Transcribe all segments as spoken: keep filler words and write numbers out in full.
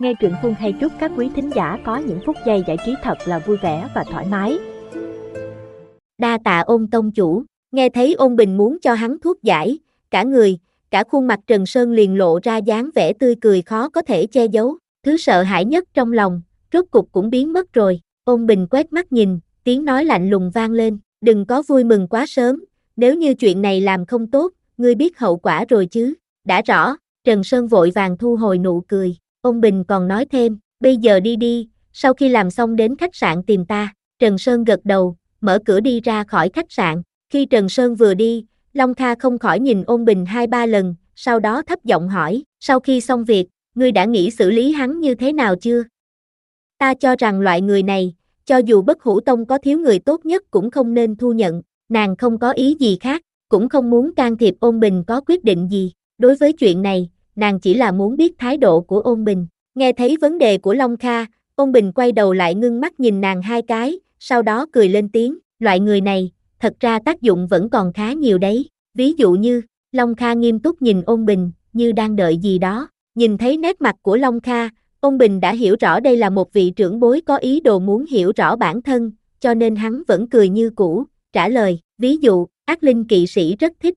Nghe truyện Phương hay chúc các quý thính giả có những phút giây giải trí thật là vui vẻ và thoải mái. Đa tạ Ôn tông chủ. Nghe thấy Ôn Bình muốn cho hắn thuốc giải, cả người, cả khuôn mặt Trần Sơn liền lộ ra dáng vẻ tươi cười khó có thể che giấu. Thứ sợ hãi nhất trong lòng, rốt cục cũng biến mất rồi. Ôn Bình quét mắt nhìn, tiếng nói lạnh lùng vang lên, đừng có vui mừng quá sớm, nếu như chuyện này làm không tốt, ngươi biết hậu quả rồi chứ. Đã rõ. Trần Sơn vội vàng thu hồi nụ cười. Ôn Bình còn nói thêm, bây giờ đi đi, sau khi làm xong đến khách sạn tìm ta. Trần Sơn gật đầu, mở cửa đi ra khỏi khách sạn. Khi Trần Sơn vừa đi, Long Kha không khỏi nhìn Ôn Bình hai ba lần, sau đó thấp giọng hỏi, sau khi xong việc, ngươi đã nghĩ xử lý hắn như thế nào chưa? Ta cho rằng loại người này, cho dù Bất Hủ Tông có thiếu người tốt nhất cũng không nên thu nhận. Nàng không có ý gì khác, cũng không muốn can thiệp Ôn Bình có quyết định gì. Đối với chuyện này, nàng chỉ là muốn biết thái độ của Ôn Bình. Nghe thấy vấn đề của Long Kha, Ôn Bình quay đầu lại ngưng mắt nhìn nàng hai cái, sau đó cười lên tiếng, loại người này, thật ra tác dụng vẫn còn khá nhiều đấy. Ví dụ như, Long Kha nghiêm túc nhìn Ôn Bình, như đang đợi gì đó. Nhìn thấy nét mặt của Long Kha, Ôn Bình đã hiểu rõ đây là một vị trưởng bối có ý đồ muốn hiểu rõ bản thân, cho nên hắn vẫn cười như cũ, trả lời, ví dụ, Ác Linh kỵ sĩ rất thích.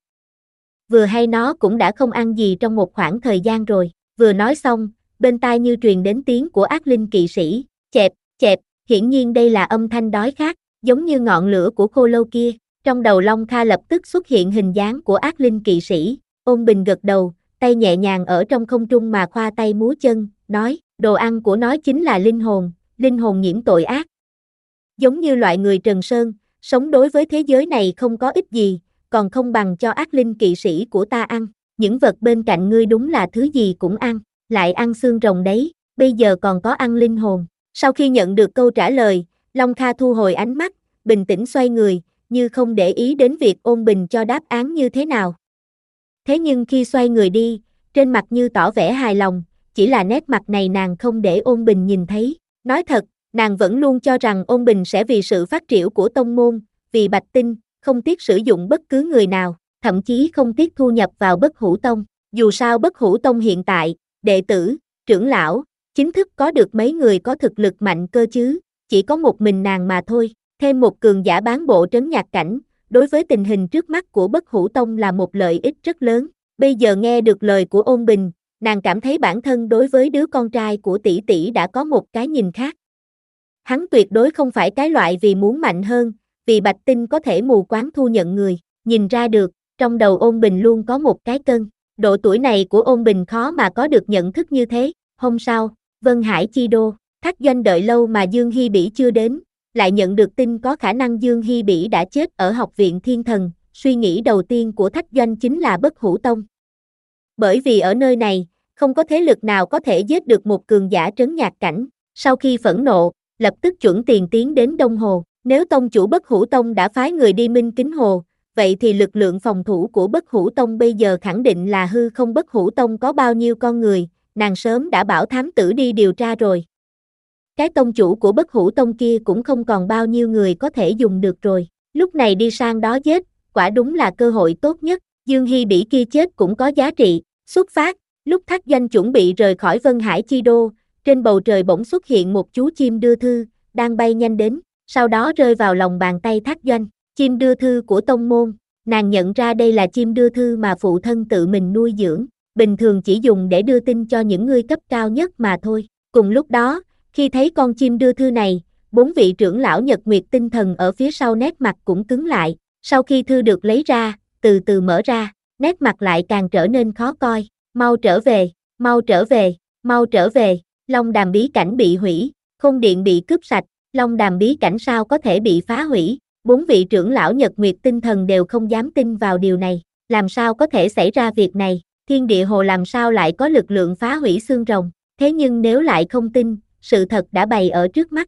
Vừa hay nó cũng đã không ăn gì trong một khoảng thời gian rồi. Vừa nói xong, bên tai như truyền đến tiếng của Ác Linh kỵ sĩ, chẹp, chẹp, hiển nhiên đây là âm thanh đói khát, giống như ngọn lửa của khô lâu kia. Trong đầu Long Kha lập tức xuất hiện hình dáng của Ác Linh kỵ sĩ. Ôn Bình gật đầu, tay nhẹ nhàng ở trong không trung mà khoa tay múa chân, nói, đồ ăn của nó chính là linh hồn, linh hồn nhiễm tội ác. Giống như loại người Trần Sơn, sống đối với thế giới này không có ích gì, còn không bằng cho Ác Linh kỵ sĩ của ta ăn. Những vật bên cạnh ngươi đúng là thứ gì cũng ăn, lại ăn xương rồng đấy, bây giờ còn có ăn linh hồn. Sau khi nhận được câu trả lời, Long Kha thu hồi ánh mắt, bình tĩnh xoay người, như không để ý đến việc Ôn Bình cho đáp án như thế nào. Thế nhưng khi xoay người đi, trên mặt như tỏ vẻ hài lòng, chỉ là nét mặt này nàng không để Ôn Bình nhìn thấy. Nói thật, nàng vẫn luôn cho rằng Ôn Bình sẽ vì sự phát triển của tông môn, vì Bạch Tinh, không tiếc sử dụng bất cứ người nào, thậm chí không tiếc thu nhập vào Bất Hủ Tông. Dù sao Bất Hủ Tông hiện tại, đệ tử, trưởng lão, chính thức có được mấy người có thực lực mạnh cơ chứ, chỉ có một mình nàng mà thôi. Thêm một cường giả bán bộ trấn nhạc cảnh, đối với tình hình trước mắt của Bất Hủ Tông là một lợi ích rất lớn. Bây giờ nghe được lời của Ôn Bình, nàng cảm thấy bản thân đối với đứa con trai của tỷ tỷ đã có một cái nhìn khác. Hắn tuyệt đối không phải cái loại vì muốn mạnh hơn, vì Bạch Tinh có thể mù quáng thu nhận người. Nhìn ra được, trong đầu Ôn Bình luôn có một cái cân. Độ tuổi này của Ôn Bình khó mà có được nhận thức như thế. Hôm sau, Vân Hải Chi Đô, Thác Doanh đợi lâu mà Dương Hi Bỉ chưa đến, lại nhận được tin có khả năng Dương Hi Bỉ đã chết ở Học viện Thiên Thần. Suy nghĩ đầu tiên của Thác Doanh chính là Bất Hủ Tông. Bởi vì ở nơi này, không có thế lực nào có thể giết được một cường giả trấn nhạc cảnh. Sau khi phẫn nộ, lập tức chuẩn tiền tiến đến Đông Hồ. Nếu tông chủ Bất Hủ Tông đã phái người đi Minh Kính Hồ, vậy thì lực lượng phòng thủ của Bất Hủ Tông bây giờ khẳng định là hư không. Bất Hủ Tông có bao nhiêu con người, nàng sớm đã bảo thám tử đi điều tra rồi. Cái tông chủ của Bất Hủ Tông kia cũng không còn bao nhiêu người có thể dùng được rồi. Lúc này đi sang đó giết, quả đúng là cơ hội tốt nhất. Dương Hi Bỉ kia chết cũng có giá trị. Xuất phát, lúc Thác Doanh chuẩn bị rời khỏi Vân Hải Chi Đô, trên bầu trời bỗng xuất hiện một chú chim đưa thư, đang bay nhanh đến, sau đó rơi vào lòng bàn tay Thác Doanh. Chim đưa thư của tông môn, nàng nhận ra đây là chim đưa thư mà phụ thân tự mình nuôi dưỡng, bình thường chỉ dùng để đưa tin cho những người cấp cao nhất mà thôi. Cùng lúc đó, khi thấy con chim đưa thư này, bốn vị trưởng lão Nhật Nguyệt tinh thần ở phía sau nét mặt cũng cứng lại. Sau khi thư được lấy ra, từ từ mở ra, nét mặt lại càng trở nên khó coi. Mau trở về, mau trở về, mau trở về. Long Đàm bí cảnh bị hủy, Khôn Điện bị cướp sạch, Long Đàm bí cảnh sao có thể bị phá hủy? Bốn vị trưởng lão Nhật Nguyệt tinh thần đều không dám tin vào điều này. Làm sao có thể xảy ra việc này? Thiên Địa Hồ làm sao lại có lực lượng phá hủy xương rồng? Thế nhưng nếu lại không tin, sự thật đã bày ở trước mắt.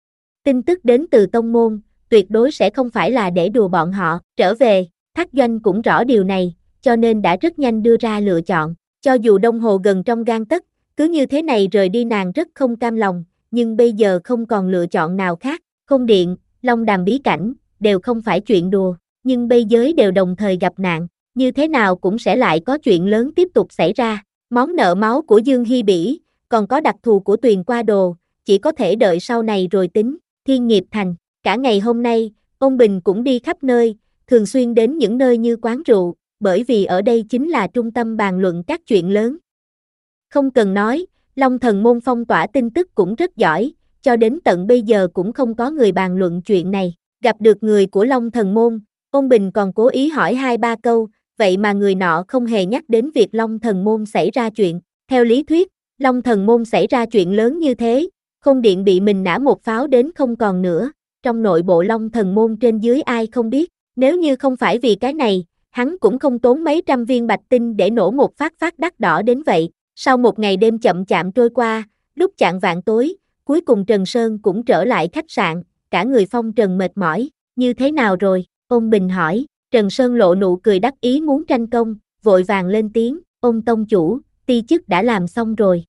Tin tức đến từ tông môn, tuyệt đối sẽ không phải là để đùa bọn họ. Trở về, Thác Doanh cũng rõ điều này, cho nên đã rất nhanh đưa ra lựa chọn. Cho dù Đông Hồ gần trong gang tấc, cứ như thế này rời đi nàng rất không cam lòng, nhưng bây giờ không còn lựa chọn nào khác. Khôn Điện, Long Đàm bí cảnh, đều không phải chuyện đùa, nhưng bây giới đều đồng thời gặp nạn, như thế nào cũng sẽ lại có chuyện lớn tiếp tục xảy ra. Món nợ máu của Dương Hi Bỉ, còn có đặc thù của Tuyền qua đồ, chỉ có thể đợi sau này rồi tính. Thiên Nghiệp Thành, cả ngày hôm nay, ông Bình cũng đi khắp nơi, thường xuyên đến những nơi như quán rượu, bởi vì ở đây chính là trung tâm bàn luận các chuyện lớn. Không cần nói, Long Thần Môn phong tỏa tin tức cũng rất giỏi, cho đến tận bây giờ cũng không có người bàn luận chuyện này. Gặp được người của Long Thần Môn, ông Bình còn cố ý hỏi hai ba câu, vậy mà người nọ không hề nhắc đến việc Long Thần Môn xảy ra chuyện. Theo lý thuyết, Long Thần Môn xảy ra chuyện lớn như thế, Khôn Điện bị mình nã một pháo đến không còn nữa, trong nội bộ Long Thần Môn trên dưới ai không biết, nếu như không phải vì cái này, hắn cũng không tốn mấy trăm viên bạch tinh để nổ một phát phát đắt đỏ đến vậy. Sau một ngày đêm chậm chạm trôi qua, lúc chạng vạng tối, cuối cùng Trần Sơn cũng trở lại khách sạn, cả người phong trần mệt mỏi, như thế nào rồi, Ôn Bình hỏi. Trần Sơn lộ nụ cười đắc ý muốn tranh công, vội vàng lên tiếng, Ôn tông chủ, ti chức đã làm xong rồi.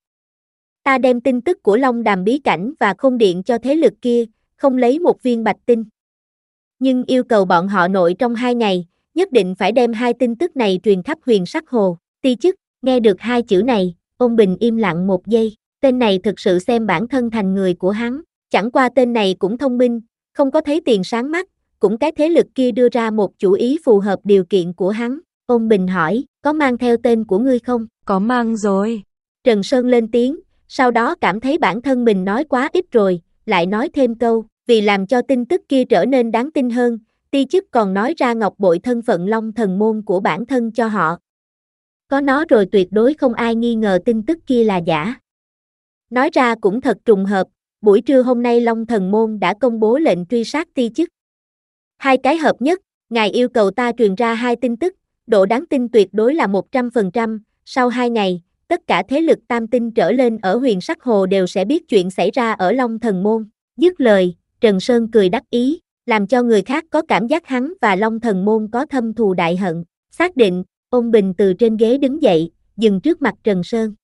Ta đem tin tức của Long Đàm bí cảnh và Khôn Điện cho thế lực kia, không lấy một viên bạch tinh. Nhưng yêu cầu bọn họ nội trong hai ngày, nhất định phải đem hai tin tức này truyền khắp Huyền Sắc Hồ. Ti chức, nghe được hai chữ này, Ôn Bình im lặng một giây, tên này thực sự xem bản thân thành người của hắn, chẳng qua tên này cũng thông minh, không có thấy tiền sáng mắt, cũng cái thế lực kia đưa ra một chủ ý phù hợp điều kiện của hắn. Ôn Bình hỏi, có mang theo tên của ngươi không? Có mang rồi. Trần Sơn lên tiếng, sau đó cảm thấy bản thân mình nói quá ít rồi, lại nói thêm câu, vì làm cho tin tức kia trở nên đáng tin hơn, ti chức còn nói ra ngọc bội thân phận Long Thần Môn của bản thân cho họ. Có nó rồi tuyệt đối không ai nghi ngờ tin tức kia là giả. Nói ra cũng thật trùng hợp, buổi trưa hôm nay Long Thần Môn đã công bố lệnh truy sát ti chức. Hai cái hợp nhất, ngài yêu cầu ta truyền ra hai tin tức, độ đáng tin tuyệt đối là một trăm phần trăm, sau hai ngày, tất cả thế lực tam tinh trở lên ở Huyền Sắc Hồ đều sẽ biết chuyện xảy ra ở Long Thần Môn. Dứt lời, Trần Sơn cười đắc ý, làm cho người khác có cảm giác hắn và Long Thần Môn có thâm thù đại hận. Xác định, Ôn Bình từ trên ghế đứng dậy, dừng trước mặt Trần Sơn.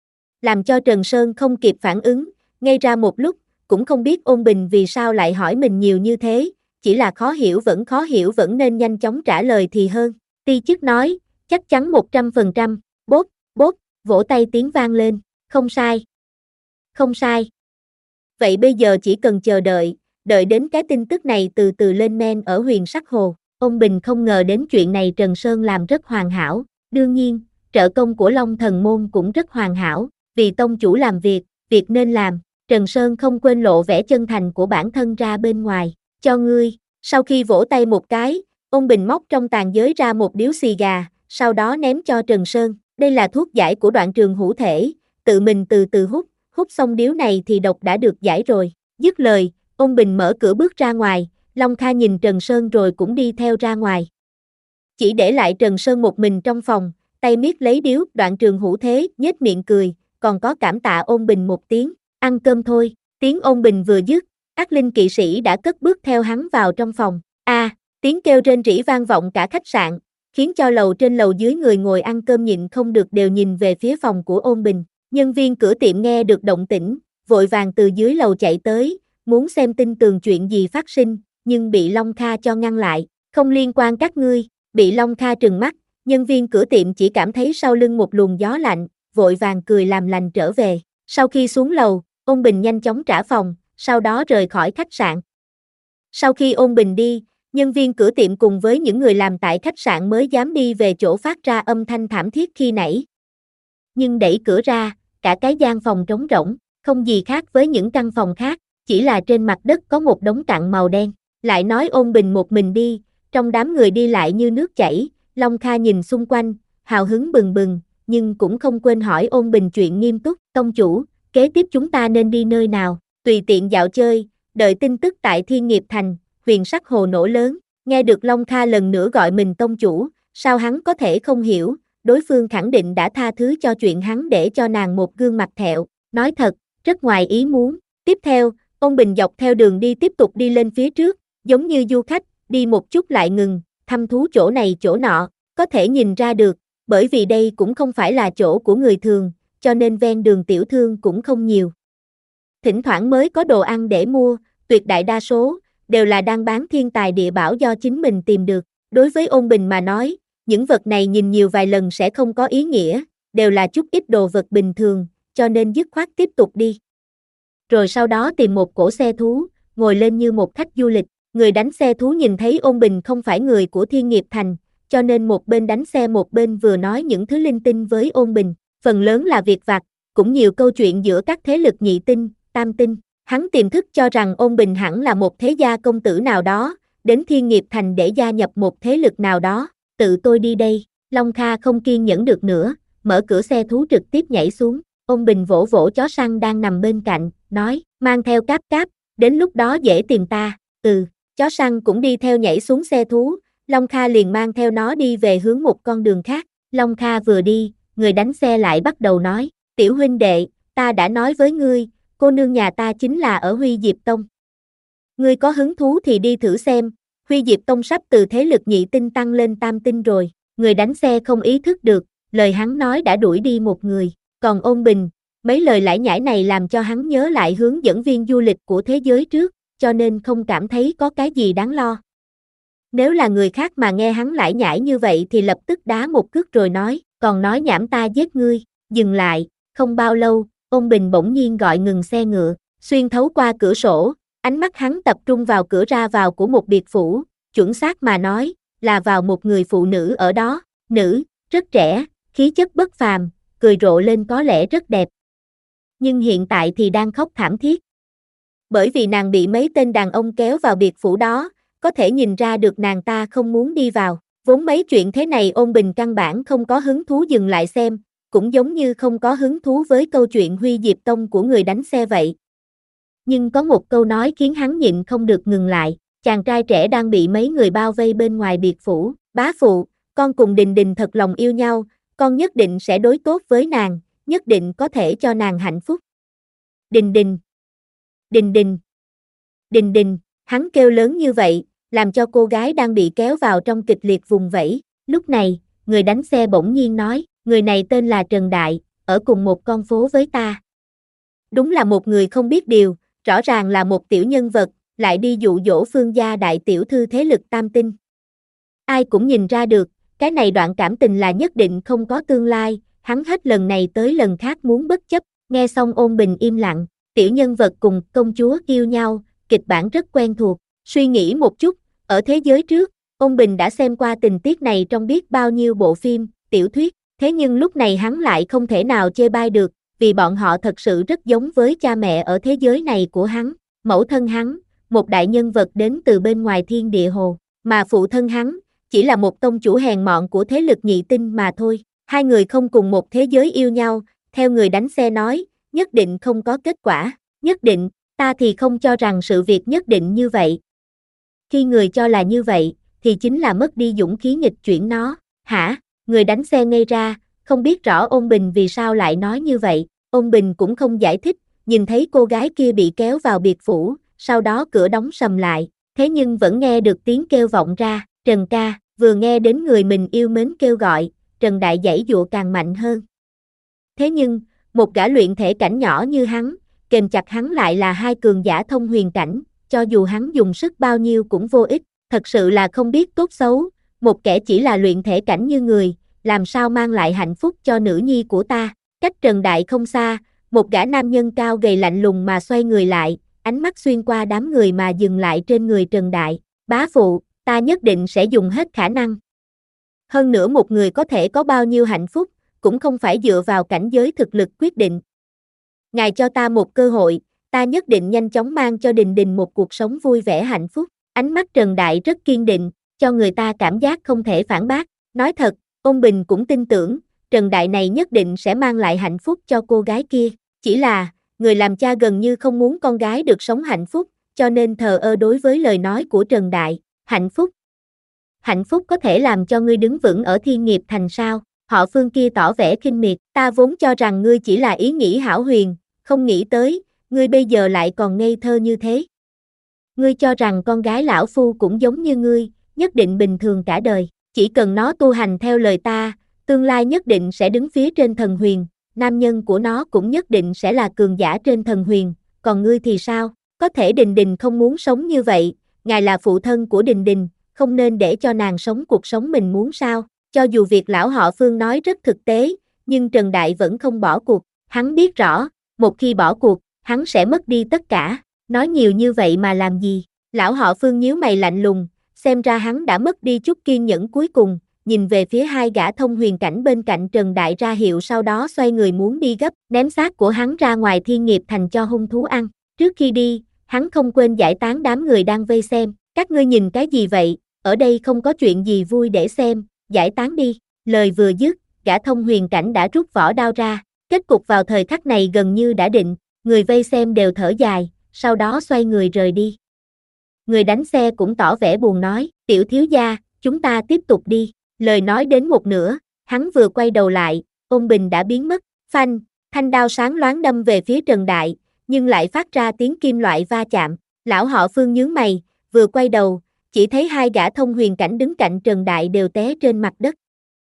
Làm cho Trần Sơn không kịp phản ứng, ngây ra một lúc, cũng không biết Ôn Bình vì sao lại hỏi mình nhiều như thế, chỉ là khó hiểu vẫn khó hiểu vẫn nên nhanh chóng trả lời thì hơn. Ti chức nói, chắc chắn một trăm phần trăm, bốp, bốp, vỗ tay tiếng vang lên, không sai. Không sai. Vậy bây giờ chỉ cần chờ đợi, đợi đến cái tin tức này từ từ lên men ở Huyền Sắc Hồ. Ôn Bình không ngờ đến chuyện này Trần Sơn làm rất hoàn hảo, đương nhiên, trợ công của Long Thần Môn cũng rất hoàn hảo, vì tông chủ làm việc, việc nên làm, Trần Sơn không quên lộ vẻ chân thành của bản thân ra bên ngoài, cho ngươi. Sau khi vỗ tay một cái, Ôn Bình móc trong tàn giới ra một điếu xì gà, sau đó ném cho Trần Sơn, đây là thuốc giải của Đoạn Trường hữu thể, tự mình từ từ hút, hút xong điếu này thì độc đã được giải rồi. Dứt lời, Ôn Bình mở cửa bước ra ngoài, Long Kha nhìn Trần Sơn rồi cũng đi theo ra ngoài. Chỉ để lại Trần Sơn một mình trong phòng, tay miết lấy điếu, Đoạn Trường hữu thế, nhếch miệng cười, còn có cảm tạ Ôn Bình một tiếng, ăn cơm thôi. Tiếng Ôn Bình vừa dứt, Ác Linh kỵ sĩ đã cất bước theo hắn vào trong phòng. A, à, tiếng kêu rên rỉ vang vọng cả khách sạn, khiến cho lầu trên lầu dưới người ngồi ăn cơm nhịn không được đều nhìn về phía phòng của Ôn Bình. Nhân viên cửa tiệm nghe được động tĩnh, vội vàng từ dưới lầu chạy tới, muốn xem tin tường chuyện gì phát sinh, nhưng bị Long Kha cho ngăn lại, không liên quan các ngươi. Bị Long Kha trừng mắt, nhân viên cửa tiệm chỉ cảm thấy sau lưng một luồng gió lạnh, vội vàng cười làm lành trở về. Sau khi xuống lầu, Ôn Bình nhanh chóng trả phòng, sau đó rời khỏi khách sạn. Sau khi Ôn Bình đi, nhân viên cửa tiệm cùng với những người làm tại khách sạn mới dám đi về chỗ phát ra âm thanh thảm thiết khi nãy. Nhưng đẩy cửa ra, cả cái gian phòng trống rỗng, không gì khác với những căn phòng khác, chỉ là trên mặt đất có một đống cặn màu đen. Lại nói Ôn Bình một mình đi, trong đám người đi lại như nước chảy, Long Kha nhìn xung quanh, hào hứng bừng bừng, nhưng cũng không quên hỏi Ôn Bình chuyện nghiêm túc, tông chủ, kế tiếp chúng ta nên đi nơi nào? Tùy tiện dạo chơi, đợi tin tức tại Thiên Nghiệp Thành, Huyền Sắc Hồ nổ lớn. Nghe được Long Kha lần nữa gọi mình tông chủ, sao hắn có thể không hiểu, đối phương khẳng định đã tha thứ cho chuyện hắn để cho nàng một gương mặt thẹo, nói thật, rất ngoài ý muốn. Tiếp theo, Ôn Bình dọc theo đường đi tiếp tục đi lên phía trước, giống như du khách, đi một chút lại ngừng, thăm thú chỗ này chỗ nọ, có thể nhìn ra được, bởi vì đây cũng không phải là chỗ của người thường, cho nên ven đường tiểu thương cũng không nhiều. Thỉnh thoảng mới có đồ ăn để mua, tuyệt đại đa số đều là đang bán thiên tài địa bảo do chính mình tìm được. Đối với Ôn Bình mà nói, những vật này nhìn nhiều vài lần sẽ không có ý nghĩa, đều là chút ít đồ vật bình thường, cho nên dứt khoát tiếp tục đi. Rồi sau đó tìm một cỗ xe thú, ngồi lên như một khách du lịch. Người đánh xe thú nhìn thấy Ôn Bình không phải người của Thiên Nghiệp Thành, cho nên một bên đánh xe một bên vừa nói những thứ linh tinh với Ôn Bình, phần lớn là việc vặt, cũng nhiều câu chuyện giữa các thế lực nhị tinh, tam tinh. Hắn tiềm thức cho rằng Ôn Bình hẳn là một thế gia công tử nào đó, đến Thiên Nghiệp Thành để gia nhập một thế lực nào đó. Tự tôi đi đây. Long Kha không kiên nhẫn được nữa, mở cửa xe thú trực tiếp nhảy xuống. Ôn Bình vỗ vỗ chó săn đang nằm bên cạnh, nói, mang theo Cáp Cáp, đến lúc đó dễ tìm ta. Ừ, chó săn cũng đi theo nhảy xuống xe thú, Long Kha liền mang theo nó đi về hướng một con đường khác. Long Kha vừa đi, người đánh xe lại bắt đầu nói, tiểu huynh đệ, ta đã nói với ngươi, cô nương nhà ta chính là ở Huy Diệp Tông. Ngươi có hứng thú thì đi thử xem, Huy Diệp Tông sắp từ thế lực nhị tinh tăng lên tam tinh rồi. Người đánh xe không ý thức được, lời hắn nói đã đuổi đi một người, còn Ôn Bình, mấy lời lải nhải này làm cho hắn nhớ lại hướng dẫn viên du lịch của thế giới trước, cho nên không cảm thấy có cái gì đáng lo. Nếu là người khác mà nghe hắn lải nhải như vậy thì lập tức đá một cước rồi nói, còn nói nhảm ta giết ngươi. Dừng lại, không bao lâu, Ôn Bình bỗng nhiên gọi ngừng xe ngựa, xuyên thấu qua cửa sổ, ánh mắt hắn tập trung vào cửa ra vào của một biệt phủ, chuẩn xác mà nói, là vào một người phụ nữ ở đó, nữ, rất trẻ, khí chất bất phàm, cười rộ lên có lẽ rất đẹp. Nhưng hiện tại thì đang khóc thảm thiết. Bởi vì nàng bị mấy tên đàn ông kéo vào biệt phủ đó, có thể nhìn ra được nàng ta không muốn đi vào. Vốn mấy chuyện thế này Ôn Bình căn bản không có hứng thú dừng lại xem, cũng giống như không có hứng thú với câu chuyện Huy Diệp Tông của người đánh xe vậy. Nhưng có một câu nói khiến hắn nhịn không được ngừng lại, chàng trai trẻ đang bị mấy người bao vây bên ngoài biệt phủ, bá phụ, con cùng Đình Đình thật lòng yêu nhau, con nhất định sẽ đối tốt với nàng, nhất định có thể cho nàng hạnh phúc. Đình Đình, Đình Đình, Đình Đình, hắn kêu lớn như vậy, làm cho cô gái đang bị kéo vào trong kịch liệt vùng vẫy. Lúc này, người đánh xe bỗng nhiên nói, người này tên là Trần Đại, ở cùng một con phố với ta. Đúng là một người không biết điều, rõ ràng là một tiểu nhân vật, lại đi dụ dỗ Phương gia đại tiểu thư thế lực tam tinh. Ai cũng nhìn ra được, cái này đoạn cảm tình là nhất định không có tương lai, hắn hết lần này tới lần khác muốn bất chấp. Nghe xong Ôn Bình im lặng, tiểu nhân vật cùng công chúa yêu nhau, kịch bản rất quen thuộc. Suy nghĩ một chút, ở thế giới trước, Ôn Bình đã xem qua tình tiết này trong biết bao nhiêu bộ phim, tiểu thuyết, thế nhưng lúc này hắn lại không thể nào chê bai được, vì bọn họ thật sự rất giống với cha mẹ ở thế giới này của hắn. Mẫu thân hắn, một đại nhân vật đến từ bên ngoài thiên địa hồ, mà phụ thân hắn, chỉ là một tông chủ hèn mọn của thế lực nhị tinh mà thôi. Hai người không cùng một thế giới yêu nhau, theo người đánh xe nói, nhất định không có kết quả, nhất định, ta thì không cho rằng sự việc nhất định như vậy. Khi người cho là như vậy, thì chính là mất đi dũng khí nghịch chuyển nó. Hả? Người đánh xe ngây ra, không biết rõ Ôn Bình vì sao lại nói như vậy. Ôn Bình cũng không giải thích, nhìn thấy cô gái kia bị kéo vào biệt phủ, sau đó cửa đóng sầm lại, thế nhưng vẫn nghe được tiếng kêu vọng ra, Trần ca. Vừa nghe đến người mình yêu mến kêu gọi, Trần Đại giãy giụa càng mạnh hơn. Thế nhưng, một gã luyện thể cảnh nhỏ như hắn, kềm chặt hắn lại là hai cường giả thông huyền cảnh, cho dù hắn dùng sức bao nhiêu cũng vô ích, thật sự là không biết tốt xấu, một kẻ chỉ là luyện thể cảnh như người, làm sao mang lại hạnh phúc cho nữ nhi của ta. Cách Trần Đại không xa, một gã nam nhân cao gầy lạnh lùng mà xoay người lại, ánh mắt xuyên qua đám người mà dừng lại trên người Trần Đại. Bá phụ, ta nhất định sẽ dùng hết khả năng. Hơn nữa một người có thể có bao nhiêu hạnh phúc, cũng không phải dựa vào cảnh giới thực lực quyết định. Ngài cho ta một cơ hội, ta nhất định nhanh chóng mang cho Đình Đình một cuộc sống vui vẻ hạnh phúc. Ánh mắt Trần Đại rất kiên định, cho người ta cảm giác không thể phản bác. Nói thật, Ôn Bình cũng tin tưởng, Trần Đại này nhất định sẽ mang lại hạnh phúc cho cô gái kia. Chỉ là, người làm cha gần như không muốn con gái được sống hạnh phúc, cho nên thờ ơ đối với lời nói của Trần Đại. Hạnh phúc? Hạnh phúc có thể làm cho ngươi đứng vững ở Thiên Nghiệp Thành sao? Họ Phương kia tỏ vẻ khinh miệt, ta vốn cho rằng ngươi chỉ là ý nghĩ hão huyền, không nghĩ tới, ngươi bây giờ lại còn ngây thơ như thế. Ngươi cho rằng con gái lão phu cũng giống như ngươi, nhất định bình thường cả đời, chỉ cần nó tu hành theo lời ta, tương lai nhất định sẽ đứng phía trên thần huyền, nam nhân của nó cũng nhất định sẽ là cường giả trên thần huyền, còn ngươi thì sao? Có thể Đình Đình không muốn sống như vậy, ngài là phụ thân của Đình Đình, không nên để cho nàng sống cuộc sống mình muốn sao? Cho dù việc lão họ Phương nói rất thực tế, nhưng Trần Đại vẫn không bỏ cuộc, Hắn biết rõ, một khi bỏ cuộc, hắn sẽ mất đi tất cả. Nói nhiều như vậy mà làm gì? Lão họ Phương nhíu mày lạnh lùng, xem ra hắn đã mất đi chút kiên nhẫn cuối cùng, nhìn về phía hai gã thông huyền cảnh bên cạnh Trần Đại ra hiệu, sau đó xoay người muốn đi gấp, ném xác của hắn ra ngoài Thiên Nghiệp Thành cho hung thú ăn. Trước khi đi, hắn không quên giải tán đám người đang vây xem, các ngươi nhìn cái gì vậy, ở đây không có chuyện gì vui để xem, giải tán đi. Lời vừa dứt, gã thông huyền cảnh đã rút vỏ đao ra, kết cục vào thời khắc này gần như đã định, người vây xem đều thở dài, sau đó xoay người rời đi. Người đánh xe cũng tỏ vẻ buồn nói, tiểu thiếu gia, chúng ta tiếp tục đi. Lời nói đến một nửa, hắn vừa quay đầu lại, ôn bình đã biến mất, phanh, thanh đao sáng loáng đâm về phía Trần Đại, nhưng lại phát ra tiếng kim loại va chạm. Lão họ Phương nhướng mày, vừa quay đầu, chỉ thấy hai gã thông huyền cảnh đứng cạnh Trần Đại đều té trên mặt đất.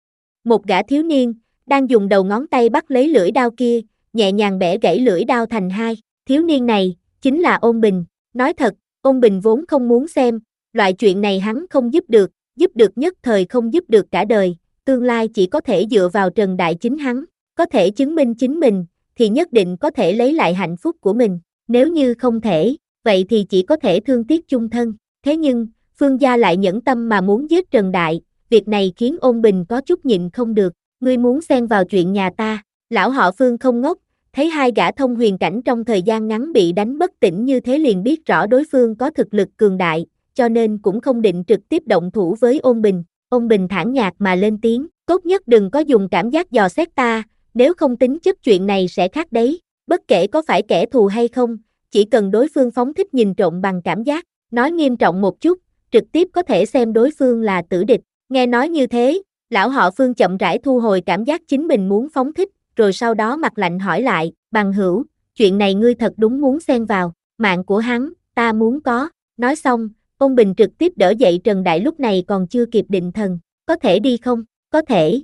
Một gã thiếu niên, đang dùng đầu ngón tay bắt lấy lưỡi đao kia, nhẹ nhàng bẻ gãy lưỡi đao thành hai. Thiếu niên này, chính là Ôn Bình. Nói thật, Ôn Bình vốn không muốn xem, loại chuyện này hắn không giúp được, giúp được nhất thời không giúp được cả đời, tương lai chỉ có thể dựa vào Trần Đại chính hắn, có thể chứng minh chính mình, thì nhất định có thể lấy lại hạnh phúc của mình, nếu như không thể, vậy thì chỉ có thể thương tiếc chung thân. Thế nhưng, Phương gia lại nhẫn tâm mà muốn giết Trần Đại, việc này khiến Ôn Bình có chút nhịn không được, ngươi muốn xen vào chuyện nhà ta. Lão họ Phương không ngốc, thấy hai gã thông huyền cảnh trong thời gian ngắn bị đánh bất tỉnh như thế liền biết rõ đối phương có thực lực cường đại, cho nên cũng không định trực tiếp động thủ với Ôn Bình. Ôn Bình thản nhạt mà lên tiếng, tốt nhất đừng có dùng cảm giác dò xét ta, nếu không tính chất chuyện này sẽ khác đấy, bất kể có phải kẻ thù hay không, chỉ cần đối phương phóng thích nhìn trộm bằng cảm giác, nói nghiêm trọng một chút, trực tiếp có thể xem đối phương là tử địch. Nghe nói như thế, lão họ Phương chậm rãi thu hồi cảm giác chính mình muốn phóng thích, rồi sau đó mặt lạnh hỏi lại, bằng hữu, chuyện này ngươi thật đúng muốn xen vào, mạng của hắn, ta muốn có. Nói xong, Ôn Bình trực tiếp đỡ dậy Trần Đại, lúc này còn chưa kịp định thần, có thể đi không? Có thể.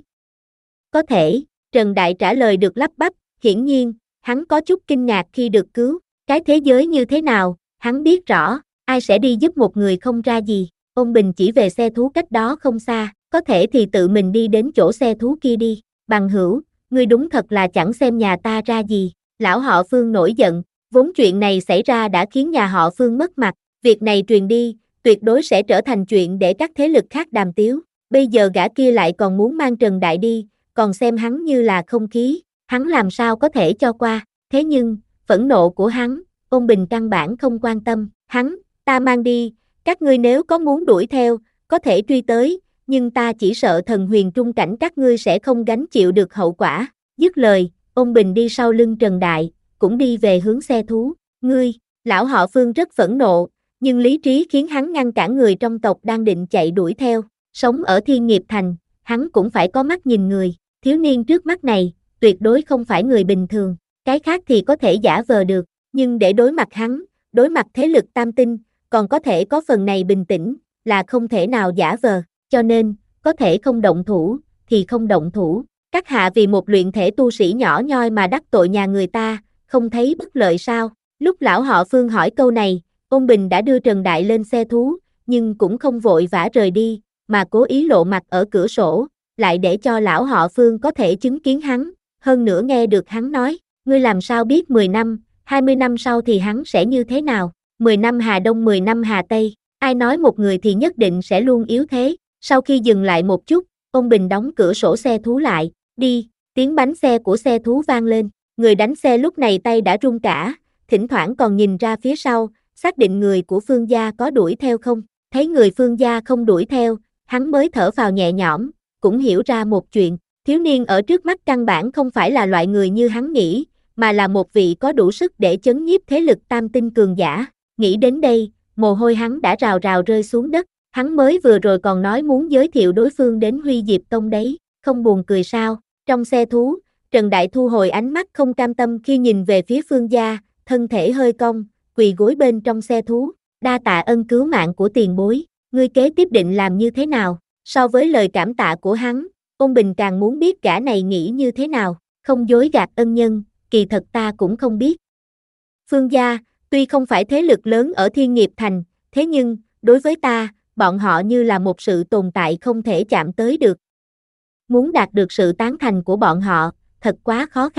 Có thể, Trần Đại trả lời được lắp bắp, hiển nhiên, hắn có chút kinh ngạc khi được cứu, cái thế giới như thế nào, hắn biết rõ, ai sẽ đi giúp một người không ra gì. Ôn Bình chỉ về xe thú cách đó không xa, có thể thì tự mình đi đến chỗ xe thú kia đi, bằng hữu, ngươi đúng thật là chẳng xem nhà ta ra gì. Lão họ Phương nổi giận, vốn chuyện này xảy ra đã khiến nhà họ Phương mất mặt, việc này truyền đi, tuyệt đối sẽ trở thành chuyện để các thế lực khác đàm tiếu, bây giờ gã kia lại còn muốn mang Trần Đại đi, còn xem hắn như là không khí, hắn làm sao có thể cho qua. Thế nhưng, phẫn nộ của hắn, Ôn Bình căn bản không quan tâm, hắn, ta mang đi, các ngươi nếu có muốn đuổi theo, có thể truy tới, nhưng ta chỉ sợ thần huyền trung cảnh các ngươi sẽ không gánh chịu được hậu quả. Dứt lời, Ôn Bình đi sau lưng Trần Đại, cũng đi về hướng xe thú. Ngươi, lão họ Phương rất phẫn nộ, nhưng lý trí khiến hắn ngăn cản người trong tộc đang định chạy đuổi theo. Sống ở Thiên Nghiệp Thành, hắn cũng phải có mắt nhìn người, thiếu niên trước mắt này, tuyệt đối không phải người bình thường, cái khác thì có thể giả vờ được, nhưng để đối mặt hắn, đối mặt thế lực tam tinh, còn có thể có phần này bình tĩnh, là không thể nào giả vờ, cho nên, có thể không động thủ, thì không động thủ. Các hạ vì một luyện thể tu sĩ nhỏ nhoi mà đắc tội nhà người ta, không thấy bất lợi sao? Lúc lão họ Phương hỏi câu này, Ôn Bình đã đưa Trần Đại lên xe thú, nhưng cũng không vội vã rời đi, mà cố ý lộ mặt ở cửa sổ, lại để cho lão họ Phương có thể chứng kiến hắn, hơn nữa nghe được hắn nói, ngươi làm sao biết mười năm, hai mươi năm sau thì hắn sẽ như thế nào, mười năm Hà Đông mười năm Hà Tây, ai nói một người thì nhất định sẽ luôn yếu thế. Sau khi dừng lại một chút, Ôn Bình đóng cửa sổ xe thú lại, đi, tiếng bánh xe của xe thú vang lên, người đánh xe lúc này tay đã run cả, thỉnh thoảng còn nhìn ra phía sau, xác định người của Phương gia có đuổi theo không, thấy người Phương gia không đuổi theo, hắn mới thở phào nhẹ nhõm, cũng hiểu ra một chuyện, thiếu niên ở trước mắt căn bản không phải là loại người như hắn nghĩ, mà là một vị có đủ sức để chấn nhiếp thế lực tam tinh cường giả. Nghĩ đến đây, mồ hôi hắn đã rào rào rơi xuống đất, hắn mới vừa rồi còn nói muốn giới thiệu đối phương đến Huy Diệp Tông đấy, không buồn cười sao? Trong xe thú, Trần Đại thu hồi ánh mắt không cam tâm khi nhìn về phía Phương gia, thân thể hơi cong, quỳ gối bên trong xe thú, đa tạ ân cứu mạng của tiền bối, ngươi kế tiếp định làm như thế nào? So với lời cảm tạ của hắn, Ôn Bình càng muốn biết gã này nghĩ như thế nào, không dối gạt ân nhân, kỳ thật ta cũng không biết. Phương gia, tuy không phải thế lực lớn ở Thiên Nghiệp Thành, thế nhưng, đối với ta, bọn họ như là một sự tồn tại không thể chạm tới được. Muốn đạt được sự tán thành của bọn họ, thật quá khó khăn.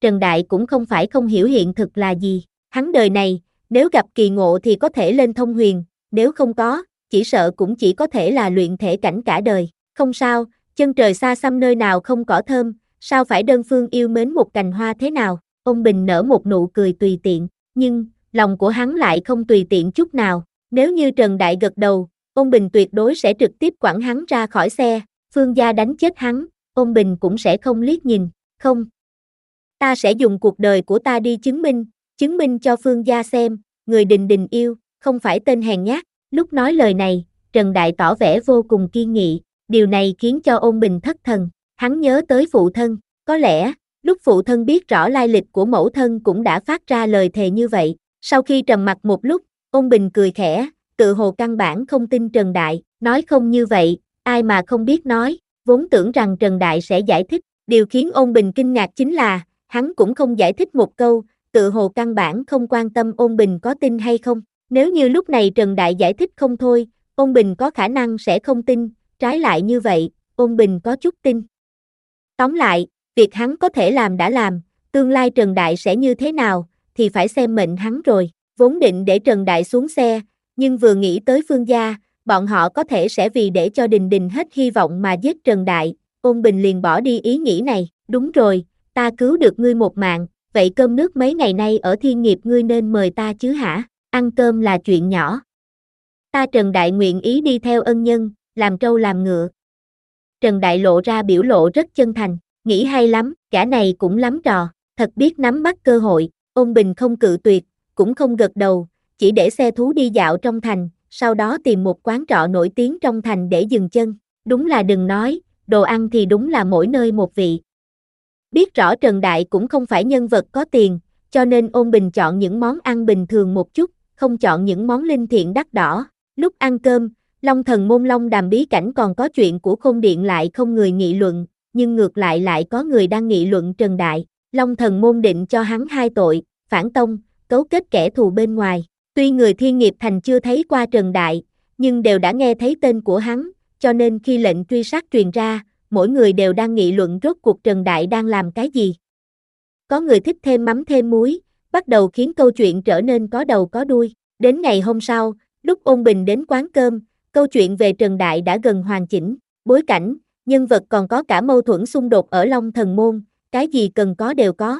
Trần Đại cũng không phải không hiểu hiện thực là gì. Hắn đời này, nếu gặp kỳ ngộ thì có thể lên thông huyền, nếu không có, chỉ sợ cũng chỉ có thể là luyện thể cảnh cả đời. Không sao, chân trời xa xăm nơi nào không cỏ thơm, sao phải đơn phương yêu mến một cành hoa thế nào? Ôn Bình nở một nụ cười tùy tiện, nhưng, lòng của hắn lại không tùy tiện chút nào. Nếu như Trần Đại gật đầu, Ôn Bình tuyệt đối sẽ trực tiếp quẳng hắn ra khỏi xe, Phương gia đánh chết hắn, Ôn Bình cũng sẽ không liếc nhìn, không. Ta sẽ dùng cuộc đời của ta đi chứng minh, chứng minh cho Phương gia xem, người Đình Đình yêu, không phải tên hèn nhát. Lúc nói lời này, Trần Đại tỏ vẻ vô cùng kiên nghị, điều này khiến cho Ôn Bình thất thần, hắn nhớ tới phụ thân, có lẽ, lúc phụ thân biết rõ lai lịch của mẫu thân cũng đã phát ra lời thề như vậy. Sau khi trầm mặc một lúc, Ôn Bình cười khẽ, tự hồ căn bản không tin Trần Đại, nói không như vậy, ai mà không biết nói, vốn tưởng rằng Trần Đại sẽ giải thích, điều khiến Ôn Bình kinh ngạc chính là, hắn cũng không giải thích một câu, tự hồ căn bản không quan tâm Ôn Bình có tin hay không. Nếu như lúc này Trần Đại giải thích không thôi, Ôn Bình có khả năng sẽ không tin, trái lại như vậy, Ôn Bình có chút tin. Tóm lại, việc hắn có thể làm đã làm, tương lai Trần Đại sẽ như thế nào, thì phải xem mệnh hắn rồi. Vốn định để Trần Đại xuống xe, nhưng vừa nghĩ tới Phương gia, bọn họ có thể sẽ vì để cho Đình Đình hết hy vọng mà giết Trần Đại, Ôn Bình liền bỏ đi ý nghĩ này. Đúng rồi, ta cứu được ngươi một mạng, vậy cơm nước mấy ngày nay ở Thiên Nghiệp ngươi nên mời ta chứ hả? Ăn cơm là chuyện nhỏ. Ta Trần Đại nguyện ý đi theo ân nhân, làm trâu làm ngựa. Trần Đại lộ ra biểu lộ rất chân thành, nghĩ hay lắm, gã này cũng lắm trò, thật biết nắm bắt cơ hội. Ôn Bình không cự tuyệt, cũng không gật đầu, chỉ để xe thú đi dạo trong thành, sau đó tìm một quán trọ nổi tiếng trong thành để dừng chân. Đúng là đừng nói, đồ ăn thì đúng là mỗi nơi một vị. Biết rõ Trần Đại cũng không phải nhân vật có tiền, cho nên Ôn Bình chọn những món ăn bình thường một chút, không chọn những món linh thiện đắt đỏ. Lúc ăn cơm, Long Thần Môn Long Đàm bí cảnh còn có chuyện của Khôn Điện lại không người nghị luận, nhưng ngược lại lại có người đang nghị luận Trần Đại. Long Thần Môn định cho hắn hai tội, phản tông, cấu kết kẻ thù bên ngoài. Tuy người Thiên Nghiệp Thành chưa thấy qua Trần Đại, nhưng đều đã nghe thấy tên của hắn, cho nên khi lệnh truy sát truyền ra, mỗi người đều đang nghị luận rốt cuộc Trần Đại đang làm cái gì. Có người thích thêm mắm thêm muối, bắt đầu khiến câu chuyện trở nên có đầu có đuôi. Đến ngày hôm sau, lúc Ôn Bình đến quán cơm, câu chuyện về Trần Đại đã gần hoàn chỉnh, bối cảnh, nhân vật còn có cả mâu thuẫn xung đột ở Long Thần Môn, cái gì cần có đều có.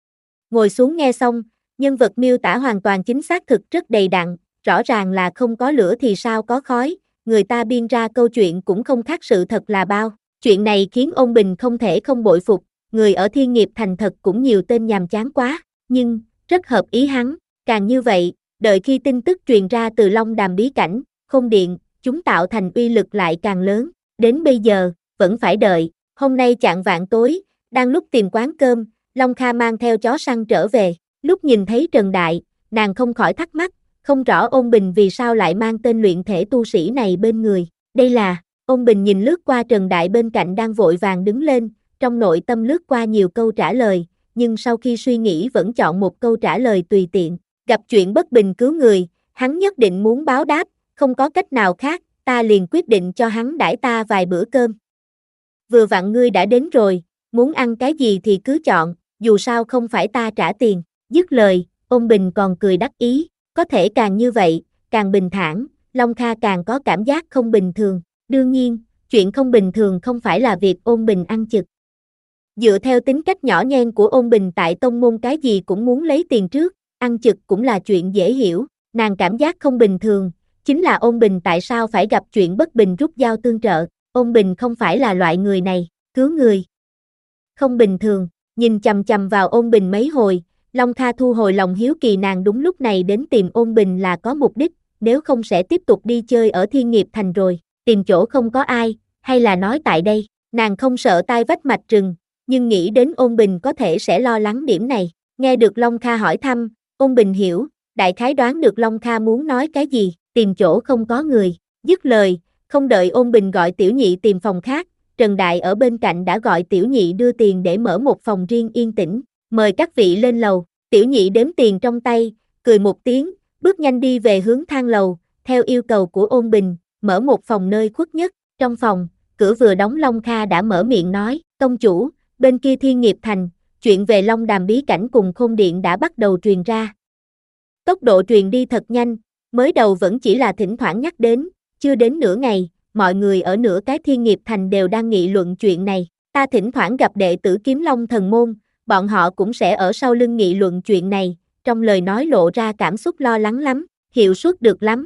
Ngồi xuống nghe xong, nhân vật miêu tả hoàn toàn chính xác thực rất đầy đặn, rõ ràng là không có lửa thì sao có khói, người ta biên ra câu chuyện cũng không khác sự thật là bao. Chuyện này khiến Ôn Bình không thể không bội phục, người ở Thiên Nghiệp Thành thật cũng nhiều tên nhàm chán quá, nhưng, rất hợp ý hắn, càng như vậy, đợi khi tin tức truyền ra từ Long Đàm bí cảnh, Khôn Điện, chúng tạo thành uy lực lại càng lớn, đến bây giờ, vẫn phải đợi. Hôm nay chạng vạng tối, đang lúc tìm quán cơm, Long Kha mang theo chó săn trở về, lúc nhìn thấy Trần Đại, nàng không khỏi thắc mắc, không rõ Ôn Bình vì sao lại mang tên luyện thể tu sĩ này bên người, đây là, Ôn Bình nhìn lướt qua Trần Đại bên cạnh đang vội vàng đứng lên, trong nội tâm lướt qua nhiều câu trả lời, nhưng sau khi suy nghĩ vẫn chọn một câu trả lời tùy tiện, gặp chuyện bất bình cứu người, hắn nhất định muốn báo đáp, không có cách nào khác, ta liền quyết định cho hắn đãi ta vài bữa cơm. Vừa vặn ngươi đã đến rồi, muốn ăn cái gì thì cứ chọn, dù sao không phải ta trả tiền. Dứt lời, Ôn Bình còn cười đắc ý, có thể càng như vậy, càng bình thản, Long Kha càng có cảm giác không bình thường. Đương nhiên, chuyện không bình thường không phải là việc Ôn Bình ăn chực. Dựa theo tính cách nhỏ nhen của Ôn Bình tại tông môn cái gì cũng muốn lấy tiền trước, ăn chực cũng là chuyện dễ hiểu, nàng cảm giác không bình thường, chính là Ôn Bình tại sao phải gặp chuyện bất bình rút dao tương trợ, Ôn Bình không phải là loại người này, cứu người. Không bình thường, nhìn chằm chằm vào Ôn Bình mấy hồi, Long Kha thu hồi lòng hiếu kỳ nàng đúng lúc này đến tìm Ôn Bình là có mục đích, nếu không sẽ tiếp tục đi chơi ở Thiên Nghiệp Thành rồi, tìm chỗ không có ai, hay là nói tại đây, nàng không sợ tai vách mạch rừng, nhưng nghĩ đến Ôn Bình có thể sẽ lo lắng điểm này, nghe được Long Kha hỏi thăm, Ôn Bình hiểu, đại khái đoán được Long Kha muốn nói cái gì, tìm chỗ không có người, dứt lời, không đợi Ôn Bình gọi Tiểu Nhị tìm phòng khác, Trần Đại ở bên cạnh đã gọi Tiểu Nhị đưa tiền để mở một phòng riêng yên tĩnh, mời các vị lên lầu, Tiểu Nhị đếm tiền trong tay, cười một tiếng, bước nhanh đi về hướng thang lầu, theo yêu cầu của Ôn Bình, mở một phòng nơi khuất nhất, trong phòng, cửa vừa đóng Long Kha đã mở miệng nói, công chủ, bên kia Thiên Nghiệp Thành, chuyện về Long Đàm bí cảnh cùng Khôn Điện đã bắt đầu truyền ra. Tốc độ truyền đi thật nhanh, mới đầu vẫn chỉ là thỉnh thoảng nhắc đến, chưa đến nửa ngày, mọi người ở nửa cái Thiên Nghiệp Thành đều đang nghị luận chuyện này. Ta thỉnh thoảng gặp đệ tử Kiếm Long Thần Môn, bọn họ cũng sẽ ở sau lưng nghị luận chuyện này, trong lời nói lộ ra cảm xúc lo lắng lắm, hiệu suất được lắm.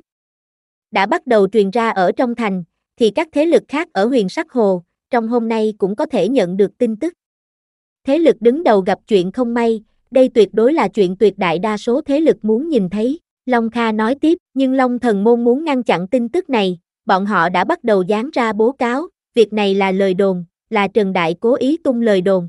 Đã bắt đầu truyền ra ở trong thành, thì các thế lực khác ở Huyền Sắc Hồ, trong hôm nay cũng có thể nhận được tin tức. Thế lực đứng đầu gặp chuyện không may, đây tuyệt đối là chuyện tuyệt đại đa số thế lực muốn nhìn thấy. Long Kha nói tiếp, nhưng Long Thần Môn muốn ngăn chặn tin tức này, bọn họ đã bắt đầu dán ra bố cáo, việc này là lời đồn, là Trần Đại cố ý tung lời đồn.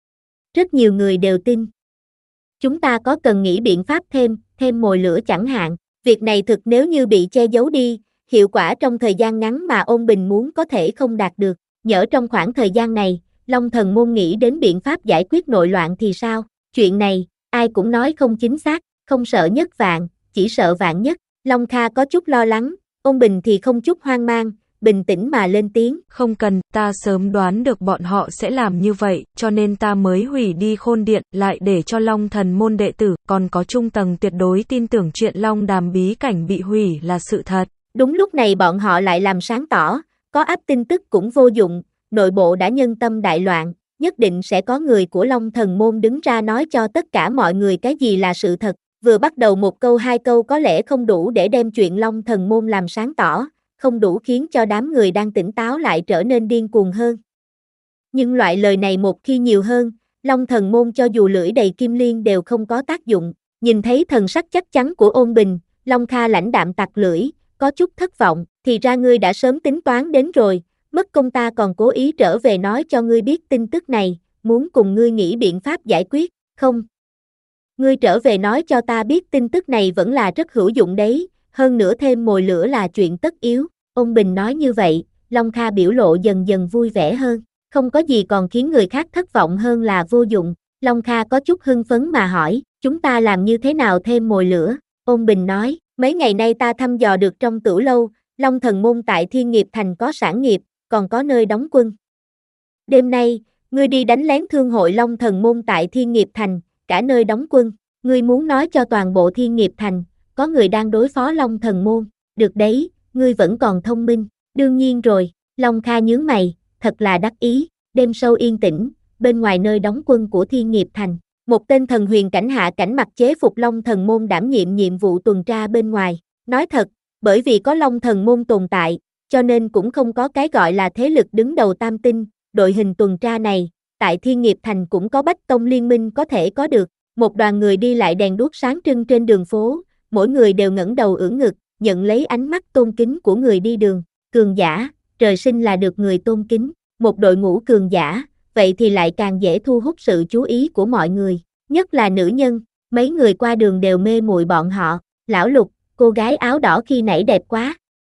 Rất nhiều người đều tin. Chúng ta có cần nghĩ biện pháp thêm, thêm mồi lửa chẳng hạn, việc này thực nếu như bị che giấu đi, hiệu quả trong thời gian ngắn mà Ôn Bình muốn có thể không đạt được. Nhỡ trong khoảng thời gian này, Long Thần Môn nghĩ đến biện pháp giải quyết nội loạn thì sao? Chuyện này, ai cũng nói không chính xác, không sợ nhất vạn, chỉ sợ vạn nhất. Long Kha có chút lo lắng, Ôn Bình thì không chút hoang mang, bình tĩnh mà lên tiếng. Không cần, ta sớm đoán được bọn họ sẽ làm như vậy, cho nên ta mới hủy đi Khôn Điện, lại để cho Long Thần Môn đệ tử, còn có trung tầng tuyệt đối tin tưởng chuyện Long Đàm bí cảnh bị hủy là sự thật. Đúng lúc này bọn họ lại làm sáng tỏ, có áp tin tức cũng vô dụng, nội bộ đã nhân tâm đại loạn, nhất định sẽ có người của Long Thần Môn đứng ra nói cho tất cả mọi người cái gì là sự thật. Vừa bắt đầu một câu hai câu có lẽ không đủ để đem chuyện Long Thần Môn làm sáng tỏ, không đủ khiến cho đám người đang tỉnh táo lại trở nên điên cuồng hơn. Nhưng loại lời này một khi nhiều hơn, Long Thần Môn cho dù lưỡi đầy kim liên đều không có tác dụng. Nhìn thấy thần sắc chắc chắn của Ôn Bình, Long Kha lãnh đạm tặc lưỡi, có chút thất vọng, thì ra ngươi đã sớm tính toán đến rồi, mất công ta còn cố ý trở về nói cho ngươi biết tin tức này, muốn cùng ngươi nghĩ biện pháp giải quyết, không? Ngươi trở về nói cho ta biết tin tức này vẫn là rất hữu dụng đấy, hơn nữa thêm mồi lửa là chuyện tất yếu. Ôn Bình nói như vậy, Long Kha biểu lộ dần dần vui vẻ hơn, không có gì còn khiến người khác thất vọng hơn là vô dụng. Long Kha có chút hưng phấn mà hỏi, chúng ta làm như thế nào thêm mồi lửa? Ôn Bình nói, mấy ngày nay ta thăm dò được trong Tửu Lâu, Long Thần Môn tại Thiên Nghiệp Thành có sản nghiệp, còn có nơi đóng quân. Đêm nay, ngươi đi đánh lén thương hội Long Thần Môn tại Thiên Nghiệp Thành, cả nơi đóng quân, ngươi muốn nói cho toàn bộ Thiên Nghiệp Thành, có người đang đối phó Long Thần Môn, được đấy, ngươi vẫn còn thông minh, đương nhiên rồi. Long Kha nhướng mày, thật là đắc ý. Đêm sâu yên tĩnh, bên ngoài nơi đóng quân của Thiên Nghiệp Thành, một tên thần huyền cảnh hạ cảnh mặc chế phục Long Thần Môn đảm nhiệm nhiệm vụ tuần tra bên ngoài. Nói thật, bởi vì có Long Thần Môn tồn tại, cho nên cũng không có cái gọi là thế lực đứng đầu tam tinh, đội hình tuần tra này, tại Thiên Nghiệp Thành cũng có Bách Tông liên minh có thể có được. Một đoàn người đi lại đèn đuốc sáng trưng trên đường phố, mỗi người đều ngẩng đầu ưỡn ngực, nhận lấy ánh mắt tôn kính của người đi đường. Cường giả, trời sinh là được người tôn kính, một đội ngũ cường giả, vậy thì lại càng dễ thu hút sự chú ý của mọi người, nhất là nữ nhân, mấy người qua đường đều mê muội bọn họ. Lão Lục, cô gái áo đỏ khi nãy đẹp quá.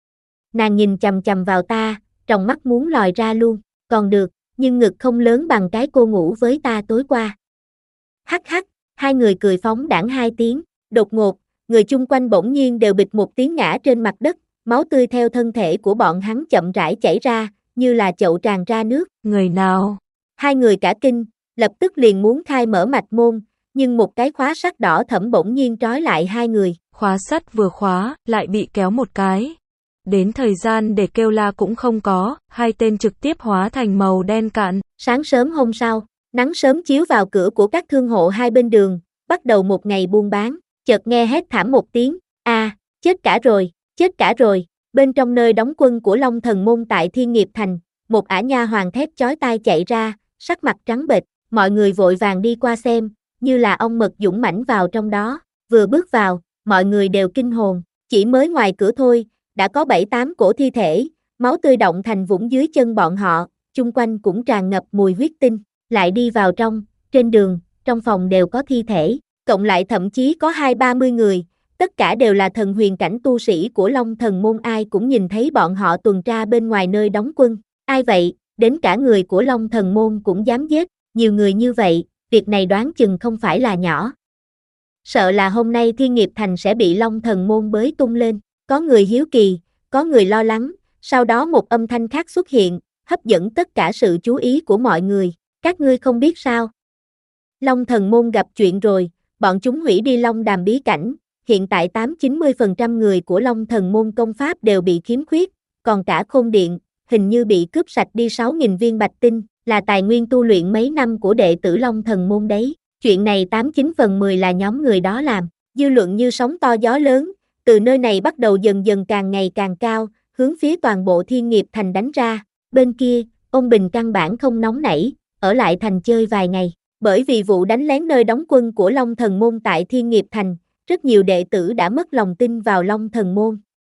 Nàng nhìn chằm chằm vào ta, trong mắt muốn lòi ra luôn, còn được, nhưng ngực không lớn bằng cái cô ngủ với ta tối qua. Hắc hắc, hai người cười phóng đãng hai tiếng, đột ngột, người chung quanh bỗng nhiên đều bịch một tiếng ngã trên mặt đất, máu tươi theo thân thể của bọn hắn chậm rãi chảy ra, như là chậu tràn ra nước. Người nào? Hai người cả kinh, lập tức liền muốn khai mở mạch môn, nhưng một cái khóa sắt đỏ thẫm bỗng nhiên trói lại hai người. Khóa sắt vừa khóa, lại bị kéo một cái. Đến thời gian để kêu la cũng không có, hai tên trực tiếp hóa thành màu đen cạn. Sáng sớm hôm sau, nắng sớm chiếu vào cửa của các thương hộ hai bên đường, bắt đầu một ngày buôn bán, chợt nghe hét thảm một tiếng, a, à, chết cả rồi, chết cả rồi. Bên trong nơi đóng quân của Long Thần Môn tại Thiên Nghiệp Thành, một ả nha hoàng thét chói tai chạy ra, sắc mặt trắng bệch, mọi người vội vàng đi qua xem, như là ong mật dũng mãnh vào trong đó, vừa bước vào, mọi người đều kinh hồn, chỉ mới ngoài cửa thôi, đã có bảy tám cổ thi thể, máu tươi động thành vũng dưới chân bọn họ, chung quanh cũng tràn ngập mùi huyết tinh, lại đi vào trong, trên đường, trong phòng đều có thi thể, cộng lại thậm chí có hai ba mươi người, tất cả đều là thần huyền cảnh tu sĩ của Long Thần Môn, ai cũng nhìn thấy bọn họ tuần tra bên ngoài nơi đóng quân, ai vậy, đến cả người của Long Thần Môn cũng dám giết, nhiều người như vậy, việc này đoán chừng không phải là nhỏ. Sợ là hôm nay Thiên Nghiệp Thành sẽ bị Long Thần Môn bới tung lên, có người hiếu kỳ, có người lo lắng, sau đó một âm thanh khác xuất hiện, hấp dẫn tất cả sự chú ý của mọi người, các ngươi không biết sao. Long Thần Môn gặp chuyện rồi, bọn chúng hủy đi Long Đàm bí cảnh, hiện tại tám chín mươi phần trăm người của Long Thần Môn công pháp đều bị khiếm khuyết, còn cả Khôn Điện, hình như bị cướp sạch đi sáu nghìn viên bạch tinh, là tài nguyên tu luyện mấy năm của đệ tử Long Thần Môn đấy. Chuyện này tám chín phần mười là nhóm người đó làm, dư luận như sóng to gió lớn, từ nơi này bắt đầu dần dần càng ngày càng cao, hướng phía toàn bộ Thiên Nghiệp Thành đánh ra. Bên kia, ông Bình căn bản không nóng nảy, ở lại thành chơi vài ngày. Bởi vì vụ đánh lén nơi đóng quân của Long Thần Môn tại Thiên Nghiệp Thành, rất nhiều đệ tử đã mất lòng tin vào Long Thần Môn.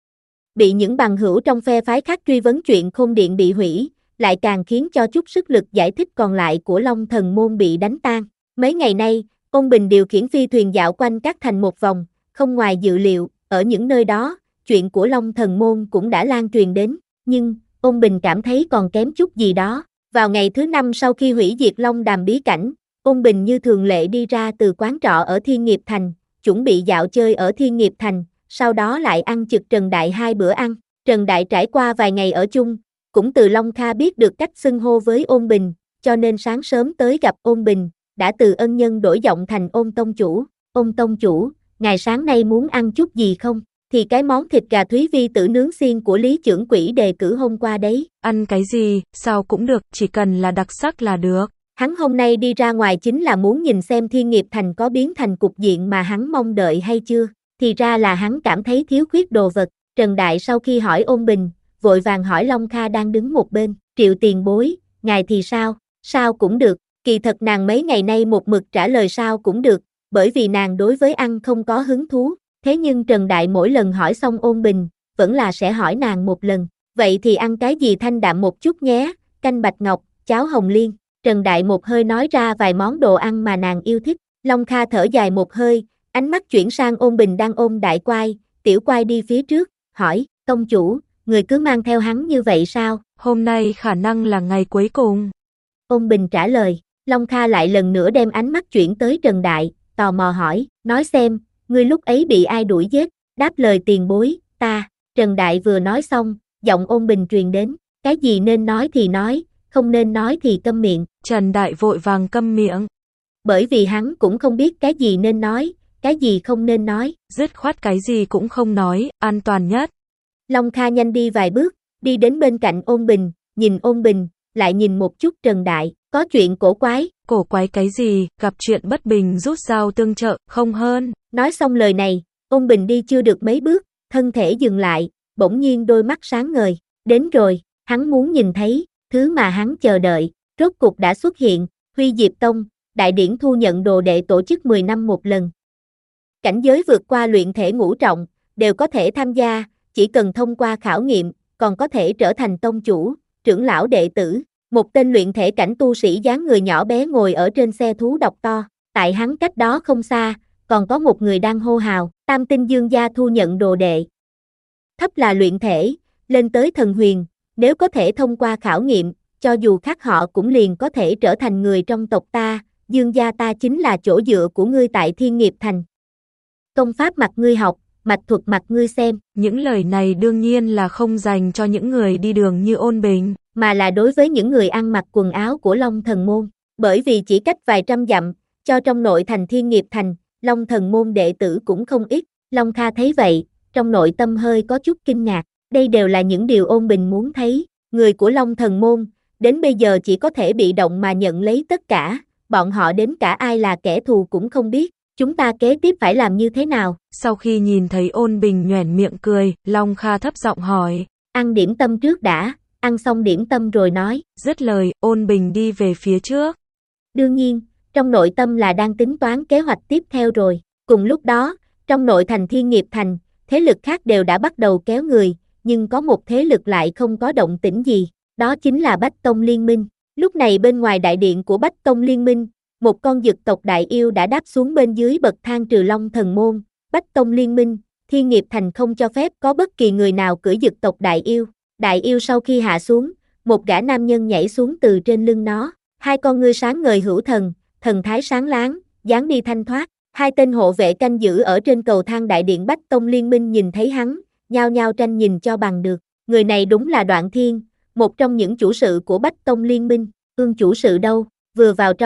Bị những bằng hữu trong phe phái khác truy vấn chuyện Khôn Điện bị hủy, lại càng khiến cho chút sức lực giải thích còn lại của Long Thần Môn bị đánh tan. Mấy ngày nay, ông Bình điều khiển phi thuyền dạo quanh các thành một vòng, không ngoài dự liệu, ở những nơi đó, chuyện của Long Thần Môn cũng đã lan truyền đến, nhưng, ông Bình cảm thấy còn kém chút gì đó. Vào ngày thứ năm sau khi hủy diệt Long Đàm bí cảnh, ông Bình như thường lệ đi ra từ quán trọ ở Thiên Nghiệp Thành, chuẩn bị dạo chơi ở Thiên Nghiệp Thành, sau đó lại ăn trực Trần Đại hai bữa ăn. Trần Đại trải qua vài ngày ở chung, cũng từ Long Kha biết được cách xưng hô với Ôn Bình, cho nên sáng sớm tới gặp Ôn Bình, đã từ ân nhân đổi giọng thành Ôn Tông Chủ. Ôn Tông Chủ, ngài sáng nay muốn ăn chút gì không? Thì cái món thịt gà Thúy Vi tử nướng xiên của Lý trưởng quỹ đề cử hôm qua đấy. Ăn cái gì, sao cũng được, chỉ cần là đặc sắc là được. Hắn hôm nay đi ra ngoài chính là muốn nhìn xem Thiên Nghiệp Thành có biến thành cục diện mà hắn mong đợi hay chưa. Thì ra là hắn cảm thấy thiếu khuyết đồ vật. Trần Đại sau khi hỏi Ôn Bình, vội vàng hỏi Long Kha đang đứng một bên. Triệu tiền bối, ngài thì sao? Sao cũng được. Kỳ thật nàng mấy ngày nay một mực trả lời sao cũng được, bởi vì nàng đối với ăn không có hứng thú. Thế nhưng Trần Đại mỗi lần hỏi xong Ôn Bình, vẫn là sẽ hỏi nàng một lần. Vậy thì ăn cái gì thanh đạm một chút nhé, canh bạch ngọc, cháo hồng liên. Trần Đại một hơi nói ra vài món đồ ăn mà nàng yêu thích. Long Kha thở dài một hơi, ánh mắt chuyển sang Ôn Bình đang ôm đại quai, tiểu quai đi phía trước, hỏi, tông chủ, người cứ mang theo hắn như vậy sao? Hôm nay khả năng là ngày cuối cùng. Ôn Bình trả lời, Long Kha lại lần nữa đem ánh mắt chuyển tới Trần Đại, tò mò hỏi, nói xem, ngươi lúc ấy bị ai đuổi giết? Đáp lời tiền bối, ta. Trần Đại vừa nói xong, giọng Ôn Bình truyền đến, cái gì nên nói thì nói, không nên nói thì câm miệng. Trần Đại vội vàng câm miệng. Bởi vì hắn cũng không biết cái gì nên nói, cái gì không nên nói. Dứt khoát cái gì cũng không nói, an toàn nhất. Long Kha nhanh đi vài bước, đi đến bên cạnh Ôn Bình, nhìn Ôn Bình, lại nhìn một chút Trần Đại, có chuyện cổ quái. Cổ quái cái gì, gặp chuyện bất bình rút dao tương trợ, không hơn. Nói xong lời này, Ôn Bình đi chưa được mấy bước, thân thể dừng lại, bỗng nhiên đôi mắt sáng ngời. Đến rồi, hắn muốn nhìn thấy, thứ mà hắn chờ đợi, rốt cục đã xuất hiện, Huy Diệp Tông, đại điển thu nhận đồ đệ tổ chức mười năm một lần. Cảnh giới vượt qua luyện thể ngũ trọng, đều có thể tham gia, chỉ cần thông qua khảo nghiệm, còn có thể trở thành tông chủ, trưởng lão đệ tử. Một tên luyện thể cảnh tu sĩ dáng người nhỏ bé ngồi ở trên xe thú độc to, tại hắn cách đó không xa, còn có một người đang hô hào, Tam Tinh Dương gia thu nhận đồ đệ. Thấp là luyện thể, lên tới thần huyền, nếu có thể thông qua khảo nghiệm, cho dù khác họ cũng liền có thể trở thành người trong tộc ta, Dương gia ta chính là chỗ dựa của ngươi tại Thiên Nghiệp Thành. Công pháp mặc ngươi học, mạch thuật mặc ngươi xem. Những lời này đương nhiên là không dành cho những người đi đường như Ôn Bình, mà là đối với những người ăn mặc quần áo của Long Thần Môn, bởi vì chỉ cách vài trăm dặm, cho trong nội thành Thiên Nghiệp Thành, Long Thần Môn đệ tử cũng không ít. Long Kha thấy vậy, trong nội tâm hơi có chút kinh ngạc, đây đều là những điều Ôn Bình muốn thấy, người của Long Thần Môn, đến bây giờ chỉ có thể bị động mà nhận lấy tất cả, bọn họ đến cả ai là kẻ thù cũng không biết, chúng ta kế tiếp phải làm như thế nào? Sau khi nhìn thấy Ôn Bình nhoẻn miệng cười, Long Kha thấp giọng hỏi, ăn điểm tâm trước đã. Ăn xong điểm tâm rồi nói. Dứt lời, Ôn Bình đi về phía trước. Đương nhiên, trong nội tâm là đang tính toán kế hoạch tiếp theo rồi. Cùng lúc đó, trong nội thành Thiên Nghiệp Thành, thế lực khác đều đã bắt đầu kéo người, nhưng có một thế lực lại không có động tĩnh gì. Đó chính là Bách Tông Liên Minh. Lúc này bên ngoài đại điện của Bách Tông Liên Minh, một con dực tộc đại yêu đã đáp xuống bên dưới bậc thang Trừ Long Thần Môn. Bách Tông Liên Minh, Thiên Nghiệp Thành không cho phép có bất kỳ người nào cưỡi dực tộc đại yêu. Đại yêu sau khi hạ xuống, một gã nam nhân nhảy xuống từ trên lưng nó, hai con ngươi sáng ngời hữu thần, thần thái sáng láng, dáng đi thanh thoát. Hai tên hộ vệ canh giữ ở trên cầu thang đại điện Bách Tông Liên Minh nhìn thấy hắn, nhao nhao tranh nhìn cho bằng được. Người này đúng là Đoạn Thiên, một trong những chủ sự của Bách Tông Liên Minh. Ương chủ sự đâu? Vừa vào trong,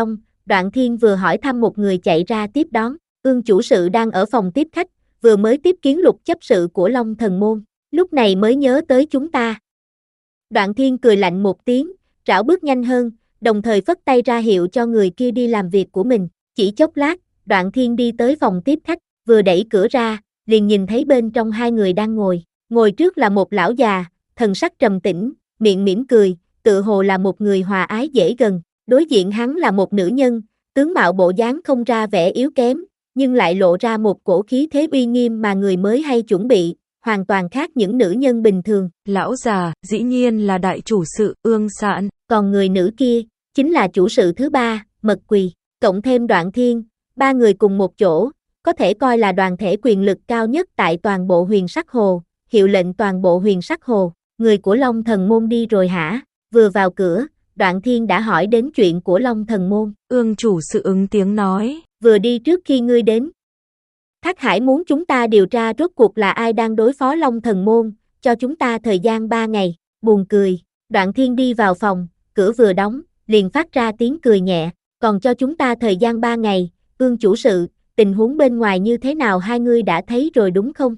Đoạn Thiên vừa hỏi thăm một người chạy ra tiếp đón, Ương chủ sự đang ở phòng tiếp khách, vừa mới tiếp kiến Lục chấp sự của Long Thần Môn, lúc này mới nhớ tới chúng ta. Đoạn Thiên cười lạnh một tiếng, rảo bước nhanh hơn, đồng thời phất tay ra hiệu cho người kia đi làm việc của mình. Chỉ chốc lát, Đoạn Thiên đi tới phòng tiếp khách, vừa đẩy cửa ra, liền nhìn thấy bên trong hai người đang ngồi. Ngồi trước là một lão già, thần sắc trầm tĩnh, miệng mỉm cười, tự hồ là một người hòa ái dễ gần. Đối diện hắn là một nữ nhân, tướng mạo bộ dáng không ra vẻ yếu kém, nhưng lại lộ ra một cổ khí thế uy nghiêm mà người mới hay chuẩn bị, hoàn toàn khác những nữ nhân bình thường. Lão già, dĩ nhiên là đại chủ sự, Ương Sạn. Còn người nữ kia, chính là chủ sự thứ ba, Mật Quỳ, cộng thêm Đoạn Thiên, ba người cùng một chỗ, có thể coi là đoàn thể quyền lực cao nhất tại toàn bộ Huyền Sắc Hồ, hiệu lệnh toàn bộ Huyền Sắc Hồ. Người của Long Thần Môn đi rồi hả? Vừa vào cửa, Đoạn Thiên đã hỏi đến chuyện của Long Thần Môn. Ương chủ sự ứng tiếng nói. Vừa đi trước khi ngươi đến. Thác Hải muốn chúng ta điều tra rốt cuộc là ai đang đối phó Long Thần Môn, cho chúng ta thời gian ba ngày. Buồn cười, Đoạn Thiên đi vào phòng, cửa vừa đóng, liền phát ra tiếng cười nhẹ. Còn cho chúng ta thời gian ba ngày, Ương chủ sự, tình huống bên ngoài như thế nào hai ngươi đã thấy rồi đúng không?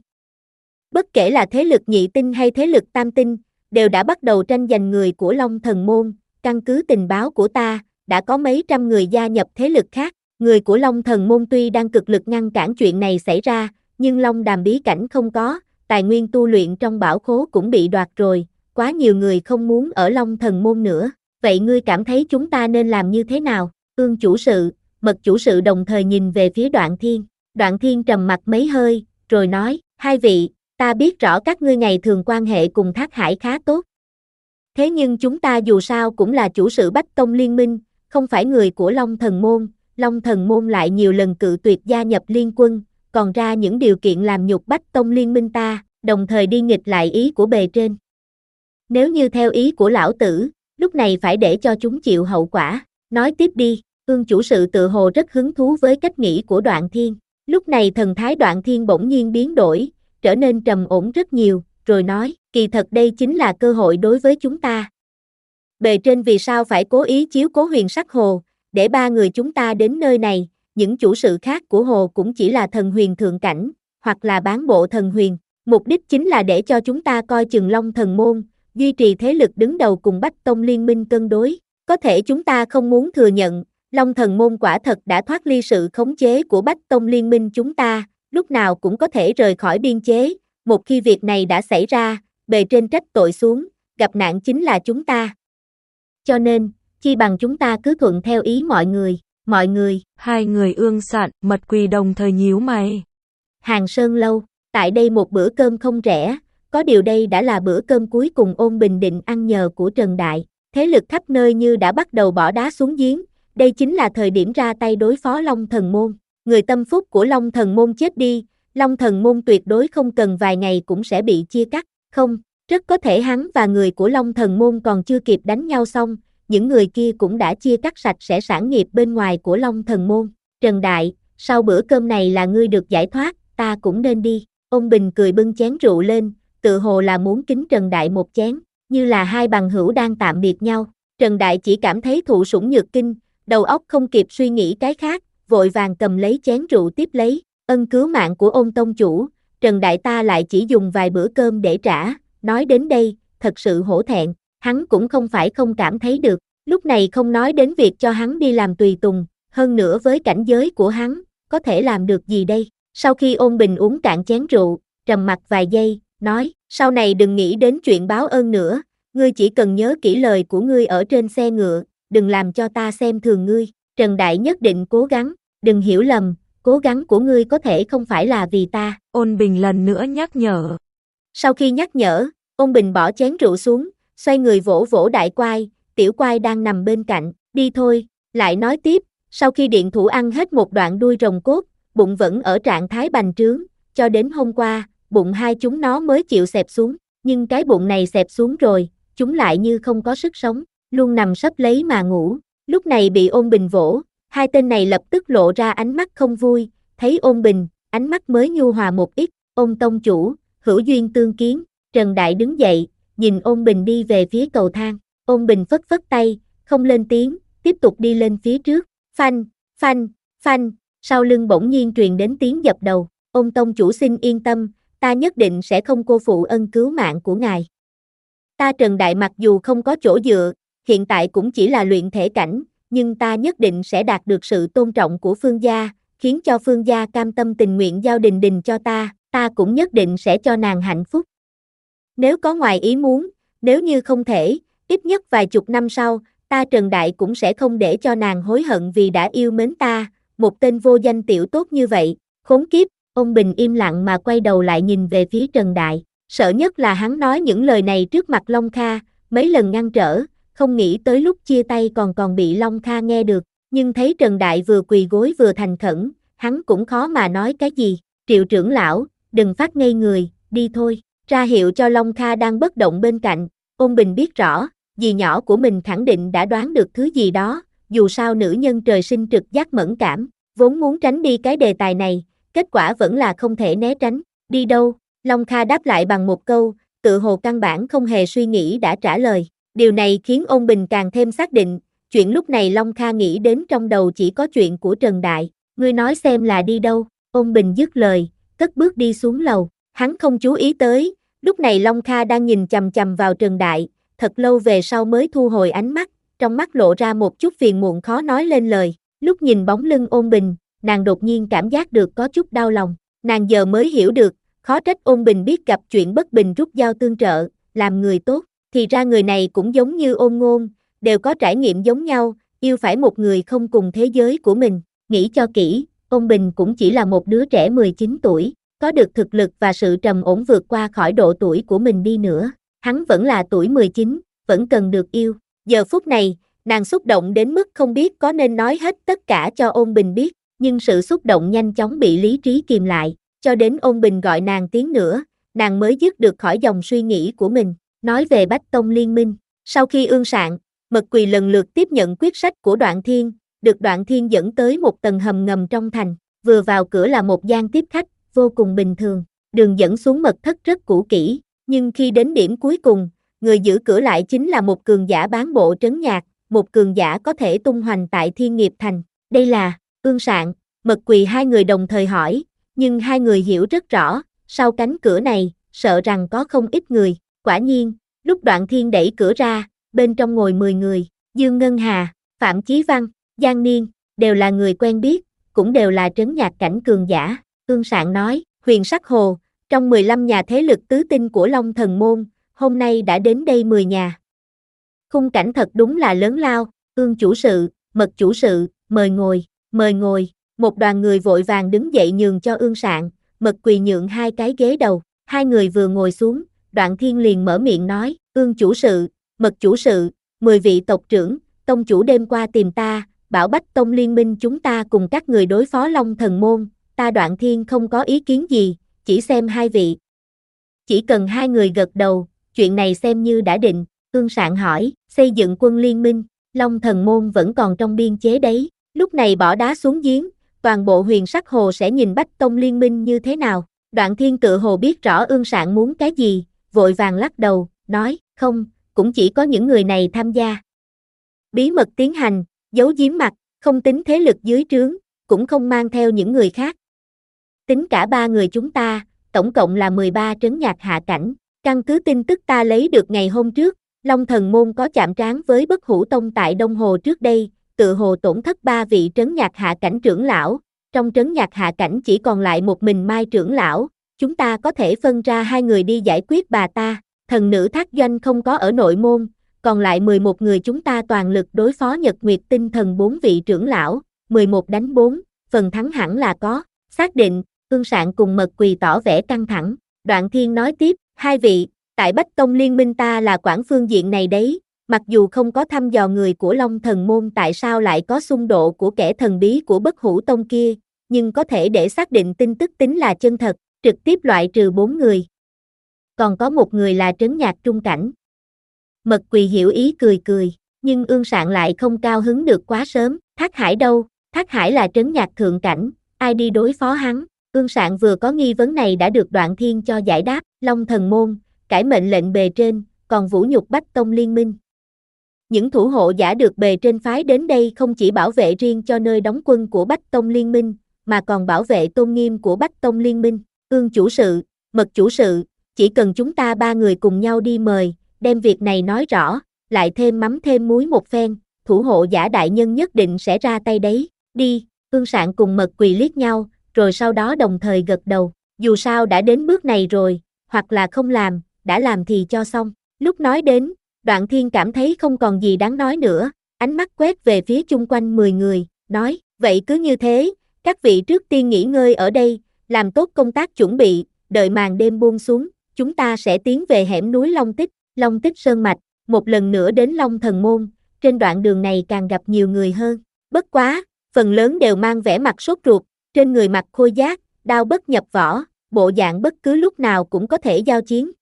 Bất kể là thế lực nhị tinh hay thế lực tam tinh, đều đã bắt đầu tranh giành người của Long Thần Môn. Căn cứ tình báo của ta, đã có mấy trăm người gia nhập thế lực khác. Người của Long Thần Môn tuy đang cực lực ngăn cản chuyện này xảy ra, nhưng Long Đàm bí cảnh không có, tài nguyên tu luyện trong bảo khố cũng bị đoạt rồi, quá nhiều người không muốn ở Long Thần Môn nữa. Vậy ngươi cảm thấy chúng ta nên làm như thế nào? Ương chủ sự, Mật chủ sự đồng thời nhìn về phía Đoạn Thiên. Đoạn Thiên trầm mặt mấy hơi, rồi nói, hai vị, ta biết rõ các ngươi ngày thường quan hệ cùng Thác Hải khá tốt. Thế nhưng chúng ta dù sao cũng là chủ sự Bách Tông Liên minh, không phải người của Long Thần Môn. Long Thần Môn lại nhiều lần cự tuyệt gia nhập liên quân, còn ra những điều kiện làm nhục Bách Tông Liên minh ta, đồng thời đi nghịch lại ý của bề trên. Nếu như theo ý của lão tử, lúc này phải để cho chúng chịu hậu quả. Nói tiếp đi, Ương chủ sự tự hồ rất hứng thú với cách nghĩ của Đoạn Thiên. Lúc này thần thái Đoạn Thiên bỗng nhiên biến đổi, trở nên trầm ổn rất nhiều, rồi nói, kỳ thật đây chính là cơ hội đối với chúng ta. Bề trên vì sao phải cố ý chiếu cố Huyền Sắc Hồ, để ba người chúng ta đến nơi này, những chủ sự khác của hồ cũng chỉ là thần huyền thượng cảnh, hoặc là bán bộ thần huyền. Mục đích chính là để cho chúng ta coi chừng Long Thần Môn, duy trì thế lực đứng đầu cùng Bách Tông Liên minh cân đối. Có thể chúng ta không muốn thừa nhận, Long Thần Môn quả thật đã thoát ly sự khống chế của Bách Tông Liên minh chúng ta, lúc nào cũng có thể rời khỏi biên chế. Một khi việc này đã xảy ra, bề trên trách tội xuống, gặp nạn chính là chúng ta. Cho nên, chi bằng chúng ta cứ thuận theo ý mọi người, mọi người. Hai người Ương Sạn, Mật Quỳ đồng thời nhíu mày. Hàng Sơn Lâu, tại đây một bữa cơm không rẻ, có điều đây đã là bữa cơm cuối cùng Ôn Bình định ăn nhờ của Trần Đại. Thế lực khắp nơi như đã bắt đầu bỏ đá xuống giếng, đây chính là thời điểm ra tay đối phó Long Thần Môn. Người tâm phúc của Long Thần Môn chết đi, Long Thần Môn tuyệt đối không cần vài ngày cũng sẽ bị chia cắt. Không, rất có thể hắn và người của Long Thần Môn còn chưa kịp đánh nhau xong, những người kia cũng đã chia cắt sạch sẽ sản nghiệp bên ngoài của Long Thần Môn. Trần Đại, sau bữa cơm này là ngươi được giải thoát, ta cũng nên đi. Ôn Bình cười bưng chén rượu lên, tự hồ là muốn kính Trần Đại một chén, như là hai bằng hữu đang tạm biệt nhau. Trần Đại chỉ cảm thấy thụ sủng nhược kinh, đầu óc không kịp suy nghĩ cái khác, vội vàng cầm lấy chén rượu tiếp lấy. Ân cứu mạng của Ôn tông chủ, Trần Đại ta lại chỉ dùng vài bữa cơm để trả. Nói đến đây, thật sự hổ thẹn, hắn cũng không phải không cảm thấy được. Lúc này không nói đến việc cho hắn đi làm tùy tùng, hơn nữa với cảnh giới của hắn, có thể làm được gì đây? Sau khi Ôn Bình uống cạn chén rượu, trầm mặc vài giây, nói, sau này đừng nghĩ đến chuyện báo ơn nữa, ngươi chỉ cần nhớ kỹ lời của ngươi ở trên xe ngựa, đừng làm cho ta xem thường ngươi. Trần Đại nhất định cố gắng, đừng hiểu lầm, cố gắng của ngươi có thể không phải là vì ta. Ôn Bình lần nữa nhắc nhở. Sau khi nhắc nhở, Ôn Bình bỏ chén rượu xuống, xoay người vỗ vỗ Đại Quai, Tiểu Quai đang nằm bên cạnh, đi thôi, lại nói tiếp, sau khi điện thủ ăn hết một đoạn đuôi rồng cốt, bụng vẫn ở trạng thái bành trướng, cho đến hôm qua, bụng hai chúng nó mới chịu xẹp xuống, nhưng cái bụng này xẹp xuống rồi, chúng lại như không có sức sống, luôn nằm sấp lấy mà ngủ. Lúc này bị Ôn Bình vỗ, hai tên này lập tức lộ ra ánh mắt không vui, thấy Ôn Bình, ánh mắt mới nhu hòa một ít. Ôn tông chủ, hữu duyên tương kiến. Trần Đại đứng dậy, nhìn Ôn Bình đi về phía cầu thang. Ôn Bình phất phất tay, không lên tiếng, tiếp tục đi lên phía trước. Phanh, phanh, phanh, sau lưng bỗng nhiên truyền đến tiếng dập đầu, Ôn tông chủ xin yên tâm, ta nhất định sẽ không cô phụ ân cứu mạng của ngài. Ta Trần Đại mặc dù không có chỗ dựa, hiện tại cũng chỉ là luyện thể cảnh, nhưng ta nhất định sẽ đạt được sự tôn trọng của Phương gia, khiến cho Phương gia cam tâm tình nguyện giao Đình Đình cho ta, ta cũng nhất định sẽ cho nàng hạnh phúc. Nếu có ngoài ý muốn, nếu như không thể, ít nhất vài chục năm sau, ta Trần Đại cũng sẽ không để cho nàng hối hận vì đã yêu mến ta, một tên vô danh tiểu tốt như vậy, khốn kiếp. Ông Bình im lặng mà quay đầu lại nhìn về phía Trần Đại, sợ nhất là hắn nói những lời này trước mặt Long Kha, mấy lần ngăn trở, không nghĩ tới lúc chia tay còn còn bị Long Kha nghe được, nhưng thấy Trần Đại vừa quỳ gối vừa thành khẩn, hắn cũng khó mà nói cái gì. Triệu trưởng lão, đừng phát ngây người, đi thôi, ra hiệu cho Long Kha đang bất động bên cạnh. Ôn Bình biết rõ, dì nhỏ của mình khẳng định đã đoán được thứ gì đó, dù sao nữ nhân trời sinh trực giác mẫn cảm, vốn muốn tránh đi cái đề tài này, kết quả vẫn là không thể né tránh. Đi đâu? Long Kha đáp lại bằng một câu, tự hồ căn bản không hề suy nghĩ đã trả lời. Điều này khiến Ôn Bình càng thêm xác định, chuyện lúc này Long Kha nghĩ đến trong đầu chỉ có chuyện của Trần Đại. Ngươi nói xem là đi đâu? Ôn Bình dứt lời, cất bước đi xuống lầu. Hắn không chú ý tới, lúc này Long Kha đang nhìn chằm chằm vào Trần Đại, thật lâu về sau mới thu hồi ánh mắt, trong mắt lộ ra một chút phiền muộn khó nói lên lời. Lúc nhìn bóng lưng Ôn Bình, nàng đột nhiên cảm giác được có chút đau lòng, nàng giờ mới hiểu được, khó trách Ôn Bình biết gặp chuyện bất bình rút dao tương trợ, làm người tốt, thì ra người này cũng giống như Ôn Ngôn, đều có trải nghiệm giống nhau, yêu phải một người không cùng thế giới của mình. Nghĩ cho kỹ, Ôn Bình cũng chỉ là một đứa trẻ mười chín tuổi, có được thực lực và sự trầm ổn vượt qua khỏi độ tuổi của mình đi nữa, hắn vẫn là tuổi mười chín, vẫn cần được yêu. Giờ phút này, nàng xúc động đến mức không biết có nên nói hết tất cả cho Ôn Bình biết, nhưng sự xúc động nhanh chóng bị lý trí kìm lại, cho đến Ôn Bình gọi nàng tiếng nữa, nàng mới dứt được khỏi dòng suy nghĩ của mình. Nói về Bách Tông Liên Minh, sau khi ương sạn, Mật Quỳ lần lượt tiếp nhận quyết sách của Đoạn Thiên, được Đoạn Thiên dẫn tới một tầng hầm ngầm trong thành, vừa vào cửa là một gian tiếp khách, vô cùng bình thường, đường dẫn xuống mật thất rất cũ kỹ, nhưng khi đến điểm cuối cùng, người giữ cửa lại chính là một cường giả bán bộ trấn nhạc, một cường giả có thể tung hoành tại Thiên Nghiệp Thành. Đây là ương sạn. Mật Quỳ hai người đồng thời hỏi, nhưng hai người hiểu rất rõ, sau cánh cửa này, sợ rằng có không ít người. Quả nhiên, lúc Đoạn Thiên đẩy cửa ra, bên trong ngồi mười người, Dương Ngân Hà, Phạm Chí Văn, Giang Niên, đều là người quen biết, cũng đều là trấn nhạc cảnh cường giả. Ương Sạn nói, Huyền Sắc Hồ, trong mười lăm nhà thế lực tứ tinh của Long Thần Môn, hôm nay đã đến đây mười nhà. Khung cảnh thật đúng là lớn lao. Ương chủ sự, Mật chủ sự, mời ngồi, mời ngồi. Một đoàn người vội vàng đứng dậy nhường cho Ương Sạn, Mật Quỳ nhượng hai cái ghế đầu. Hai người vừa ngồi xuống, Đoạn Thiên liền mở miệng nói, Ương chủ sự, Mật chủ sự, mười vị tộc trưởng, tông chủ đêm qua tìm ta, bảo Bách Tông Liên Minh chúng ta cùng các người đối phó Long Thần Môn, ta Đoạn Thiên không có ý kiến gì, chỉ xem hai vị. Chỉ cần hai người gật đầu, chuyện này xem như đã định. Ương Sạn hỏi, xây dựng quân liên minh, Long Thần Môn vẫn còn trong biên chế đấy, lúc này bỏ đá xuống giếng, toàn bộ Huyền Sắc Hồ sẽ nhìn Bách Tông Liên Minh như thế nào. Đoạn Thiên tự hồ biết rõ Ương Sạn muốn cái gì, vội vàng lắc đầu, nói, không, cũng chỉ có những người này tham gia. Bí mật tiến hành, giấu giếm mặt, không tính thế lực dưới trướng, cũng không mang theo những người khác. Tính cả ba người chúng ta, tổng cộng là mười ba trấn nhạc hạ cảnh. Căn cứ tin tức ta lấy được ngày hôm trước, Long Thần Môn có chạm trán với Bất Hủ Tông tại Đông Hồ trước đây, tự hồ tổn thất ba vị trấn nhạc hạ cảnh trưởng lão. Trong trấn nhạc hạ cảnh chỉ còn lại một mình Mai trưởng lão, chúng ta có thể phân ra hai người đi giải quyết bà ta. Thần nữ Thác Doanh không có ở nội môn, còn lại mười một người chúng ta toàn lực đối phó Nhật Nguyệt Tinh Thần bốn vị trưởng lão, mười một đánh bốn, phần thắng hẳn là có. Xác định. Ương Sạn cùng Mật Quỳ tỏ vẻ căng thẳng. Đoạn Thiên nói tiếp, hai vị, tại Bách Tông Liên Minh ta là quản phương diện này đấy, mặc dù không có thăm dò người của Long Thần Môn tại sao lại có xung độ của kẻ thần bí của Bất Hủ Tông kia, nhưng có thể để xác định tin tức tính là chân thật, trực tiếp loại trừ bốn người. Còn có một người là trấn nhạc trung cảnh. Mật Quỳ hiểu ý cười cười, nhưng Ương Sạn lại không cao hứng được quá sớm. Thác Hải đâu? Thác Hải là trấn nhạc thượng cảnh, ai đi đối phó hắn? Ương Sạn vừa có nghi vấn này đã được Đoạn Thiên cho giải đáp. Long Thần Môn cải mệnh lệnh bề trên, còn vũ nhục Bách Tông Liên Minh. Những thủ hộ giả được bề trên phái đến đây không chỉ bảo vệ riêng cho nơi đóng quân của Bách Tông Liên minh, mà còn bảo vệ tôn nghiêm của Bách Tông Liên minh. Ương chủ sự, Mật chủ sự, chỉ cần chúng ta ba người cùng nhau đi mời, đem việc này nói rõ, lại thêm mắm thêm muối một phen, thủ hộ giả đại nhân nhất định sẽ ra tay đấy. Đi, Ương Sạn cùng Mật Quỳ liếc nhau, rồi sau đó đồng thời gật đầu. Dù sao đã đến bước này rồi, hoặc là không làm, đã làm thì cho xong. Lúc nói đến, Đoạn Thiên cảm thấy không còn gì đáng nói nữa, ánh mắt quét về phía chung quanh mười người, nói, vậy cứ như thế, các vị trước tiên nghỉ ngơi ở đây, làm tốt công tác chuẩn bị, đợi màn đêm buông xuống, chúng ta sẽ tiến về hẻm núi Long Tích, Long Tích Sơn Mạch, một lần nữa đến Long Thần Môn, trên đoạn đường này càng gặp nhiều người hơn, bất quá, phần lớn đều mang vẻ mặt sốt ruột, trên người mặc khôi giáp, đao bất nhập vỏ, bộ dạng bất cứ lúc nào cũng có thể giao chiến.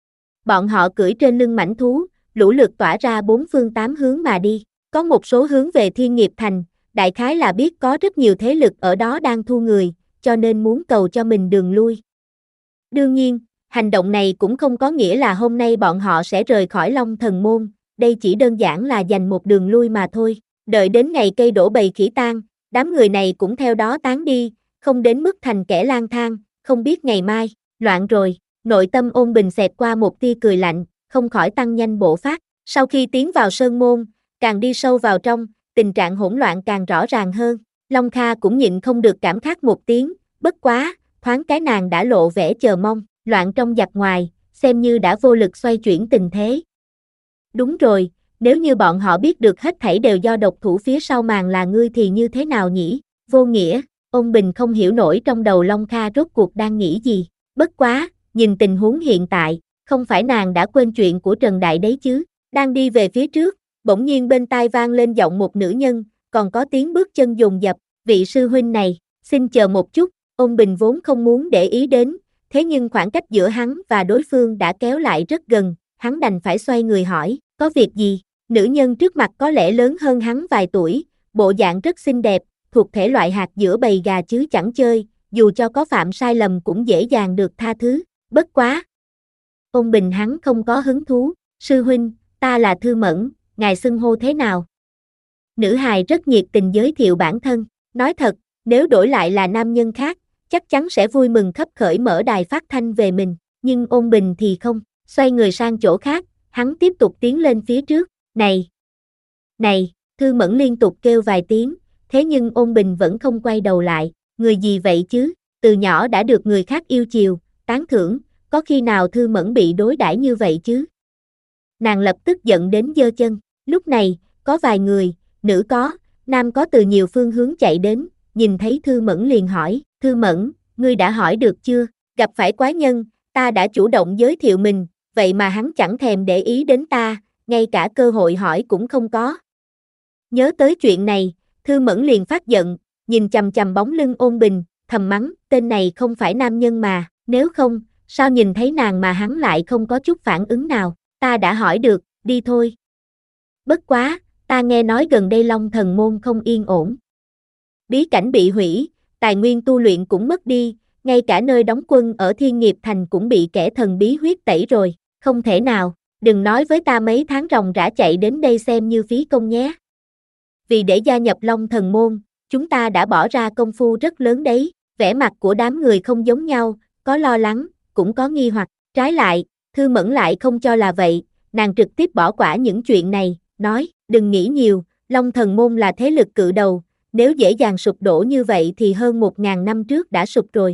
Bọn họ cưỡi trên lưng mãnh thú, lũ lượt tỏa ra bốn phương tám hướng mà đi, có một số hướng về Thiên Nghiệp Thành, đại khái là biết có rất nhiều thế lực ở đó đang thu người, cho nên muốn cầu cho mình đường lui. Đương nhiên, hành động này cũng không có nghĩa là hôm nay bọn họ sẽ rời khỏi Long Thần Môn, đây chỉ đơn giản là dành một đường lui mà thôi, đợi đến ngày cây đổ bầy khỉ tan, đám người này cũng theo đó tán đi, không đến mức thành kẻ lang thang, không biết ngày mai, loạn rồi, nội tâm Ôn Bình xẹt qua một tia cười lạnh, không khỏi tăng nhanh bộ phát, sau khi tiến vào sơn môn, càng đi sâu vào trong, tình trạng hỗn loạn càng rõ ràng hơn, Long Kha cũng nhịn không được cảm thán một tiếng, bất quá, thoáng cái nàng đã lộ vẻ chờ mong, loạn trong giặc ngoài, xem như đã vô lực xoay chuyển tình thế. Đúng rồi, nếu như bọn họ biết được hết thảy đều do độc thủ phía sau màn là ngươi thì như thế nào nhỉ? Vô nghĩa, Ôn Bình không hiểu nổi trong đầu Long Kha rốt cuộc đang nghĩ gì, bất quá, nhìn tình huống hiện tại, không phải nàng đã quên chuyện của Trần Đại đấy chứ, đang đi về phía trước, bỗng nhiên bên tai vang lên giọng một nữ nhân, còn có tiếng bước chân dồn dập, vị sư huynh này, xin chờ một chút, Ôn Bình vốn không muốn để ý đến, thế nhưng khoảng cách giữa hắn và đối phương đã kéo lại rất gần, hắn đành phải xoay người hỏi, có việc gì? Nữ nhân trước mặt có lẽ lớn hơn hắn vài tuổi, bộ dạng rất xinh đẹp, thuộc thể loại hạt giữa bầy gà chứ chẳng chơi, dù cho có phạm sai lầm cũng dễ dàng được tha thứ, bất quá. Ôn Bình hắn không có hứng thú, sư huynh, ta là Thư Mẫn, ngài xưng hô thế nào? Nữ hài rất nhiệt tình giới thiệu bản thân, nói thật, nếu đổi lại là nam nhân khác, chắc chắn sẽ vui mừng khấp khởi mở đài phát thanh về mình, nhưng Ôn Bình thì không, xoay người sang chỗ khác, hắn tiếp tục tiến lên phía trước, này, này, Thư Mẫn liên tục kêu vài tiếng, thế nhưng Ôn Bình vẫn không quay đầu lại, người gì vậy chứ, từ nhỏ đã được người khác yêu chiều, tán thưởng, có khi nào Thư Mẫn bị đối đãi như vậy chứ? Nàng lập tức giận đến giơ chân, lúc này, có vài người, nữ có, nam có từ nhiều phương hướng chạy đến, nhìn thấy Thư Mẫn liền hỏi, Thư Mẫn, ngươi đã hỏi được chưa, gặp phải quái nhân, ta đã chủ động giới thiệu mình, vậy mà hắn chẳng thèm để ý đến ta, ngay cả cơ hội hỏi cũng không có. Nhớ tới chuyện này, Thư Mẫn liền phát giận, nhìn chằm chằm bóng lưng Ôn Bình, thầm mắng, tên này không phải nam nhân mà, nếu không, sao nhìn thấy nàng mà hắn lại không có chút phản ứng nào, ta đã hỏi được, đi thôi. Bất quá, ta nghe nói gần đây Long Thần Môn không yên ổn. Bí cảnh bị hủy, tài nguyên tu luyện cũng mất đi, ngay cả nơi đóng quân ở Thiên Nghiệp Thành cũng bị kẻ thần bí huyết tẩy rồi, không thể nào, đừng nói với ta mấy tháng ròng rã chạy đến đây xem như phí công nhé. Vì để gia nhập Long Thần Môn, chúng ta đã bỏ ra công phu rất lớn đấy, vẻ mặt của đám người không giống nhau, có lo lắng, cũng có nghi hoặc, trái lại, Thư Mẫn lại không cho là vậy, nàng trực tiếp bỏ quả những chuyện này, nói, đừng nghĩ nhiều, Long Thần Môn là thế lực cự đầu, nếu dễ dàng sụp đổ như vậy thì hơn một ngàn năm trước đã sụp rồi.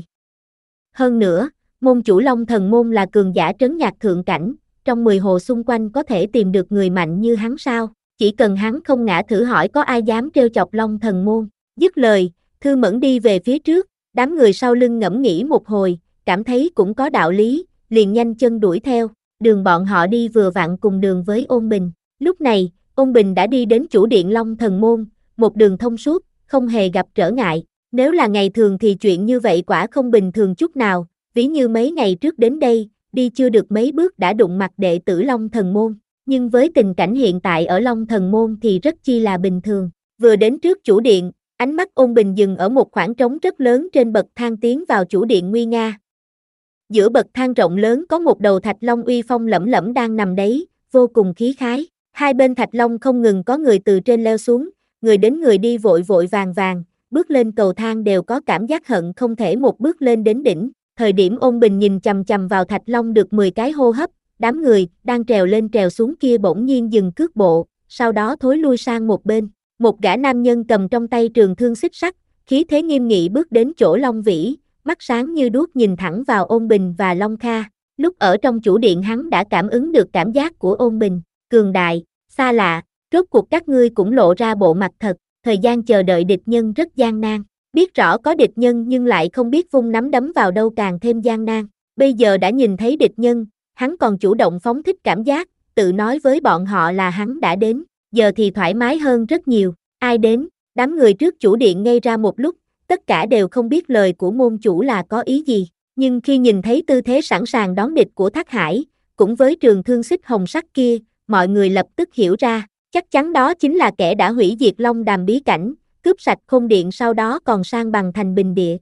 Hơn nữa, môn chủ Long Thần Môn là cường giả trấn nhạc thượng cảnh, trong mười hồ xung quanh có thể tìm được người mạnh như hắn sao, chỉ cần hắn không ngã thử hỏi có ai dám trêu chọc Long Thần Môn. Dứt lời, Thư Mẫn đi về phía trước, đám người sau lưng ngẫm nghĩ một hồi, cảm thấy cũng có đạo lý, liền nhanh chân đuổi theo, đường bọn họ đi vừa vặn cùng đường với Ôn Bình. Lúc này, Ôn Bình đã đi đến chủ điện Long Thần Môn, một đường thông suốt, không hề gặp trở ngại. Nếu là ngày thường thì chuyện như vậy quả không bình thường chút nào, ví như mấy ngày trước đến đây, đi chưa được mấy bước đã đụng mặt đệ tử Long Thần Môn. Nhưng với tình cảnh hiện tại ở Long Thần Môn thì rất chi là bình thường. Vừa đến trước chủ điện, ánh mắt Ôn Bình dừng ở một khoảng trống rất lớn trên bậc thang tiến vào chủ điện nguy nga. Giữa bậc thang rộng lớn có một đầu thạch long uy phong lẫm lẫm đang nằm đấy, vô cùng khí khái. Hai bên thạch long không ngừng có người từ trên leo xuống, người đến người đi vội vội vàng vàng, bước lên cầu thang đều có cảm giác hận không thể một bước lên đến đỉnh. Thời điểm Ôn Bình nhìn chằm chằm vào thạch long được mười cái hô hấp, đám người đang trèo lên trèo xuống kia bỗng nhiên dừng cước bộ, sau đó thối lui sang một bên. Một gã nam nhân cầm trong tay trường thương xích sắt, khí thế nghiêm nghị bước đến chỗ Long Vĩ, mắt sáng như đuốc nhìn thẳng vào Ôn Bình và Long Kha. Lúc ở trong chủ điện hắn đã cảm ứng được cảm giác của Ôn Bình, cường đại, xa lạ, rốt cuộc các ngươi cũng lộ ra bộ mặt thật, thời gian chờ đợi địch nhân rất gian nan. Biết rõ có địch nhân nhưng lại không biết vung nắm đấm vào đâu càng thêm gian nan. Bây giờ đã nhìn thấy địch nhân, hắn còn chủ động phóng thích cảm giác, tự nói với bọn họ là hắn đã đến, giờ thì thoải mái hơn rất nhiều. Ai đến? Đám người trước chủ điện ngây ra một lúc, tất cả đều không biết lời của môn chủ là có ý gì. Nhưng khi nhìn thấy tư thế sẵn sàng đón địch của Thác Hải, cũng với trường thương xích hồng sắc kia, mọi người lập tức hiểu ra, chắc chắn đó chính là kẻ đã hủy diệt Long Đàm bí cảnh, cướp sạch Khôn Điện sau đó còn sang bằng thành bình địa.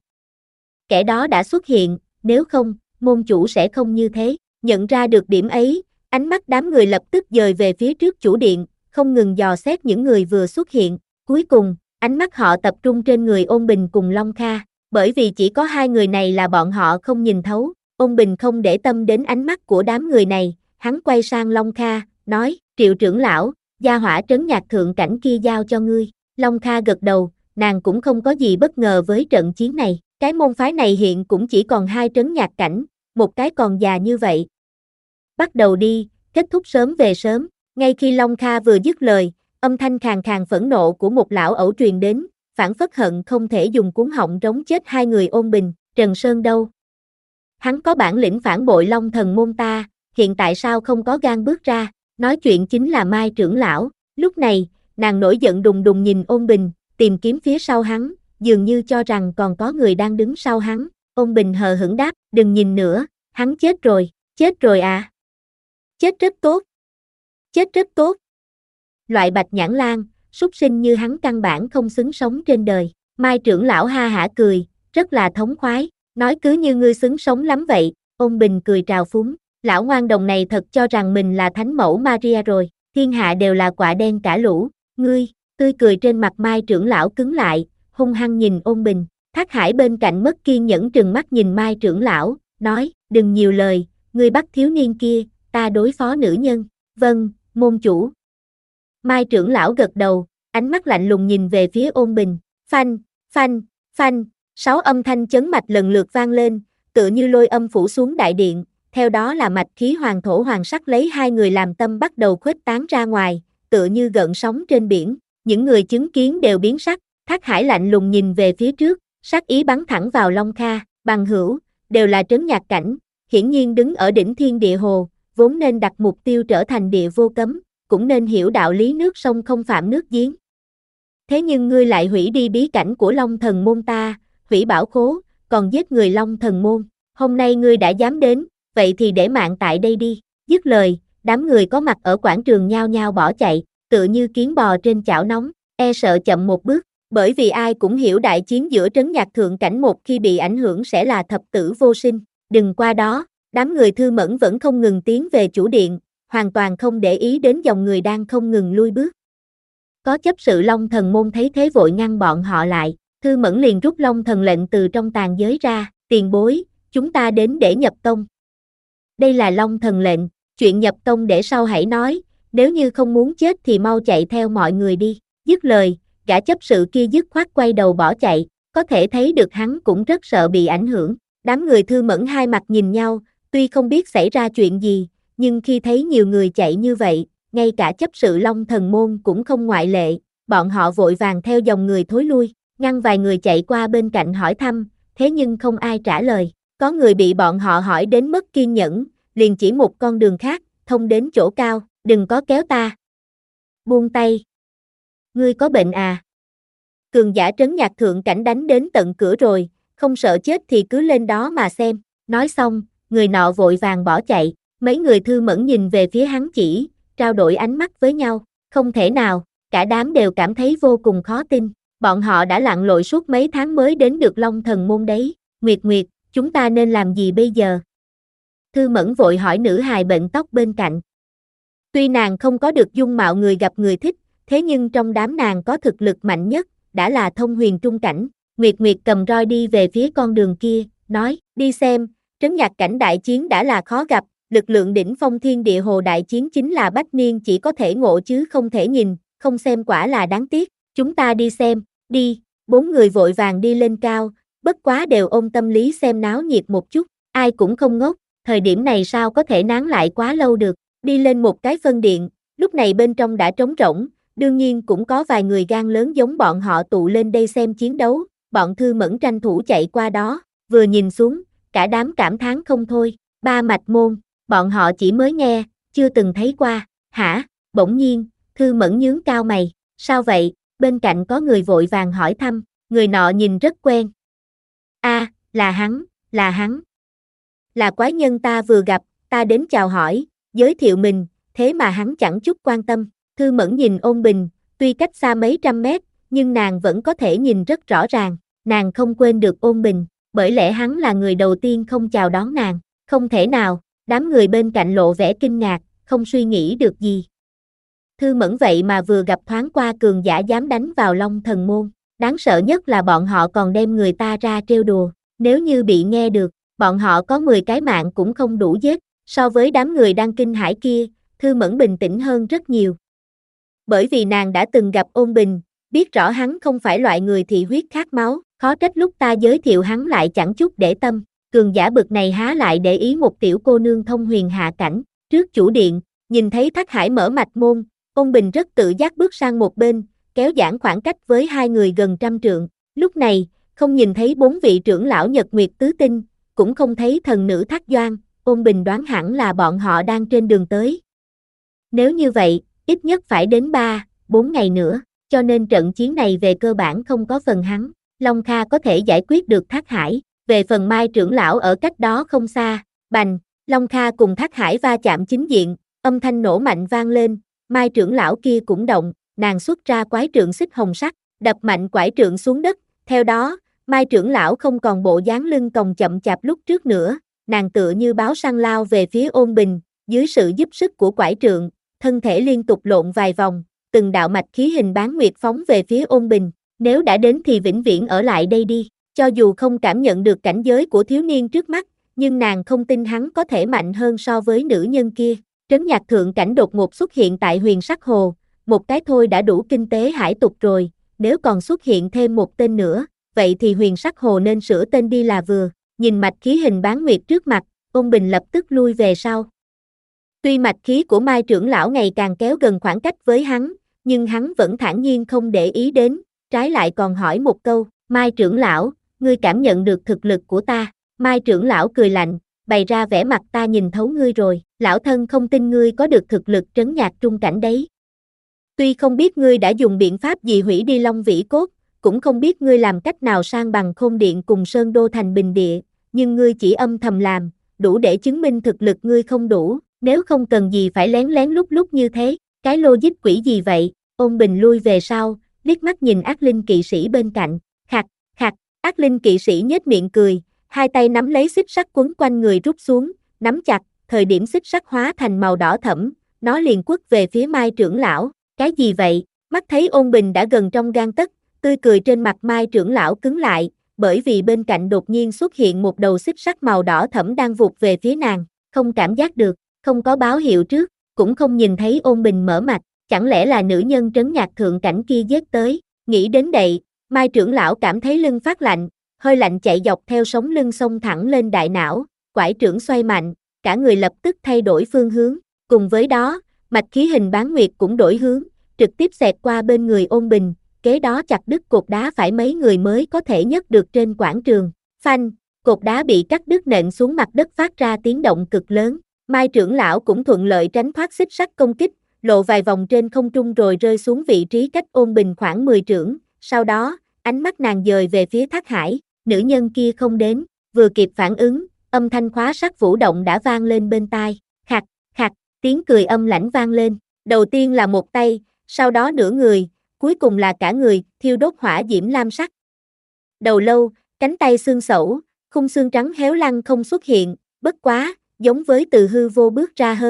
Kẻ đó đã xuất hiện, nếu không, môn chủ sẽ không như thế. Nhận ra được điểm ấy, ánh mắt đám người lập tức dời về phía trước chủ điện, không ngừng dò xét những người vừa xuất hiện. Cuối cùng, ánh mắt họ tập trung trên người Ôn Bình cùng Long Kha, bởi vì chỉ có hai người này là bọn họ không nhìn thấu. Ôn Bình không để tâm đến ánh mắt của đám người này, hắn quay sang Long Kha, nói, Triệu trưởng lão, gia hỏa trấn nhạc thượng cảnh kia giao cho ngươi. Long Kha gật đầu, nàng cũng không có gì bất ngờ với trận chiến này, cái môn phái này hiện cũng chỉ còn hai trấn nhạc cảnh, một cái còn già như vậy. Bắt đầu đi, kết thúc sớm về sớm. Ngay khi Long Kha vừa dứt lời, âm thanh khàn khàn phẫn nộ của một lão ẩu truyền đến, phản phất hận không thể dùng cuốn họng rống chết hai người Ôn Bình. Trần Sơn đâu? Hắn có bản lĩnh phản bội Long Thần môn ta, hiện tại sao không có gan bước ra? Nói chuyện chính là Mai trưởng lão. Lúc này, nàng nổi giận đùng đùng nhìn Ôn Bình, tìm kiếm phía sau hắn, dường như cho rằng còn có người đang đứng sau hắn. Ôn Bình hờ hững đáp, đừng nhìn nữa, hắn chết rồi. Chết rồi à? Chết rất tốt. Chết rất tốt. Loại bạch nhãn lang, súc sinh như hắn căn bản không xứng sống trên đời. Mai trưởng lão ha hả cười, rất là thống khoái, nói cứ như ngươi xứng sống lắm vậy. Ôn Bình cười trào phúng, lão ngoan đồng này thật cho rằng mình là thánh mẫu Maria rồi, thiên hạ đều là quạ đen cả lũ. Ngươi, tươi cười trên mặt Mai trưởng lão cứng lại, hung hăng nhìn Ôn Bình. Thác Hải bên cạnh mất kiên nhẫn trừng mắt nhìn Mai trưởng lão, nói, đừng nhiều lời, ngươi bắt thiếu niên kia, ta đối phó nữ nhân. Vâng, môn chủ. Mai trưởng lão gật đầu, ánh mắt lạnh lùng nhìn về phía Ôn Bình. Phanh, phanh, phanh, sáu âm thanh chấn mạch lần lượt vang lên, tựa như lôi âm phủ xuống đại điện, theo đó là mạch khí hoàng thổ hoàng sắc lấy hai người làm tâm bắt đầu khuếch tán ra ngoài, tựa như gợn sóng trên biển. Những người chứng kiến đều biến sắc. Thác Hải lạnh lùng nhìn về phía trước, sát ý bắn thẳng vào Long Kha. Bằng hữu, đều là trấn nhạc cảnh, hiển nhiên đứng ở đỉnh thiên địa hồ, vốn nên đặt mục tiêu trở thành địa vô cấm, cũng nên hiểu đạo lý nước sông không phạm nước giếng. Thế nhưng ngươi lại hủy đi bí cảnh của Long Thần môn ta, hủy bảo khố, còn giết người Long Thần môn. Hôm nay ngươi đã dám đến, vậy thì để mạng tại đây đi. Dứt lời, đám người có mặt ở quảng trường nhao nhao bỏ chạy, tựa như kiến bò trên chảo nóng, e sợ chậm một bước, bởi vì ai cũng hiểu đại chiến giữa trấn nhạc thượng cảnh một khi bị ảnh hưởng sẽ là thập tử vô sinh. Đừng qua đó, đám người Thư Mẫn vẫn không ngừng tiến về chủ điện, hoàn toàn không để ý đến dòng người đang không ngừng lui bước. Có chấp sự Long Thần môn thấy thế vội ngăn bọn họ lại, Thư Mẫn liền rút Long Thần lệnh từ trong tàn giới ra, tiền bối, chúng ta đến để nhập tông. Đây là Long Thần lệnh, chuyện nhập tông để sau hãy nói, nếu như không muốn chết thì mau chạy theo mọi người đi. Dứt lời, gã chấp sự kia dứt khoát quay đầu bỏ chạy, có thể thấy được hắn cũng rất sợ bị ảnh hưởng. Đám người Thư Mẫn hai mặt nhìn nhau, tuy không biết xảy ra chuyện gì, nhưng khi thấy nhiều người chạy như vậy, ngay cả chấp sự Long Thần môn cũng không ngoại lệ, bọn họ vội vàng theo dòng người thối lui, ngăn vài người chạy qua bên cạnh hỏi thăm, thế nhưng không ai trả lời. Có người bị bọn họ hỏi đến mất kiên nhẫn, liền chỉ một con đường khác, thông đến chỗ cao, đừng có kéo ta. Buông tay. Ngươi có bệnh à? Cường giả trấn nhạc thượng cảnh đánh đến tận cửa rồi, không sợ chết thì cứ lên đó mà xem. Nói xong, người nọ vội vàng bỏ chạy, mấy người Thư Mẫn nhìn về phía hắn chỉ, trao đổi ánh mắt với nhau, không thể nào, cả đám đều cảm thấy vô cùng khó tin, bọn họ đã lặn lội suốt mấy tháng mới đến được Long Thần môn đấy. Nguyệt Nguyệt, chúng ta nên làm gì bây giờ? Thư Mẫn vội hỏi nữ hài bệnh tóc bên cạnh. Tuy nàng không có được dung mạo người gặp người thích, thế nhưng trong đám nàng có thực lực mạnh nhất, đã là thông huyền trung cảnh. Nguyệt Nguyệt cầm roi đi về phía con đường kia, nói, đi xem, trấn nhạc cảnh đại chiến đã là khó gặp, lực lượng đỉnh phong thiên địa hồ đại chiến chính là bách niên chỉ có thể ngộ chứ không thể nhìn, không xem quả là đáng tiếc, chúng ta đi xem, đi, bốn người vội vàng đi lên cao, bất quá đều ôm tâm lý xem náo nhiệt một chút, ai cũng không ngốc, thời điểm này sao có thể nán lại quá lâu được, đi lên một cái phân điện, lúc này bên trong đã trống rỗng, đương nhiên cũng có vài người gan lớn giống bọn họ tụ lên đây xem chiến đấu, bọn Thư Mẫn tranh thủ chạy qua đó, vừa nhìn xuống, cả đám cảm thán không thôi, ba mạch môn, bọn họ chỉ mới nghe, chưa từng thấy qua, hả, bỗng nhiên, Thư Mẫn nhướng cao mày, sao vậy, bên cạnh có người vội vàng hỏi thăm, người nọ nhìn rất quen. A, à, là hắn, là hắn. Là quái nhân ta vừa gặp, ta đến chào hỏi, giới thiệu mình, thế mà hắn chẳng chút quan tâm. Thư Mẫn nhìn Ôn Bình, tuy cách xa mấy trăm mét, nhưng nàng vẫn có thể nhìn rất rõ ràng, nàng không quên được Ôn Bình, bởi lẽ hắn là người đầu tiên không chào đón nàng, không thể nào, đám người bên cạnh lộ vẻ kinh ngạc, không suy nghĩ được gì. Thư Mẫn vậy mà vừa gặp thoáng qua cường giả dám đánh vào Long Thần Môn, đáng sợ nhất là bọn họ còn đem người ta ra trêu đùa, nếu như bị nghe được, bọn họ có mười cái mạng cũng không đủ giết, so với đám người đang kinh hãi kia, Thư Mẫn bình tĩnh hơn rất nhiều. Bởi vì nàng đã từng gặp Ôn Bình, biết rõ hắn không phải loại người thị huyết khát máu, khó trách lúc ta giới thiệu hắn lại chẳng chút để tâm, cường giả bực này há lại để ý một tiểu cô nương thông huyền hạ cảnh, trước chủ điện, nhìn thấy Thác Hải mở mạch môn, Ôn Bình rất tự giác bước sang một bên, kéo giãn khoảng cách với hai người gần trăm trượng, lúc này, không nhìn thấy bốn vị trưởng lão Nhật Nguyệt Tứ Tinh, cũng không thấy thần nữ Thác Doan, Ôn Bình đoán hẳn là bọn họ đang trên đường tới. Nếu như vậy, ít nhất phải đến ba, bốn ngày nữa, cho nên trận chiến này về cơ bản không có phần hắn, Long Kha có thể giải quyết được Thác Hải, về phần Mai trưởng lão ở cách đó không xa, bành, Long Kha cùng Thác Hải va chạm chính diện, âm thanh nổ mạnh vang lên, Mai trưởng lão kia cũng động, nàng xuất ra quái trượng xích hồng sắc, đập mạnh quái trượng xuống đất, theo đó, Mai trưởng lão không còn bộ dáng lưng còng chậm chạp lúc trước nữa, nàng tựa như báo săn lao về phía Ôn Bình, dưới sự giúp sức của quái trượng, thân thể liên tục lộn vài vòng, từng đạo mạch khí hình bán nguyệt phóng về phía Ôn Bình, nếu đã đến thì vĩnh viễn ở lại đây đi, cho dù không cảm nhận được cảnh giới của thiếu niên trước mắt, nhưng nàng không tin hắn có thể mạnh hơn so với nữ nhân kia. Trấn nhạc thượng cảnh đột ngột xuất hiện tại Huyền Sắc Hồ, một cái thôi đã đủ kinh tế hải tục rồi, nếu còn xuất hiện thêm một tên nữa, vậy thì Huyền Sắc Hồ nên sửa tên đi là vừa, nhìn mạch khí hình bán nguyệt trước mặt, Ôn Bình lập tức lui về sau. Tuy mạch khí của Mai trưởng lão ngày càng kéo gần khoảng cách với hắn, nhưng hắn vẫn thản nhiên không để ý đến, trái lại còn hỏi một câu, Mai trưởng lão, ngươi cảm nhận được thực lực của ta, Mai trưởng lão cười lạnh, bày ra vẻ mặt ta nhìn thấu ngươi rồi, lão thân không tin ngươi có được thực lực trấn nhạc trung cảnh đấy. Tuy không biết ngươi đã dùng biện pháp gì hủy đi Long Vĩ Cốt, cũng không biết ngươi làm cách nào sang bằng Khôn Điện cùng Sơn Đô thành bình địa, nhưng ngươi chỉ âm thầm làm, đủ để chứng minh thực lực ngươi không đủ, nếu không cần gì phải lén lén lúc lúc như thế, cái logic quỷ gì vậy, Ôn Bình lui về sau, liếc mắt nhìn Ác Linh kỵ sĩ bên cạnh, khạc, khạc, Ác Linh kỵ sĩ nhếch miệng cười, hai tay nắm lấy xích sắt quấn quanh người rút xuống, nắm chặt, thời điểm xích sắt hóa thành màu đỏ thẫm, nó liền quất về phía Mai trưởng lão, cái gì vậy, mắt thấy Ôn Bình đã gần trong gang tấc, tươi cười trên mặt Mai trưởng lão cứng lại, bởi vì bên cạnh đột nhiên xuất hiện một đầu xích sắt màu đỏ thẫm đang vụt về phía nàng, không cảm giác được, không có báo hiệu trước, cũng không nhìn thấy Ôn Bình mở mạch, chẳng lẽ là nữ nhân trấn nhạc thượng cảnh kia giết tới, nghĩ đến đây, Mai trưởng lão cảm thấy lưng phát lạnh, hơi lạnh chạy dọc theo sống lưng xông thẳng lên đại não, quải trưởng xoay mạnh, cả người lập tức thay đổi phương hướng, cùng với đó, mạch khí hình bán nguyệt cũng đổi hướng, trực tiếp xẹt qua bên người Ôn Bình, kế đó chặt đứt cột đá phải mấy người mới có thể nhấc được trên quảng trường, phanh, cột đá bị cắt đứt nện xuống mặt đất phát ra tiếng động cực lớn, Mai trưởng lão cũng thuận lợi tránh thoát xích sắt công kích, lộ vài vòng trên không trung rồi rơi xuống vị trí cách Ôn Bình khoảng mười trượng, sau đó, ánh mắt nàng dời về phía Thác Hải, nữ nhân kia không đến, vừa kịp phản ứng, âm thanh khóa sắt vũ động đã vang lên bên tai, khạc, khạc, tiếng cười âm lãnh vang lên, đầu tiên là một tay, sau đó nửa người, cuối cùng là cả người, thiêu đốt hỏa diễm lam sắc. Đầu lâu, cánh tay xương sẩu, khung xương trắng héo lăng không xuất hiện, bất quá, giống với từ hư vô bước ra hơn,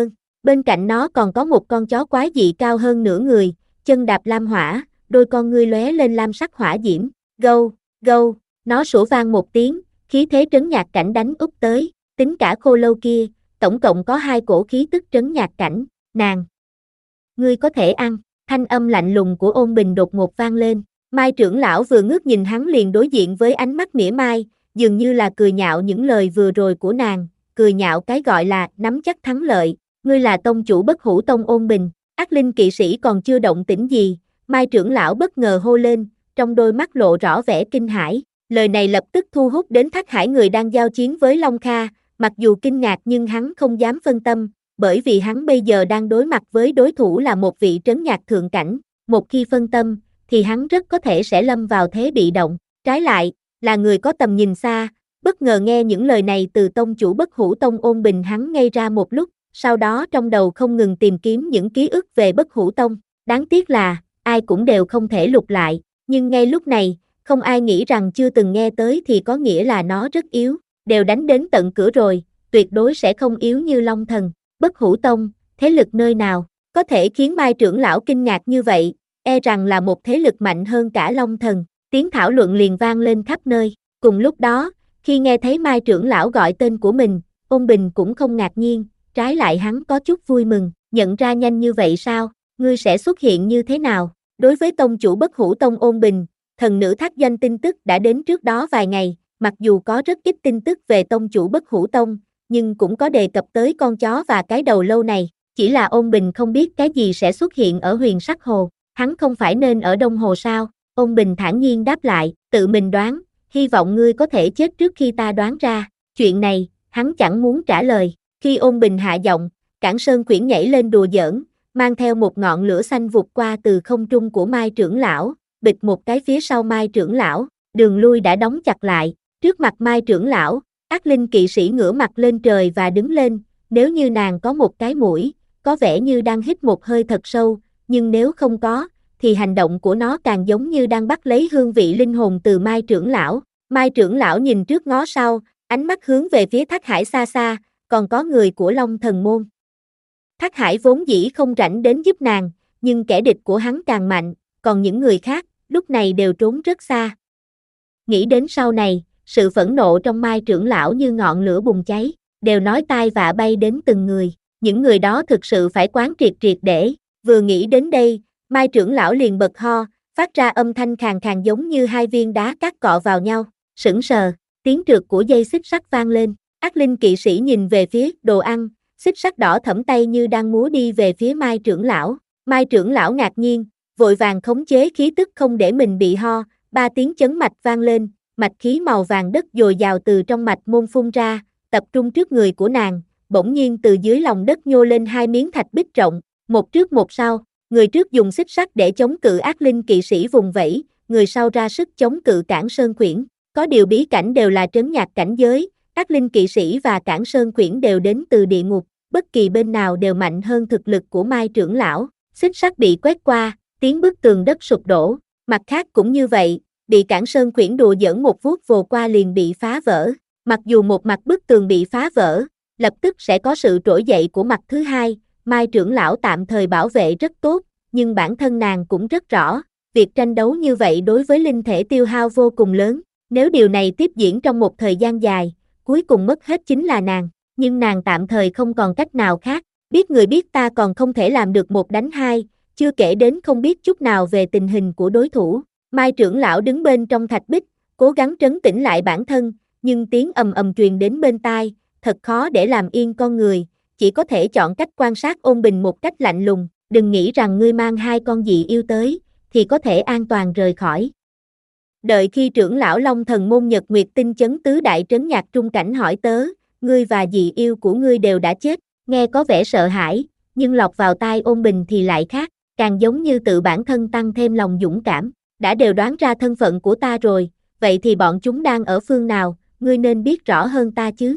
Bên cạnh nó còn có một con chó quái dị cao hơn nửa người, chân đạp lam hỏa, đôi con ngươi lóe lên lam sắc hỏa diễm. Gâu, gâu, nó sủa vang một tiếng, khí thế trấn nhạc cảnh đánh úp tới, tính cả khô lâu kia, tổng cộng có hai cổ khí tức trấn nhạc cảnh. Nàng, ngươi có thể ăn. Thanh âm lạnh lùng của Ôn Bình đột ngột vang lên. Mai trưởng lão vừa ngước nhìn hắn liền đối diện với ánh mắt mỉa mai, dường như là cười nhạo những lời vừa rồi của nàng, cười nhạo cái gọi là nắm chắc thắng lợi. Ngươi là tông chủ Bất Hủ Tông Ôn Bình. Ác linh kỵ sĩ còn chưa động tĩnh gì, Mai trưởng lão bất ngờ hô lên, trong đôi mắt lộ rõ vẻ kinh hãi. Lời này lập tức thu hút đến Thác Hải, người đang giao chiến với Long Kha, mặc dù kinh ngạc nhưng hắn không dám phân tâm, bởi vì hắn bây giờ đang đối mặt với đối thủ là một vị trấn nhạc thượng cảnh, một khi phân tâm, thì hắn rất có thể sẽ lâm vào thế bị động. Trái lại, là người có tầm nhìn xa, bất ngờ nghe những lời này từ tông chủ Bất Hủ Tông Ôn Bình, hắn ngây ra một lúc, sau đó trong đầu không ngừng tìm kiếm những ký ức về Bất Hủ Tông. Đáng tiếc là, ai cũng đều không thể lục lại, nhưng ngay lúc này, không ai nghĩ rằng chưa từng nghe tới thì có nghĩa là nó rất yếu, đều đánh đến tận cửa rồi, tuyệt đối sẽ không yếu như Long Thần. Bất Hủ Tông, thế lực nơi nào, có thể khiến Mai trưởng lão kinh ngạc như vậy, e rằng là một thế lực mạnh hơn cả Long Thần. Tiếng thảo luận liền vang lên khắp nơi. Cùng lúc đó, khi nghe thấy Mai trưởng lão gọi tên của mình, Ôn Bình cũng không ngạc nhiên, trái lại hắn có chút vui mừng, nhận ra nhanh như vậy sao, ngươi sẽ xuất hiện như thế nào? Đối với tông chủ Bất Hủ Tông Ôn Bình, thần nữ thác doanh tin tức đã đến trước đó vài ngày, mặc dù có rất ít tin tức về tông chủ Bất Hủ Tông, nhưng cũng có đề cập tới con chó và cái đầu lâu này, chỉ là Ôn Bình không biết cái gì sẽ xuất hiện ở Huyền Sắc Hồ, hắn không phải nên ở Đông Hồ sao? Ôn Bình thản nhiên đáp lại, tự mình đoán, hy vọng ngươi có thể chết trước khi ta đoán ra. Chuyện này, hắn chẳng muốn trả lời. Khi Ôn Bình hạ giọng, Cảng Sơn Quyển nhảy lên đùa giỡn, mang theo một ngọn lửa xanh vụt qua từ không trung của Mai trưởng lão, bịch một cái phía sau Mai trưởng lão, đường lui đã đóng chặt lại, trước mặt Mai trưởng lão, ác linh kỵ sĩ ngửa mặt lên trời và đứng lên, nếu như nàng có một cái mũi, có vẻ như đang hít một hơi thật sâu, nhưng nếu không có, thì hành động của nó càng giống như đang bắt lấy hương vị linh hồn từ Mai trưởng lão. Mai trưởng lão nhìn trước ngó sau, ánh mắt hướng về phía Thác Hải xa xa, còn có người của Long Thần Môn. Thác Hải vốn dĩ không rảnh đến giúp nàng, nhưng kẻ địch của hắn càng mạnh, còn những người khác, lúc này đều trốn rất xa. Nghĩ đến sau này, sự phẫn nộ trong Mai trưởng lão như ngọn lửa bùng cháy, đều nói tai vạ bay đến từng người, những người đó thực sự phải quán triệt triệt để. Vừa nghĩ đến đây, Mai trưởng lão liền bật ho, phát ra âm thanh khàn khàn giống như hai viên đá cát cọ vào nhau, sững sờ, tiếng trượt của dây xích sắt vang lên, ác linh kỵ sĩ nhìn về phía đồ ăn, xích sắt đỏ thẫm tay như đang múa đi về phía Mai trưởng lão. Mai trưởng lão ngạc nhiên, vội vàng khống chế khí tức không để mình bị ho, ba tiếng chấn mạch vang lên, mạch khí màu vàng đất dồi dào từ trong mạch môn phun ra, tập trung trước người của nàng, bỗng nhiên từ dưới lòng đất nhô lên hai miếng thạch bích rộng, một trước một sau, người trước dùng xích sắt để chống cự ác linh kỵ sĩ vùng vẫy, người sau ra sức chống cự Cảng Sơn Quyển. Có điều bí cảnh đều là trấn nhạc cảnh giới, ác linh kỵ sĩ và Cảng Sơn Quyển đều đến từ địa ngục, bất kỳ bên nào đều mạnh hơn thực lực của Mai trưởng lão. Xích sắt bị quét qua, tiếng bức tường đất sụp đổ, mặt khác cũng như vậy, bị Cảng Sơn Quyển đùa giỡn một vuốt vồ qua liền bị phá vỡ. Mặc dù một mặt bức tường bị phá vỡ, lập tức sẽ có sự trỗi dậy của mặt thứ hai, Mai trưởng lão tạm thời bảo vệ rất tốt, nhưng bản thân nàng cũng rất rõ, việc tranh đấu như vậy đối với linh thể tiêu hao vô cùng lớn, nếu điều này tiếp diễn trong một thời gian dài, cuối cùng mất hết chính là nàng, nhưng nàng tạm thời không còn cách nào khác, biết người biết ta còn không thể làm được một đánh hai, chưa kể đến không biết chút nào về tình hình của đối thủ. Mai trưởng lão đứng bên trong thạch bích, cố gắng trấn tĩnh lại bản thân, nhưng tiếng ầm ầm truyền đến bên tai, thật khó để làm yên con người, chỉ có thể chọn cách quan sát Ôn Bình một cách lạnh lùng, đừng nghĩ rằng ngươi mang hai con dị yêu tới, thì có thể an toàn rời khỏi. Đợi khi trưởng lão Long Thần Môn Nhật Nguyệt Tinh chấn tứ đại trấn nhạc trung cảnh hỏi tớ, ngươi và dị yêu của ngươi đều đã chết, nghe có vẻ sợ hãi, nhưng lọt vào tai Ôn Bình thì lại khác, càng giống như tự bản thân tăng thêm lòng dũng cảm, đã đều đoán ra thân phận của ta rồi, vậy thì bọn chúng đang ở phương nào, ngươi nên biết rõ hơn ta chứ.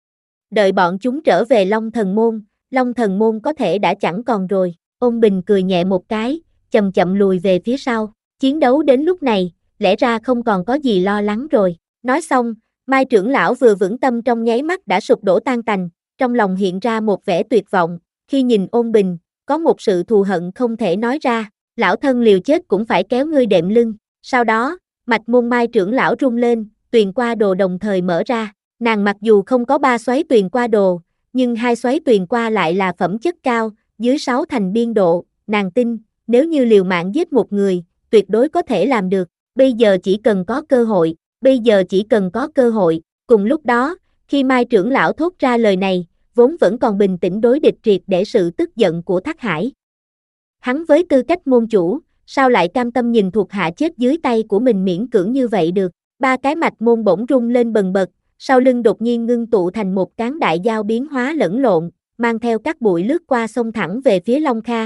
Đợi bọn chúng trở về Long Thần Môn, Long Thần Môn có thể đã chẳng còn rồi. Ôn Bình cười nhẹ một cái, chậm chậm lùi về phía sau, chiến đấu đến lúc này, lẽ ra không còn có gì lo lắng rồi. Nói xong, Mai trưởng lão vừa vững tâm trong nháy mắt đã sụp đổ tan tành, trong lòng hiện ra một vẻ tuyệt vọng, khi nhìn Ôn Bình, có một sự thù hận không thể nói ra, lão thân liều chết cũng phải kéo ngươi đệm lưng. Sau đó, mạch môn Mai trưởng lão rung lên, tuyền qua đồ đồng thời mở ra. Nàng mặc dù không có ba xoáy tuyền qua đồ, nhưng hai xoáy tuyền qua lại là phẩm chất cao, dưới sáu thành biên độ. Nàng tin, nếu như liều mạng giết một người, tuyệt đối có thể làm được. Bây giờ chỉ cần có cơ hội, bây giờ chỉ cần có cơ hội. Cùng lúc đó, khi Mai trưởng lão thốt ra lời này, vốn vẫn còn bình tĩnh đối địch triệt để sự tức giận của Thác Hải. Hắn với tư cách môn chủ, sao lại cam tâm nhìn thuộc hạ chết dưới tay của mình miễn cưỡng như vậy được? Ba cái mạch môn bỗng rung lên bần bật, sau lưng đột nhiên ngưng tụ thành một cán đại dao biến hóa lẫn lộn, mang theo các bụi lướt qua xông thẳng về phía Long Kha.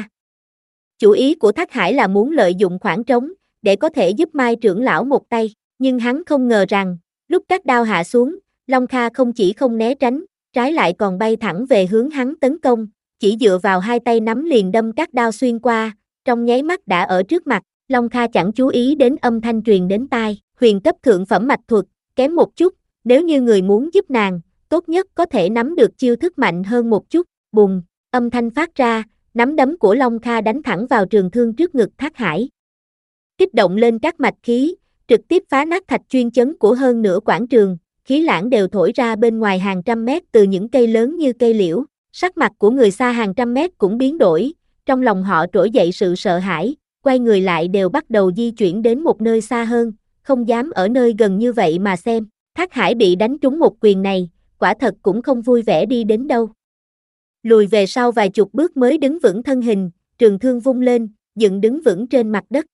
Chủ ý của Thác Hải là muốn lợi dụng khoảng trống, để có thể giúp Mai trưởng lão một tay, nhưng hắn không ngờ rằng, lúc các đao hạ xuống, Long Kha không chỉ không né tránh, trái lại còn bay thẳng về hướng hắn tấn công, chỉ dựa vào hai tay nắm liền đâm các đao xuyên qua, trong nháy mắt đã ở trước mặt. Long Kha chẳng chú ý đến âm thanh truyền đến tai, huyền cấp thượng phẩm mạch thuật, kém một chút, nếu như người muốn giúp nàng, tốt nhất có thể nắm được chiêu thức mạnh hơn một chút. Bùng, âm thanh phát ra, nắm đấm của Long Kha đánh thẳng vào trường thương trước ngực Thác Hải. Kích động lên các mạch khí, trực tiếp phá nát thạch chuyên chấn của hơn nửa quảng trường, khí lãng đều thổi ra bên ngoài hàng trăm mét từ những cây lớn như cây liễu. Sắc mặt của người xa hàng trăm mét cũng biến đổi, trong lòng họ trỗi dậy sự sợ hãi, quay người lại đều bắt đầu di chuyển đến một nơi xa hơn, không dám ở nơi gần như vậy mà xem. Thác Hải bị đánh trúng một quyền này, quả thật cũng không vui vẻ đi đến đâu. Lùi về sau vài chục bước mới đứng vững thân hình, trường thương vung lên, dựng đứng vững trên mặt đất.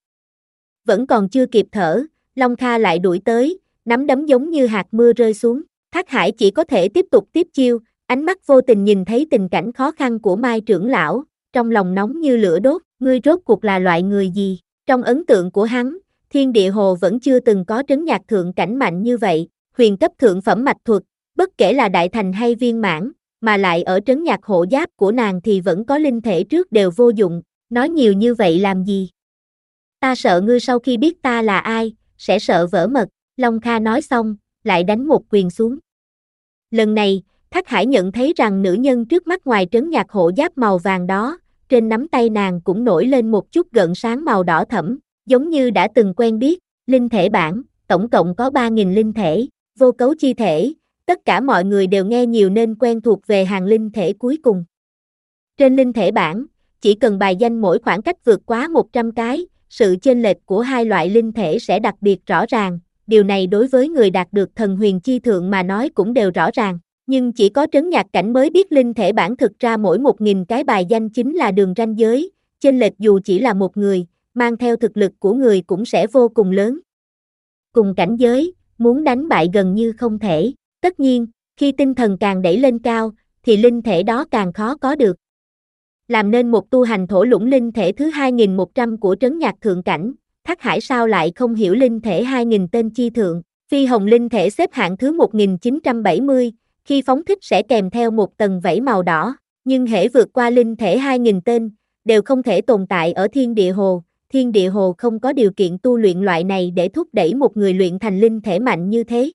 Vẫn còn chưa kịp thở, Long Kha lại đuổi tới, nắm đấm giống như hạt mưa rơi xuống. Thác Hải chỉ có thể tiếp tục tiếp chiêu, ánh mắt vô tình nhìn thấy tình cảnh khó khăn của Mai trưởng lão, trong lòng nóng như lửa đốt. Ngươi rốt cuộc là loại người gì? Trong ấn tượng của hắn, Thiên Địa Hồ vẫn chưa từng có trấn nhạc thượng cảnh mạnh như vậy, huyền cấp thượng phẩm mạch thuật, bất kể là đại thành hay viên mãn, mà lại ở trấn nhạc hộ giáp của nàng thì vẫn có linh thể trước đều vô dụng, nói nhiều như vậy làm gì? Ta sợ ngươi sau khi biết ta là ai, sẽ sợ vỡ mật. Long Kha nói xong, lại đánh một quyền xuống. Lần này, Thác Hải nhận thấy rằng nữ nhân trước mắt ngoài trấn nhạc hộ giáp màu vàng đó, trên nắm tay nàng cũng nổi lên một chút gợn sáng màu đỏ thẫm, giống như đã từng quen biết. Linh thể bản, tổng cộng có ba nghìn linh thể, vô cấu chi thể, tất cả mọi người đều nghe nhiều nên quen thuộc về hàng linh thể cuối cùng. Trên linh thể bản, chỉ cần bài danh mỗi khoảng cách vượt quá một trăm cái, sự chênh lệch của hai loại linh thể sẽ đặc biệt rõ ràng, điều này đối với người đạt được thần huyền chi thượng mà nói cũng đều rõ ràng. Nhưng chỉ có trấn nhạc cảnh mới biết linh thể bản thực ra mỗi một nghìn cái bài danh chính là đường ranh giới, chênh lệch dù chỉ là một người, mang theo thực lực của người cũng sẽ vô cùng lớn. Cùng cảnh giới, muốn đánh bại gần như không thể, tất nhiên, khi tinh thần càng đẩy lên cao, thì linh thể đó càng khó có được. Làm nên một tu hành thổ lũng linh thể thứ hai nghìn một trăm của trấn nhạc thượng cảnh, Thác Hải sao lại không hiểu linh thể hai nghìn tên chi thượng, phi hồng linh thể xếp hạng thứ một nghìn chín trăm bảy mươi, khi phóng thích sẽ kèm theo một tầng vảy màu đỏ, nhưng hễ vượt qua linh thể hai nghìn tên, đều không thể tồn tại ở Thiên Địa Hồ. Thiên Địa Hồ không có điều kiện tu luyện loại này để thúc đẩy một người luyện thành linh thể mạnh như thế.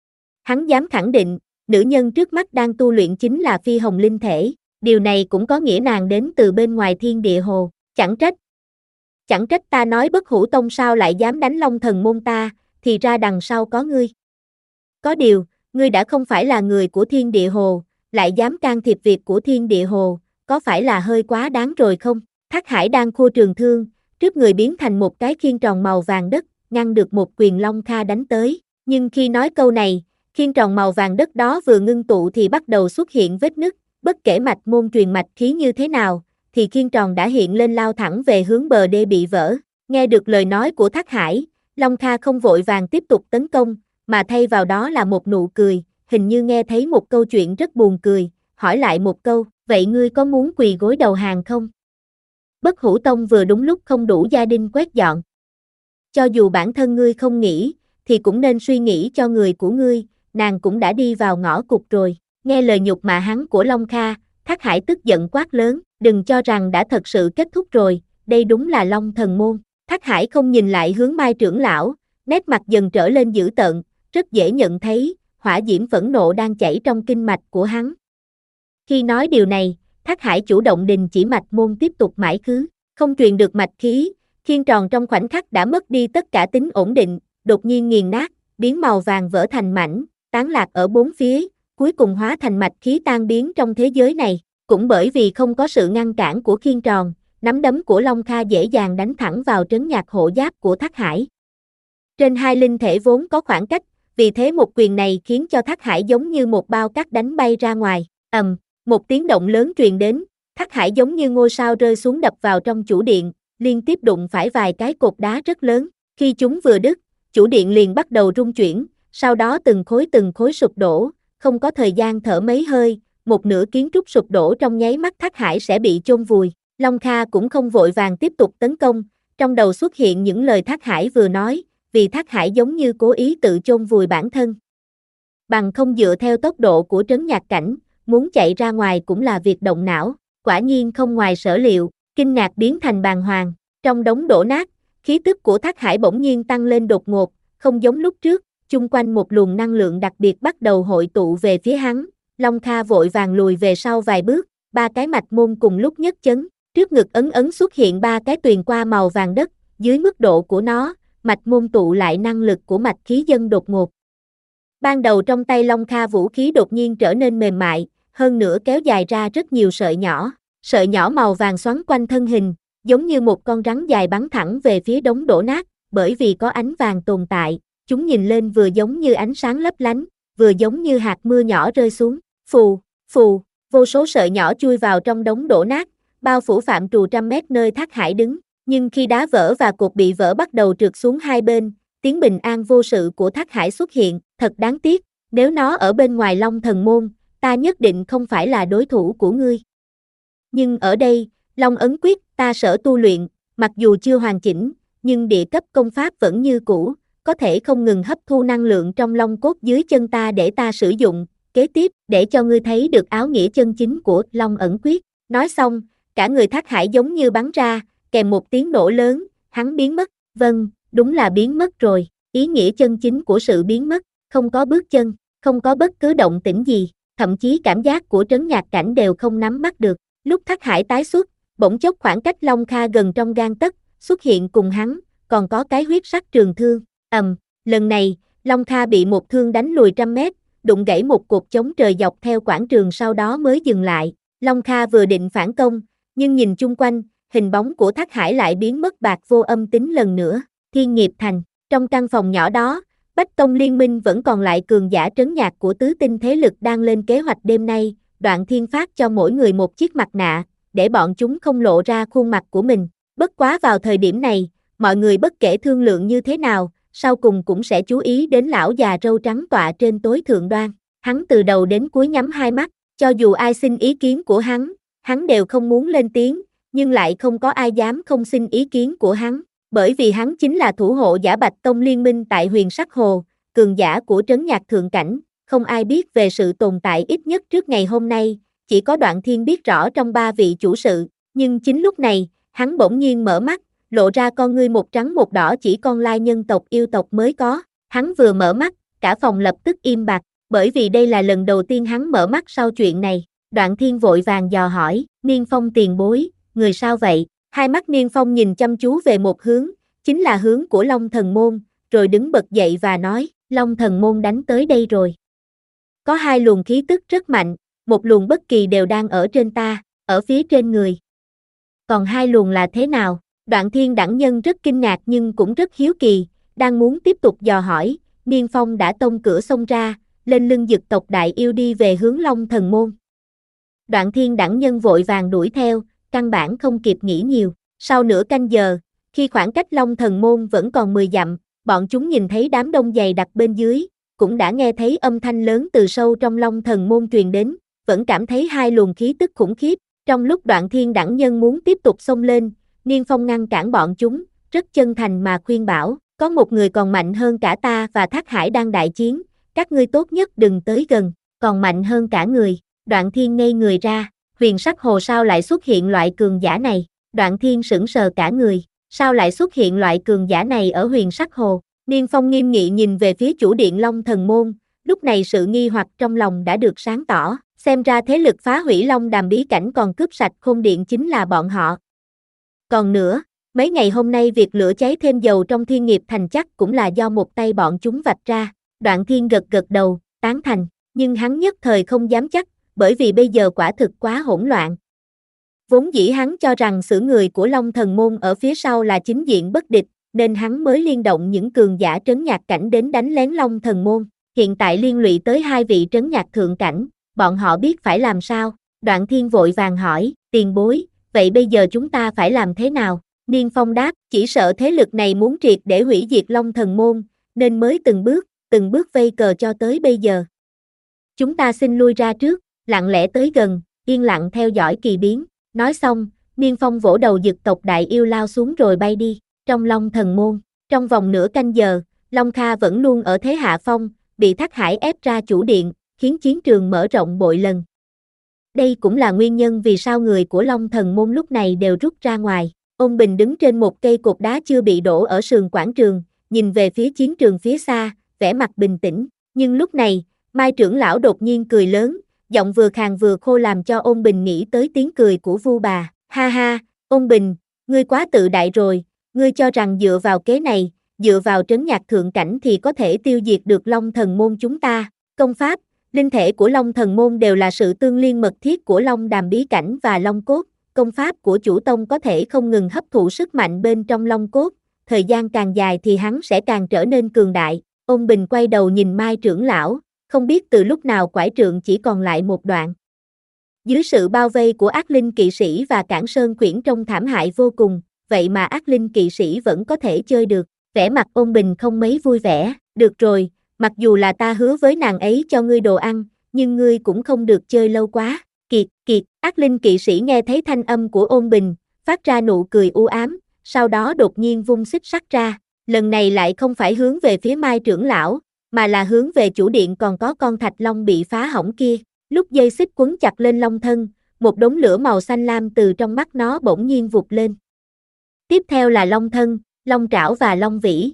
Hắn dám khẳng định, nữ nhân trước mắt đang tu luyện chính là phi hồng linh thể, điều này cũng có nghĩa nàng đến từ bên ngoài Thiên Địa Hồ, chẳng trách. Chẳng trách ta nói Bất Hủ Tông sao lại dám đánh Long Thần môn ta, thì ra đằng sau có ngươi. Có điều, ngươi đã không phải là người của Thiên Địa Hồ, lại dám can thiệp việc của Thiên Địa Hồ, có phải là hơi quá đáng rồi không? Thác Hải đang khua trường thương, trước người biến thành một cái khiên tròn màu vàng đất, ngăn được một quyền Long Kha đánh tới, nhưng khi nói câu này, khiên tròn màu vàng đất đó vừa ngưng tụ thì bắt đầu xuất hiện vết nứt, bất kể mạch môn truyền mạch khí như thế nào, thì khiên tròn đã hiện lên lao thẳng về hướng bờ đê bị vỡ. Nghe được lời nói của Thác Hải, Long Kha không vội vàng tiếp tục tấn công, mà thay vào đó là một nụ cười, hình như nghe thấy một câu chuyện rất buồn cười, hỏi lại một câu, vậy ngươi có muốn quỳ gối đầu hàng không? Bất Hủ Tông vừa đúng lúc không đủ gia đình quét dọn. Cho dù bản thân ngươi không nghĩ, thì cũng nên suy nghĩ cho người của ngươi, nàng cũng đã đi vào ngõ cụt rồi. Nghe lời nhục mạ hắn của Long Kha, Thác Hải tức giận quát lớn, đừng cho rằng đã thật sự kết thúc rồi, đây đúng là Long Thần môn. Thác Hải không nhìn lại hướng Mai trưởng lão, nét mặt dần trở lên dữ tợn, rất dễ nhận thấy, hỏa diễm phẫn nộ đang chảy trong kinh mạch của hắn. Khi nói điều này, Thác Hải chủ động đình chỉ mạch môn tiếp tục mãi khứ, không truyền được mạch khí, khiên tròn trong khoảnh khắc đã mất đi tất cả tính ổn định, đột nhiên nghiền nát, biến màu vàng vỡ thành mảnh, tán lạc ở bốn phía, cuối cùng hóa thành mạch khí tan biến trong thế giới này. Cũng bởi vì không có sự ngăn cản của khiên tròn, nắm đấm của Long Kha dễ dàng đánh thẳng vào trấn nhạc hộ giáp của Thác Hải. Trên hai linh thể vốn có khoảng cách, vì thế một quyền này khiến cho Thác Hải giống như một bao cát đánh bay ra ngoài. Ầm, một tiếng động lớn truyền đến, Thác Hải giống như ngôi sao rơi xuống đập vào trong chủ điện, liên tiếp đụng phải vài cái cột đá rất lớn. Khi chúng vừa đứt, chủ điện liền bắt đầu rung chuyển, sau đó từng khối từng khối sụp đổ, không có thời gian thở mấy hơi, một nửa kiến trúc sụp đổ trong nháy mắt Thác Hải sẽ bị chôn vùi. Long Kha cũng không vội vàng tiếp tục tấn công, trong đầu xuất hiện những lời Thác Hải vừa nói, vì Thác Hải giống như cố ý tự chôn vùi bản thân. Bằng không dựa theo tốc độ của trấn nhạc cảnh, muốn chạy ra ngoài cũng là việc động não, quả nhiên không ngoài sở liệu, kinh ngạc biến thành bàng hoàng, trong đống đổ nát, khí tức của Thác Hải bỗng nhiên tăng lên đột ngột, không giống lúc trước, chung quanh một luồng năng lượng đặc biệt bắt đầu hội tụ về phía hắn. Long Kha vội vàng lùi về sau vài bước, ba cái mạch môn cùng lúc nhất chấn, trước ngực ấn ấn xuất hiện ba cái tuyền qua màu vàng đất, dưới mức độ của nó, mạch môn tụ lại năng lực của mạch khí dân đột ngột. Ban đầu trong tay Long Kha vũ khí đột nhiên trở nên mềm mại, hơn nữa kéo dài ra rất nhiều sợi nhỏ, sợi nhỏ màu vàng xoắn quanh thân hình, giống như một con rắn dài bắn thẳng về phía đống đổ nát, bởi vì có ánh vàng tồn tại, chúng nhìn lên vừa giống như ánh sáng lấp lánh, vừa giống như hạt mưa nhỏ rơi xuống. Phù, phù, vô số sợi nhỏ chui vào trong đống đổ nát, bao phủ phạm trù trăm mét nơi Thác Hải đứng, nhưng khi đá vỡ và cột bị vỡ bắt đầu trượt xuống hai bên, tiếng bình an vô sự của Thác Hải xuất hiện, thật đáng tiếc, nếu nó ở bên ngoài Long Thần Môn, ta nhất định không phải là đối thủ của ngươi. Nhưng ở đây, Long Ấn Quyết, ta sở tu luyện, mặc dù chưa hoàn chỉnh, nhưng địa cấp công pháp vẫn như cũ, có thể không ngừng hấp thu năng lượng trong long cốt dưới chân ta để ta sử dụng. Kế tiếp, để cho ngươi thấy được áo nghĩa chân chính của Long Ẩn Quyết. Nói xong, cả người Thác Hải giống như bắn ra, kèm một tiếng nổ lớn, hắn biến mất. Vâng, đúng là biến mất rồi, ý nghĩa chân chính của sự biến mất, không có bước chân, không có bất cứ động tĩnh gì, thậm chí cảm giác của trấn nhạc cảnh đều không nắm bắt được. Lúc Thác Hải tái xuất, bỗng chốc khoảng cách Long Kha gần trong gang tấc, xuất hiện cùng hắn, còn có cái huyết sắc trường thương. Ầm, lần này, Long Kha bị một thương đánh lùi trăm mét, đụng gãy một cột chống trời dọc theo quảng trường sau đó mới dừng lại. Long Kha vừa định phản công, nhưng nhìn chung quanh, hình bóng của Thác Hải lại biến mất bạc vô âm tín lần nữa. Thiên Nghiệp Thành, trong căn phòng nhỏ đó, Bách Tông Liên Minh vẫn còn lại cường giả trấn nhạc của tứ tinh thế lực đang lên kế hoạch đêm nay. Đoạn Thiên phát cho mỗi người một chiếc mặt nạ, để bọn chúng không lộ ra khuôn mặt của mình. Bất quá vào thời điểm này, mọi người bất kể thương lượng như thế nào, sau cùng cũng sẽ chú ý đến lão già râu trắng tọa trên tối thượng đoan. Hắn từ đầu đến cuối nhắm hai mắt, cho dù ai xin ý kiến của hắn, hắn đều không muốn lên tiếng, nhưng lại không có ai dám không xin ý kiến của hắn, bởi vì hắn chính là thủ hộ giả Bạch Tông Liên Minh tại Huyền Sắc Hồ, cường giả của trấn nhạc thượng cảnh, không ai biết về sự tồn tại ít nhất trước ngày hôm nay, chỉ có Đoạn Thiên biết rõ trong ba vị chủ sự, nhưng chính lúc này, hắn bỗng nhiên mở mắt, lộ ra con ngươi một trắng một đỏ chỉ con lai nhân tộc yêu tộc mới có. Hắn vừa mở mắt, cả phòng lập tức im bặt, bởi vì đây là lần đầu tiên hắn mở mắt sau chuyện này. Đoạn Thiên vội vàng dò hỏi, Niên Phong tiền bối, người sao vậy? Hai mắt Niên Phong nhìn chăm chú về một hướng, chính là hướng của Long Thần Môn, rồi đứng bật dậy và nói, Long Thần Môn đánh tới đây rồi. Có hai luồng khí tức rất mạnh, một luồng bất kỳ đều đang ở trên ta, ở phía trên người. Còn hai luồng là thế nào? Đoạn Thiên đẳng nhân rất kinh ngạc nhưng cũng rất hiếu kỳ, đang muốn tiếp tục dò hỏi, Niên Phong đã tông cửa xông ra, lên lưng Dực tộc đại yêu đi về hướng Long Thần Môn. Đoạn Thiên đẳng nhân vội vàng đuổi theo, căn bản không kịp nghĩ nhiều. Sau nửa canh giờ, khi khoảng cách Long Thần Môn vẫn còn mười dặm, bọn chúng nhìn thấy đám đông dày đặc bên dưới, cũng đã nghe thấy âm thanh lớn từ sâu trong Long Thần Môn truyền đến, vẫn cảm thấy hai luồng khí tức khủng khiếp. Trong lúc Đoạn Thiên đẳng nhân muốn tiếp tục xông lên, Niên Phong ngăn cản bọn chúng, rất chân thành mà khuyên bảo, có một người còn mạnh hơn cả ta và Thác Hải đang đại chiến, các ngươi tốt nhất đừng tới gần, còn mạnh hơn cả người. Đoạn Thiên ngây người ra, Huyền Sắc Hồ sao lại xuất hiện loại cường giả này? Đoạn Thiên sững sờ cả người, sao lại xuất hiện loại cường giả này ở Huyền Sắc Hồ? Niên Phong nghiêm nghị nhìn về phía chủ điện Long Thần Môn, lúc này sự nghi hoặc trong lòng đã được sáng tỏ, xem ra thế lực phá hủy Long Đàm bí cảnh còn cướp sạch khôn điện chính là bọn họ. Còn nữa, mấy ngày hôm nay việc lửa cháy thêm dầu trong Thiên Nghiệp Thành chắc cũng là do một tay bọn chúng vạch ra. Đoạn Thiên gật gật đầu, tán thành, nhưng hắn nhất thời không dám chắc, bởi vì bây giờ quả thực quá hỗn loạn. Vốn dĩ hắn cho rằng xử người của Long Thần Môn ở phía sau là chính diện bất địch, nên hắn mới liên động những cường giả trấn nhạc cảnh đến đánh lén Long Thần Môn. Hiện tại liên lụy tới hai vị trấn nhạc thượng cảnh, bọn họ biết phải làm sao. Đoạn Thiên vội vàng hỏi, tiền bối, vậy bây giờ chúng ta phải làm thế nào? Niên Phong đáp, chỉ sợ thế lực này muốn triệt để hủy diệt Long Thần Môn, nên mới từng bước, từng bước vây cờ cho tới bây giờ. Chúng ta xin lui ra trước, lặng lẽ tới gần, yên lặng theo dõi kỳ biến. Nói xong, Niên Phong vỗ đầu Dực tộc đại yêu lao xuống rồi bay đi. Trong Long Thần Môn, trong vòng nửa canh giờ, Long Kha vẫn luôn ở thế hạ phong, bị Thác Hải ép ra chủ điện, khiến chiến trường mở rộng bội lần. Đây cũng là nguyên nhân vì sao người của Long Thần Môn lúc này đều rút ra ngoài. Ôn Bình đứng trên một cây cột đá chưa bị đổ ở sườn quảng trường, nhìn về phía chiến trường phía xa, vẻ mặt bình tĩnh. Nhưng lúc này, Mai trưởng lão đột nhiên cười lớn, giọng vừa khàn vừa khô làm cho Ôn Bình nghĩ tới tiếng cười của Vu bà. Ha ha, Ôn Bình, ngươi quá tự đại rồi, ngươi cho rằng dựa vào kế này, dựa vào trấn nhạc thượng cảnh thì có thể tiêu diệt được Long Thần Môn chúng ta. Công pháp, linh thể của Long Thần Môn đều là sự tương liên mật thiết của Long Đàm bí cảnh và Long Cốt. Công pháp của chủ tông có thể không ngừng hấp thụ sức mạnh bên trong Long Cốt, thời gian càng dài thì hắn sẽ càng trở nên cường đại. Ôn Bình quay đầu nhìn Mai trưởng lão, không biết từ lúc nào quải trượng chỉ còn lại một đoạn. Dưới sự bao vây của ác linh kỵ sĩ và Cản Sơn Khuyển trông thảm hại vô cùng, vậy mà ác linh kỵ sĩ vẫn có thể chơi được. Vẻ mặt Ôn Bình không mấy vui vẻ, được rồi, mặc dù là ta hứa với nàng ấy cho ngươi đồ ăn, nhưng ngươi cũng không được chơi lâu quá. Kiệt, kiệt, ác linh kỵ sĩ nghe thấy thanh âm của Ôn Bình, phát ra nụ cười u ám, sau đó đột nhiên vung xích sắt ra, lần này lại không phải hướng về phía Mai trưởng lão, mà là hướng về chủ điện còn có con thạch long bị phá hỏng kia. Lúc dây xích quấn chặt lên long thân, một đống lửa màu xanh lam từ trong mắt nó bỗng nhiên vụt lên. Tiếp theo là long thân, long trảo và long vĩ.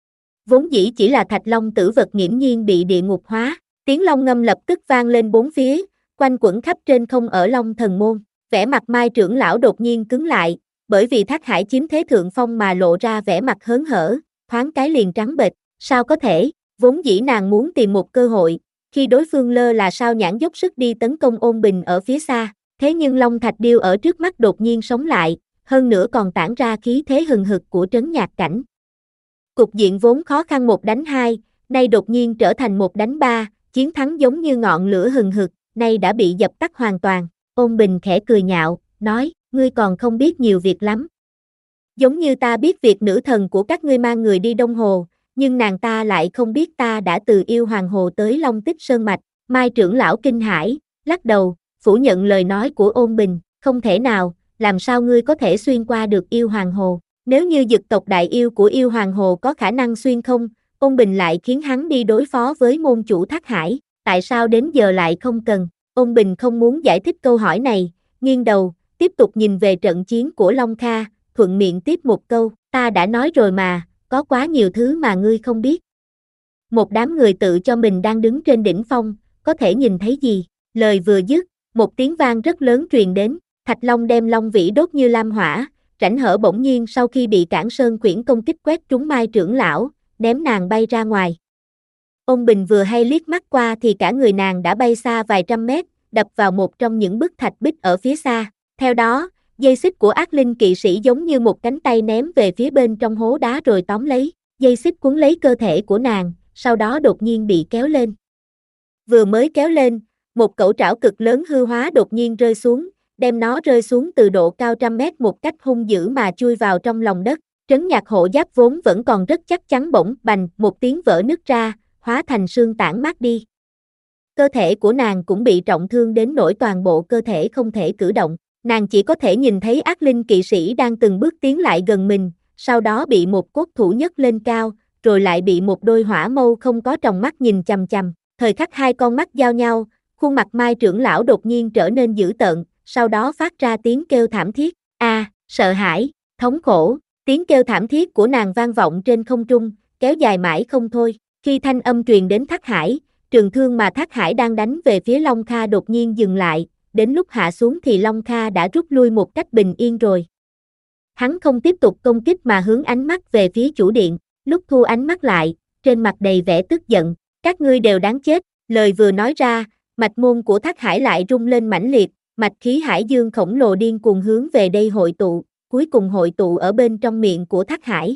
Vốn dĩ chỉ là thạch long tử vật nghiễm nhiên bị địa ngục hóa, tiếng long ngâm lập tức vang lên bốn phía, quanh quẩn khắp trên không ở Long Thần Môn. Vẻ mặt Mai trưởng lão đột nhiên cứng lại, bởi vì Thác Hải chiếm thế thượng phong mà lộ ra vẻ mặt hớn hở, thoáng cái liền trắng bệch. Sao có thể, vốn dĩ nàng muốn tìm một cơ hội, khi đối phương lơ là sao nhãn dốc sức đi tấn công Ôn Bình ở phía xa, thế nhưng Long Thạch Điêu ở trước mắt đột nhiên sống lại, hơn nữa còn tản ra khí thế hừng hực của trấn nhạc cảnh. Cục diện vốn khó khăn một đánh hai, nay đột nhiên trở thành một đánh ba, chiến thắng giống như ngọn lửa hừng hực, nay đã bị dập tắt hoàn toàn. Ôn Bình khẽ cười nhạo, nói, ngươi còn không biết nhiều việc lắm. Giống như ta biết việc nữ thần của các ngươi mang người đi Đông Hồ, nhưng nàng ta lại không biết ta đã từ Yêu Hoàng Hồ tới Long Tích Sơn Mạch. Mai trưởng lão kinh hãi, lắc đầu, phủ nhận lời nói của Ôn Bình, không thể nào, làm sao ngươi có thể xuyên qua được Yêu Hoàng Hồ? Nếu như Dực tộc đại yêu của Yêu Hoàng Hồ có khả năng xuyên không, Ôn Bình lại khiến hắn đi đối phó với môn chủ Thác Hải, tại sao đến giờ lại không cần? Ôn Bình không muốn giải thích câu hỏi này, nghiêng đầu, tiếp tục nhìn về trận chiến của Long Kha, thuận miệng tiếp một câu, ta đã nói rồi mà, có quá nhiều thứ mà ngươi không biết. Một đám người tự cho mình đang đứng trên đỉnh phong, có thể nhìn thấy gì? Lời vừa dứt, một tiếng vang rất lớn truyền đến, Thạch Long đem long vĩ đốt như lam hỏa, rãnh hở bỗng nhiên sau khi bị Cản Sơn Khuyển công kích quét trúng Mai trưởng lão, ném nàng bay ra ngoài. Ôn Bình vừa hay liếc mắt qua thì cả người nàng đã bay xa vài trăm mét, đập vào một trong những bức thạch bích ở phía xa. Theo đó, dây xích của ác linh kỵ sĩ giống như một cánh tay ném về phía bên trong hố đá rồi tóm lấy, dây xích cuốn lấy cơ thể của nàng, sau đó đột nhiên bị kéo lên. Vừa mới kéo lên, một cẩu trảo cực lớn hư hóa đột nhiên rơi xuống, đem nó rơi xuống từ độ cao trăm mét một cách hung dữ mà chui vào trong lòng đất. Trấn nhạc hộ giáp vốn vẫn còn rất chắc chắn bỗng bành một tiếng vỡ nứt ra, hóa thành sương tản mát đi. Cơ thể của nàng cũng bị trọng thương đến nỗi toàn bộ cơ thể không thể cử động, nàng chỉ có thể nhìn thấy ác linh kỵ sĩ đang từng bước tiến lại gần mình, sau đó bị một cốt thủ nhấc lên cao, rồi lại bị một đôi hỏa mâu không có tròng mắt nhìn chằm chằm. Thời khắc hai con mắt giao nhau, khuôn mặt Mai trưởng lão đột nhiên trở nên dữ tợn, sau đó phát ra tiếng kêu thảm thiết, a, à, sợ hãi, thống khổ. Tiếng kêu thảm thiết của nàng vang vọng trên không trung, kéo dài mãi không thôi. Khi thanh âm truyền đến Thác Hải, trường thương mà Thác Hải đang đánh về phía Long Kha đột nhiên dừng lại, đến lúc hạ xuống thì Long Kha đã rút lui một cách bình yên rồi. Hắn không tiếp tục công kích mà hướng ánh mắt về phía chủ điện, lúc thu ánh mắt lại, trên mặt đầy vẻ tức giận, các ngươi đều đáng chết, lời vừa nói ra, mạch môn của Thác Hải lại rung lên mãnh liệt, mạch khí hải dương khổng lồ điên cuồng hướng về đây hội tụ, cuối cùng hội tụ ở bên trong miệng của Thác Hải.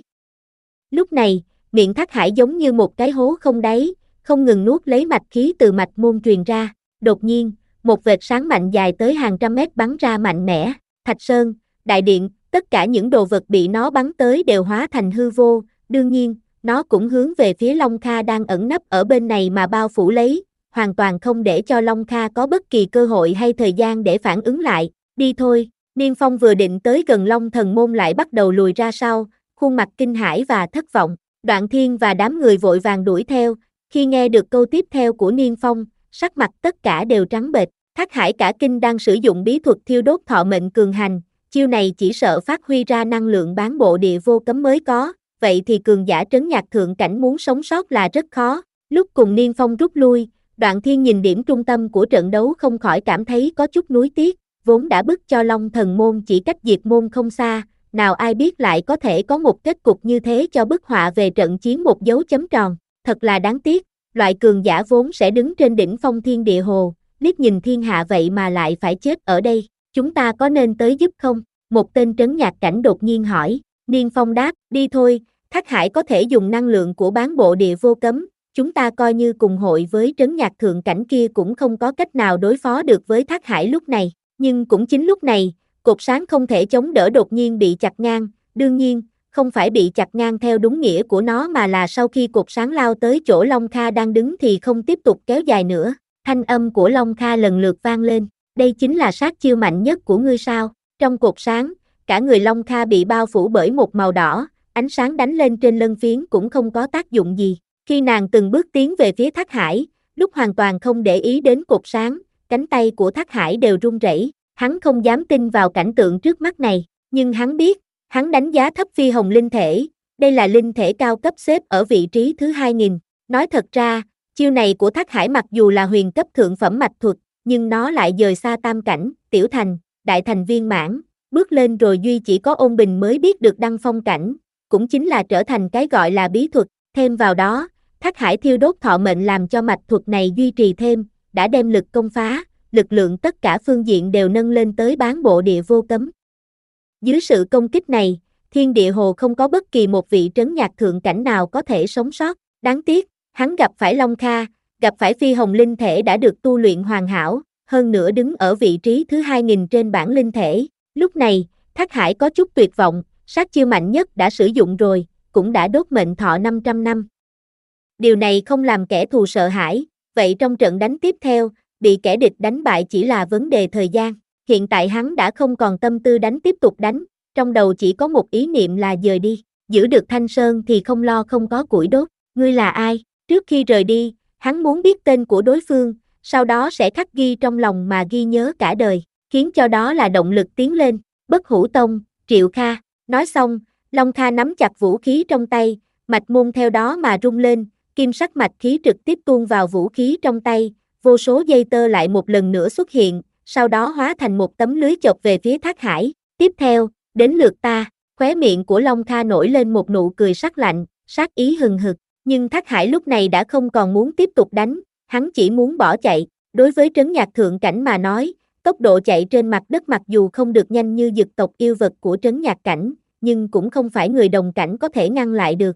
Lúc này, miệng Thác Hải giống như một cái hố không đáy, không ngừng nuốt lấy mạch khí từ mạch môn truyền ra, đột nhiên, một vệt sáng mạnh dài tới hàng trăm mét bắn ra mạnh mẽ, Thạch Sơn, đại điện, tất cả những đồ vật bị nó bắn tới đều hóa thành hư vô, đương nhiên, nó cũng hướng về phía Long Kha đang ẩn nấp ở bên này mà bao phủ lấy, hoàn toàn không để cho Long Kha có bất kỳ cơ hội hay thời gian để phản ứng lại, đi thôi, Niên Phong vừa định tới gần Long Thần Môn lại bắt đầu lùi ra sau, khuôn mặt kinh hãi và thất vọng, Đoạn Thiên và đám người vội vàng đuổi theo, khi nghe được câu tiếp theo của Niên Phong, sắc mặt tất cả đều trắng bệch, Thác Hải cả kinh đang sử dụng bí thuật thiêu đốt thọ mệnh cường hành, chiêu này chỉ sợ phát huy ra năng lượng bán bộ địa vô cấm mới có, vậy thì cường giả trấn nhạc thượng cảnh muốn sống sót là rất khó, lúc cùng Niên Phong rút lui, Đoạn Thiên nhìn điểm trung tâm của trận đấu không khỏi cảm thấy có chút nuối tiếc, vốn đã bức cho Long Thần Môn chỉ cách diệt môn không xa, nào ai biết lại có thể có một kết cục như thế cho bức họa về trận chiến một dấu chấm tròn, thật là đáng tiếc, loại cường giả vốn sẽ đứng trên đỉnh phong thiên địa hồ, liếc nhìn thiên hạ vậy mà lại phải chết ở đây, chúng ta có nên tới giúp không? Một tên trấn nhạc cảnh đột nhiên hỏi, Niên Phong đáp, đi thôi, Thác Hải có thể dùng năng lượng của bán bộ địa vô cấm, chúng ta coi như cùng hội với trấn nhạc thượng cảnh kia cũng không có cách nào đối phó được với Thác Hải lúc này, nhưng cũng chính lúc này, cột sáng không thể chống đỡ đột nhiên bị chặt ngang, đương nhiên, không phải bị chặt ngang theo đúng nghĩa của nó mà là sau khi cột sáng lao tới chỗ Long Kha đang đứng thì không tiếp tục kéo dài nữa, thanh âm của Long Kha lần lượt vang lên, đây chính là sát chiêu mạnh nhất của ngươi sao, trong cột sáng, cả người Long Kha bị bao phủ bởi một màu đỏ, ánh sáng đánh lên trên lân phiến cũng không có tác dụng gì, khi nàng từng bước tiến về phía Thác Hải, lúc hoàn toàn không để ý đến cột sáng, cánh tay của Thác Hải đều run rẩy, hắn không dám tin vào cảnh tượng trước mắt này, nhưng hắn biết, hắn đánh giá thấp phi hồng linh thể, đây là linh thể cao cấp xếp ở vị trí thứ hai nghìn, nói thật ra, chiêu này của Thác Hải mặc dù là huyền cấp thượng phẩm mạch thuật, nhưng nó lại dời xa tam cảnh, tiểu thành, đại thành viên mãn, bước lên rồi duy chỉ có Ôn Bình mới biết được đăng phong cảnh, cũng chính là trở thành cái gọi là bí thuật, thêm vào đó, Thác Hải thiêu đốt thọ mệnh làm cho mạch thuật này duy trì thêm, đã đem lực công phá, lực lượng tất cả phương diện đều nâng lên tới bán bộ địa vô cấm. Dưới sự công kích này, thiên địa hồ không có bất kỳ một vị trấn nhạc thượng cảnh nào có thể sống sót, đáng tiếc, hắn gặp phải Long Kha, gặp phải phi hồng linh thể đã được tu luyện hoàn hảo, hơn nữa đứng ở vị trí thứ hai nghìn trên bảng linh thể, lúc này, Thác Hải có chút tuyệt vọng, sát chiêu mạnh nhất đã sử dụng rồi, cũng đã đốt mệnh thọ năm trăm năm. Điều này không làm kẻ thù sợ hãi, vậy trong trận đánh tiếp theo, bị kẻ địch đánh bại chỉ là vấn đề thời gian, hiện tại hắn đã không còn tâm tư đánh tiếp tục đánh, trong đầu chỉ có một ý niệm là dời đi, giữ được Thanh Sơn thì không lo không có củi đốt, ngươi là ai, trước khi rời đi, hắn muốn biết tên của đối phương, sau đó sẽ khắc ghi trong lòng mà ghi nhớ cả đời, khiến cho đó là động lực tiến lên, Bất Hủ Tông, Triệu Kha, nói xong, Long Kha nắm chặt vũ khí trong tay, mạch môn theo đó mà rung lên, kim sắc mạch khí trực tiếp tuôn vào vũ khí trong tay, vô số dây tơ lại một lần nữa xuất hiện, sau đó hóa thành một tấm lưới chộp về phía Thác Hải, tiếp theo, đến lượt ta, khóe miệng của Long Kha nổi lên một nụ cười sắc lạnh, sát ý hừng hực, nhưng Thác Hải lúc này đã không còn muốn tiếp tục đánh, hắn chỉ muốn bỏ chạy, đối với trấn nhạc thượng cảnh mà nói, tốc độ chạy trên mặt đất mặc dù không được nhanh như dực tộc yêu vật của trấn nhạc cảnh, nhưng cũng không phải người đồng cảnh có thể ngăn lại được.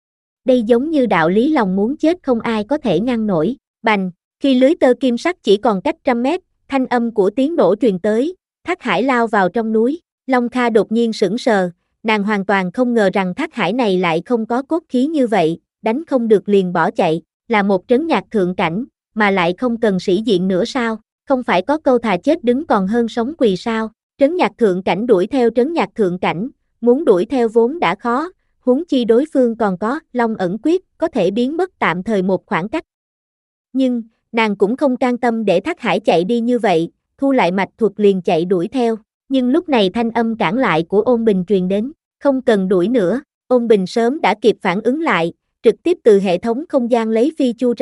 Đây giống như đạo lý lòng muốn chết không ai có thể ngăn nổi, bành, khi lưới tơ kim sắc chỉ còn cách trăm mét, thanh âm của tiếng nổ truyền tới, Thác Hải lao vào trong núi, Long Kha đột nhiên sững sờ, nàng hoàn toàn không ngờ rằng Thác Hải này lại không có cốt khí như vậy, đánh không được liền bỏ chạy, là một trấn nhạc thượng cảnh, mà lại không cần sĩ diện nữa sao, không phải có câu thà chết đứng còn hơn sống quỳ sao, trấn nhạc thượng cảnh đuổi theo trấn nhạc thượng cảnh, muốn đuổi theo vốn đã khó, huống chi đối phương còn có Long ẩn quyết, có thể biến mất tạm thời một khoảng cách. Nhưng, nàng cũng không can tâm để Thác Hải chạy đi như vậy, thu lại mạch thuật liền chạy đuổi theo, nhưng lúc này thanh âm cản lại của Ôn Bình truyền đến, không cần đuổi nữa, Ôn Bình sớm đã kịp phản ứng lại, trực tiếp từ hệ thống không gian lấy phi chu ra,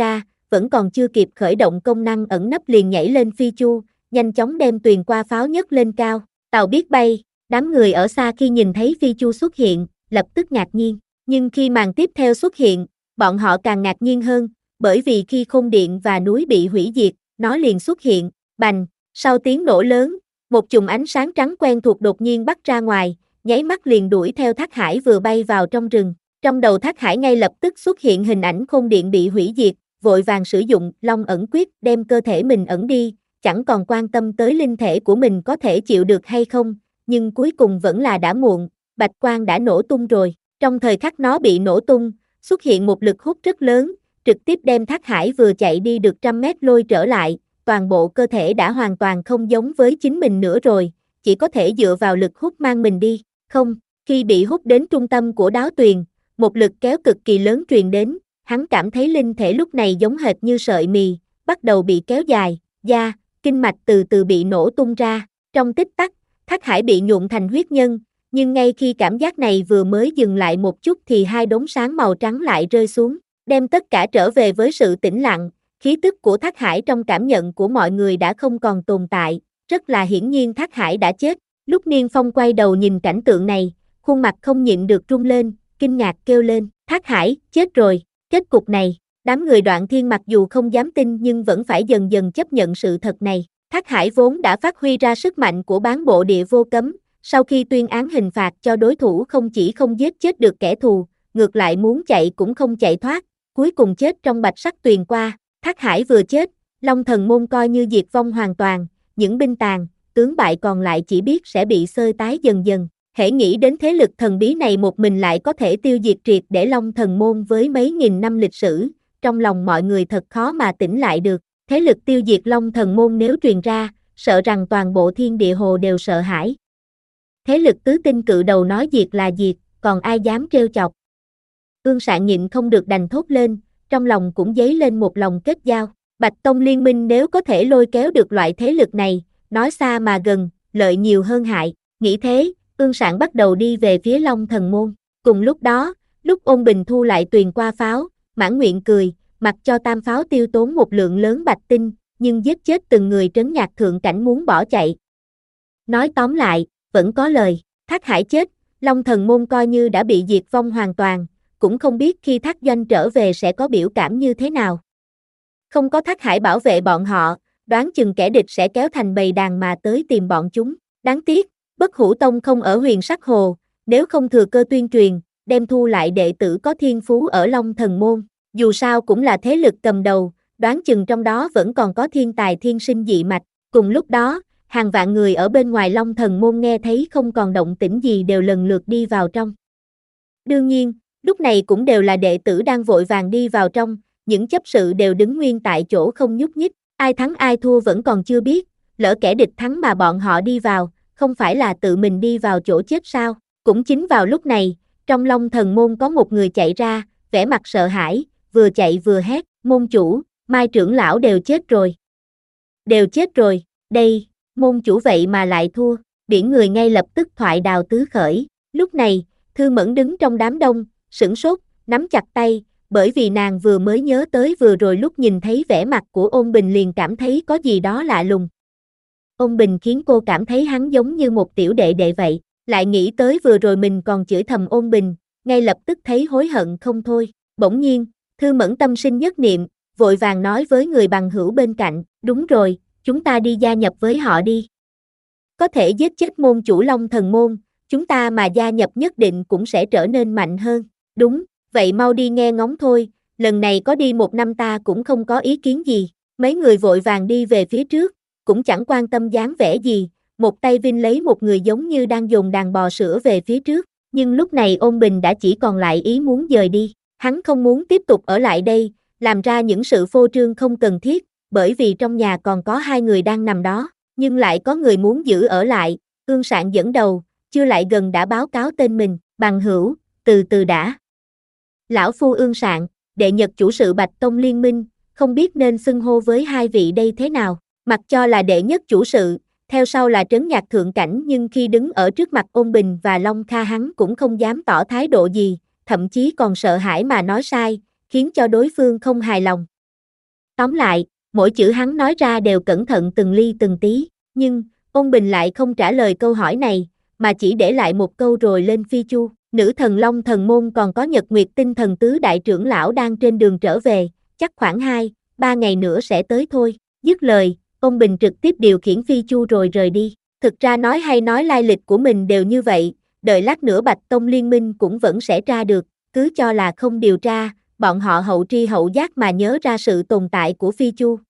vẫn còn chưa kịp khởi động công năng ẩn nấp liền nhảy lên phi chu, nhanh chóng đem tuyền qua pháo nhấc lên cao. Tàu biết bay, đám người ở xa khi nhìn thấy phi chu xuất hiện, lập tức ngạc nhiên. Nhưng khi màn tiếp theo xuất hiện, bọn họ càng ngạc nhiên hơn, bởi vì khi khôn điện và núi bị hủy diệt, nó liền xuất hiện, bành, sau tiếng nổ lớn, một chùm ánh sáng trắng quen thuộc đột nhiên bắt ra ngoài, nháy mắt liền đuổi theo Thác Hải vừa bay vào trong rừng. Trong đầu Thác Hải ngay lập tức xuất hiện hình ảnh khôn điện bị hủy diệt, vội vàng sử dụng Long ẩn quyết đem cơ thể mình ẩn đi, chẳng còn quan tâm tới linh thể của mình có thể chịu được hay không, nhưng cuối cùng vẫn là đã muộn, bạch quang đã nổ tung rồi. Trong thời khắc nó bị nổ tung, xuất hiện một lực hút rất lớn, trực tiếp đem Thác Hải vừa chạy đi được trăm mét lôi trở lại, toàn bộ cơ thể đã hoàn toàn không giống với chính mình nữa rồi, chỉ có thể dựa vào lực hút mang mình đi. Không, khi bị hút đến trung tâm của đáo tuyền, một lực kéo cực kỳ lớn truyền đến, hắn cảm thấy linh thể lúc này giống hệt như sợi mì, bắt đầu bị kéo dài, da, kinh mạch từ từ bị nổ tung ra. Trong tích tắc, Thác Hải bị nhuộn thành huyết nhân, nhưng ngay khi cảm giác này vừa mới dừng lại một chút thì hai đốm sáng màu trắng lại rơi xuống, đem tất cả trở về với sự tĩnh lặng. Khí tức của Thác Hải trong cảm nhận của mọi người đã không còn tồn tại, rất là hiển nhiên Thác Hải đã chết. Lúc Niên Phong quay đầu nhìn cảnh tượng này, khuôn mặt không nhịn được rung lên, kinh ngạc kêu lên, Thác Hải, chết rồi. Kết cục này, đám người Đoạn Thiên mặc dù không dám tin nhưng vẫn phải dần dần chấp nhận sự thật này. Thác Hải vốn đã phát huy ra sức mạnh của bán bộ địa vô cấm, sau khi tuyên án hình phạt cho đối thủ không chỉ không giết chết được kẻ thù, ngược lại muốn chạy cũng không chạy thoát, cuối cùng chết trong bạch sắc tuyền qua. Thác Hải vừa chết, Long Thần Môn coi như diệt vong hoàn toàn, những binh tàn, tướng bại còn lại chỉ biết sẽ bị xơi tái dần dần. Hễ nghĩ đến thế lực thần bí này một mình lại có thể tiêu diệt triệt để Long Thần Môn với mấy nghìn năm lịch sử, trong lòng mọi người thật khó mà tỉnh lại được. Thế lực tiêu diệt Long Thần Môn nếu truyền ra, sợ rằng toàn bộ thiên địa hồ đều sợ hãi. Thế lực tứ tinh cự đầu nói diệt là diệt, còn ai dám trêu chọc. Ương Sạn nhịn không được đành thốt lên, trong lòng cũng dấy lên một lòng kết giao. Bạch Tông liên minh nếu có thể lôi kéo được loại thế lực này, nói xa mà gần, lợi nhiều hơn hại. Nghĩ thế, Ương Sạn bắt đầu đi về phía Long Thần Môn. Cùng lúc đó, lúc Ôn Bình thu lại tuyền qua pháo, mãn nguyện cười, mặc cho tam pháo tiêu tốn một lượng lớn bạch tinh, nhưng giết chết từng người trấn nhạc thượng cảnh muốn bỏ chạy. Nói tóm lại, vẫn có lời, Thác Hải chết, Long Thần Môn coi như đã bị diệt vong hoàn toàn, cũng không biết khi Thác Doanh trở về sẽ có biểu cảm như thế nào. Không có Thác Hải bảo vệ bọn họ, đoán chừng kẻ địch sẽ kéo thành bầy đàn mà tới tìm bọn chúng. Đáng tiếc, Bất Hủ Tông không ở Huyền Sắc Hồ, nếu không thừa cơ tuyên truyền, đem thu lại đệ tử có thiên phú ở Long Thần Môn. Dù sao cũng là thế lực cầm đầu, đoán chừng trong đó vẫn còn có thiên tài thiên sinh dị mạch. Cùng lúc đó, hàng vạn người ở bên ngoài Long Thần Môn nghe thấy không còn động tĩnh gì đều lần lượt đi vào trong. Đương nhiên, lúc này cũng đều là đệ tử đang vội vàng đi vào trong, những chấp sự đều đứng nguyên tại chỗ không nhúc nhích, ai thắng ai thua vẫn còn chưa biết, lỡ kẻ địch thắng mà bọn họ đi vào, không phải là tự mình đi vào chỗ chết sao? Cũng chính vào lúc này, trong Long Thần Môn có một người chạy ra, vẻ mặt sợ hãi, vừa chạy vừa hét, môn chủ, Mai trưởng lão đều chết rồi. Đều chết rồi, đây, môn chủ vậy mà lại thua, biển người ngay lập tức thoại đào tứ khởi. Lúc này, Thư Mẫn đứng trong đám đông, sửng sốt, nắm chặt tay, bởi vì nàng vừa mới nhớ tới vừa rồi lúc nhìn thấy vẻ mặt của Ôn Bình liền cảm thấy có gì đó lạ lùng. Ôn Bình khiến cô cảm thấy hắn giống như một tiểu đệ đệ vậy, lại nghĩ tới vừa rồi mình còn chửi thầm Ôn Bình, ngay lập tức thấy hối hận không thôi. Bỗng nhiên, Thư Mẫn tâm sinh nhất niệm, vội vàng nói với người bằng hữu bên cạnh, đúng rồi, chúng ta đi gia nhập với họ đi. Có thể giết chết môn chủ Long Thần Môn, chúng ta mà gia nhập nhất định cũng sẽ trở nên mạnh hơn. Đúng, vậy mau đi nghe ngóng thôi, lần này có đi một năm ta cũng không có ý kiến gì. Mấy người vội vàng đi về phía trước, cũng chẳng quan tâm dáng vẻ gì, một tay vinh lấy một người giống như đang dồn đàn bò sữa về phía trước, nhưng lúc này Ôn Bình đã chỉ còn lại ý muốn dời đi. Hắn không muốn tiếp tục ở lại đây, làm ra những sự phô trương không cần thiết, bởi vì trong nhà còn có hai người đang nằm đó, nhưng lại có người muốn giữ ở lại. Ương Sạn dẫn đầu, chưa lại gần đã báo cáo tên mình, bằng hữu, từ từ đã. Lão phu Ương Sạn, đệ nhật chủ sự Bạch Tông Liên minh, không biết nên xưng hô với hai vị đây thế nào, mặc cho là đệ nhất chủ sự, theo sau là trấn nhạc thượng cảnh nhưng khi đứng ở trước mặt Ôn Bình và Long Kha hắn cũng không dám tỏ thái độ gì, thậm chí còn sợ hãi mà nói sai, khiến cho đối phương không hài lòng. Tóm lại, mỗi chữ hắn nói ra đều cẩn thận từng ly từng tí, nhưng, Ôn Bình lại không trả lời câu hỏi này, mà chỉ để lại một câu rồi lên phi chu. Nữ thần Long Thần Môn còn có Nhật Nguyệt Tinh Thần tứ đại trưởng lão đang trên đường trở về, chắc khoảng hai, ba ngày nữa sẽ tới thôi. Dứt lời, Ôn Bình trực tiếp điều khiển phi chu rồi rời đi. Thực ra nói hay nói lai lịch của mình đều như vậy, đợi lát nữa Bạch Tông liên minh cũng vẫn sẽ tra được, cứ cho là không điều tra, bọn họ hậu tri hậu giác mà nhớ ra sự tồn tại của phi chu.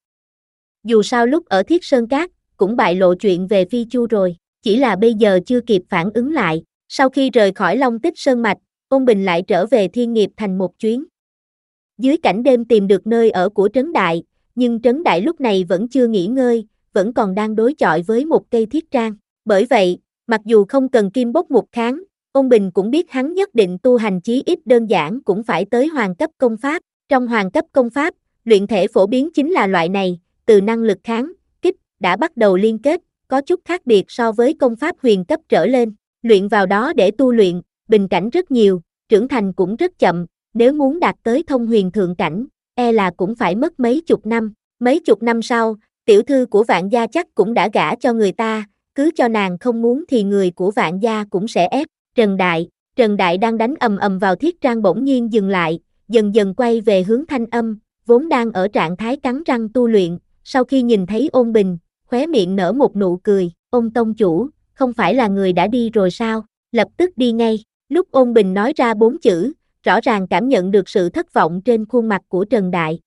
Dù sao lúc ở Thiết Sơn Cát, cũng bại lộ chuyện về phi chu rồi, chỉ là bây giờ chưa kịp phản ứng lại. Sau khi rời khỏi Long Tích Sơn Mạch, Ôn Bình lại trở về Thiên Nghiệp Thành một chuyến. Dưới cảnh đêm tìm được nơi ở của Trấn Đại, nhưng Trấn Đại lúc này vẫn chưa nghỉ ngơi, vẫn còn đang đối chọi với một cây thiết trang. Bởi vậy, mặc dù không cần kim bốc một kháng, Ôn Bình cũng biết hắn nhất định tu hành chí ít đơn giản cũng phải tới hoàng cấp công pháp. Trong hoàng cấp công pháp, luyện thể phổ biến chính là loại này, từ năng lực kháng, kích, đã bắt đầu liên kết, có chút khác biệt so với công pháp huyền cấp trở lên. Luyện vào đó để tu luyện, bình cảnh rất nhiều, trưởng thành cũng rất chậm, nếu muốn đạt tới thông huyền thượng cảnh, e là cũng phải mất mấy chục năm. Mấy chục năm sau, tiểu thư của Vạn gia chắc cũng đã gả cho người ta, cứ cho nàng không muốn thì người của Vạn gia cũng sẽ ép. Trần Đại, Trần Đại đang đánh ầm ầm vào thiết trang bỗng nhiên dừng lại, dần dần quay về hướng Thanh Âm, vốn đang ở trạng thái cắn răng tu luyện, sau khi nhìn thấy Ôn Bình, khóe miệng nở một nụ cười. Ôn tông chủ, không phải là người đã đi rồi sao, lập tức đi ngay. Lúc Ôn Bình nói ra bốn chữ, rõ ràng cảm nhận được sự thất vọng trên khuôn mặt của Trần Đại.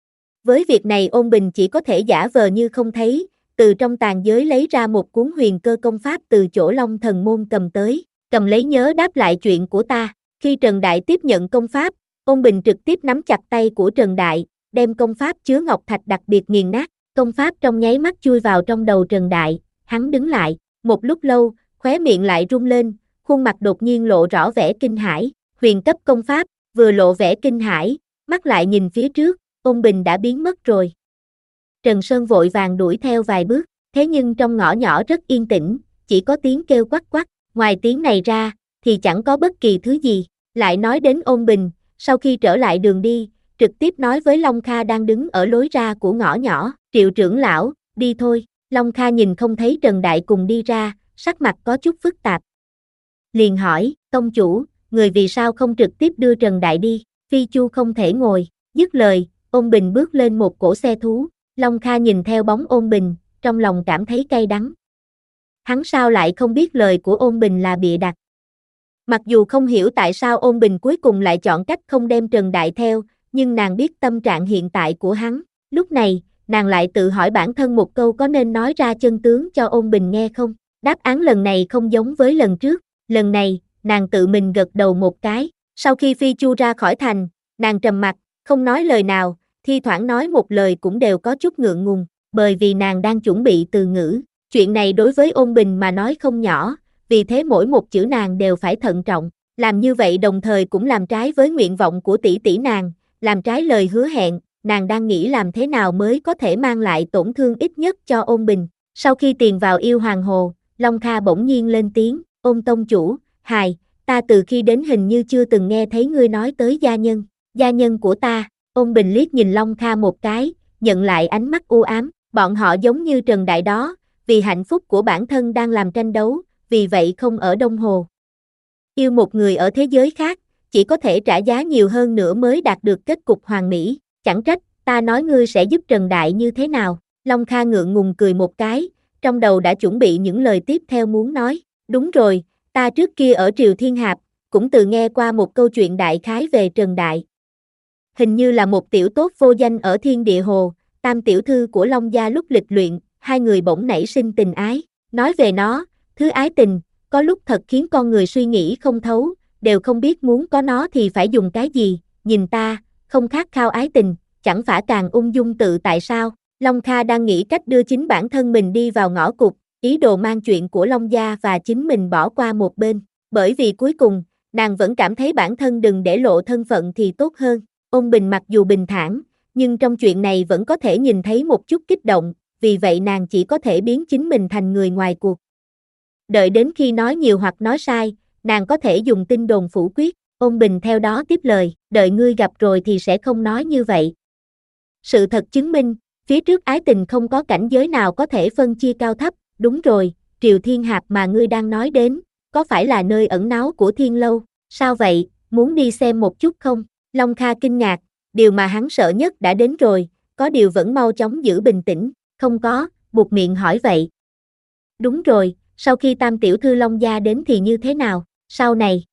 Với việc này Ôn Bình chỉ có thể giả vờ như không thấy, từ trong tàn giới lấy ra một cuốn huyền cơ công pháp từ chỗ Long Thần Môn cầm tới, cầm lấy nhớ đáp lại chuyện của ta. Khi Trần Đại tiếp nhận công pháp, Ôn Bình trực tiếp nắm chặt tay của Trần Đại, đem công pháp chứa ngọc thạch đặc biệt nghiền nát, công pháp trong nháy mắt chui vào trong đầu Trần Đại, hắn đứng lại, một lúc lâu, khóe miệng lại rung lên, khuôn mặt đột nhiên lộ rõ vẻ kinh hãi. Huyền cấp công pháp, vừa lộ vẻ kinh hãi, mắt lại nhìn phía trước, Ôn Bình đã biến mất rồi. Trần Sơn vội vàng đuổi theo vài bước, thế nhưng trong ngõ nhỏ rất yên tĩnh, chỉ có tiếng kêu quắc quắc, ngoài tiếng này ra, thì chẳng có bất kỳ thứ gì. Lại nói đến Ôn Bình, sau khi trở lại đường đi, trực tiếp nói với Long Kha đang đứng ở lối ra của ngõ nhỏ, Triệu trưởng lão, đi thôi. Long Kha nhìn không thấy Trần Đại cùng đi ra, sắc mặt có chút phức tạp. Liền hỏi, tông chủ, người vì sao không trực tiếp đưa Trần Đại đi, phi chu không thể ngồi. Dứt lời, Ôn Bình bước lên một cỗ xe thú, Long Kha nhìn theo bóng Ôn Bình, trong lòng cảm thấy cay đắng. Hắn sao lại không biết lời của Ôn Bình là bịa đặt. Mặc dù không hiểu tại sao Ôn Bình cuối cùng lại chọn cách không đem Trần Đại theo, nhưng nàng biết tâm trạng hiện tại của hắn. Lúc này, nàng lại tự hỏi bản thân một câu có nên nói ra chân tướng cho Ôn Bình nghe không. Đáp án lần này không giống với lần trước, lần này, nàng tự mình gật đầu một cái. Sau khi phi chu ra khỏi thành, nàng trầm mặt, không nói lời nào, thi thoảng nói một lời cũng đều có chút ngượng ngùng, bởi vì nàng đang chuẩn bị từ ngữ. Chuyện này đối với Ôn Bình mà nói không nhỏ, vì thế mỗi một chữ nàng đều phải thận trọng. Làm như vậy đồng thời cũng làm trái với nguyện vọng của tỷ tỷ nàng, làm trái lời hứa hẹn, nàng đang nghĩ làm thế nào mới có thể mang lại tổn thương ít nhất cho Ôn Bình. Sau khi tiền vào Yêu Hoàng Hồ, Long Kha bỗng nhiên lên tiếng, Ôn tông chủ, hài, ta từ khi đến hình như chưa từng nghe thấy ngươi nói tới gia nhân, gia nhân của ta. Ôn Bình liếc nhìn Long Kha một cái, nhận lại ánh mắt u ám, bọn họ giống như Trần Đại đó, vì hạnh phúc của bản thân đang làm tranh đấu, vì vậy không ở Đông Hồ. Yêu một người ở thế giới khác, chỉ có thể trả giá nhiều hơn nữa mới đạt được kết cục hoàn mỹ, chẳng trách, ta nói ngươi sẽ giúp Trần Đại như thế nào. Long Kha ngượng ngùng cười một cái, trong đầu đã chuẩn bị những lời tiếp theo muốn nói, đúng rồi, ta trước kia ở Triều Thiên Hạp, cũng từng nghe qua một câu chuyện đại khái về Trần Đại. Hình như là một tiểu tốt vô danh ở Thiên Địa Hồ, tam tiểu thư của Long gia lúc lịch luyện, hai người bỗng nảy sinh tình ái. Nói về nó, thứ ái tình, có lúc thật khiến con người suy nghĩ không thấu, đều không biết muốn có nó thì phải dùng cái gì, nhìn ta, không khát khao ái tình, chẳng phải càng ung dung tự tại sao. Long Kha đang nghĩ cách đưa chính bản thân mình đi vào ngõ cụt, ý đồ mang chuyện của Long gia và chính mình bỏ qua một bên, bởi vì cuối cùng, nàng vẫn cảm thấy bản thân đừng để lộ thân phận thì tốt hơn. Ôn Bình mặc dù bình thản, nhưng trong chuyện này vẫn có thể nhìn thấy một chút kích động, vì vậy nàng chỉ có thể biến chính mình thành người ngoài cuộc. Đợi đến khi nói nhiều hoặc nói sai, nàng có thể dùng tin đồn phủ quyết. Ôn Bình theo đó tiếp lời, đợi ngươi gặp rồi thì sẽ không nói như vậy. Sự thật chứng minh, phía trước ái tình không có cảnh giới nào có thể phân chia cao thấp, đúng rồi, Triều Thiên Hạp mà ngươi đang nói đến, có phải là nơi ẩn náu của Thiên Lâu, sao vậy, muốn đi xem một chút không? Long Kha kinh ngạc, điều mà hắn sợ nhất đã đến rồi, có điều vẫn mau chóng giữ bình tĩnh, không có, buột miệng hỏi vậy. Đúng rồi, sau khi Tam tiểu thư Long gia đến thì như thế nào, sau này?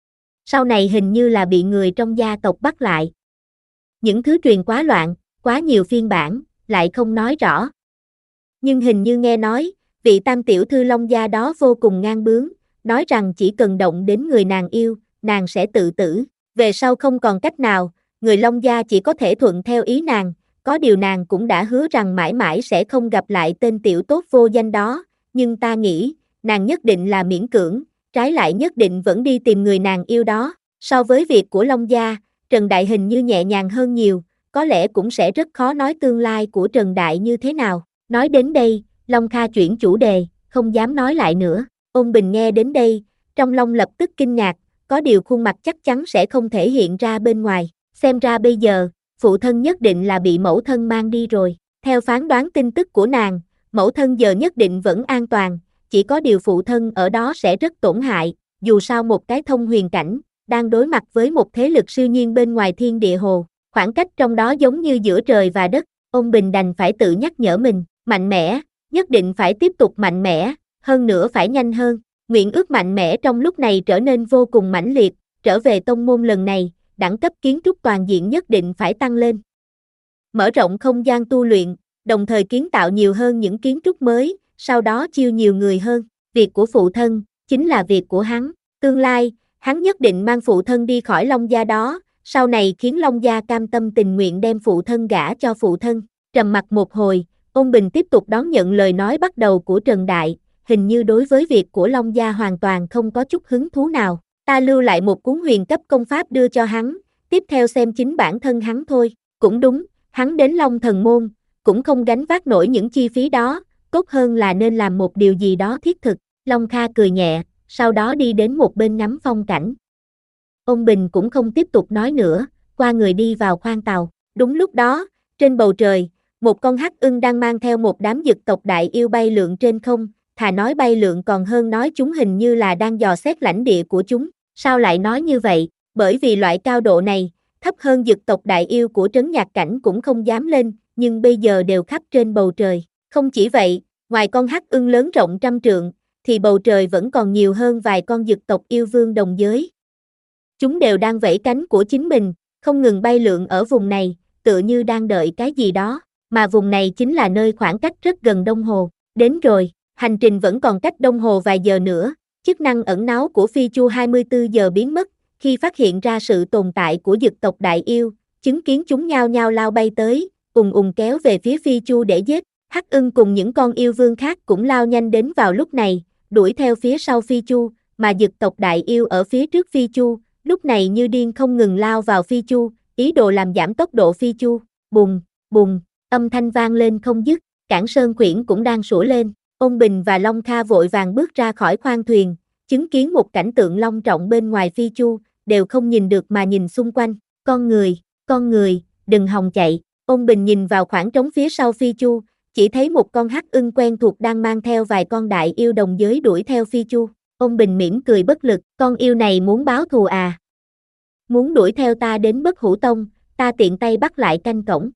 Sau này hình như là bị người trong gia tộc bắt lại. Những thứ truyền quá loạn, quá nhiều phiên bản, lại không nói rõ. Nhưng hình như nghe nói, vị Tam tiểu thư Long gia đó vô cùng ngang bướng, nói rằng chỉ cần động đến người nàng yêu, nàng sẽ tự tử. Về sau không còn cách nào, người Long gia chỉ có thể thuận theo ý nàng, có điều nàng cũng đã hứa rằng mãi mãi sẽ không gặp lại tên tiểu tốt vô danh đó, nhưng ta nghĩ, nàng nhất định là miễn cưỡng, trái lại nhất định vẫn đi tìm người nàng yêu đó. So với việc của Long gia, Trần Đại hình như nhẹ nhàng hơn nhiều, có lẽ cũng sẽ rất khó nói tương lai của Trần Đại như thế nào. Nói đến đây, Long Kha chuyển chủ đề, không dám nói lại nữa. Ôn Bình nghe đến đây, trong lòng lập tức kinh ngạc, có điều khuôn mặt chắc chắn sẽ không thể hiện ra bên ngoài. Xem ra bây giờ, phụ thân nhất định là bị mẫu thân mang đi rồi. Theo phán đoán tin tức của nàng, mẫu thân giờ nhất định vẫn an toàn, chỉ có điều phụ thân ở đó sẽ rất tổn hại, dù sao một cái thông huyền cảnh, đang đối mặt với một thế lực siêu nhiên bên ngoài thiên địa hồ, khoảng cách trong đó giống như giữa trời và đất. Ôn Bình đành phải tự nhắc nhở mình, mạnh mẽ, nhất định phải tiếp tục mạnh mẽ, hơn nữa phải nhanh hơn. Nguyện ước mạnh mẽ trong lúc này trở nên vô cùng mãnh liệt, trở về tông môn lần này, đẳng cấp kiến trúc toàn diện nhất định phải tăng lên. Mở rộng không gian tu luyện, đồng thời kiến tạo nhiều hơn những kiến trúc mới, sau đó chiêu nhiều người hơn. Việc của phụ thân, chính là việc của hắn. Tương lai, hắn nhất định mang phụ thân đi khỏi Long gia đó, sau này khiến Long gia cam tâm tình nguyện đem phụ thân gả cho phụ thân. Trầm mặc một hồi, Ôn Bình tiếp tục đón nhận lời nói bắt đầu của Trần Đại, hình như đối với việc của Long gia hoàn toàn không có chút hứng thú nào. Ta lưu lại một cuốn huyền cấp công pháp đưa cho hắn, tiếp theo xem chính bản thân hắn thôi. Cũng đúng, hắn đến Long Thần Môn, cũng không gánh vác nổi những chi phí đó, tốt hơn là nên làm một điều gì đó thiết thực. Long Kha cười nhẹ, sau đó đi đến một bên ngắm phong cảnh. Ôn Bình cũng không tiếp tục nói nữa, qua người đi vào khoang tàu. Đúng lúc đó, trên bầu trời, một con hắc ưng đang mang theo một đám dực tộc đại yêu bay lượn trên không, thà nói bay lượn còn hơn nói chúng hình như là đang dò xét lãnh địa của chúng. Sao lại nói như vậy? Bởi vì loại cao độ này, thấp hơn dực tộc đại yêu của trấn nhạc cảnh cũng không dám lên, nhưng bây giờ đều khắp trên bầu trời. Không chỉ vậy, ngoài con hắc ưng lớn rộng trăm trượng, thì bầu trời vẫn còn nhiều hơn vài con dực tộc yêu vương đồng giới. Chúng đều đang vẫy cánh của chính mình, không ngừng bay lượn ở vùng này, tựa như đang đợi cái gì đó, mà vùng này chính là nơi khoảng cách rất gần Đông Hồ. Đến rồi, hành trình vẫn còn cách Đông Hồ vài giờ nữa, chức năng ẩn náu của Phi Chu hai mươi tư giờ biến mất, khi phát hiện ra sự tồn tại của dực tộc đại yêu, chứng kiến chúng nhao nhao lao bay tới, ùng ùng kéo về phía Phi Chu để giết. Hắc ưng cùng những con yêu vương khác cũng lao nhanh đến vào lúc này, đuổi theo phía sau Phi Chu, mà dực tộc đại yêu ở phía trước Phi Chu, lúc này như điên không ngừng lao vào Phi Chu, ý đồ làm giảm tốc độ Phi Chu. Bùng, bùng, âm thanh vang lên không dứt, Cảng Sơn Khuyển cũng đang sủa lên. Ôn Bình và Long Kha vội vàng bước ra khỏi khoang thuyền, chứng kiến một cảnh tượng long trọng bên ngoài Phi Chu, đều không nhìn được mà nhìn xung quanh. Con người, con người, đừng hòng chạy. Ôn Bình nhìn vào khoảng trống phía sau Phi Chu, chỉ thấy một con hắc ưng quen thuộc đang mang theo vài con đại yêu đồng giới đuổi theo Phi Chu. Ôn Bình mỉm cười bất lực, con yêu này muốn báo thù à? Muốn đuổi theo ta đến Bất Hủ Tông, ta tiện tay bắt lại canh cổng.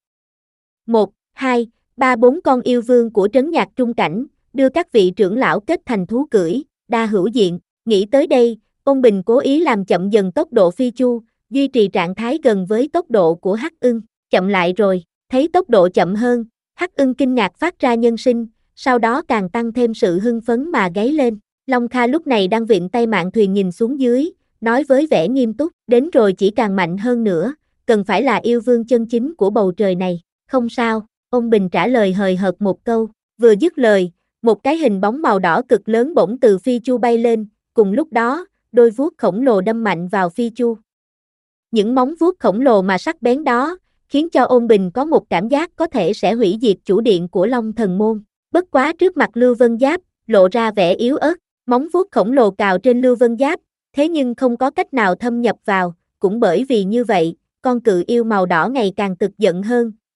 Một, hai, ba bốn con yêu vương của trấn nhạc trung cảnh, đưa các vị trưởng lão kết thành thú cưỡi, đa hữu diện. Nghĩ tới đây, Ôn Bình cố ý làm chậm dần tốc độ Phi Chu, duy trì trạng thái gần với tốc độ của hắc ưng. Chậm lại rồi, thấy tốc độ chậm hơn, hắc ưng kinh ngạc phát ra nhân sinh, sau đó càng tăng thêm sự hưng phấn mà gáy lên. Long Kha lúc này đang vịn tay mạn thuyền nhìn xuống dưới, nói với vẻ nghiêm túc, đến rồi chỉ càng mạnh hơn nữa, cần phải là yêu vương chân chính của bầu trời này. Không sao, Ôn Bình trả lời hời hợt một câu, vừa dứt lời, một cái hình bóng màu đỏ cực lớn bỗng từ Phi Chu bay lên, cùng lúc đó, đôi vuốt khổng lồ đâm mạnh vào Phi Chu. Những móng vuốt khổng lồ mà sắc bén đó, khiến cho Ôn Bình có một cảm giác có thể sẽ hủy diệt chủ điện của Long Thần Môn. Bất quá trước mặt Lưu Vân Giáp, lộ ra vẻ yếu ớt, móng vuốt khổng lồ cào trên Lưu Vân Giáp, thế nhưng không có cách nào thâm nhập vào, cũng bởi vì như vậy, con cự yêu màu đỏ ngày càng tức giận hơn,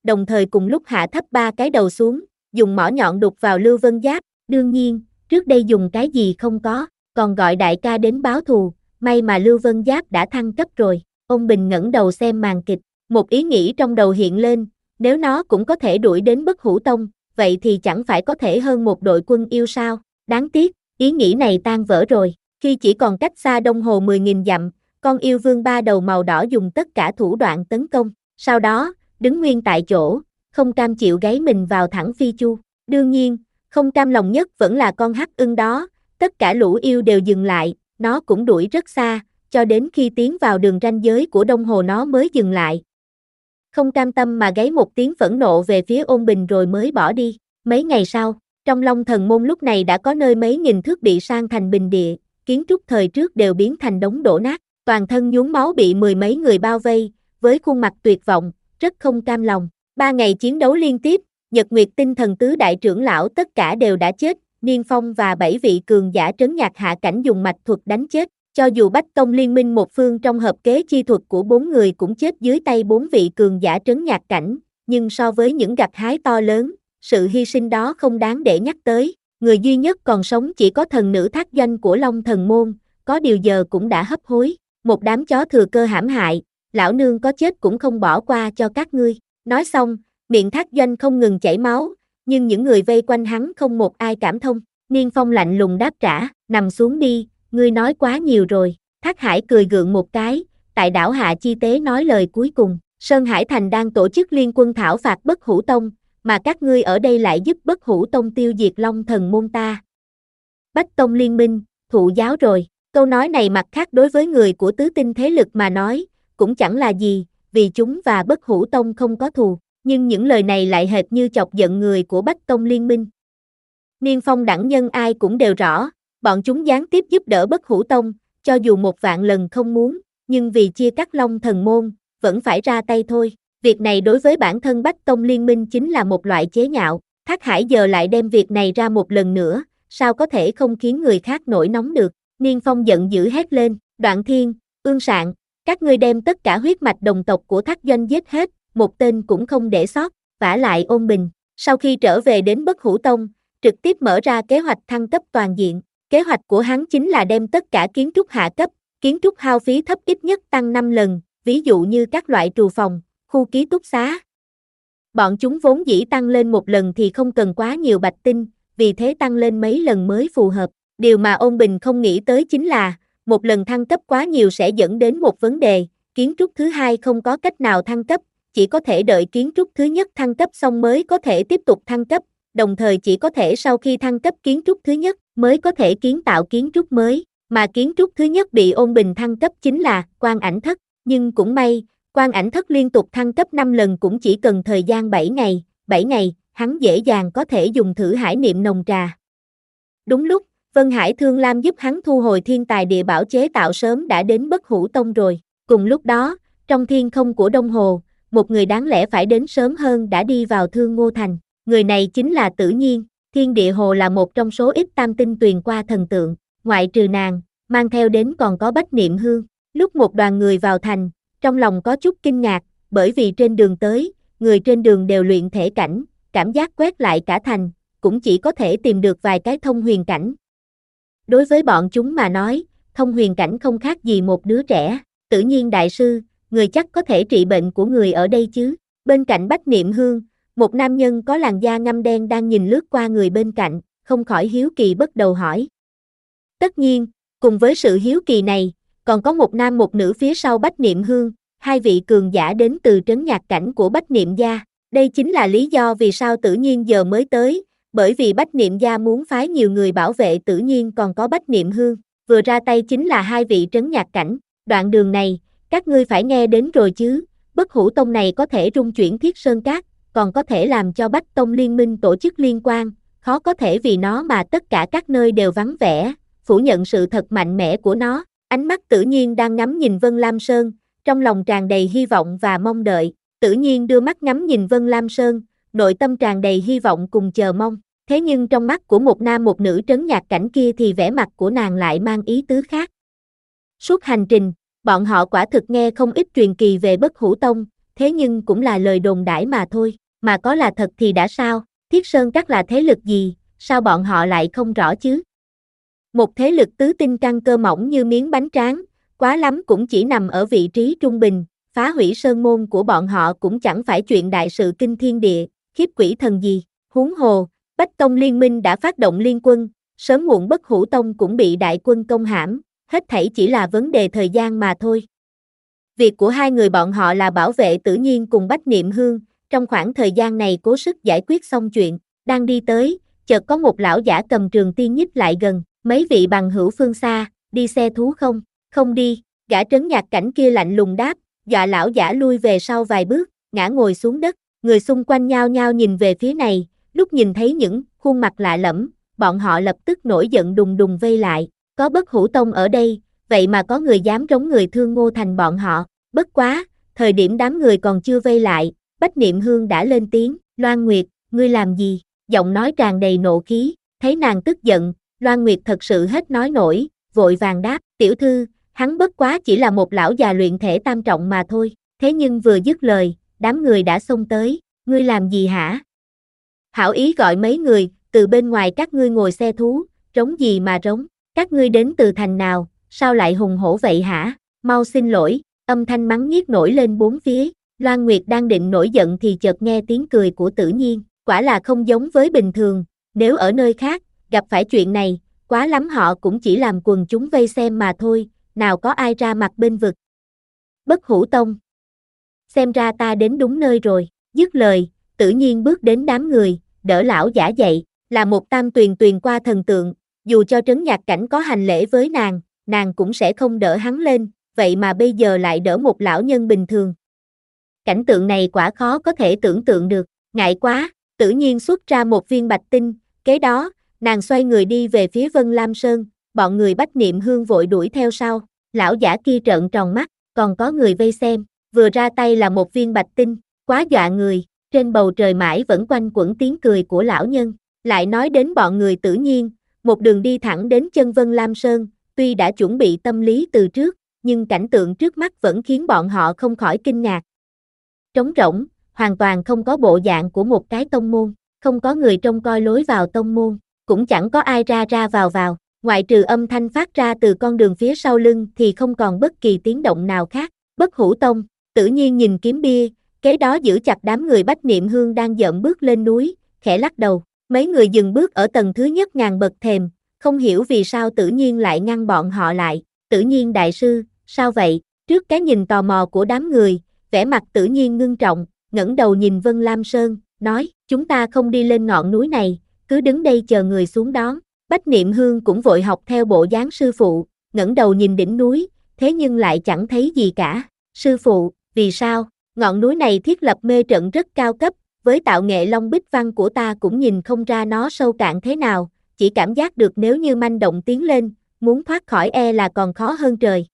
đồng thời cùng lúc hạ thấp ba cái đầu xuống, dùng mỏ nhọn đục vào Lưu Vân Giáp, đương nhiên, trước đây dùng cái gì không có, còn gọi đại ca đến báo thù, may mà Lưu Vân Giáp đã thăng cấp rồi. Ông Bình ngẩng đầu xem màn kịch, một ý nghĩ trong đầu hiện lên, nếu nó cũng có thể đuổi đến Bất Hủ Tông, vậy thì chẳng phải có thể hơn một đội quân yêu sao? Đáng tiếc, ý nghĩ này tan vỡ rồi, khi chỉ còn cách xa Đông Hồ mười nghìn dặm, con yêu vương ba đầu màu đỏ dùng tất cả thủ đoạn tấn công, sau đó, đứng nguyên tại chỗ, không cam chịu gáy mình vào thẳng phi chu. Đương nhiên, không cam lòng nhất vẫn là con hắc ưng đó, tất cả lũ yêu đều dừng lại, nó cũng đuổi rất xa, cho đến khi tiến vào đường ranh giới của Đông Hồ nó mới dừng lại. Không cam tâm mà gáy một tiếng phẫn nộ về phía Ôn Bình rồi mới bỏ đi. Mấy ngày sau, trong Long Thần Môn lúc này đã có nơi mấy nghìn thước bị san thành bình địa, kiến trúc thời trước đều biến thành đống đổ nát, toàn thân nhuốm máu bị mười mấy người bao vây, với khuôn mặt tuyệt vọng, rất không cam lòng. Ba ngày chiến đấu liên tiếp, Nhật Nguyệt Tinh Thần tứ đại trưởng lão tất cả đều đã chết, Niên Phong và bảy vị cường giả trấn nhạc hạ cảnh dùng mạch thuật đánh chết. Cho dù Bách Tông liên minh một phương trong hợp kế chi thuật của bốn người cũng chết dưới tay bốn vị cường giả trấn nhạc cảnh, nhưng so với những gặt hái to lớn, sự hy sinh đó không đáng để nhắc tới. Người duy nhất còn sống chỉ có thần nữ thác doanh của Long Thần Môn, có điều giờ cũng đã hấp hối. Một đám chó thừa cơ hãm hại, lão nương có chết cũng không bỏ qua cho các ngươi. Nói xong, miệng thác doanh không ngừng chảy máu, nhưng những người vây quanh hắn không một ai cảm thông. Niên Phong lạnh lùng đáp trả, nằm xuống đi, ngươi nói quá nhiều rồi. Thác Hải cười gượng một cái, tại đảo Hạ Chi Tế nói lời cuối cùng, Sơn Hải Thành đang tổ chức liên quân thảo phạt Bất Hủ Tông, mà các ngươi ở đây lại giúp Bất Hủ Tông tiêu diệt Long Thần Môn ta. Bách Tông liên minh, thụ giáo rồi. Câu nói này mặt khác đối với người của tứ tinh thế lực mà nói, cũng chẳng là gì, vì chúng và Bất Hủ Tông không có thù, nhưng những lời này lại hệt như chọc giận người của Bách Tông liên minh. Niên Phong đẳng nhân ai cũng đều rõ, bọn chúng gián tiếp giúp đỡ Bất Hủ Tông, cho dù một vạn lần không muốn, nhưng vì chia cắt Long Thần Môn, vẫn phải ra tay thôi. Việc này đối với bản thân Bách Tông liên minh chính là một loại chế nhạo. Thác Hải giờ lại đem việc này ra một lần nữa, sao có thể không khiến người khác nổi nóng được. Niên Phong giận dữ hét lên, Đoạn Thiên, Ương Sạn, các ngươi đem tất cả huyết mạch đồng tộc của Thác Doanh giết hết, một tên cũng không để sót. Vả lại Ôn Bình, sau khi trở về đến Bất Hủ Tông, trực tiếp mở ra kế hoạch thăng cấp toàn diện. Kế hoạch của hắn chính là đem tất cả kiến trúc hạ cấp, kiến trúc hao phí thấp ít nhất tăng năm lần, ví dụ như các loại trù phòng, khu ký túc xá. Bọn chúng vốn dĩ tăng lên một lần thì không cần quá nhiều bạch tinh, vì thế tăng lên mấy lần mới phù hợp. Điều mà Ôn Bình không nghĩ tới chính là, một lần thăng cấp quá nhiều sẽ dẫn đến một vấn đề, kiến trúc thứ hai không có cách nào thăng cấp, chỉ có thể đợi kiến trúc thứ nhất thăng cấp xong mới có thể tiếp tục thăng cấp, đồng thời chỉ có thể sau khi thăng cấp kiến trúc thứ nhất mới có thể kiến tạo kiến trúc mới, mà kiến trúc thứ nhất bị Ôn Bình thăng cấp chính là Quan Ảnh Thất, nhưng cũng may, Quan Ảnh Thất liên tục thăng cấp năm lần cũng chỉ cần thời gian bảy ngày, bảy ngày, hắn dễ dàng có thể dùng thử hải niệm nồng trà. Đúng lúc, Vân Hải Thương Lam giúp hắn thu hồi thiên tài địa bảo chế tạo sớm đã đến Bất Hủ Tông rồi. Cùng lúc đó, trong thiên không của Đông Hồ, một người đáng lẽ phải đến sớm hơn đã đi vào Thương Ngô Thành. Người này chính là Tử Nhiên. Thiên Địa Hồ là một trong số ít tam tinh tuyền qua thần tượng, ngoại trừ nàng, mang theo đến còn có Bách Niệm Hương. Lúc một đoàn người vào thành, trong lòng có chút kinh ngạc, bởi vì trên đường tới, người trên đường đều luyện thể cảnh, cảm giác quét lại cả thành, cũng chỉ có thể tìm được vài cái thông huyền cảnh. Đối với bọn chúng mà nói, thông huyền cảnh không khác gì một đứa trẻ. Tử Nhiên đại sư, người chắc có thể trị bệnh của người ở đây chứ? Bên cạnh Bách Niệm Hương, một nam nhân có làn da ngăm đen đang nhìn lướt qua người bên cạnh, không khỏi hiếu kỳ bắt đầu hỏi. Tất nhiên, cùng với sự hiếu kỳ này, còn có một nam một nữ phía sau Bách Niệm Hương, hai vị cường giả đến từ trấn nhạc cảnh của Bách Niệm gia. Đây chính là lý do vì sao Tử Nhiên giờ mới tới, bởi vì Bách Niệm gia muốn phái nhiều người bảo vệ Tử Nhiên còn có Bách Niệm Hương, vừa ra tay chính là hai vị trấn nhạc cảnh. Đoạn đường này, các ngươi phải nghe đến rồi chứ, Bất Hủ Tông này có thể rung chuyển Thiết Sơn Cát, còn có thể làm cho Bách Tông liên minh tổ chức liên quan, khó có thể vì nó mà tất cả các nơi đều vắng vẻ, phủ nhận sự thật mạnh mẽ của nó. Ánh mắt Tử Nhiên đang ngắm nhìn Vân Lam Sơn, trong lòng tràn đầy hy vọng và mong đợi. Tử Nhiên đưa mắt ngắm nhìn Vân Lam Sơn, nội tâm tràn đầy hy vọng cùng chờ mong. Thế nhưng trong mắt của một nam một nữ trấn nhạc cảnh kia thì vẻ mặt của nàng lại mang ý tứ khác. Suốt hành trình, bọn họ quả thực nghe không ít truyền kỳ về Bất Hủ Tông, thế nhưng cũng là lời đồn đãi mà thôi, mà có là thật thì đã sao, Thiết Sơn Các là thế lực gì, sao bọn họ lại không rõ chứ? Một thế lực tứ tinh căn cơ mỏng như miếng bánh tráng, quá lắm cũng chỉ nằm ở vị trí trung bình, phá hủy sơn môn của bọn họ cũng chẳng phải chuyện đại sự kinh thiên địa, khiếp quỷ thần gì, huống hồ, Bách Tông Liên Minh đã phát động liên quân, sớm muộn Bất Hủ Tông cũng bị đại quân công hãm, hết thảy chỉ là vấn đề thời gian mà thôi. Việc của hai người bọn họ là bảo vệ Tử Nhiên cùng Bách Niệm Hương, trong khoảng thời gian này cố sức giải quyết xong chuyện, đang đi tới, chợt có một lão giả cầm trường tiên nhích lại gần, mấy vị bằng hữu phương xa, đi xe thú không? Không đi, gã Trấn Nhạc Cảnh kia lạnh lùng đáp, dọa lão giả lui về sau vài bước, ngã ngồi xuống đất, người xung quanh nhao nhao nhìn về phía này, lúc nhìn thấy những khuôn mặt lạ lẫm, bọn họ lập tức nổi giận đùng đùng vây lại, có Bất Hủ Tông ở đây, vậy mà có người dám rống người Thương Ngô Thành bọn họ, bất quá, thời điểm đám người còn chưa vây lại, Bách Niệm Hương đã lên tiếng, Loan Nguyệt, ngươi làm gì? Giọng nói tràn đầy nộ khí, thấy nàng tức giận, Loan Nguyệt thật sự hết nói nổi, vội vàng đáp, tiểu thư, hắn bất quá chỉ là một lão già luyện thể tam trọng mà thôi, thế nhưng vừa dứt lời, đám người đã xông tới, ngươi làm gì hả? Hảo ý gọi mấy người, từ bên ngoài các ngươi ngồi xe thú, rống gì mà rống, các ngươi đến từ thành nào, sao lại hùng hổ vậy hả? Mau xin lỗi, âm thanh mắng nhiếc nổi lên bốn phía, Loan Nguyệt đang định nổi giận thì chợt nghe tiếng cười của Tử Nhiên, quả là không giống với bình thường, nếu ở nơi khác, gặp phải chuyện này, quá lắm họ cũng chỉ làm quần chúng vây xem mà thôi, nào có ai ra mặt bên vực. Bất Hủ Tông. Xem ra ta đến đúng nơi rồi, dứt lời, Tử Nhiên bước đến đám người, đỡ lão giả dậy, là một tam tuyền tuyền qua thần tượng, dù cho Trấn Nhạc Cảnh có hành lễ với nàng, nàng cũng sẽ không đỡ hắn lên, vậy mà bây giờ lại đỡ một lão nhân bình thường. Cảnh tượng này quả khó có thể tưởng tượng được, ngại quá, Tử Nhiên xuất ra một viên bạch tinh, kế đó, nàng xoay người đi về phía Vân Lam Sơn, bọn người Bách Niệm Hương vội đuổi theo sau, lão giả kia trợn tròn mắt, còn có người vây xem, vừa ra tay là một viên bạch tinh, quá dọa người, trên bầu trời mãi vẫn quanh quẩn tiếng cười của lão nhân, lại nói đến bọn người Tử Nhiên, một đường đi thẳng đến chân Vân Lam Sơn, tuy đã chuẩn bị tâm lý từ trước, nhưng cảnh tượng trước mắt vẫn khiến bọn họ không khỏi kinh ngạc. Trống rỗng, hoàn toàn không có bộ dạng của một cái tông môn, không có người trông coi lối vào tông môn, cũng chẳng có ai ra ra vào vào, ngoại trừ âm thanh phát ra từ con đường phía sau lưng thì không còn bất kỳ tiếng động nào khác. Bất Hủ Tông, Tử Nhiên nhìn kiếm bia, kế đó giữ chặt đám người Bách Niệm Hương đang dợm bước lên núi, khẽ lắc đầu, mấy người dừng bước ở tầng thứ nhất ngàn bậc thềm, không hiểu vì sao Tử Nhiên lại ngăn bọn họ lại, Tử Nhiên đại sư, sao vậy? Trước cái nhìn tò mò của đám người, vẻ mặt Tử Nhiên ngưng trọng, ngẩng đầu nhìn Vân Lam Sơn, nói, chúng ta không đi lên ngọn núi này, cứ đứng đây chờ người xuống đón. Bách Niệm Hương cũng vội học theo bộ dáng sư phụ, ngẩng đầu nhìn đỉnh núi, thế nhưng lại chẳng thấy gì cả. Sư phụ, vì sao? Ngọn núi này thiết lập mê trận rất cao cấp, với tạo nghệ long bích văn của ta cũng nhìn không ra nó sâu cạn thế nào, chỉ cảm giác được nếu như manh động tiến lên, muốn thoát khỏi e là còn khó hơn trời.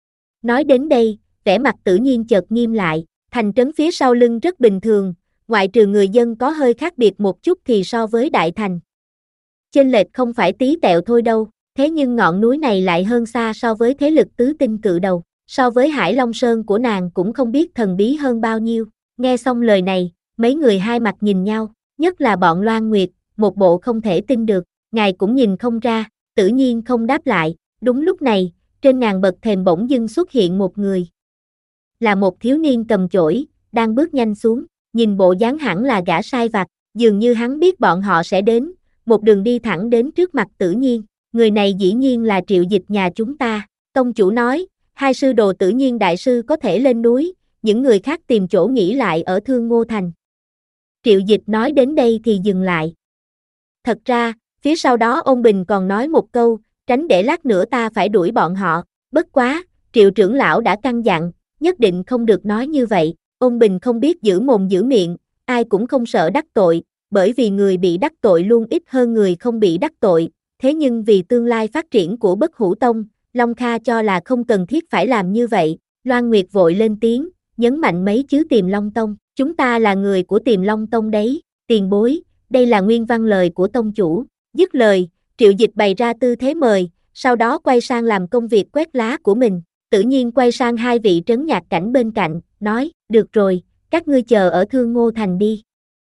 Nói đến đây, vẻ mặt Tử Nhiên chợt nghiêm lại, thành trấn phía sau lưng rất bình thường, ngoại trừ người dân có hơi khác biệt một chút thì so với đại thành. Chênh lệch không phải tí tẹo thôi đâu, thế nhưng ngọn núi này lại hơn xa so với thế lực tứ tinh cự đầu, so với Hải Long Sơn của nàng cũng không biết thần bí hơn bao nhiêu. Nghe xong lời này, mấy người hai mặt nhìn nhau, nhất là bọn Loan Nguyệt, một bộ không thể tin được, ngài cũng nhìn không ra, Tử Nhiên không đáp lại, đúng lúc này, trên ngàn bậc thềm bỗng dưng xuất hiện một người. Là một thiếu niên cầm chổi, đang bước nhanh xuống, nhìn bộ dáng hẳn là gã sai vặt, dường như hắn biết bọn họ sẽ đến, một đường đi thẳng đến trước mặt Tử Nhiên, người này dĩ nhiên là Triệu Dịch nhà chúng ta, tông chủ nói, hai sư đồ Tử Nhiên đại sư có thể lên núi, những người khác tìm chỗ nghỉ lại ở Thương Ngô Thành. Triệu Dịch nói đến đây thì dừng lại. Thật ra, phía sau đó Ôn Bình còn nói một câu, tránh để lát nữa ta phải đuổi bọn họ, bất quá, Triệu trưởng lão đã căn dặn, nhất định không được nói như vậy, Ôn Bình không biết giữ mồm giữ miệng, ai cũng không sợ đắc tội, bởi vì người bị đắc tội luôn ít hơn người không bị đắc tội, thế nhưng vì tương lai phát triển của Bất Hủ Tông, Long Kha cho là không cần thiết phải làm như vậy, Loan Nguyệt vội lên tiếng, nhấn mạnh mấy chữ Tiềm Long Tông, chúng ta là người của Tiềm Long Tông đấy, tiền bối, đây là nguyên văn lời của tông chủ, dứt lời, Triệu Dịch bày ra tư thế mời, sau đó quay sang làm công việc quét lá của mình, Tự nhiên quay sang hai vị Trấn Nhạc Cảnh bên cạnh, nói, được rồi, các ngươi chờ ở Thương Ngô Thành đi.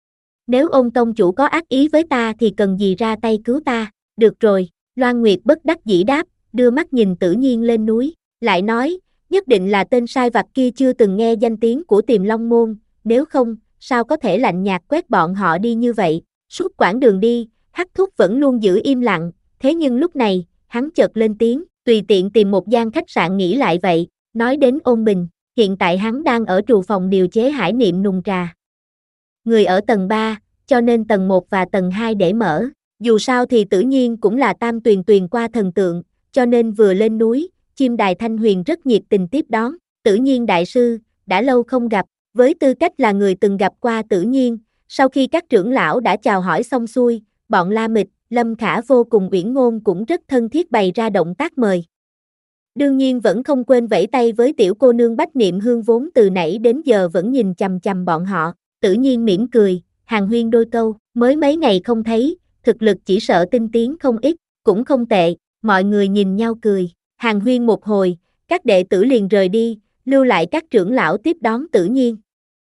Nếu Ôn tông chủ có ác ý với ta thì cần gì ra tay cứu ta, được rồi, Loan Nguyệt bất đắc dĩ đáp, đưa mắt nhìn Tử Nhiên lên núi, lại nói, nhất định là tên sai vặt kia chưa từng nghe danh tiếng của Tiềm Long Môn, nếu không, sao có thể lạnh nhạt quét bọn họ đi như vậy, suốt quãng đường đi, Hắc Thúc vẫn luôn giữ im lặng, thế nhưng lúc này, hắn chợt lên tiếng, tùy tiện tìm một gian khách sạn nghỉ lại vậy, nói đến Ôn Bình, hiện tại hắn đang ở trù phòng điều chế hải niệm nùng trà. Người ở tầng ba, cho nên tầng một và tầng hai để mở, dù sao thì Tử Nhiên cũng là tam tuyền tuyền qua thần tượng, cho nên vừa lên núi, Chim Đài Thanh Huyền rất nhiệt tình tiếp đón, Tử Nhiên đại sư, đã lâu không gặp, với tư cách là người từng gặp qua Tử Nhiên, sau khi các trưởng lão đã chào hỏi xong xuôi, bọn La Mịch, Lâm Khả vô cùng uyển ngôn cũng rất thân thiết bày ra động tác mời. Đương nhiên vẫn không quên vẫy tay với tiểu cô nương Bách Niệm Hương vốn từ nãy đến giờ vẫn nhìn chằm chằm bọn họ, Tử Nhiên mỉm cười, hàn huyên đôi câu, mới mấy ngày không thấy, thực lực chỉ sợ tinh tiến không ít, cũng không tệ, mọi người nhìn nhau cười, hàn huyên một hồi, các đệ tử liền rời đi, lưu lại các trưởng lão tiếp đón Tử Nhiên.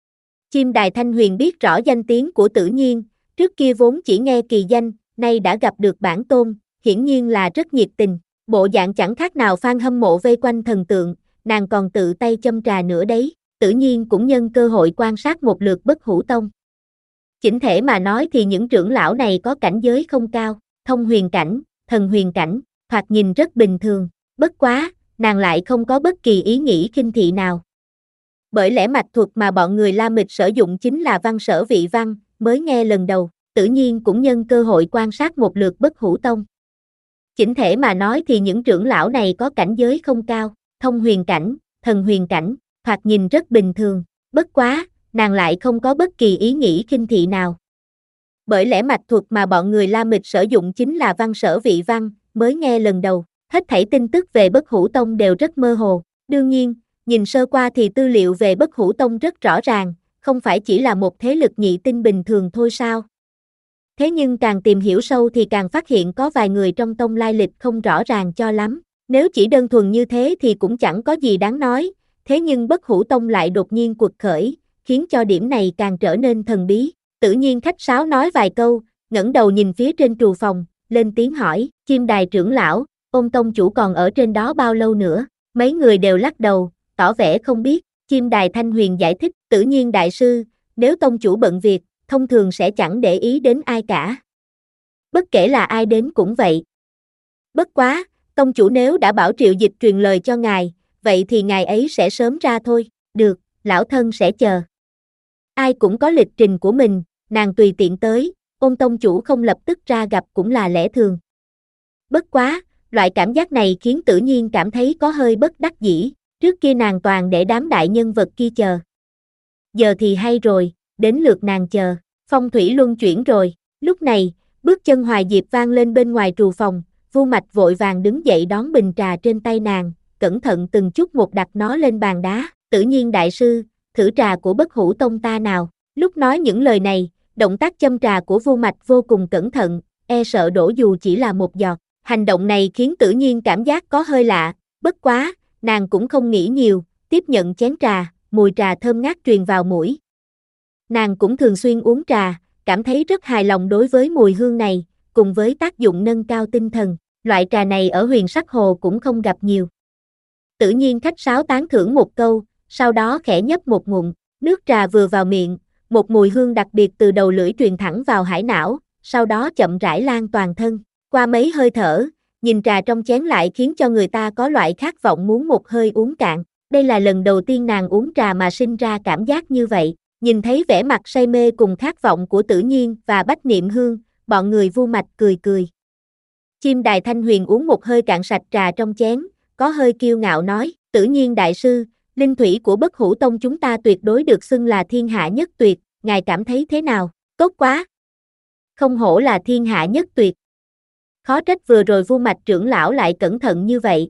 Chim Đài Thanh Huyền biết rõ danh tiếng của Tử Nhiên, trước kia vốn chỉ nghe kỳ danh, nay đã gặp được bản tôn, hiển nhiên là rất nhiệt tình, bộ dạng chẳng khác nào fan hâm mộ vây quanh thần tượng, nàng còn tự tay châm trà nữa đấy, Tử Nhiên cũng nhân cơ hội quan sát một lượt Bất Hủ Tông. Chỉnh thể mà nói thì những trưởng lão này có cảnh giới không cao, thông huyền cảnh, thần huyền cảnh, thoạt nhìn rất bình thường, bất quá, nàng lại không có bất kỳ ý nghĩ khinh thị nào. Bởi lẽ mạch thuật mà bọn người La Mịch sử dụng chính là văn sở vị văn, mới nghe lần đầu, Tử Nhiên cũng nhân cơ hội quan sát một lượt Bất Hủ Tông. Chỉnh thể mà nói thì những trưởng lão này có cảnh giới không cao, thông huyền cảnh, thần huyền cảnh, thoạt nhìn rất bình thường, bất quá, nàng lại không có bất kỳ ý nghĩ khinh thị nào. Bởi lẽ mạch thuật mà bọn người La Mịch sử dụng chính là văn sở vị văn, mới nghe lần đầu, hết thảy tin tức về Bất Hủ Tông đều rất mơ hồ, đương nhiên, nhìn sơ qua thì tư liệu về Bất Hủ Tông rất rõ ràng, không phải chỉ là một thế lực nhị tinh bình thường thôi sao. Thế nhưng càng tìm hiểu sâu thì càng phát hiện có vài người trong tông lai lịch không rõ ràng cho lắm, nếu chỉ đơn thuần như thế thì cũng chẳng có gì đáng nói, thế nhưng Bất Hủ Tông lại đột nhiên quật khởi, khiến cho điểm này càng trở nên thần bí. Tự nhiên khách sáo nói vài câu, ngẩng đầu nhìn phía trên trù phòng, lên tiếng hỏi, Chim Đài trưởng lão, Ôn tông chủ còn ở trên đó bao lâu nữa? Mấy người đều lắc đầu, tỏ vẻ không biết. Chim Đài Thanh Huyền giải thích, Tử Nhiên đại sư, nếu tông chủ bận việc, thông thường sẽ chẳng để ý đến ai cả. Bất kể là ai đến cũng vậy. Bất quá, tông chủ nếu đã bảo Triệu Dịch truyền lời cho ngài, vậy thì ngài ấy sẽ sớm ra thôi. Được, lão thân sẽ chờ. Ai cũng có lịch trình của mình, nàng tùy tiện tới, Ôn tông chủ không lập tức ra gặp cũng là lẽ thường. Bất quá, loại cảm giác này khiến Tử Nhiên cảm thấy có hơi bất đắc dĩ, trước kia nàng toàn để đám đại nhân vật kia chờ. Giờ thì hay rồi, đến lượt nàng chờ, phong thủy luân chuyển rồi, lúc này, bước chân Hoài Diệp vang lên bên ngoài trù phòng, Vu Mạch vội vàng đứng dậy đón bình trà trên tay nàng, cẩn thận từng chút một đặt nó lên bàn đá, Tử Nhiên đại sư, thử trà của Bất Hủ Tông ta nào, lúc nói những lời này, động tác châm trà của Vu Mạch vô cùng cẩn thận, e sợ đổ dù chỉ là một giọt, hành động này khiến Tử Nhiên cảm giác có hơi lạ, bất quá, nàng cũng không nghĩ nhiều, tiếp nhận chén trà, mùi trà thơm ngát truyền vào mũi. Nàng cũng thường xuyên uống trà, cảm thấy rất hài lòng đối với mùi hương này, cùng với tác dụng nâng cao tinh thần, loại trà này ở Huyền Sắc Hồ cũng không gặp nhiều. Tử Nhiên khách sáo tán thưởng một câu, sau đó khẽ nhấp một ngụm, nước trà vừa vào miệng, một mùi hương đặc biệt từ đầu lưỡi truyền thẳng vào hải não, sau đó chậm rãi lan toàn thân, qua mấy hơi thở, nhìn trà trong chén lại khiến cho người ta có loại khát vọng muốn một hơi uống cạn, đây là lần đầu tiên nàng uống trà mà sinh ra cảm giác như vậy, nhìn thấy vẻ mặt say mê cùng khát vọng của Tử Nhiên và Bách Niệm Hương, bọn người Vu Mạch cười cười. Chim Đài Thanh Huyền uống một hơi cạn sạch trà trong chén, có hơi kiêu ngạo nói, Tử Nhiên đại sư, linh thủy của Bất Hủ Tông chúng ta tuyệt đối được xưng là thiên hạ nhất tuyệt, ngài cảm thấy thế nào? Tốt quá! Không hổ là thiên hạ nhất tuyệt. Khó trách vừa rồi Vu Mạch trưởng lão lại cẩn thận như vậy.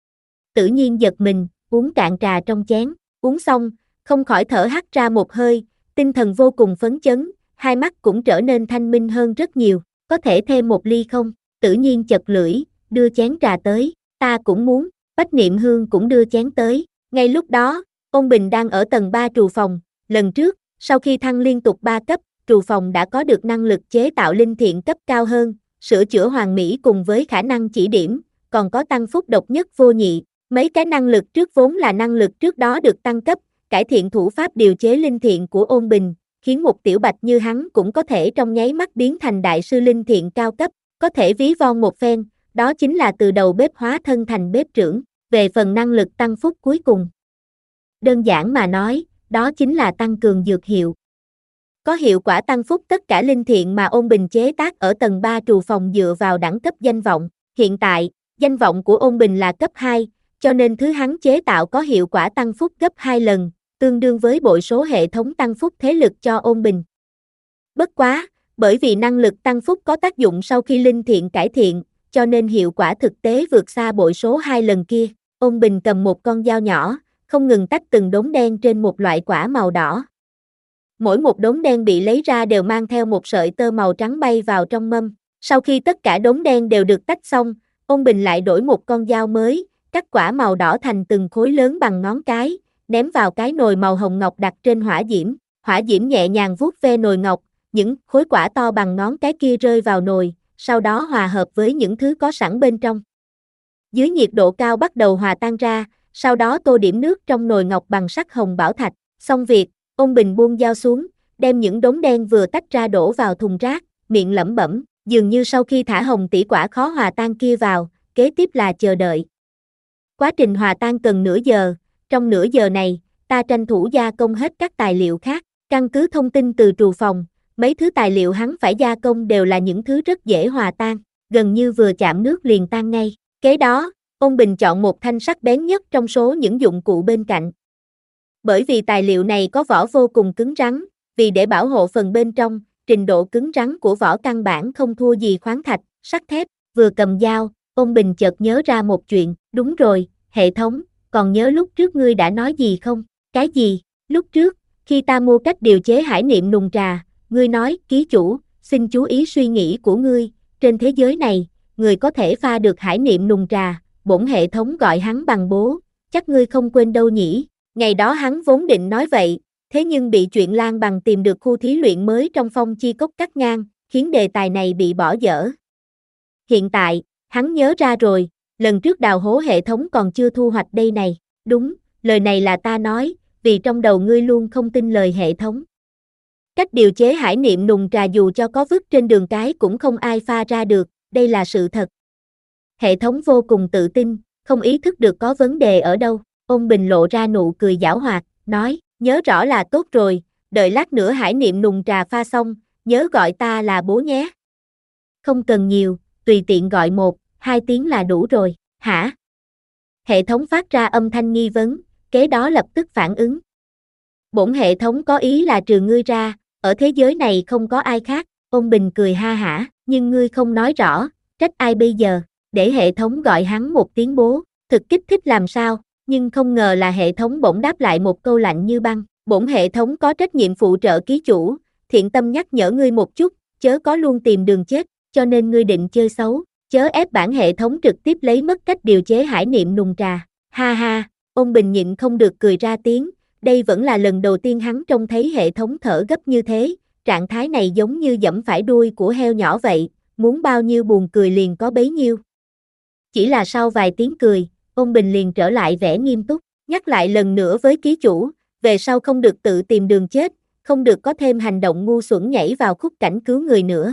Tử Nhiên giật mình, uống cạn trà trong chén, uống xong, không khỏi thở hắt ra một hơi, tinh thần vô cùng phấn chấn, hai mắt cũng trở nên thanh minh hơn rất nhiều, có thể thêm một ly không? Tử Nhiên chật lưỡi, đưa chén trà tới, ta cũng muốn, Bách Niệm Hương cũng đưa chén tới, ngay lúc đó, Ôn Bình đang ở tầng ba trù phòng, lần trước, Sau khi thăng liên tục ba cấp, trù phòng đã có được năng lực chế tạo linh thiện cấp cao hơn, sửa chữa hoàn mỹ cùng với khả năng chỉ điểm, còn có tăng phúc độc nhất vô nhị. Mấy cái năng lực trước vốn là năng lực trước đó được tăng cấp, cải thiện thủ pháp điều chế linh thiện của Ôn Bình, khiến một tiểu bạch như hắn cũng có thể trong nháy mắt biến thành đại sư linh thiện cao cấp, có thể ví von một phen, đó chính là từ đầu bếp hóa thân thành bếp trưởng. Về phần năng lực tăng phúc cuối cùng, đơn giản mà nói, đó chính là tăng cường dược hiệu. Có hiệu quả tăng phúc tất cả linh thiện mà Ôn Bình chế tác ở tầng ba trù phòng dựa vào đẳng cấp danh vọng. Hiện tại, danh vọng của Ôn Bình là cấp hai, cho nên thứ hắn chế tạo có hiệu quả tăng phúc gấp hai lần, tương đương với bội số hệ thống tăng phúc thế lực cho Ôn Bình. Bất quá, bởi vì năng lực tăng phúc có tác dụng sau khi linh thiện cải thiện, cho nên hiệu quả thực tế vượt xa bội số hai lần kia. Ôn Bình cầm một con dao nhỏ, không ngừng tách từng đốm đen trên một loại quả màu đỏ. Mỗi một đốm đen bị lấy ra đều mang theo một sợi tơ màu trắng bay vào trong mâm. Sau khi tất cả đốm đen đều được tách xong, Ôn Bình lại đổi một con dao mới, cắt quả màu đỏ thành từng khối lớn bằng ngón cái, ném vào cái nồi màu hồng ngọc đặt trên hỏa diễm. Hỏa diễm nhẹ nhàng vuốt ve nồi ngọc, những khối quả to bằng ngón cái kia rơi vào nồi, sau đó hòa hợp với những thứ có sẵn bên trong. Dưới nhiệt độ cao bắt đầu hòa tan ra, sau đó tô điểm nước trong nồi ngọc bằng sắc hồng bảo thạch. Xong việc, Ôn Bình buông dao xuống, đem những đốm đen vừa tách ra đổ vào thùng rác, miệng lẩm bẩm, dường như sau khi thả hồng tỷ quả khó hòa tan kia vào, kế tiếp là chờ đợi. Quá trình hòa tan cần nửa giờ, trong nửa giờ này, ta tranh thủ gia công hết các tài liệu khác. Căn cứ thông tin từ trù phòng, mấy thứ tài liệu hắn phải gia công đều là những thứ rất dễ hòa tan, gần như vừa chạm nước liền tan ngay. Kế đó, Ôn Bình chọn một thanh sắc bén nhất trong số những dụng cụ bên cạnh. Bởi vì tài liệu này có vỏ vô cùng cứng rắn, vì để bảo hộ phần bên trong, trình độ cứng rắn của vỏ căn bản không thua gì khoáng thạch, sắt thép. Vừa cầm dao, Ôn Bình chợt nhớ ra một chuyện, đúng rồi, hệ thống, còn nhớ lúc trước ngươi đã nói gì không? Cái gì? Lúc trước, khi ta mua cách điều chế hải niệm nùng trà, ngươi nói, ký chủ, xin chú ý suy nghĩ của ngươi, trên thế giới này, người có thể pha được hải niệm nùng trà, bổn hệ thống gọi hắn bằng bố, chắc ngươi không quên đâu nhỉ? Ngày đó hắn vốn định nói vậy, thế nhưng bị chuyện Lan Bằng tìm được khu thí luyện mới trong phong chi cốc cắt ngang, khiến đề tài này bị bỏ dở. Hiện tại, hắn nhớ ra rồi, lần trước đào hố hệ thống còn chưa thu hoạch đây này, đúng, lời này là ta nói, vì trong đầu ngươi luôn không tin lời hệ thống. Cách điều chế hải niệm nùng trà dù cho có vứt trên đường cái cũng không ai pha ra được, đây là sự thật. Hệ thống vô cùng tự tin, không ý thức được có vấn đề ở đâu. Ôn Bình lộ ra nụ cười giảo hoạt, nói, nhớ rõ là tốt rồi, đợi lát nữa hải niệm nùng trà pha xong, nhớ gọi ta là bố nhé. Không cần nhiều, tùy tiện gọi một, hai tiếng là đủ rồi, hả? Hệ thống phát ra âm thanh nghi vấn, kế đó lập tức phản ứng. Bổn hệ thống có ý là trừ ngươi ra, ở thế giới này không có ai khác. Ôn Bình cười ha hả, nhưng ngươi không nói rõ, trách ai bây giờ, để hệ thống gọi hắn một tiếng bố, thực kích thích làm sao, nhưng không ngờ là hệ thống bỗng đáp lại một câu lạnh như băng. Bổn hệ thống có trách nhiệm phụ trợ ký chủ, thiện tâm nhắc nhở ngươi một chút, chớ có luôn tìm đường chết, cho nên ngươi định chơi xấu, chớ ép bản hệ thống trực tiếp lấy mất cách điều chế hải niệm nùng trà. Ha ha, Ôn Bình nhịn không được cười ra tiếng, đây vẫn là lần đầu tiên hắn trông thấy hệ thống thở gấp như thế, trạng thái này giống như giẫm phải đuôi của heo nhỏ vậy, muốn bao nhiêu buồn cười liền có bấy nhiêu. Chỉ là sau vài tiếng cười, Ôn Bình liền trở lại vẻ nghiêm túc, nhắc lại lần nữa với ký chủ, về sau không được tự tìm đường chết, không được có thêm hành động ngu xuẩn nhảy vào khúc cảnh cứu người nữa.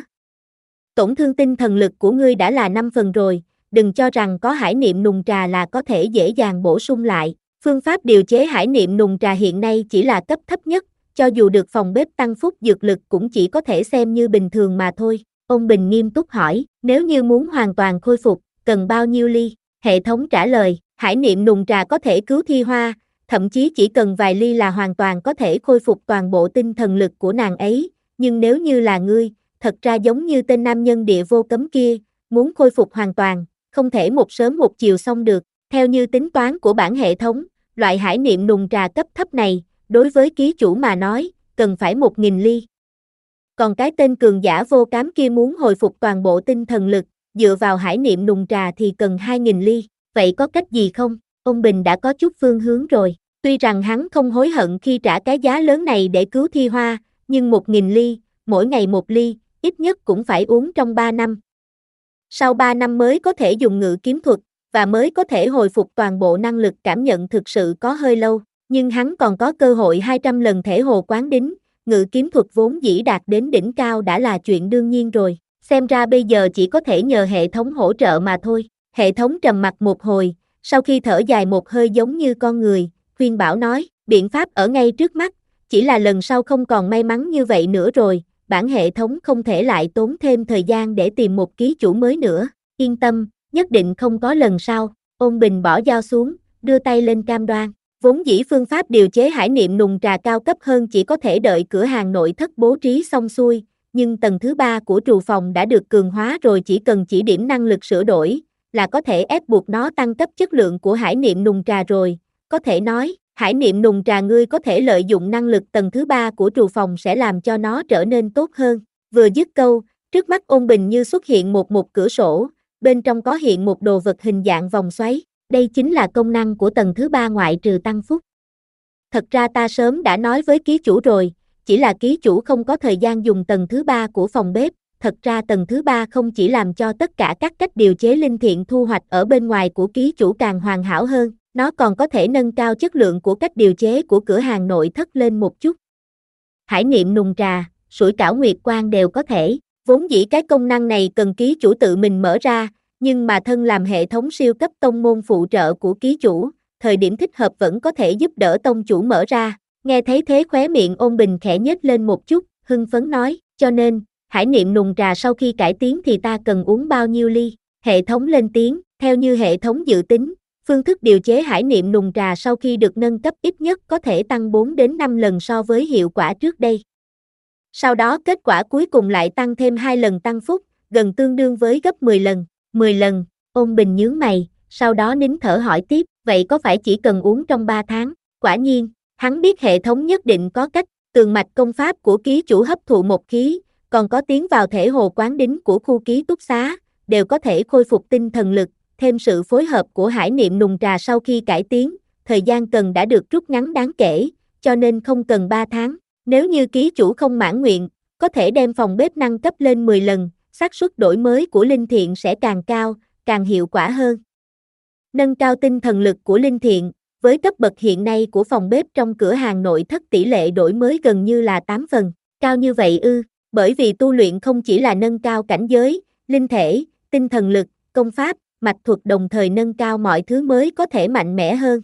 Tổn thương tinh thần lực của ngươi đã là năm phần rồi, đừng cho rằng có hải niệm nùng trà là có thể dễ dàng bổ sung lại. Phương pháp điều chế hải niệm nùng trà hiện nay chỉ là cấp thấp nhất, cho dù được phòng bếp tăng phúc dược lực cũng chỉ có thể xem như bình thường mà thôi. Ôn Bình nghiêm túc hỏi, nếu như muốn hoàn toàn khôi phục, cần bao nhiêu ly? Hệ thống trả lời, hải niệm nùng trà có thể cứu Thi Hoa, thậm chí chỉ cần vài ly là hoàn toàn có thể khôi phục toàn bộ tinh thần lực của nàng ấy, nhưng nếu như là ngươi, thật ra giống như tên nam nhân địa vô cấm kia, muốn khôi phục hoàn toàn, không thể một sớm một chiều xong được. Theo như tính toán của bản hệ thống, loại hải niệm nùng trà cấp thấp này, đối với ký chủ mà nói, cần phải một nghìn ly. Còn cái tên cường giả vô cám kia muốn hồi phục toàn bộ tinh thần lực, dựa vào hải niệm nùng trà thì cần hai nghìn ly. Vậy có cách gì không? Ôn Bình đã có chút phương hướng rồi. Tuy rằng hắn không hối hận khi trả cái giá lớn này để cứu Thi Hoa, nhưng một nghìn ly, mỗi ngày một ly, ít nhất cũng phải uống trong ba năm. Sau ba năm mới có thể dùng ngự kiếm thuật, và mới có thể hồi phục toàn bộ năng lực cảm nhận thực sự có hơi lâu, nhưng hắn còn có cơ hội hai trăm lần thể hồ quán đính, ngự kiếm thuật vốn dĩ đạt đến đỉnh cao đã là chuyện đương nhiên rồi, xem ra bây giờ chỉ có thể nhờ hệ thống hỗ trợ mà thôi. Hệ thống trầm mặc một hồi, sau khi thở dài một hơi giống như con người, khuyên bảo nói, biện pháp ở ngay trước mắt, chỉ là lần sau không còn may mắn như vậy nữa rồi, bản hệ thống không thể lại tốn thêm thời gian để tìm một ký chủ mới nữa, yên tâm, nhất định không có lần sau. Ôn Bình bỏ dao xuống, đưa tay lên cam đoan, vốn dĩ phương pháp điều chế hải niệm nùng trà cao cấp hơn chỉ có thể đợi cửa hàng nội thất bố trí xong xuôi, nhưng tầng thứ ba của trù phòng đã được cường hóa rồi, chỉ cần chỉ điểm năng lực sửa đổi, là có thể ép buộc nó tăng cấp chất lượng của hải niệm nùng trà rồi, có thể nói, hải niệm nùng trà ngươi có thể lợi dụng năng lực tầng thứ ba của trù phòng sẽ làm cho nó trở nên tốt hơn. Vừa dứt câu, trước mắt Ôn Bình như xuất hiện một một cửa sổ, bên trong có hiện một đồ vật hình dạng vòng xoáy, đây chính là công năng của tầng thứ ba ngoại trừ tăng phúc. Thật ra ta sớm đã nói với ký chủ rồi, chỉ là ký chủ không có thời gian dùng tầng thứ ba của phòng bếp, thật ra tầng thứ ba không chỉ làm cho tất cả các cách điều chế linh thiện thu hoạch ở bên ngoài của ký chủ càng hoàn hảo hơn, nó còn có thể nâng cao chất lượng của cách điều chế của cửa hàng nội thất lên một chút. Hải niệm nùng trà, sủi cảo nguyệt quang đều có thể, vốn dĩ cái công năng này cần ký chủ tự mình mở ra, nhưng mà thân làm hệ thống siêu cấp tông môn phụ trợ của ký chủ, thời điểm thích hợp vẫn có thể giúp đỡ tông chủ mở ra. Nghe thấy thế khóe miệng Ôn Bình khẽ nhếch lên một chút, hưng phấn nói, cho nên, hải niệm nùng trà sau khi cải tiến thì ta cần uống bao nhiêu ly? Hệ thống lên tiếng, theo như hệ thống dự tính, phương thức điều chế hải niệm nùng trà sau khi được nâng cấp ít nhất có thể tăng bốn đến năm lần so với hiệu quả trước đây. Sau đó kết quả cuối cùng lại tăng thêm hai lần tăng phúc, gần tương đương với gấp mười lần. mười lần, Ôn Bình nhướng mày, sau đó nín thở hỏi tiếp, vậy có phải chỉ cần uống trong ba tháng? Quả nhiên, hắn biết hệ thống nhất định có cách, tường mạch công pháp của ký chủ hấp thụ một khí, còn có tiến vào thể hồ quán đính của khu ký túc xá, đều có thể khôi phục tinh thần lực, thêm sự phối hợp của hải niệm nùng trà sau khi cải tiến, thời gian cần đã được rút ngắn đáng kể, cho nên không cần ba tháng. Nếu như ký chủ không mãn nguyện, có thể đem phòng bếp nâng cấp lên mười lần, xác suất đổi mới của linh thiện sẽ càng cao, càng hiệu quả hơn. Nâng cao tinh thần lực của linh thiện, với cấp bậc hiện nay của phòng bếp trong cửa hàng nội thất tỷ lệ đổi mới gần như là tám phần, cao như vậy ư, bởi vì tu luyện không chỉ là nâng cao cảnh giới, linh thể, tinh thần lực, công pháp, mạch thuật đồng thời nâng cao mọi thứ mới có thể mạnh mẽ hơn.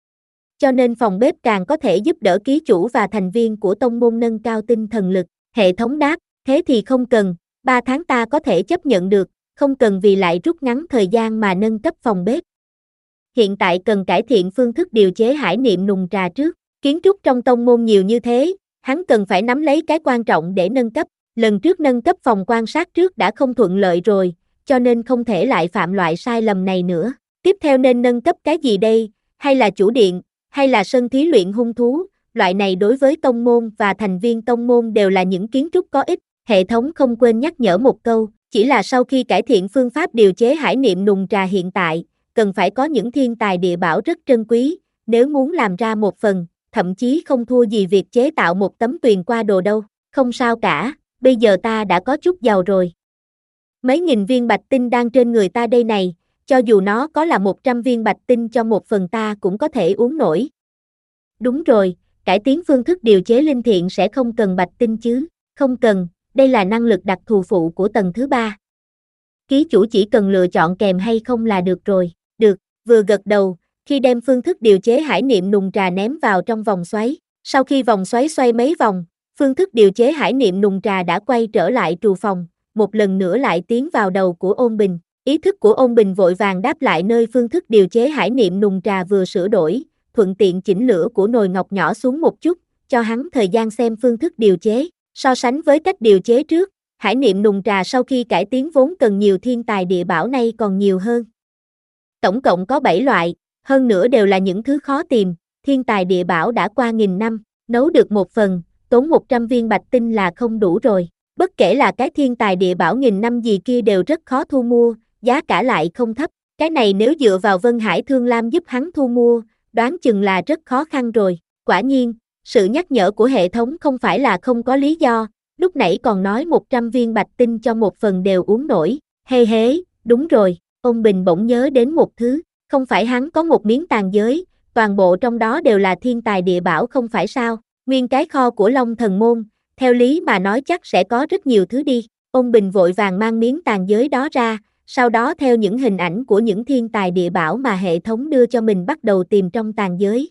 Cho nên phòng bếp càng có thể giúp đỡ ký chủ và thành viên của tông môn nâng cao tinh thần lực. Hệ thống đáp, thế thì không cần, ba tháng ta có thể chấp nhận được, không cần vì lại rút ngắn thời gian mà nâng cấp phòng bếp. Hiện tại cần cải thiện phương thức điều chế hải niệm nùng trà trước, kiến trúc trong tông môn nhiều như thế, hắn cần phải nắm lấy cái quan trọng để nâng cấp, lần trước nâng cấp phòng quan sát trước đã không thuận lợi rồi, cho nên không thể lại phạm loại sai lầm này nữa. Tiếp theo nên nâng cấp cái gì đây, hay là chủ điện, hay là sân thí luyện hung thú, loại này đối với tông môn và thành viên tông môn đều là những kiến trúc có ích. Hệ thống không quên nhắc nhở một câu, chỉ là sau khi cải thiện phương pháp điều chế hải niệm nùng trà hiện tại, cần phải có những thiên tài địa bảo rất trân quý, nếu muốn làm ra một phần, thậm chí không thua gì việc chế tạo một tấm tuyền qua đồ đâu. Không sao cả, bây giờ ta đã có chút giàu rồi. Mấy nghìn viên bạch tinh đang trên người ta đây này, cho dù nó có là một trăm viên bạch tinh cho một phần ta cũng có thể uống nổi. Đúng rồi, cải tiến phương thức điều chế linh thiện sẽ không cần bạch tinh chứ? Không cần, đây là năng lực đặc thù phụ của tầng thứ ba. Ký chủ chỉ cần lựa chọn kèm hay không là được rồi. Được, vừa gật đầu, khi đem phương thức điều chế hải niệm nùng trà ném vào trong vòng xoáy. Sau khi vòng xoáy xoay mấy vòng, phương thức điều chế hải niệm nùng trà đã quay trở lại trù phòng, một lần nữa lại tiến vào đầu của Ôn Bình. Ý thức của Ôn Bình vội vàng đáp lại nơi phương thức điều chế hải niệm nùng trà vừa sửa đổi, thuận tiện chỉnh lửa của nồi ngọc nhỏ xuống một chút, cho hắn thời gian xem phương thức điều chế. So sánh với cách điều chế trước, hải niệm nùng trà sau khi cải tiến vốn cần nhiều thiên tài địa bảo nay còn nhiều hơn. Tổng cộng có bảy loại, hơn nữa đều là những thứ khó tìm, thiên tài địa bảo đã qua nghìn năm, nấu được một phần, tốn một trăm viên bạch tinh là không đủ rồi. Bất kể là cái thiên tài địa bảo nghìn năm gì kia đều rất khó thu mua, giá cả lại không thấp. Cái này nếu dựa vào Vân Hải Thương Lam giúp hắn thu mua, đoán chừng là rất khó khăn rồi. Quả nhiên, sự nhắc nhở của hệ thống không phải là không có lý do, lúc nãy còn nói một trăm viên bạch tinh cho một phần đều uống nổi. Hê hế, đúng rồi, ông Bình bỗng nhớ đến một thứ, không phải hắn có một miếng tàn giới, toàn bộ trong đó đều là thiên tài địa bảo không phải sao? Nguyên cái kho của Long Thần Môn, theo lý mà nói chắc sẽ có rất nhiều thứ đi. Ông Bình vội vàng mang miếng tàn giới đó ra, sau đó theo những hình ảnh của những thiên tài địa bảo mà hệ thống đưa cho mình bắt đầu tìm trong tàn giới.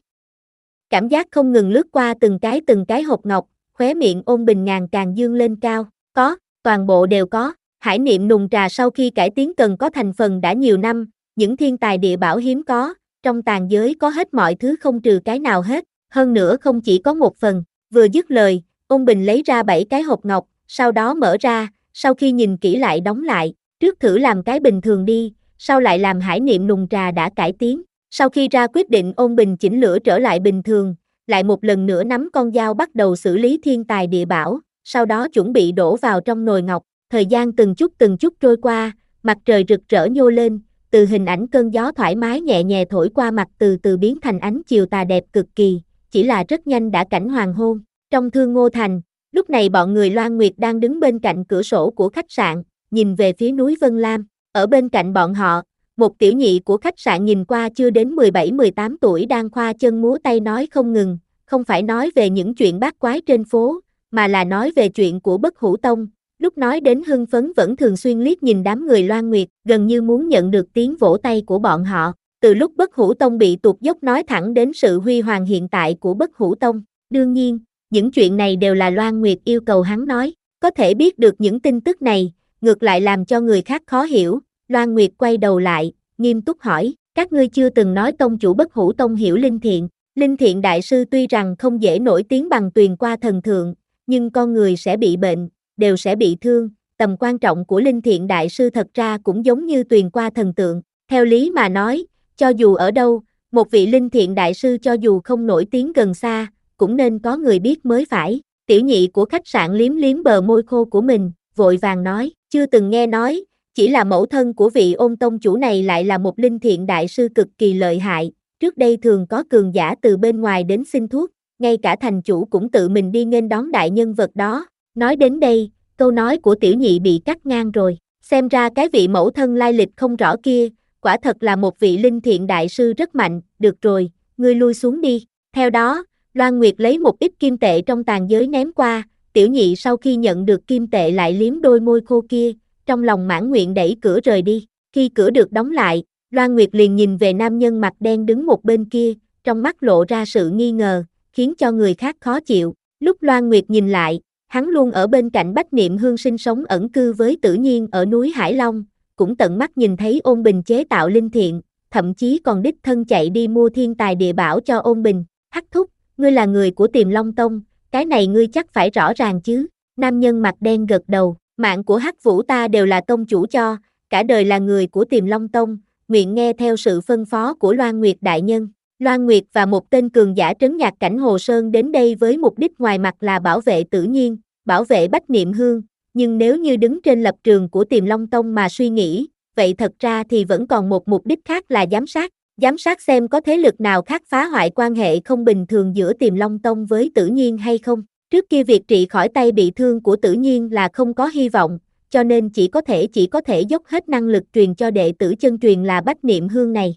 Cảm giác không ngừng lướt qua từng cái từng cái hộp ngọc, khóe miệng Ôn Bình ngàn càng dương lên cao. Có, toàn bộ đều có. Hải niệm nùng trà sau khi cải tiến cần có thành phần đã nhiều năm, những thiên tài địa bảo hiếm có, trong tàn giới có hết mọi thứ không trừ cái nào hết, hơn nữa không chỉ có một phần. Vừa dứt lời, Ôn Bình lấy ra bảy cái hộp ngọc, sau đó mở ra, sau khi nhìn kỹ lại đóng lại, trước thử làm cái bình thường đi, sau lại làm hải niệm nùng trà đã cải tiến. Sau khi ra quyết định, Ôn Bình chỉnh lửa trở lại bình thường, lại một lần nữa nắm con dao bắt đầu xử lý thiên tài địa bảo, sau đó chuẩn bị đổ vào trong nồi ngọc. Thời gian từng chút từng chút trôi qua, mặt trời rực rỡ nhô lên, từ hình ảnh cơn gió thoải mái nhẹ nhẹ thổi qua mặt từ từ biến thành ánh chiều tà đẹp cực kỳ, chỉ là rất nhanh đã cảnh hoàng hôn. Trong Thương Ngô Thành, lúc này bọn người Loan Nguyệt đang đứng bên cạnh cửa sổ của khách sạn, nhìn về phía núi Vân Lam. Ở bên cạnh bọn họ, một tiểu nhị của khách sạn nhìn qua chưa đến mười bảy mười tám tuổi đang khoa chân múa tay nói không ngừng, không phải nói về những chuyện bát quái trên phố, mà là nói về chuyện của Bất Hủ Tông. Lúc nói đến hưng phấn vẫn thường xuyên liếc nhìn đám người Loan Nguyệt, gần như muốn nhận được tiếng vỗ tay của bọn họ. Từ lúc Bất Hủ Tông bị tụt dốc nói thẳng đến sự huy hoàng hiện tại của Bất Hủ Tông. Đương nhiên, những chuyện này đều là Loan Nguyệt yêu cầu hắn nói. Có thể biết được những tin tức này, ngược lại làm cho người khác khó hiểu. Loan Nguyệt quay đầu lại, nghiêm túc hỏi, các ngươi chưa từng nói tông chủ Bất Hủ Tông hiểu Linh Thiện. Linh Thiện đại sư tuy rằng không dễ nổi tiếng bằng Tuyền Qua thần thượng, nhưng con người sẽ bị bệnh, đều sẽ bị thương, tầm quan trọng của Linh Thiện đại sư thật ra cũng giống như Tuyền Qua thần tượng. Theo lý mà nói, cho dù ở đâu, một vị Linh Thiện đại sư cho dù không nổi tiếng gần xa, cũng nên có người biết mới phải. Tiểu nhị của khách sạn liếm liếm bờ môi khô của mình, vội vàng nói, chưa từng nghe nói, chỉ là mẫu thân của vị Ôn tông chủ này lại là một Linh Thiện đại sư cực kỳ lợi hại, trước đây thường có cường giả từ bên ngoài đến xin thuốc, ngay cả thành chủ cũng tự mình đi nghênh đón đại nhân vật đó. Nói đến đây, câu nói của tiểu nhị bị cắt ngang rồi, xem ra cái vị mẫu thân lai lịch không rõ kia, quả thật là một vị Linh Thiện đại sư rất mạnh. Được rồi, ngươi lui xuống đi. Theo đó, Loan Nguyệt lấy một ít kim tệ trong tàn giới ném qua, tiểu nhị sau khi nhận được kim tệ lại liếm đôi môi khô kia, trong lòng mãn nguyện đẩy cửa rời đi. Khi cửa được đóng lại, Loan Nguyệt liền nhìn về nam nhân mặt đen đứng một bên kia, trong mắt lộ ra sự nghi ngờ, khiến cho người khác khó chịu. Lúc Loan Nguyệt nhìn lại, hắn luôn ở bên cạnh Bách Niệm Hương sinh sống ẩn cư với Tử Nhiên ở núi Hải Long, cũng tận mắt nhìn thấy Ôn Bình chế tạo linh thiện, thậm chí còn đích thân chạy đi mua thiên tài địa bảo cho Ôn Bình. Hắc thúc, ngươi là người của Tiềm Long Tông, cái này ngươi chắc phải rõ ràng chứ? Nam nhân mặt đen gật đầu, mạng của Hắc Vũ ta đều là tông chủ cho, cả đời là người của Tiềm Long Tông, nguyện nghe theo sự phân phó của Loan Nguyệt đại nhân. Loan Nguyệt và một tên cường giả trấn nhạc cảnh Hồ Sơn đến đây với mục đích ngoài mặt là bảo vệ Tử Nhiên, bảo vệ Bách Niệm Hương, nhưng nếu như đứng trên lập trường của Tiềm Long Tông mà suy nghĩ, vậy thật ra thì vẫn còn một mục đích khác là giám sát, giám sát xem có thế lực nào khác phá hoại quan hệ không bình thường giữa Tiềm Long Tông với Tử Nhiên hay không. Trước kia việc trị khỏi tay bị thương của Tử Nhiên là không có hy vọng, cho nên chỉ có thể chỉ có thể dốc hết năng lực truyền cho đệ tử chân truyền là Bách Niệm Hương này.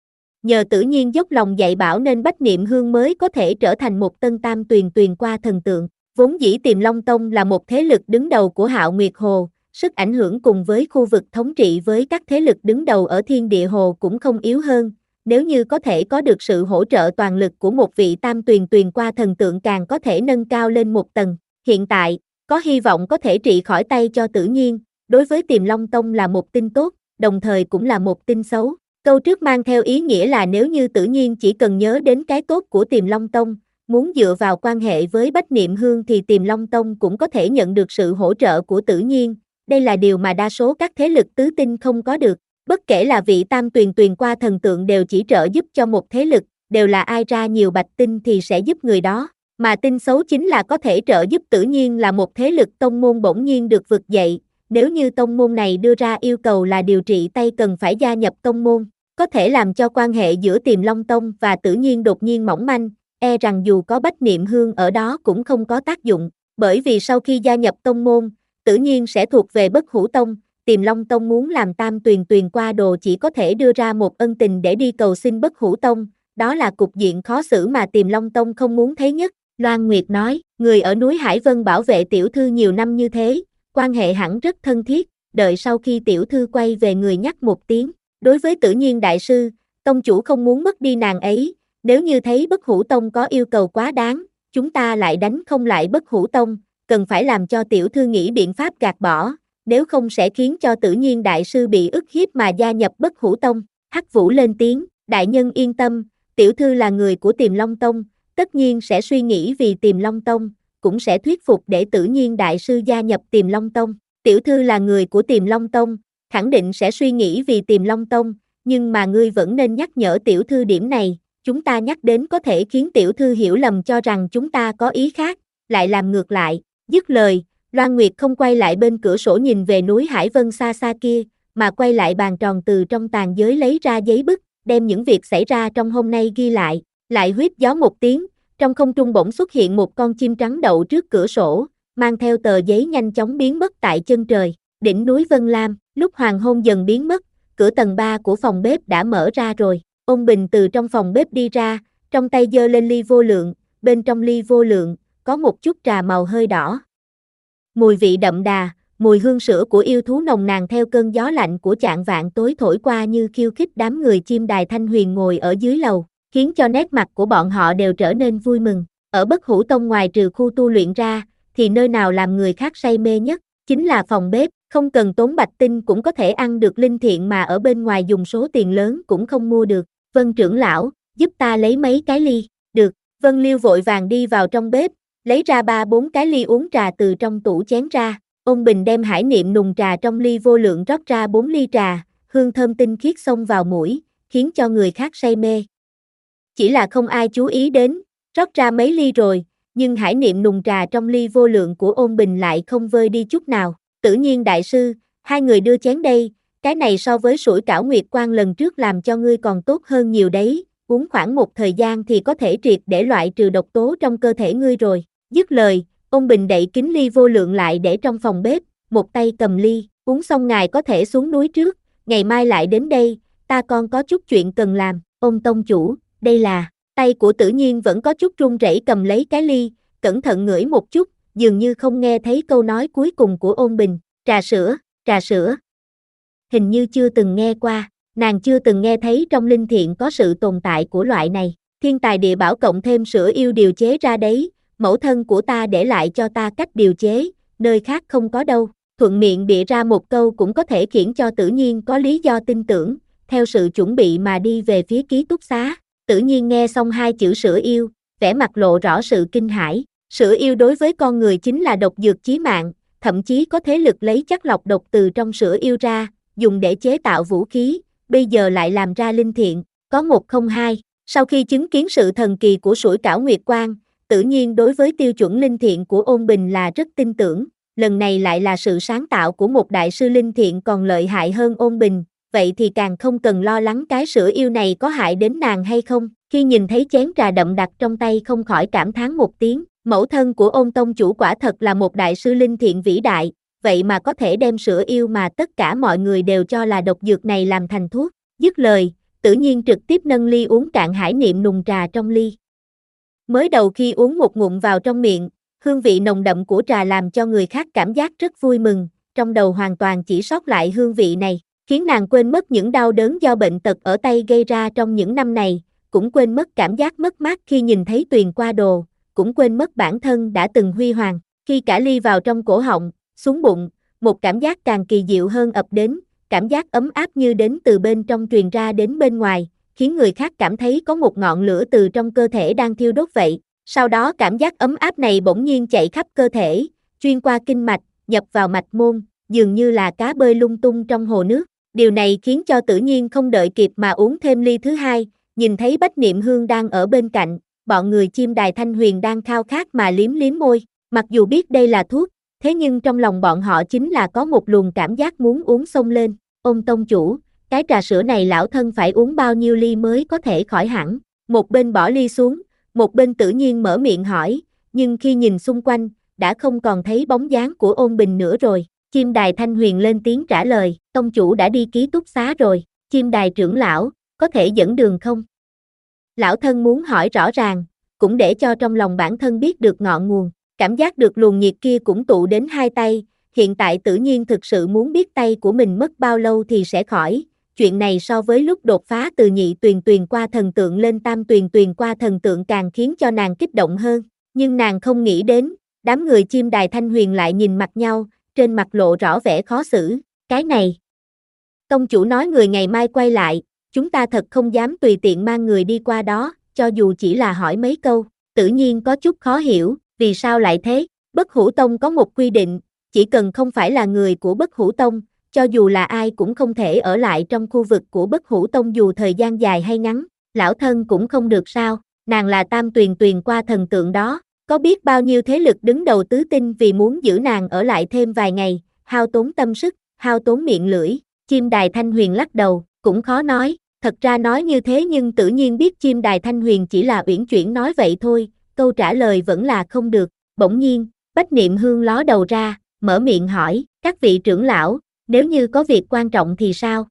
Nhờ Tử Nhiên dốc lòng dạy bảo nên Bách Niệm Hương mới có thể trở thành một tân tam tuyền tuyền qua thần tượng. Vốn dĩ Tiềm Long Tông là một thế lực đứng đầu của Hạo Nguyệt Hồ, sức ảnh hưởng cùng với khu vực thống trị với các thế lực đứng đầu ở Thiên Địa Hồ cũng không yếu hơn. Nếu như có thể có được sự hỗ trợ toàn lực của một vị tam tuyền tuyền qua thần tượng càng có thể nâng cao lên một tầng. Hiện tại, có hy vọng có thể trị khỏi tay cho Tử Nhiên, đối với Tiềm Long Tông là một tin tốt, đồng thời cũng là một tin xấu. Câu trước mang theo ý nghĩa là nếu như Tử Nhiên chỉ cần nhớ đến cái tốt của Tiềm Long Tông, muốn dựa vào quan hệ với Bách Niệm Hương thì Tiềm Long Tông cũng có thể nhận được sự hỗ trợ của Tử Nhiên. Đây là điều mà đa số các thế lực tứ tinh không có được. Bất kể là vị tam tuyền tuyền qua thần tượng đều chỉ trợ giúp cho một thế lực, đều là ai ra nhiều bạch tinh thì sẽ giúp người đó. Mà tin xấu chính là có thể trợ giúp Tử Nhiên là một thế lực tông môn bỗng nhiên được vực dậy. Nếu như tông môn này đưa ra yêu cầu là điều trị tay cần phải gia nhập tông môn, có thể làm cho quan hệ giữa Tiềm Long Tông và Tử Nhiên đột nhiên mỏng manh, e rằng dù có Bách Niệm Hương ở đó cũng không có tác dụng, bởi vì sau khi gia nhập tông môn, Tử Nhiên sẽ thuộc về Bất Hủ Tông, Tiềm Long Tông muốn làm Tam Tuyền Tuyền qua đồ chỉ có thể đưa ra một ân tình để đi cầu xin Bất Hủ Tông, đó là cục diện khó xử mà Tiềm Long Tông không muốn thấy nhất. Loan Nguyệt nói, người ở núi Hải Vân bảo vệ tiểu thư nhiều năm như thế, quan hệ hẳn rất thân thiết, đợi sau khi tiểu thư quay về người nhắc một tiếng. Đối với Tử Nhiên đại sư, tông chủ không muốn mất đi nàng ấy, nếu như thấy Bất Hủ Tông có yêu cầu quá đáng, chúng ta lại đánh không lại Bất Hủ Tông, cần phải làm cho tiểu thư nghĩ biện pháp gạt bỏ, nếu không sẽ khiến cho Tử Nhiên đại sư bị ức hiếp mà gia nhập Bất Hủ Tông. Hắc Vũ lên tiếng, đại nhân yên tâm, tiểu thư là người của Tiềm Long Tông, tất nhiên sẽ suy nghĩ vì Tiềm Long Tông, cũng sẽ thuyết phục để Tử Nhiên đại sư gia nhập Tiềm Long Tông. Tiểu thư là người của Tiềm Long Tông, khẳng định sẽ suy nghĩ vì Tiềm Long Tông, nhưng mà ngươi vẫn nên nhắc nhở tiểu thư điểm này, chúng ta nhắc đến có thể khiến tiểu thư hiểu lầm cho rằng chúng ta có ý khác, lại làm ngược lại. Dứt lời, Loan Nguyệt không quay lại bên cửa sổ nhìn về núi Hải Vân xa xa kia, mà quay lại bàn tròn từ trong tàn giới lấy ra giấy bút, đem những việc xảy ra trong hôm nay ghi lại, lại huýt gió một tiếng, trong không trung bỗng xuất hiện một con chim trắng đậu trước cửa sổ, mang theo tờ giấy nhanh chóng biến mất tại chân trời. Đỉnh núi Vân Lam, lúc hoàng hôn dần biến mất, cửa tầng ba của phòng bếp đã mở ra rồi. Ôn Bình từ trong phòng bếp đi ra, trong tay giơ lên ly vô lượng, bên trong ly vô lượng có một chút trà màu hơi đỏ. Mùi vị đậm đà, mùi hương sữa của yêu thú nồng nàn theo cơn gió lạnh của chạng vạn tối thổi qua như khiêu khích đám người chim đài Thanh Huyền ngồi ở dưới lầu, khiến cho nét mặt của bọn họ đều trở nên vui mừng. Ở Bất Hủ Tông ngoài trừ khu tu luyện ra, thì nơi nào làm người khác say mê nhất, chính là phòng bếp, không cần tốn bạch tinh cũng có thể ăn được linh thiện mà ở bên ngoài dùng số tiền lớn cũng không mua được. Vân trưởng lão, giúp ta lấy mấy cái ly. Được, Vân Liêu vội vàng đi vào trong bếp, lấy ra ba bốn cái ly uống trà từ trong tủ chén ra. Ôn Bình đem hải niệm nùng trà trong ly vô lượng rót ra bốn ly trà, hương thơm tinh khiết xông vào mũi, khiến cho người khác say mê. Chỉ là không ai chú ý đến, rót ra mấy ly rồi, nhưng hải niệm nùng trà trong ly vô lượng của Ôn Bình lại không vơi đi chút nào. Tử Nhiên đại sư, hai người đưa chén đây, cái này so với sủi cảo nguyệt quang lần trước làm cho ngươi còn tốt hơn nhiều đấy, uống khoảng một thời gian thì có thể triệt để loại trừ độc tố trong cơ thể ngươi rồi. Dứt lời, Ôn Bình đậy kính ly vô lượng lại để trong phòng bếp, một tay cầm ly, uống xong ngài có thể xuống núi trước, ngày mai lại đến đây, ta còn có chút chuyện cần làm. Ôn tông chủ, đây là, tay của Tử Nhiên vẫn có chút run rẩy cầm lấy cái ly, cẩn thận ngửi một chút, dường như không nghe thấy câu nói cuối cùng của Ôn Bình. Trà sữa, trà sữa. Hình như chưa từng nghe qua, nàng chưa từng nghe thấy trong linh thiện có sự tồn tại của loại này. Thiên tài địa bảo cộng thêm sữa yêu điều chế ra đấy, mẫu thân của ta để lại cho ta cách điều chế, nơi khác không có đâu. Thuận miệng bịa ra một câu cũng có thể khiến cho Tử Nhiên có lý do tin tưởng, theo sự chuẩn bị mà đi về phía ký túc xá. Tử Nhiên nghe xong hai chữ sữa yêu, vẻ mặt lộ rõ sự kinh hãi. Sữa yêu đối với con người chính là độc dược chí mạng, thậm chí có thế lực lấy chất lọc độc từ trong sữa yêu ra, dùng để chế tạo vũ khí, bây giờ lại làm ra linh thiện, có một không hai. Sau khi chứng kiến sự thần kỳ của sủi cảo nguyệt quang, Tử Nhiên đối với tiêu chuẩn linh thiện của Ôn Bình là rất tin tưởng, lần này lại là sự sáng tạo của một đại sư linh thiện còn lợi hại hơn Ôn Bình, vậy thì càng không cần lo lắng cái sữa yêu này có hại đến nàng hay không. Khi nhìn thấy chén trà đậm đặc trong tay không khỏi cảm thán một tiếng, mẫu thân của Ôn tông chủ quả thật là một đại sư linh thiện vĩ đại, vậy mà có thể đem sữa yêu mà tất cả mọi người đều cho là độc dược này làm thành thuốc. Dứt lời, Tử Nhiên trực tiếp nâng ly uống cạn hải niệm nùng trà trong ly. Mới đầu khi uống một ngụm vào trong miệng, hương vị nồng đậm của trà làm cho người khác cảm giác rất vui mừng, trong đầu hoàn toàn chỉ sót lại hương vị này, khiến nàng quên mất những đau đớn do bệnh tật ở tay gây ra trong những năm này, cũng quên mất cảm giác mất mát khi nhìn thấy Tuyền qua đồ, cũng quên mất bản thân đã từng huy hoàng. Khi cả ly vào trong cổ họng, xuống bụng, một cảm giác càng kỳ diệu hơn ập đến, cảm giác ấm áp như đến từ bên trong truyền ra đến bên ngoài, khiến người khác cảm thấy có một ngọn lửa từ trong cơ thể đang thiêu đốt vậy. Sau đó cảm giác ấm áp này bỗng nhiên chạy khắp cơ thể, chuyên qua kinh mạch, nhập vào mạch môn, dường như là cá bơi lung tung trong hồ nước. Điều này khiến cho Tử Nhiên không đợi kịp mà uống thêm ly thứ hai, nhìn thấy Bách Niệm Hương đang ở bên cạnh, bọn người chim đài Thanh Huyền đang khao khát mà liếm liếm môi, mặc dù biết đây là thuốc, thế nhưng trong lòng bọn họ chính là có một luồng cảm giác muốn uống xông lên. Ôn tông chủ, cái trà sữa này lão thân phải uống bao nhiêu ly mới có thể khỏi hẳn. Một bên bỏ ly xuống, một bên Tử Nhiên mở miệng hỏi, nhưng khi nhìn xung quanh, đã không còn thấy bóng dáng của Ôn Bình nữa rồi. Chim Đài Thanh Huyền lên tiếng trả lời, tông chủ đã đi ký túc xá rồi. Chim Đài trưởng lão, có thể dẫn đường không? Lão thân muốn hỏi rõ ràng, cũng để cho trong lòng bản thân biết được ngọn nguồn. Cảm giác được luồng nhiệt kia cũng tụ đến hai tay, hiện tại Tử Nhiên thực sự muốn biết tay của mình mất bao lâu thì sẽ khỏi. Chuyện này so với lúc đột phá từ nhị tuyền tuyền qua thần tượng lên tam tuyền tuyền qua thần tượng càng khiến cho nàng kích động hơn. Nhưng nàng không nghĩ đến, đám người Chim Đài Thanh Huyền lại nhìn mặt nhau, trên mặt lộ rõ vẻ khó xử. Cái này, tông chủ nói người ngày mai quay lại, chúng ta thật không dám tùy tiện mang người đi qua đó, cho dù chỉ là hỏi mấy câu. Tự nhiên có chút khó hiểu, vì sao lại thế? Bất Hủ Tông có một quy định, chỉ cần không phải là người của Bất Hủ Tông, cho dù là ai cũng không thể ở lại trong khu vực của Bất Hủ Tông dù thời gian dài hay ngắn. Lão thân cũng không được sao? Nàng là tam tuyền tuyền qua thần tượng đó, có biết bao nhiêu thế lực đứng đầu tứ tinh vì muốn giữ nàng ở lại thêm vài ngày, hao tốn tâm sức, hao tốn miệng lưỡi. Chim Đài Thanh Huyền lắc đầu, cũng khó nói. Thật ra nói như thế nhưng Tự Nhiên biết Chim Đài Thanh Huyền chỉ là uyển chuyển nói vậy thôi, câu trả lời vẫn là không được. Bỗng nhiên, Bách Niệm Hương ló đầu ra, mở miệng hỏi, các vị trưởng lão, nếu như có việc quan trọng thì sao?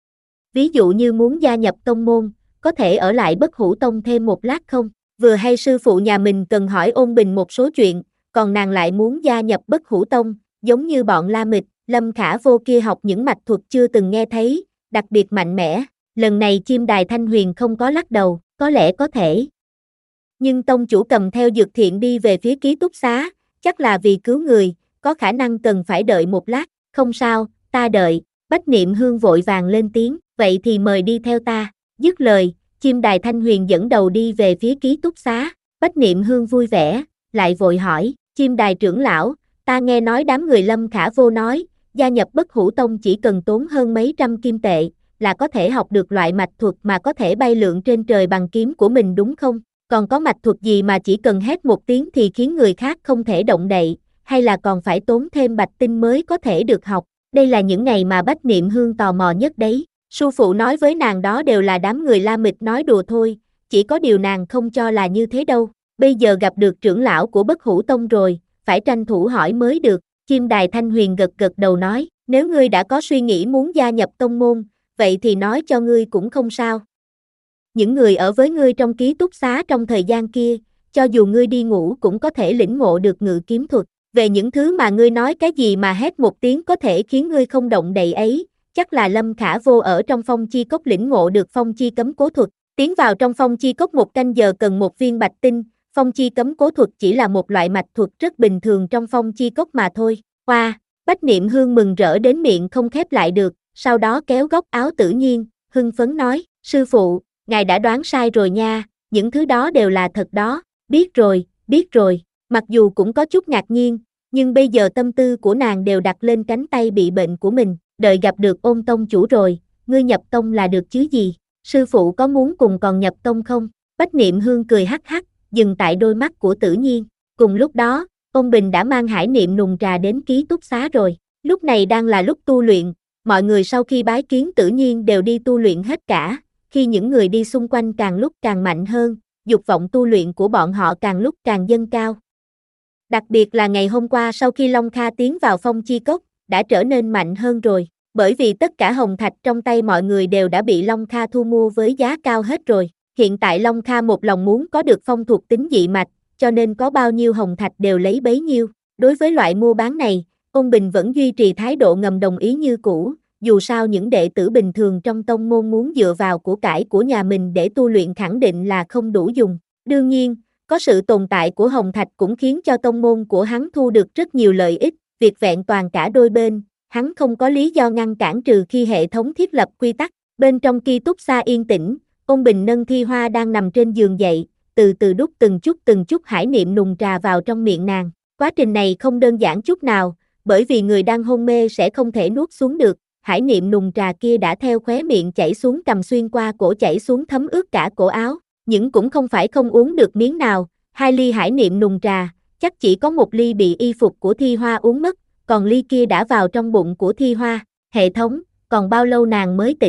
Ví dụ như muốn gia nhập tông môn, có thể ở lại Bất Hủ Tông thêm một lát không? Vừa hay sư phụ nhà mình cần hỏi Ôn Bình một số chuyện, còn nàng lại muốn gia nhập Bất Hủ Tông, giống như bọn La Mịch, Lâm Khả Vô kia học những mạch thuật chưa từng nghe thấy, đặc biệt mạnh mẽ. Lần này Chim Đài Thanh Huyền không có lắc đầu, có lẽ có thể. Nhưng tông chủ cầm theo dược thiện đi về phía ký túc xá, chắc là vì cứu người, có khả năng cần phải đợi một lát. Không sao, ta đợi. Bách Niệm Hương vội vàng lên tiếng, vậy thì mời đi theo ta. Dứt lời, Chim Đài Thanh Huyền dẫn đầu đi về phía ký túc xá. Bách Niệm Hương vui vẻ, lại vội hỏi, Chim Đài trưởng lão, ta nghe nói đám người Lâm Khả Vô nói, gia nhập Bất Hủ Tông chỉ cần tốn hơn mấy trăm kim tệ, là có thể học được loại mạch thuật mà có thể bay lượn trên trời bằng kiếm của mình đúng không? Còn có mạch thuật gì mà chỉ cần hét một tiếng thì khiến người khác không thể động đậy, hay là còn phải tốn thêm bạch tinh mới có thể được học? Đây là những ngày mà Bách Niệm Hương tò mò nhất đấy. Sư phụ nói với nàng đó đều là đám người La Mịch nói đùa thôi, chỉ có điều nàng không cho là như thế đâu. Bây giờ gặp được trưởng lão của Bất Hủ Tông rồi, phải tranh thủ hỏi mới được. Chim Đài Thanh Huyền gật gật đầu nói, nếu ngươi đã có suy nghĩ muốn gia nhập tông môn, vậy thì nói cho ngươi cũng không sao. Những người ở với ngươi trong ký túc xá trong thời gian kia, cho dù ngươi đi ngủ cũng có thể lĩnh ngộ được ngự kiếm thuật. Về những thứ mà ngươi nói cái gì mà hét một tiếng có thể khiến ngươi không động đậy ấy, chắc là Lâm Khả Vô ở trong Phong Chi Cốc lĩnh ngộ được Phong Chi Cấm Cố Thuật. Tiến vào trong Phong Chi Cốc một canh giờ cần một viên bạch tinh, Phong Chi Cấm Cố Thuật chỉ là một loại mạch thuật rất bình thường trong Phong Chi Cốc mà thôi. Hoa, wow, Bách Niệm Hương mừng rỡ đến miệng không khép lại được, sau đó kéo góc áo Tự Nhiên, hưng phấn nói, sư phụ, ngài đã đoán sai rồi nha, những thứ đó đều là thật đó. Biết rồi, biết rồi. Mặc dù cũng có chút ngạc nhiên, nhưng bây giờ tâm tư của nàng đều đặt lên cánh tay bị bệnh của mình. Đợi gặp được Ôn tông chủ rồi, ngươi nhập tông là được chứ gì? Sư phụ có muốn cùng còn nhập tông không? Bách Niệm Hương cười hắc hắc, dừng tại đôi mắt của Tự Nhiên. Cùng lúc đó, Ôn Bình đã mang Hải Niệm nùng trà đến ký túc xá rồi. Lúc này đang là lúc tu luyện, mọi người sau khi bái kiến Tự Nhiên đều đi tu luyện hết cả. Khi những người đi xung quanh càng lúc càng mạnh hơn, dục vọng tu luyện của bọn họ càng lúc càng dâng cao. Đặc biệt là ngày hôm qua sau khi Long Kha tiến vào Phong Chi Cốc, đã trở nên mạnh hơn rồi, bởi vì tất cả hồng thạch trong tay mọi người đều đã bị Long Kha thu mua với giá cao hết rồi. Hiện tại Long Kha một lòng muốn có được phong thuộc tính dị mạch, cho nên có bao nhiêu hồng thạch đều lấy bấy nhiêu. Đối với loại mua bán này, Ôn Bình vẫn duy trì thái độ ngầm đồng ý như cũ, dù sao những đệ tử bình thường trong tông môn muốn dựa vào của cải của nhà mình để tu luyện khẳng định là không đủ dùng. Đương nhiên, có sự tồn tại của hồng thạch cũng khiến cho tông môn của hắn thu được rất nhiều lợi ích, việc vẹn toàn cả đôi bên, hắn không có lý do ngăn cản trừ khi hệ thống thiết lập quy tắc. Bên trong ký túc xá yên tĩnh, Ôn Bình nâng Thi Hoa đang nằm trên giường dậy, từ từ đút từng chút từng chút Hải Niệm nùng trà vào trong miệng nàng. Quá trình này không đơn giản chút nào, bởi vì người đang hôn mê sẽ không thể nuốt xuống được. Hải Niệm nùng trà kia đã theo khóe miệng chảy xuống cầm xuyên qua cổ chảy xuống thấm ướt cả cổ áo, nhưng cũng không phải không uống được miếng nào. Hai ly Hải Niệm nùng trà, chắc chỉ có một ly bị y phục của Thi Hoa uống mất, còn ly kia đã vào trong bụng của Thi Hoa. Hệ thống, còn bao lâu nàng mới tỉnh?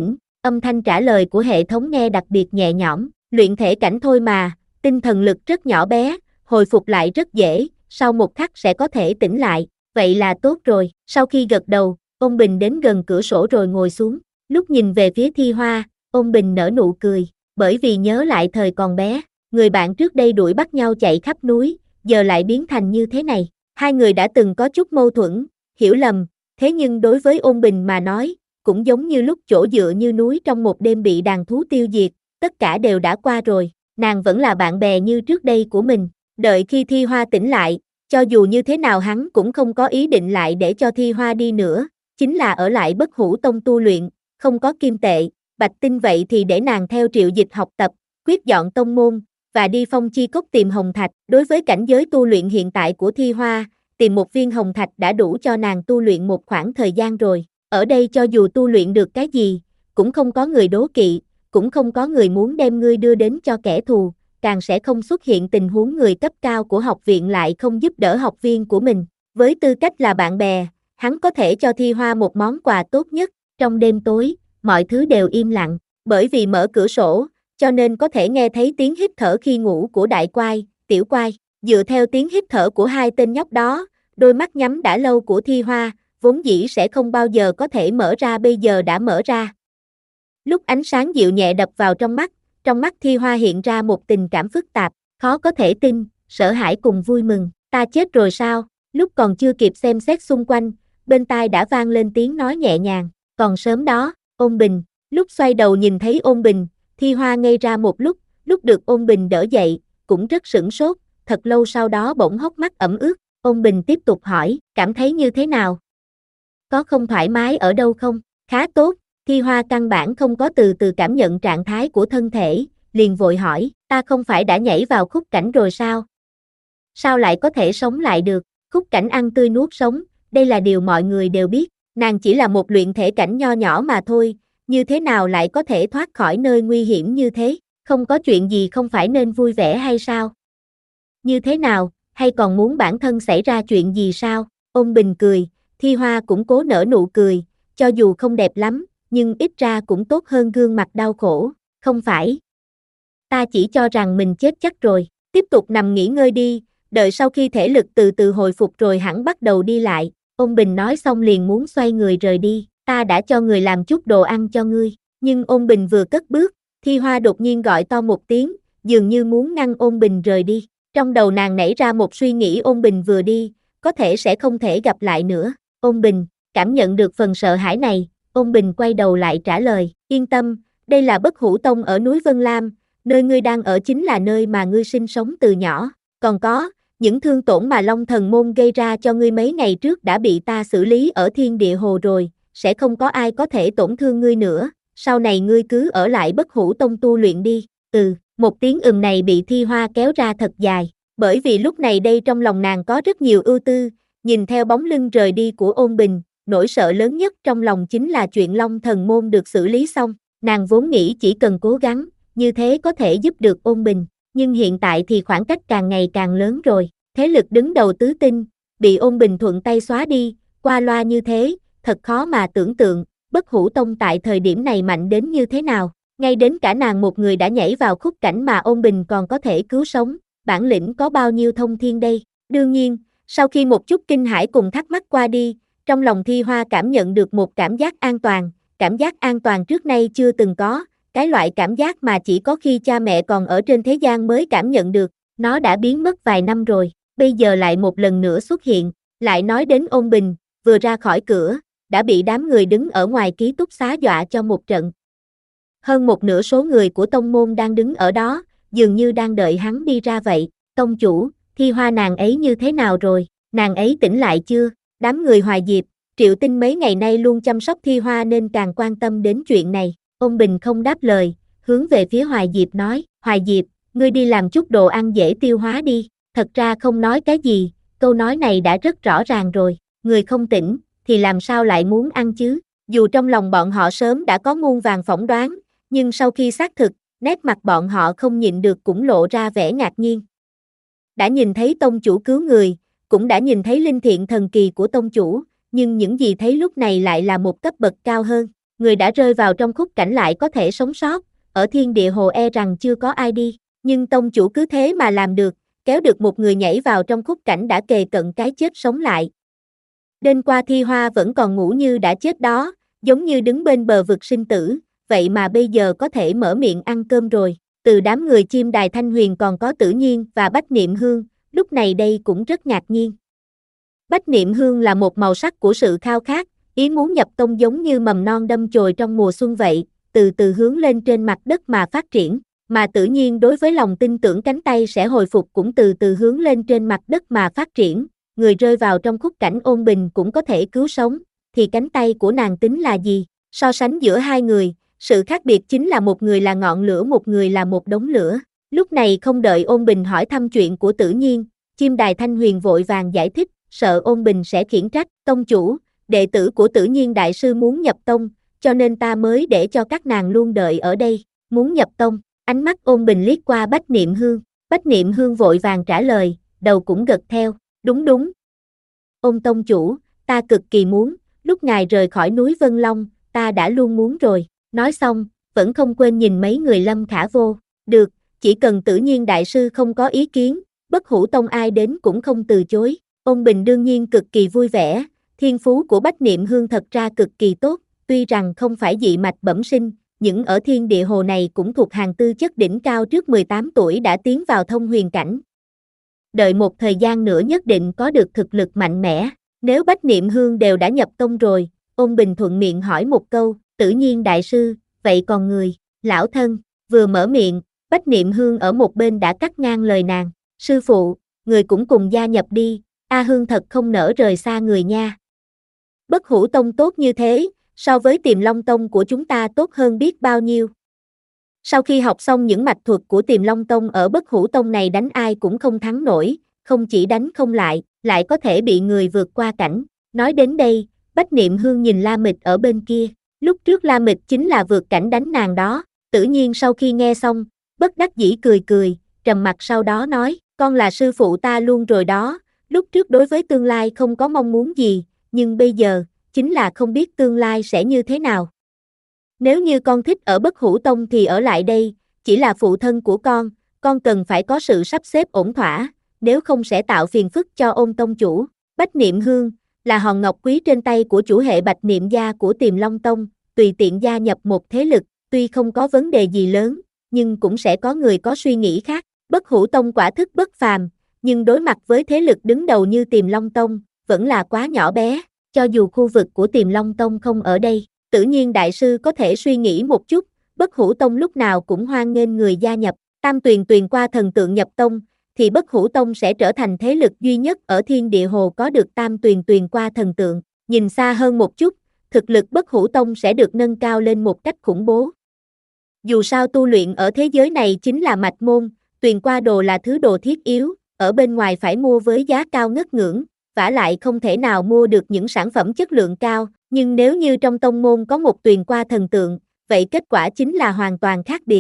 Âm thanh trả lời của hệ thống nghe đặc biệt nhẹ nhõm, luyện thể cảnh thôi mà, tinh thần lực rất nhỏ bé, hồi phục lại rất dễ, sau một khắc sẽ có thể tỉnh lại, vậy là tốt rồi. Sau khi gật đầu, Ôn Bình đến gần cửa sổ rồi ngồi xuống, lúc nhìn về phía Thi Hoa, Ôn Bình nở nụ cười, bởi vì nhớ lại thời còn bé, người bạn trước đây đuổi bắt nhau chạy khắp núi, giờ lại biến thành như thế này. Hai người đã từng có chút mâu thuẫn, hiểu lầm, thế nhưng đối với Ôn Bình mà nói, cũng giống như lúc chỗ dựa như núi trong một đêm bị đàn thú tiêu diệt, tất cả đều đã qua rồi, nàng vẫn là bạn bè như trước đây của mình. Đợi khi Thi Hoa tỉnh lại, cho dù như thế nào hắn cũng không có ý định lại để cho Thi Hoa đi nữa, chính là ở lại Bất Hủ Tông tu luyện, không có kim tệ, bạch tinh vậy thì để nàng theo Triệu Dịch học tập, quyết dọn tông môn, và đi Phong Chi Cốc tìm hồng thạch. Đối với cảnh giới tu luyện hiện tại của Thi Hoa, tìm một viên hồng thạch đã đủ cho nàng tu luyện một khoảng thời gian rồi. Ở đây cho dù tu luyện được cái gì, cũng không có người đố kỵ, cũng không có người muốn đem ngươi đưa đến cho kẻ thù, càng sẽ không xuất hiện tình huống người cấp cao của học viện lại không giúp đỡ học viên của mình. Với tư cách là bạn bè, hắn có thể cho Thi Hoa một món quà tốt nhất. Trong đêm tối, mọi thứ đều im lặng, bởi vì mở cửa sổ, cho nên có thể nghe thấy tiếng hít thở khi ngủ của đại quai, tiểu quai. Dựa theo tiếng hít thở của hai tên nhóc đó, đôi mắt nhắm đã lâu của Thi Hoa, vốn dĩ sẽ không bao giờ có thể mở ra bây giờ đã mở ra. Lúc ánh sáng dịu nhẹ đập vào trong mắt, trong mắt Thi Hoa hiện ra một tình cảm phức tạp, khó có thể tin, sợ hãi cùng vui mừng. Ta chết rồi sao? Lúc còn chưa kịp xem xét xung quanh, bên tai đã vang lên tiếng nói nhẹ nhàng, còn sớm đó, Ôn Bình. Lúc xoay đầu nhìn thấy Ôn Bình, Thi Hoa ngây ra một lúc, lúc được Ôn Bình đỡ dậy, cũng rất sửng sốt, thật lâu sau đó bỗng hốc mắt ẩm ướt. Ôn Bình tiếp tục hỏi, cảm thấy như thế nào? Có không thoải mái ở đâu không? Khá tốt. Thi Hoa căn bản không có từ từ cảm nhận trạng thái của thân thể, liền vội hỏi, ta không phải đã nhảy vào khúc cảnh rồi sao? Sao lại có thể sống lại được? Khúc cảnh ăn tươi nuốt sống, đây là điều mọi người đều biết, nàng chỉ là một luyện thể cảnh nho nhỏ mà thôi, như thế nào lại có thể thoát khỏi nơi nguy hiểm như thế? Không có chuyện gì không phải nên vui vẻ hay sao? Như thế nào, hay còn muốn bản thân xảy ra chuyện gì sao? Ôn Bình cười, Thi Hoa cũng cố nở nụ cười, cho dù không đẹp lắm, nhưng ít ra cũng tốt hơn gương mặt đau khổ, không phải. Ta chỉ cho rằng mình chết chắc rồi, tiếp tục nằm nghỉ ngơi đi, đợi sau khi thể lực từ từ hồi phục rồi hẳn bắt đầu đi lại. Ôn Bình nói xong liền muốn xoay người rời đi, ta đã cho người làm chút đồ ăn cho ngươi, nhưng Ôn Bình vừa cất bước, Thi Hoa đột nhiên gọi to một tiếng, dường như muốn ngăn Ôn Bình rời đi. Trong đầu nàng nảy ra một suy nghĩ, Ôn Bình vừa đi, có thể sẽ không thể gặp lại nữa. Ôn Bình, cảm nhận được phần sợ hãi này, Ôn Bình quay đầu lại trả lời, yên tâm, đây là Bất Hủ Tông ở núi Vân Lam, nơi ngươi đang ở chính là nơi mà ngươi sinh sống từ nhỏ, còn có, những thương tổn mà Long Thần Môn gây ra cho ngươi mấy ngày trước đã bị ta xử lý ở Thiên Địa Hồ rồi, sẽ không có ai có thể tổn thương ngươi nữa, sau này ngươi cứ ở lại Bất Hủ Tông tu luyện đi. Ừ, một tiếng ừm này bị Thi Hoa kéo ra thật dài, bởi vì lúc này đây trong lòng nàng có rất nhiều ưu tư, nhìn theo bóng lưng rời đi của Ôn Bình, nỗi sợ lớn nhất trong lòng chính là chuyện Long Thần Môn được xử lý xong, nàng vốn nghĩ chỉ cần cố gắng, như thế có thể giúp được Ôn Bình, nhưng hiện tại thì khoảng cách càng ngày càng lớn rồi, thế lực đứng đầu tứ tinh, bị Ôn Bình thuận tay xóa đi, qua loa như thế, thật khó mà tưởng tượng, Bất Hủ Tông tại thời điểm này mạnh đến như thế nào, ngay đến cả nàng một người đã nhảy vào khúc cảnh mà Ôn Bình còn có thể cứu sống, bản lĩnh có bao nhiêu thông thiên đây. Đương nhiên, sau khi một chút kinh hãi cùng thắc mắc qua đi, trong lòng Thi Hoa cảm nhận được một cảm giác an toàn, cảm giác an toàn trước nay chưa từng có, cái loại cảm giác mà chỉ có khi cha mẹ còn ở trên thế gian mới cảm nhận được, nó đã biến mất vài năm rồi, bây giờ lại một lần nữa xuất hiện, lại nói đến Ôn Bình, vừa ra khỏi cửa, đã bị đám người đứng ở ngoài ký túc xá dọa cho một trận. Hơn một nửa số người của tông môn đang đứng ở đó, dường như đang đợi hắn đi ra vậy, tông chủ, Thi Hoa nàng ấy như thế nào rồi, nàng ấy tỉnh lại chưa? Đám người Hoài Diệp, Triệu Tinh mấy ngày nay luôn chăm sóc Thi Hoa nên càng quan tâm đến chuyện này. Ôn Bình không đáp lời, hướng về phía Hoài Diệp nói, Hoài Diệp, ngươi đi làm chút đồ ăn dễ tiêu hóa đi, thật ra không nói cái gì, câu nói này đã rất rõ ràng rồi, người không tỉnh, thì làm sao lại muốn ăn chứ, dù trong lòng bọn họ sớm đã có muôn vàn phỏng đoán, nhưng sau khi xác thực, nét mặt bọn họ không nhịn được cũng lộ ra vẻ ngạc nhiên. Đã nhìn thấy tông chủ cứu người, cũng đã nhìn thấy linh thiện thần kỳ của tông chủ, nhưng những gì thấy lúc này lại là một cấp bậc cao hơn. người đã rơi vào trong khúc cảnh lại có thể sống sót, ở thiên địa hồ e rằng chưa có ai đi, nhưng tông chủ cứ thế mà làm được, kéo được một người nhảy vào trong khúc cảnh đã kề cận cái chết sống lại. Đêm qua Thi Hoa vẫn còn ngủ như đã chết đó, giống như đứng bên bờ vực sinh tử, vậy mà bây giờ có thể mở miệng ăn cơm rồi. Từ đám người chim đài Thanh Huyền còn có Tử Nhiên và Bách Niệm Hương, lúc này đây cũng rất ngạc nhiên. Bách Niệm Hương là một màu sắc của sự khao khát, ý muốn nhập tông giống như mầm non đâm chồi trong mùa xuân vậy, từ từ hướng lên trên mặt đất mà phát triển, mà Tử Nhiên đối với lòng tin tưởng cánh tay sẽ hồi phục cũng từ từ hướng lên trên mặt đất mà phát triển, người rơi vào trong khúc cảnh ôn bình cũng có thể cứu sống, thì cánh tay của nàng tính là gì? So sánh giữa hai người, sự khác biệt chính là một người là ngọn lửa, một người là một đống lửa. Lúc này không đợi ôn bình hỏi thăm chuyện của Tử Nhiên, chim đài Thanh Huyền vội vàng giải thích, sợ ôn bình sẽ khiển trách. Tông chủ, đệ tử của Tử Nhiên đại sư muốn nhập tông, cho nên ta mới để cho các nàng luôn đợi ở đây. Muốn nhập tông? Ánh mắt ôn bình liếc qua Bách Niệm Hương, Bách Niệm Hương vội vàng trả lời, đầu cũng gật theo, đúng đúng. Ôn tông chủ, ta cực kỳ muốn, lúc ngài rời khỏi núi Vân Long, ta đã luôn muốn rồi. Nói xong, vẫn không quên nhìn mấy người Lâm Khả Vô. Được, chỉ cần Tử Nhiên đại sư không có ý kiến, Bất Hủ Tông ai đến cũng không từ chối. Ôn bình đương nhiên cực kỳ vui vẻ, thiên phú của Bách Niệm Hương thật ra cực kỳ tốt, tuy rằng không phải dị mạch bẩm sinh, nhưng ở thiên địa hồ này cũng thuộc hàng tư chất đỉnh cao, trước mười tám tuổi đã tiến vào thông huyền cảnh. Đợi một thời gian nữa nhất định có được thực lực mạnh mẽ. Nếu Bách Niệm Hương đều đã nhập tông rồi, ôn bình thuận miệng hỏi một câu, Tử Nhiên đại sư, vậy còn người? Lão thân, vừa mở miệng, Bách Niệm Hương ở một bên đã cắt ngang lời nàng, sư phụ, người cũng cùng gia nhập đi, A Hương thật không nỡ rời xa người nha. Bất Hủ Tông tốt như thế, so với Tiềm Long Tông của chúng ta tốt hơn biết bao nhiêu. Sau khi học xong những mạch thuật của Tiềm Long Tông, ở Bất Hủ Tông này đánh ai cũng không thắng nổi, không chỉ đánh không lại, lại có thể bị người vượt qua cảnh. Nói đến đây, Bách Niệm Hương nhìn La Mịch ở bên kia, lúc trước La Mịch chính là vượt cảnh đánh nàng đó. Tử Nhiên sau khi nghe xong, bất đắc dĩ cười cười, trầm mặt sau đó nói, con là sư phụ ta luôn rồi đó, lúc trước đối với tương lai không có mong muốn gì, nhưng bây giờ, chính là không biết tương lai sẽ như thế nào. Nếu như con thích ở Bất Hủ Tông thì ở lại đây, chỉ là phụ thân của con, con cần phải có sự sắp xếp ổn thỏa, nếu không sẽ tạo phiền phức cho Ôn tông chủ. Bách Niệm Hương là hòn ngọc quý trên tay của chủ hệ Bạch Niệm gia của Tiềm Long Tông, tùy tiện gia nhập một thế lực, tuy không có vấn đề gì lớn, nhưng cũng sẽ có người có suy nghĩ khác. Bất Hủ Tông quả thức bất phàm, nhưng đối mặt với thế lực đứng đầu như Tiềm Long Tông, vẫn là quá nhỏ bé, cho dù khu vực của Tiềm Long Tông không ở đây. Tử Nhiên đại sư có thể suy nghĩ một chút, Bất Hủ Tông lúc nào cũng hoan nghênh người gia nhập. Tam Tuyền Tuyền qua thần tượng nhập tông, thì Bất Hủ Tông sẽ trở thành thế lực duy nhất ở thiên địa hồ có được Tam Tuyền Tuyền qua thần tượng. Nhìn xa hơn một chút, thực lực Bất Hủ Tông sẽ được nâng cao lên một cách khủng bố. Dù sao tu luyện ở thế giới này chính là mạch môn, tuyền qua đồ là thứ đồ thiết yếu, ở bên ngoài phải mua với giá cao ngất ngưỡng, vả lại không thể nào mua được những sản phẩm chất lượng cao, nhưng nếu như trong tông môn có một tuyền qua thần tượng, vậy kết quả chính là hoàn toàn khác biệt.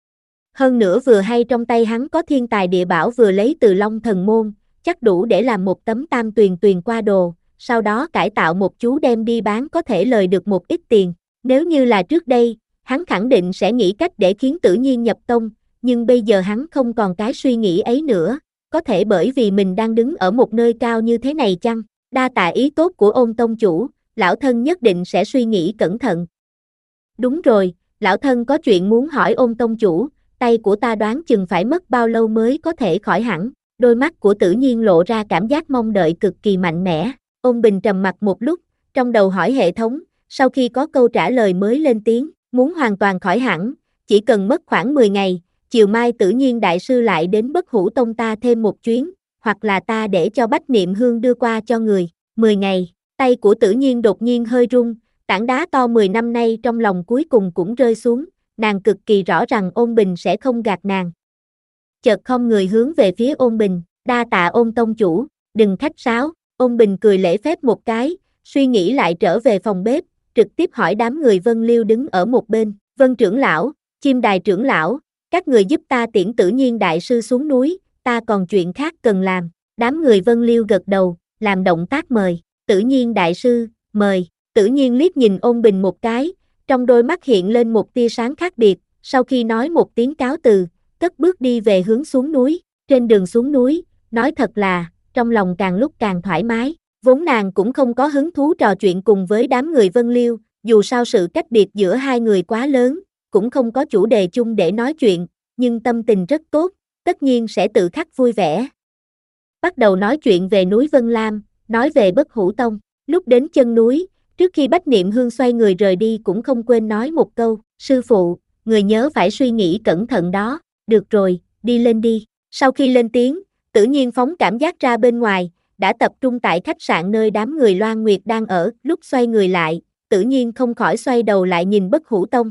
Hơn nữa vừa hay trong tay hắn có thiên tài địa bảo vừa lấy từ Long Thần Môn, chắc đủ để làm một tấm tam tuyền tuyền qua đồ, sau đó cải tạo một chú đem đi bán có thể lời được một ít tiền. Nếu như là trước đây, hắn khẳng định sẽ nghĩ cách để khiến Tử Nhiên nhập tông, nhưng bây giờ hắn không còn cái suy nghĩ ấy nữa, có thể bởi vì mình đang đứng ở một nơi cao như thế này chăng? Đa tạ ý tốt của Ôn tông chủ, lão thân nhất định sẽ suy nghĩ cẩn thận. Đúng rồi, lão thân có chuyện muốn hỏi Ôn tông chủ, tay của ta đoán chừng phải mất bao lâu mới có thể khỏi hẳn. Đôi mắt của Tử Nhiên lộ ra cảm giác mong đợi cực kỳ mạnh mẽ. Ôn Bình trầm mặt một lúc, trong đầu hỏi hệ thống, sau khi có câu trả lời mới lên tiếng, muốn hoàn toàn khỏi hẳn, chỉ cần mất khoảng mười ngày, chiều mai Tử Nhiên đại sư lại đến Bất Hủ Tông ta thêm một chuyến, hoặc là ta để cho Bách Niệm Hương đưa qua cho người. mười ngày, tay của Tử Nhiên đột nhiên hơi rung, tảng đá to mười năm nay trong lòng cuối cùng cũng rơi xuống, nàng cực kỳ rõ rằng Ôn Bình sẽ không gạt nàng. Chợt không người hướng về phía Ôn Bình, đa tạ Ôn tông chủ, đừng khách sáo. Ôn Bình cười lễ phép một cái, suy nghĩ lại trở về phòng bếp, trực tiếp hỏi đám người Vân Liêu đứng ở một bên, Vân trưởng lão, Chim Đài trưởng lão, các người giúp ta tiễn Tử Nhiên đại sư xuống núi, ta còn chuyện khác cần làm. Đám người Vân Liêu gật đầu, làm động tác mời, Tử Nhiên đại sư, mời. Tử Nhiên liếc nhìn Ôn Bình một cái, trong đôi mắt hiện lên một tia sáng khác biệt, sau khi nói một tiếng cáo từ, cất bước đi về hướng xuống núi. Trên đường xuống núi, nói thật là, trong lòng càng lúc càng thoải mái, vốn nàng cũng không có hứng thú trò chuyện cùng với đám người Vân Liêu, dù sao sự cách biệt giữa hai người quá lớn, cũng không có chủ đề chung để nói chuyện, nhưng tâm tình rất tốt, tất nhiên sẽ tự khắc vui vẻ. Bắt đầu nói chuyện về núi Vân Lam, nói về Bất Hủ Tông, lúc đến chân núi, trước khi Bách Niệm Hương xoay người rời đi cũng không quên nói một câu, sư phụ, người nhớ phải suy nghĩ cẩn thận đó, được rồi, đi lên đi. Sau khi lên tiếng, tự nhiên phóng cảm giác ra bên ngoài, đã tập trung tại khách sạn nơi đám người Loan Nguyệt đang ở, lúc xoay người lại, tự nhiên không khỏi xoay đầu lại nhìn Bất Hủ Tông.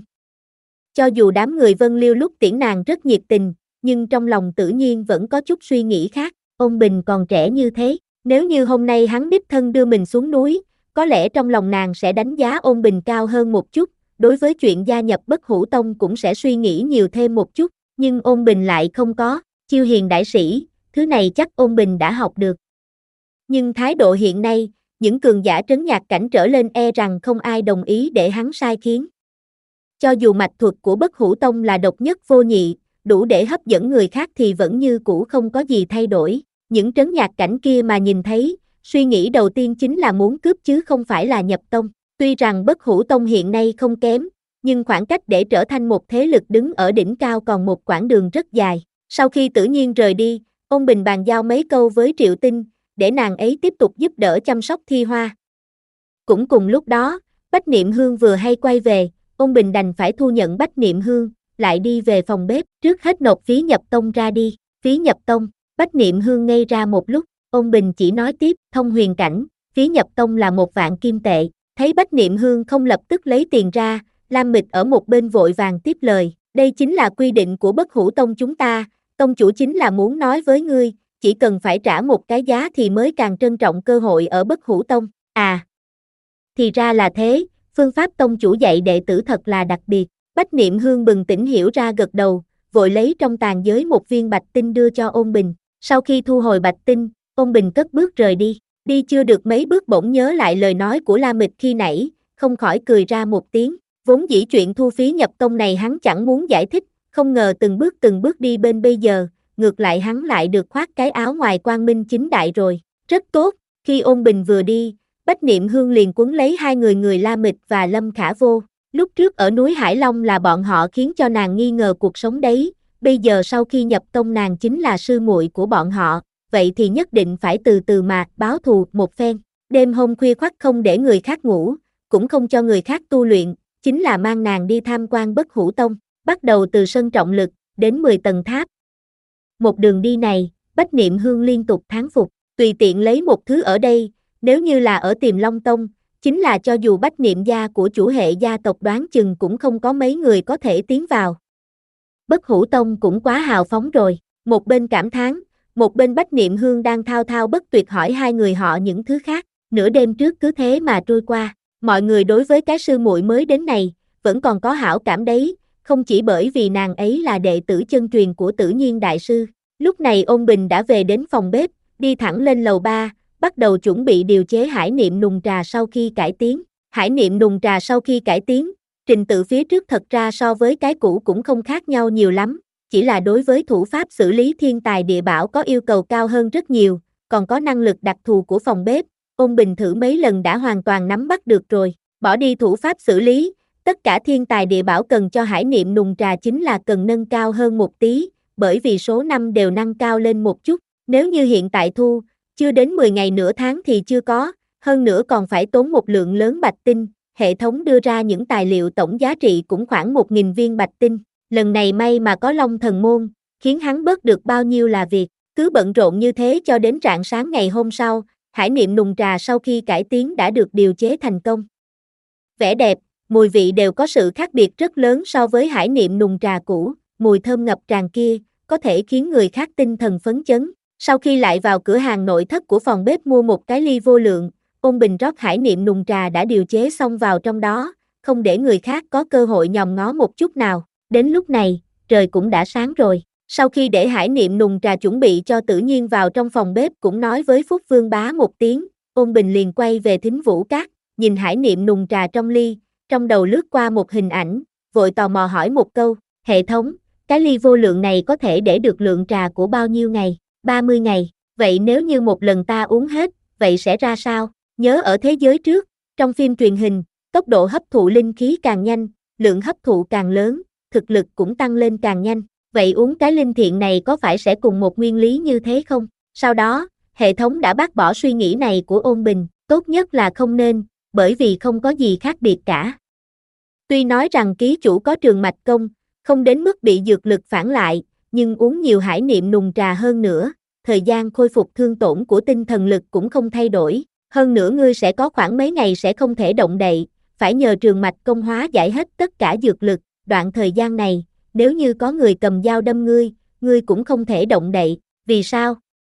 Cho dù đám người Vân Liêu lúc tiễn nàng rất nhiệt tình, nhưng trong lòng tự nhiên vẫn có chút suy nghĩ khác, Ôn Bình còn trẻ như thế, nếu như hôm nay hắn đích thân đưa mình xuống núi, có lẽ trong lòng nàng sẽ đánh giá Ôn Bình cao hơn một chút, đối với chuyện gia nhập Bất Hủ Tông cũng sẽ suy nghĩ nhiều thêm một chút, nhưng Ôn Bình lại không có, chiêu hiền đại sĩ, thứ này chắc Ôn Bình đã học được. Nhưng thái độ hiện nay, những cường giả trấn nhạc cảnh trở lên e rằng không ai đồng ý để hắn sai khiến. Cho dù mạch thuật của Bất Hủ Tông là độc nhất vô nhị, đủ để hấp dẫn người khác thì vẫn như cũ không có gì thay đổi. Những trấn nhạc cảnh kia mà nhìn thấy, suy nghĩ đầu tiên chính là muốn cướp chứ không phải là nhập tông. Tuy rằng Bất Hủ Tông hiện nay không kém, nhưng khoảng cách để trở thành một thế lực đứng ở đỉnh cao còn một quãng đường rất dài. Sau khi Tử Nhiên rời đi, Ôn Bình bàn giao mấy câu với Triệu Tinh, để nàng ấy tiếp tục giúp đỡ chăm sóc Thi Hoa. Cũng cùng lúc đó, Bách Niệm Hương vừa hay quay về, Ôn Bình đành phải thu nhận Bách Niệm Hương, lại đi về phòng bếp, trước hết nộp phí nhập tông ra đi. Phí nhập tông, Bách Niệm Hương ngây ra một lúc, Ôn Bình chỉ nói tiếp, thông huyền cảnh, phí nhập tông là một vạn kim tệ. Thấy Bách Niệm Hương không lập tức lấy tiền ra, Lam Mịch ở một bên vội vàng tiếp lời, đây chính là quy định của Bất Hủ Tông chúng ta, tông chủ chính là muốn nói với ngươi, chỉ cần phải trả một cái giá thì mới càng trân trọng cơ hội ở Bất Hủ Tông. À, thì ra là thế, phương pháp tông chủ dạy đệ tử thật là đặc biệt. Bách Niệm Hương bừng tỉnh hiểu ra gật đầu, vội lấy trong tàn giới một viên bạch tinh đưa cho Ôn Bình. Sau khi thu hồi bạch tinh, Ôn Bình cất bước rời đi. Đi chưa được mấy bước bỗng nhớ lại lời nói của La Mịch khi nãy, không khỏi cười ra một tiếng. Vốn dĩ chuyện thu phí nhập tông này hắn chẳng muốn giải thích, không ngờ từng bước từng bước đi bên bây giờ, ngược lại hắn lại được khoác cái áo ngoài quang minh chính đại rồi. Rất tốt, khi Ôn Bình vừa đi, Bách Niệm Hương liền quấn lấy hai người người La Mịch và Lâm Khả Vô. Lúc trước ở núi Hải Long là bọn họ khiến cho nàng nghi ngờ cuộc sống đấy, bây giờ sau khi nhập tông nàng chính là sư muội của bọn họ, vậy thì nhất định phải từ từ mà báo thù một phen. Đêm hôm khuya khoắt không để người khác ngủ, cũng không cho người khác tu luyện, chính là mang nàng đi tham quan Bất Hủ Tông, bắt đầu từ sân trọng lực, đến mười tầng tháp. Một đường đi này, Bách Niệm Hương liên tục thán phục, tùy tiện lấy một thứ ở đây, nếu như là ở Tiềm Long Tông, chính là cho dù Bách Niệm gia của chủ hệ gia tộc đoán chừng cũng không có mấy người có thể tiến vào. Bất Hủ Tông cũng quá hào phóng rồi, một bên cảm thán, một bên Bách Niệm Hương đang thao thao bất tuyệt hỏi hai người họ những thứ khác, nửa đêm trước cứ thế mà trôi qua, mọi người đối với cái sư muội mới đến này, vẫn còn có hảo cảm đấy, không chỉ bởi vì nàng ấy là đệ tử chân truyền của Tử Nhiên đại sư. Lúc này Ôn Bình đã về đến phòng bếp, đi thẳng lên lầu ba, bắt đầu chuẩn bị điều chế hải niệm nùng trà sau khi cải tiến. Hải niệm nùng trà sau khi cải tiến, trình tự phía trước thật ra so với cái cũ cũng không khác nhau nhiều lắm, chỉ là đối với thủ pháp xử lý thiên tài địa bảo có yêu cầu cao hơn rất nhiều, còn có năng lực đặc thù của phòng bếp, Ôn Bình thử mấy lần đã hoàn toàn nắm bắt được rồi, bỏ đi thủ pháp xử lý, tất cả thiên tài địa bảo cần cho hải niệm nùng trà chính là cần nâng cao hơn một tí, bởi vì số năm đều nâng cao lên một chút, nếu như hiện tại thu, chưa đến mười ngày nửa tháng thì chưa có, hơn nữa còn phải tốn một lượng lớn bạch tinh, hệ thống đưa ra những tài liệu tổng giá trị cũng khoảng một nghìn viên bạch tinh, lần này may mà có Long Thần Môn, khiến hắn bớt được bao nhiêu là việc, cứ bận rộn như thế cho đến rạng sáng ngày hôm sau, hải niệm nùng trà sau khi cải tiến đã được điều chế thành công. Vẻ đẹp, mùi vị đều có sự khác biệt rất lớn so với hải niệm nùng trà cũ, mùi thơm ngập tràn kia, có thể khiến người khác tinh thần phấn chấn. Sau khi lại vào cửa hàng nội thất của phòng bếp mua một cái ly vô lượng, Ôn Bình rót hải niệm nùng trà đã điều chế xong vào trong đó, không để người khác có cơ hội nhòm ngó một chút nào. Đến lúc này, trời cũng đã sáng rồi. Sau khi để hải niệm nùng trà chuẩn bị cho Tử Nhiên vào trong phòng bếp cũng nói với Phúc Vương Bá một tiếng, Ôn Bình liền quay về Thính Vũ Các, nhìn hải niệm nùng trà trong ly, trong đầu lướt qua một hình ảnh, vội tò mò hỏi một câu, hệ thống, cái ly vô lượng này có thể để được lượng trà của bao nhiêu ngày? ba mươi ngày, vậy nếu như một lần ta uống hết, vậy sẽ ra sao? Nhớ ở thế giới trước, trong phim truyền hình, tốc độ hấp thụ linh khí càng nhanh, lượng hấp thụ càng lớn, thực lực cũng tăng lên càng nhanh. Vậy uống cái linh thiện này có phải sẽ cùng một nguyên lý như thế không? Sau đó, hệ thống đã bác bỏ suy nghĩ này của Ôn Bình, tốt nhất là không nên, bởi vì không có gì khác biệt cả. Tuy nói rằng ký chủ có trường mạch công, không đến mức bị dược lực phản lại, nhưng uống nhiều hải niệm nùng trà hơn nữa, thời gian khôi phục thương tổn của tinh thần lực cũng không thay đổi, hơn nữa ngươi sẽ có khoảng mấy ngày sẽ không thể động đậy, phải nhờ trường mạch công hóa giải hết tất cả dược lực, đoạn thời gian này, nếu như có người cầm dao đâm ngươi, ngươi cũng không thể động đậy, vì sao?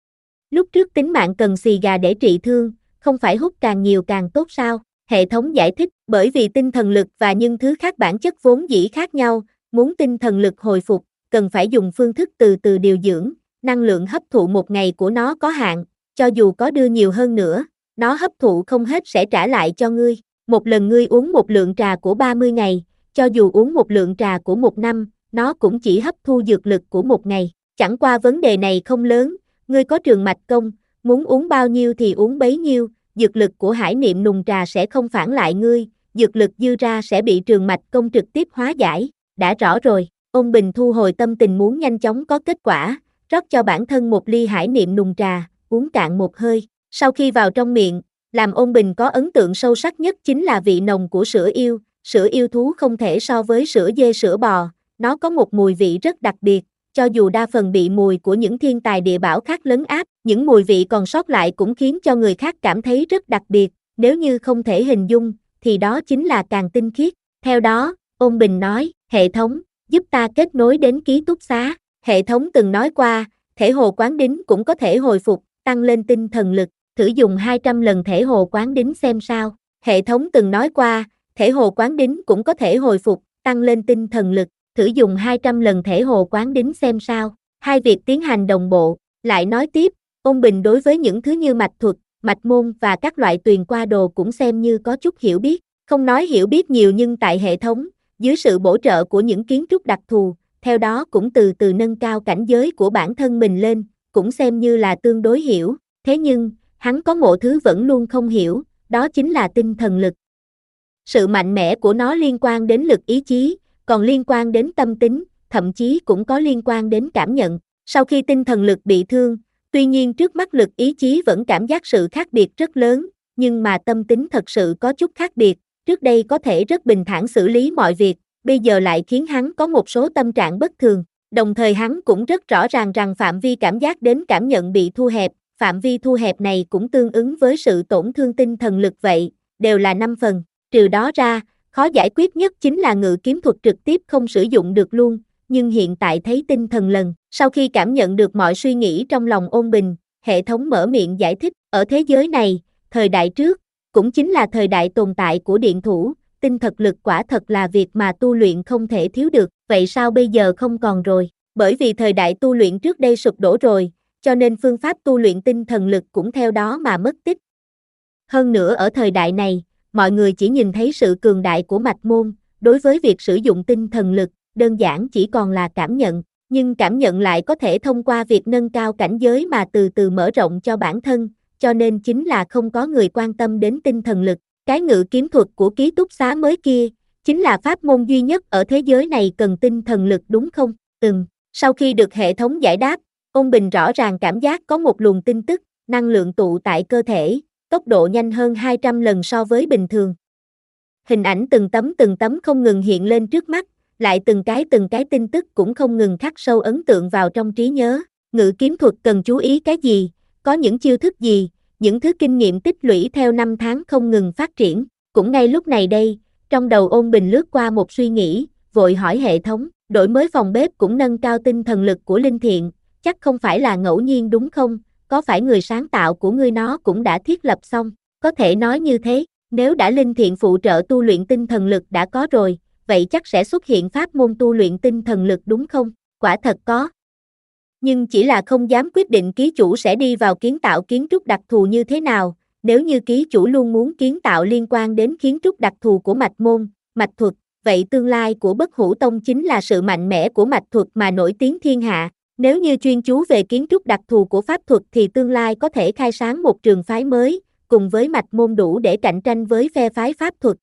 Lúc trước tính mạng cần xì gà để trị thương, không phải hút càng nhiều càng tốt sao? Hệ thống giải thích, bởi vì tinh thần lực và những thứ khác bản chất vốn dĩ khác nhau, muốn tinh thần lực hồi phục, cần phải dùng phương thức từ từ điều dưỡng, năng lượng hấp thụ một ngày của nó có hạn, cho dù có đưa nhiều hơn nữa, nó hấp thụ không hết sẽ trả lại cho ngươi. Một lần ngươi uống một lượng trà của ba mươi ngày, cho dù uống một lượng trà của một năm, nó cũng chỉ hấp thu dược lực của một ngày. Chẳng qua vấn đề này không lớn, ngươi có trường mạch công, muốn uống bao nhiêu thì uống bấy nhiêu, dược lực của hải niệm nùng trà sẽ không phản lại ngươi, dược lực dư ra sẽ bị trường mạch công trực tiếp hóa giải. Đã rõ rồi, Ôn Bình thu hồi tâm tình muốn nhanh chóng có kết quả, rót cho bản thân một ly hải niệm nùng trà, uống cạn một hơi. Sau khi vào trong miệng, làm Ôn Bình có ấn tượng sâu sắc nhất chính là vị nồng của sữa yêu, sữa yêu thú không thể so với sữa dê sữa bò, nó có một mùi vị rất đặc biệt, cho dù đa phần bị mùi của những thiên tài địa bảo khác lấn áp, những mùi vị còn sót lại cũng khiến cho người khác cảm thấy rất đặc biệt, nếu như không thể hình dung, thì đó chính là càng tinh khiết. Theo đó, Ôn Bình nói, hệ thống, giúp ta kết nối đến ký túc xá, hệ thống từng nói qua, thể hồ quán đính cũng có thể hồi phục, tăng lên tinh thần lực, thử dùng hai trăm lần thể hồ quán đính xem sao, hệ thống từng nói qua, thể hồ quán đính cũng có thể hồi phục, tăng lên tinh thần lực, thử dùng hai trăm lần thể hồ quán đính xem sao, hai việc tiến hành đồng bộ, lại nói tiếp, Ôn Bình đối với những thứ như mạch thuật, mạch môn và các loại tuyền qua đồ cũng xem như có chút hiểu biết, không nói hiểu biết nhiều nhưng tại hệ thống, dưới sự bổ trợ của những kiến trúc đặc thù, theo đó cũng từ từ nâng cao cảnh giới của bản thân mình lên, cũng xem như là tương đối hiểu, thế nhưng, hắn có một thứ vẫn luôn không hiểu, đó chính là tinh thần lực. Sự mạnh mẽ của nó liên quan đến lực ý chí, còn liên quan đến tâm tính, thậm chí cũng có liên quan đến cảm nhận. Sau khi tinh thần lực bị thương, tuy nhiên trước mắt lực ý chí vẫn cảm giác sự khác biệt rất lớn, nhưng mà tâm tính thật sự có chút khác biệt, trước đây có thể rất bình thản xử lý mọi việc, bây giờ lại khiến hắn có một số tâm trạng bất thường, đồng thời hắn cũng rất rõ ràng rằng phạm vi cảm giác đến cảm nhận bị thu hẹp, phạm vi thu hẹp này cũng tương ứng với sự tổn thương tinh thần lực vậy, đều là năm phần, trừ đó ra, khó giải quyết nhất chính là ngự kiếm thuật trực tiếp không sử dụng được luôn, nhưng hiện tại thấy tinh thần lần, sau khi cảm nhận được mọi suy nghĩ trong lòng Ôn Bình, hệ thống mở miệng giải thích, ở thế giới này, thời đại trước, cũng chính là thời đại tồn tại của điện thủ, tinh thật lực quả thật là việc mà tu luyện không thể thiếu được, vậy sao bây giờ không còn rồi? Bởi vì thời đại tu luyện trước đây sụp đổ rồi, cho nên phương pháp tu luyện tinh thần lực cũng theo đó mà mất tích. Hơn nữa ở thời đại này, mọi người chỉ nhìn thấy sự cường đại của mạch môn, đối với việc sử dụng tinh thần lực, đơn giản chỉ còn là cảm nhận, nhưng cảm nhận lại có thể thông qua việc nâng cao cảnh giới mà từ từ mở rộng cho bản thân, cho nên chính là không có người quan tâm đến tinh thần lực. Cái ngự kiếm thuật của ký túc xá mới kia, chính là pháp môn duy nhất ở thế giới này cần tinh thần lực đúng không? Ừm, sau khi được hệ thống giải đáp, Ôn Bình rõ ràng cảm giác có một luồng tin tức, năng lượng tụ tại cơ thể, tốc độ nhanh hơn hai trăm lần so với bình thường. Hình ảnh từng tấm từng tấm không ngừng hiện lên trước mắt, lại từng cái từng cái tin tức cũng không ngừng khắc sâu ấn tượng vào trong trí nhớ. Ngự kiếm thuật cần chú ý cái gì, có những chiêu thức gì, những thứ kinh nghiệm tích lũy theo năm tháng không ngừng phát triển. Cũng ngay lúc này đây, trong đầu Ôn Bình lướt qua một suy nghĩ, vội hỏi hệ thống, đổi mới phòng bếp cũng nâng cao tinh thần lực của Linh Thiện, chắc không phải là ngẫu nhiên đúng không? Có phải người sáng tạo của ngươi nó cũng đã thiết lập xong? Có thể nói như thế, nếu đã Linh Thiện phụ trợ tu luyện tinh thần lực đã có rồi, vậy chắc sẽ xuất hiện pháp môn tu luyện tinh thần lực đúng không? Quả thật có. Nhưng chỉ là không dám quyết định ký chủ sẽ đi vào kiến tạo kiến trúc đặc thù như thế nào, nếu như ký chủ luôn muốn kiến tạo liên quan đến kiến trúc đặc thù của mạch môn, Mạch thuật, vậy tương lai của Bất Hủ Tông chính là sự mạnh mẽ của mạch thuật mà nổi tiếng thiên hạ. Nếu như chuyên chú về kiến trúc đặc thù của pháp thuật thì tương lai có thể khai sáng một trường phái mới, cùng với mạch môn đủ để cạnh tranh với phe phái pháp thuật.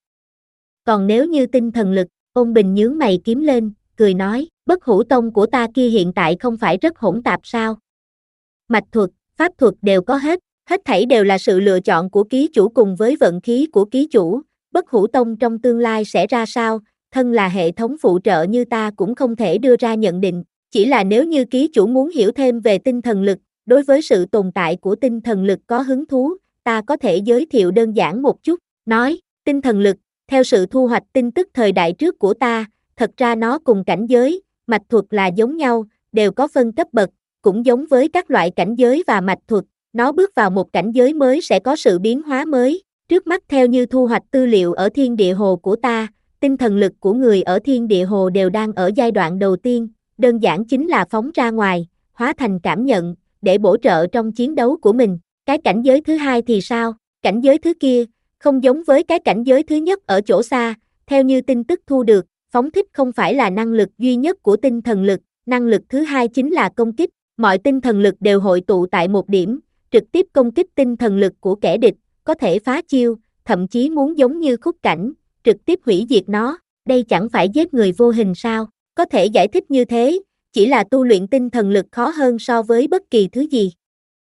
Còn nếu như tinh thần lực, Ôn Bình nhướng mày kiếm lên, cười nói, Bất Hủ Tông của ta kia hiện tại không phải rất hỗn tạp sao? Mạch thuật, pháp thuật đều có hết, hết thảy đều là sự lựa chọn của ký chủ cùng với vận khí của ký chủ. Bất Hủ Tông trong tương lai sẽ ra sao, thân là hệ thống phụ trợ như ta cũng không thể đưa ra nhận định. Chỉ là nếu như ký chủ muốn hiểu thêm về tinh thần lực, đối với sự tồn tại của tinh thần lực có hứng thú, ta có thể giới thiệu đơn giản một chút. Nói, tinh thần lực, theo sự thu hoạch tin tức thời đại trước của ta, thật ra nó cùng cảnh giới, mạch thuật là giống nhau, đều có phân cấp bậc, cũng giống với các loại cảnh giới và mạch thuật, nó bước vào một cảnh giới mới sẽ có sự biến hóa mới. Trước mắt theo như thu hoạch tư liệu ở Thiên Địa Hồ của ta, tinh thần lực của người ở Thiên Địa Hồ đều đang ở giai đoạn đầu tiên, đơn giản chính là phóng ra ngoài, hóa thành cảm nhận, để bổ trợ trong chiến đấu của mình. Cái cảnh giới thứ hai thì sao? Cảnh giới thứ kia, không giống với cái cảnh giới thứ nhất ở chỗ xa, theo như tin tức thu được, phóng thích không phải là năng lực duy nhất của tinh thần lực, năng lực thứ hai chính là công kích, mọi tinh thần lực đều hội tụ tại một điểm, trực tiếp công kích tinh thần lực của kẻ địch, có thể phá chiêu, thậm chí muốn giống như khúc cảnh, trực tiếp hủy diệt nó, đây chẳng phải giết người vô hình sao? Có thể giải thích như thế, chỉ là tu luyện tinh thần lực khó hơn so với bất kỳ thứ gì.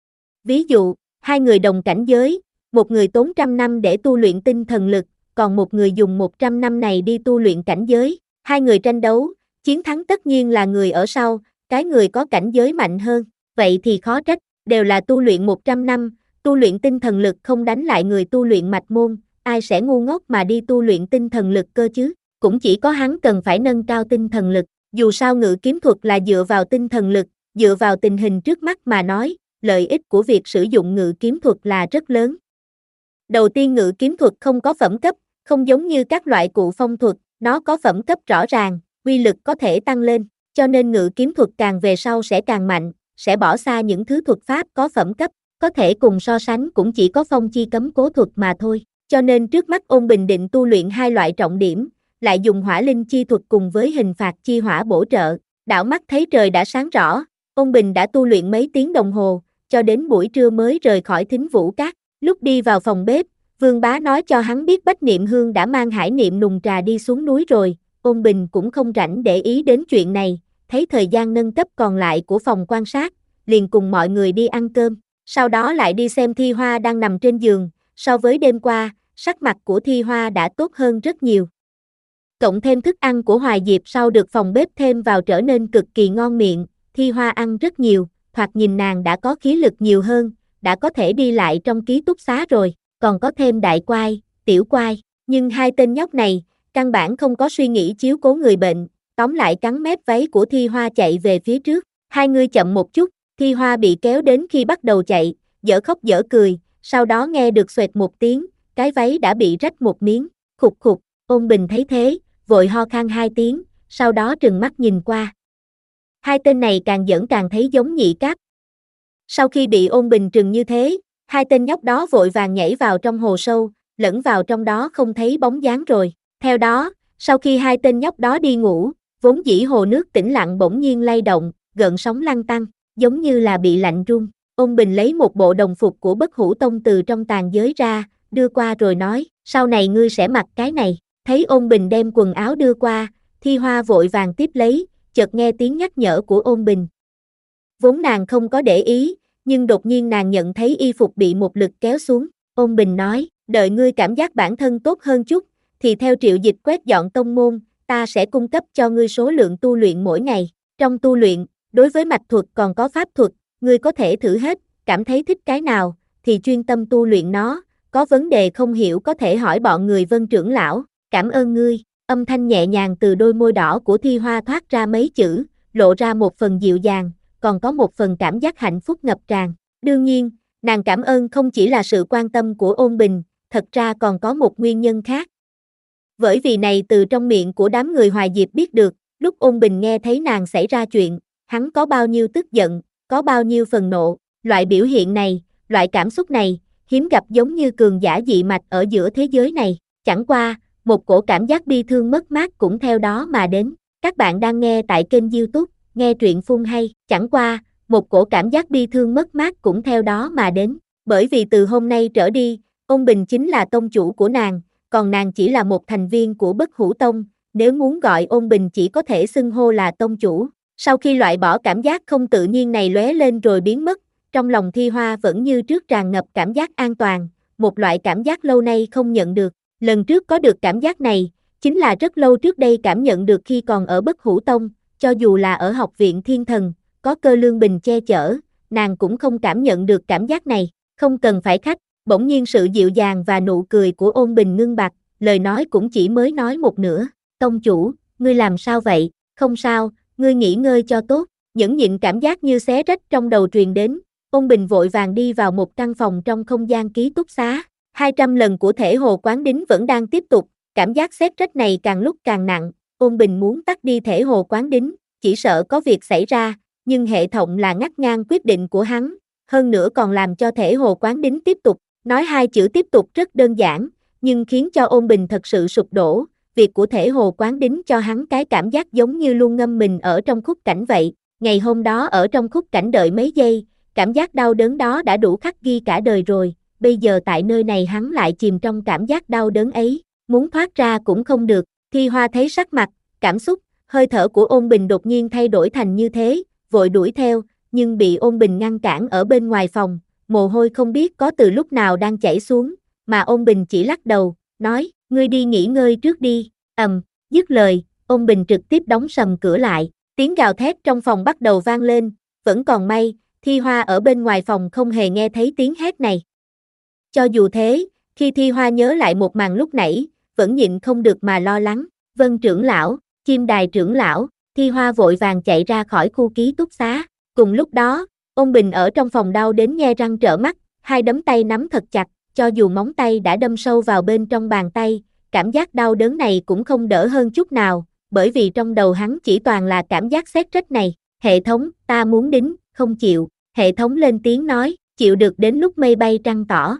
Ví dụ, hai người đồng cảnh giới, một người tốn trăm năm để tu luyện tinh thần lực, còn một người dùng một trăm năm này đi tu luyện cảnh giới. Hai người tranh đấu, chiến thắng tất nhiên là người ở sau, cái người có cảnh giới mạnh hơn. Vậy thì khó trách, đều là tu luyện một trăm năm, tu luyện tinh thần lực không đánh lại người tu luyện mạch môn, ai sẽ ngu ngốc mà đi tu luyện tinh thần lực cơ chứ? Cũng chỉ có hắn cần phải nâng cao tinh thần lực. Dù sao ngự kiếm thuật là dựa vào tinh thần lực, dựa vào tình hình trước mắt mà nói, lợi ích của việc sử dụng ngự kiếm thuật là rất lớn. Đầu tiên ngự kiếm thuật không có phẩm cấp, không giống như các loại cụ phong thuật, nó có phẩm cấp rõ ràng, uy lực có thể tăng lên, cho nên ngự kiếm thuật càng về sau sẽ càng mạnh, sẽ bỏ xa những thứ thuật pháp có phẩm cấp, có thể cùng so sánh cũng chỉ có phong chi cấm cố thuật mà thôi. Cho nên trước mắt Ôn Bình định tu luyện hai loại trọng điểm, lại dùng hỏa linh chi thuật cùng với hình phạt chi hỏa bổ trợ. Đảo mắt thấy trời đã sáng rõ, Ôn Bình đã tu luyện mấy tiếng đồng hồ, cho đến buổi trưa mới rời khỏi Thính Vũ Các. Lúc đi vào phòng bếp, Vương Bá nói cho hắn biết Bách Niệm Hương đã mang Hải Niệm nùng trà đi xuống núi rồi. Ôn Bình cũng không rảnh để ý đến chuyện này, thấy thời gian nâng cấp còn lại của phòng quan sát, liền cùng mọi người đi ăn cơm, sau đó lại đi xem Thi Hoa đang nằm trên giường. So với đêm qua, sắc mặt của Thi Hoa đã tốt hơn rất nhiều. Cộng thêm thức ăn của Hoài Diệp sau được phòng bếp thêm vào trở nên cực kỳ ngon miệng, Thi Hoa ăn rất nhiều, thoạt nhìn nàng đã có khí lực nhiều hơn, đã có thể đi lại trong ký túc xá rồi, còn có thêm Đại Quai, Tiểu Quai, nhưng hai tên nhóc này, căn bản không có suy nghĩ chiếu cố người bệnh, tóm lại cắn mép váy của Thi Hoa chạy về phía trước, hai người chậm một chút, Thi Hoa bị kéo đến khi bắt đầu chạy, dở khóc dở cười, sau đó nghe được xoẹt một tiếng, cái váy đã bị rách một miếng, khục khục, Ôn Bình thấy thế, vội ho khan hai tiếng, sau đó trừng mắt nhìn qua. Hai tên này càng giỡn càng thấy giống nhị cáp. Sau khi bị Ôn Bình trừng như thế, hai tên nhóc đó vội vàng nhảy vào trong hồ sâu, lẫn vào trong đó không thấy bóng dáng rồi. Theo đó, sau khi hai tên nhóc đó đi ngủ, vốn dĩ hồ nước tĩnh lặng bỗng nhiên lay động, gợn sóng lăn tăn, giống như là bị lạnh run. Ôn Bình lấy một bộ đồng phục của Bất Hủ Tông từ trong tàn giới ra, đưa qua rồi nói, sau này ngươi sẽ mặc cái này. Thấy Ôn Bình đem quần áo đưa qua, Thi Hoa vội vàng tiếp lấy, chợt nghe tiếng nhắc nhở của Ôn Bình. Vốn nàng không có để ý, nhưng đột nhiên nàng nhận thấy y phục bị một lực kéo xuống. Ôn Bình nói, đợi ngươi cảm giác bản thân tốt hơn chút, thì theo Triệu Dịch quét dọn tông môn, ta sẽ cung cấp cho ngươi số lượng tu luyện mỗi ngày. Trong tu luyện, đối với mạch thuật còn có pháp thuật, ngươi có thể thử hết, cảm thấy thích cái nào, thì chuyên tâm tu luyện nó, có vấn đề không hiểu có thể hỏi bọn người Vân trưởng lão. Cảm ơn ngươi, âm thanh nhẹ nhàng từ đôi môi đỏ của Thi Hoa thoát ra mấy chữ, lộ ra một phần dịu dàng, còn có một phần cảm giác hạnh phúc ngập tràn. Đương nhiên, nàng cảm ơn không chỉ là sự quan tâm của Ôn Bình, thật ra còn có một nguyên nhân khác. Bởi vì này từ trong miệng của đám người Hoài Diệp biết được, lúc Ôn Bình nghe thấy nàng xảy ra chuyện, hắn có bao nhiêu tức giận, có bao nhiêu phần nộ, loại biểu hiện này, loại cảm xúc này, hiếm gặp giống như cường giả dị mạch ở giữa thế giới này. Chẳng qua, một cổ cảm giác bi thương mất mát cũng theo đó mà đến. Các bạn đang nghe tại kênh YouTube, nghe truyện phun hay, chẳng qua, một cổ cảm giác bi thương mất mát cũng theo đó mà đến, bởi vì từ hôm nay trở đi, Ôn Bình chính là tông chủ của nàng, còn nàng chỉ là một thành viên của Bất Hủ Tông, nếu muốn gọi Ôn Bình chỉ có thể xưng hô là tông chủ. Sau khi loại bỏ cảm giác không tự nhiên này lóe lên rồi biến mất, trong lòng Thi Hoa vẫn như trước tràn ngập cảm giác an toàn, một loại cảm giác lâu nay không nhận được. Lần trước có được cảm giác này, chính là rất lâu trước đây cảm nhận được khi còn ở Bất Hủ Tông, cho dù là ở học viện Thiên Thần, có Cơ Lương Bình che chở, nàng cũng không cảm nhận được cảm giác này. Không cần phải khách, bỗng nhiên sự dịu dàng và nụ cười của Ôn Bình ngưng bặt, lời nói cũng chỉ mới nói một nửa. Tông chủ, ngươi làm sao vậy? Không sao, ngươi nghỉ ngơi cho tốt. Nhẫn nhịn cảm giác như xé rách trong đầu truyền đến, Ôn Bình vội vàng đi vào một căn phòng trong không gian ký túc xá. hai trăm lần của thể hồ quán đính vẫn đang tiếp tục, cảm giác xé rách này càng lúc càng nặng, Ôn Bình muốn tắt đi thể hồ quán đính, chỉ sợ có việc xảy ra, nhưng hệ thống là ngắt ngang quyết định của hắn, hơn nữa còn làm cho thể hồ quán đính tiếp tục. Nói hai chữ tiếp tục rất đơn giản, nhưng khiến cho Ôn Bình thật sự sụp đổ, việc của thể hồ quán đính cho hắn cái cảm giác giống như luôn ngâm mình ở trong khúc cảnh vậy. Ngày hôm đó ở trong khúc cảnh đợi mấy giây, cảm giác đau đớn đó đã đủ khắc ghi cả đời rồi, bây giờ tại nơi này hắn lại chìm trong cảm giác đau đớn ấy, muốn thoát ra cũng không được. Thi Hoa thấy sắc mặt, cảm xúc, hơi thở của Ôn Bình đột nhiên thay đổi thành như thế, vội đuổi theo, nhưng bị Ôn Bình ngăn cản ở bên ngoài phòng, mồ hôi không biết có từ lúc nào đang chảy xuống, mà Ôn Bình chỉ lắc đầu, nói, ngươi đi nghỉ ngơi trước đi. Ầm, dứt lời, Ôn Bình trực tiếp đóng sầm cửa lại, tiếng gào thét trong phòng bắt đầu vang lên, vẫn còn may, Thi Hoa ở bên ngoài phòng không hề nghe thấy tiếng hét này. Cho dù thế, khi Thi Hoa nhớ lại một màn lúc nãy, vẫn nhịn không được mà lo lắng. Vân trưởng lão, Chim Đài trưởng lão, Thi Hoa vội vàng chạy ra khỏi khu ký túc xá. Cùng lúc đó, Ôn Bình ở trong phòng đau đến nhe răng trợn mắt, hai đấm tay nắm thật chặt, cho dù móng tay đã đâm sâu vào bên trong bàn tay, cảm giác đau đớn này cũng không đỡ hơn chút nào, bởi vì trong đầu hắn chỉ toàn là cảm giác xé rách này. Hệ thống, ta muốn đính, không chịu. Hệ thống lên tiếng nói, chịu được đến lúc mây bay trăng tỏ.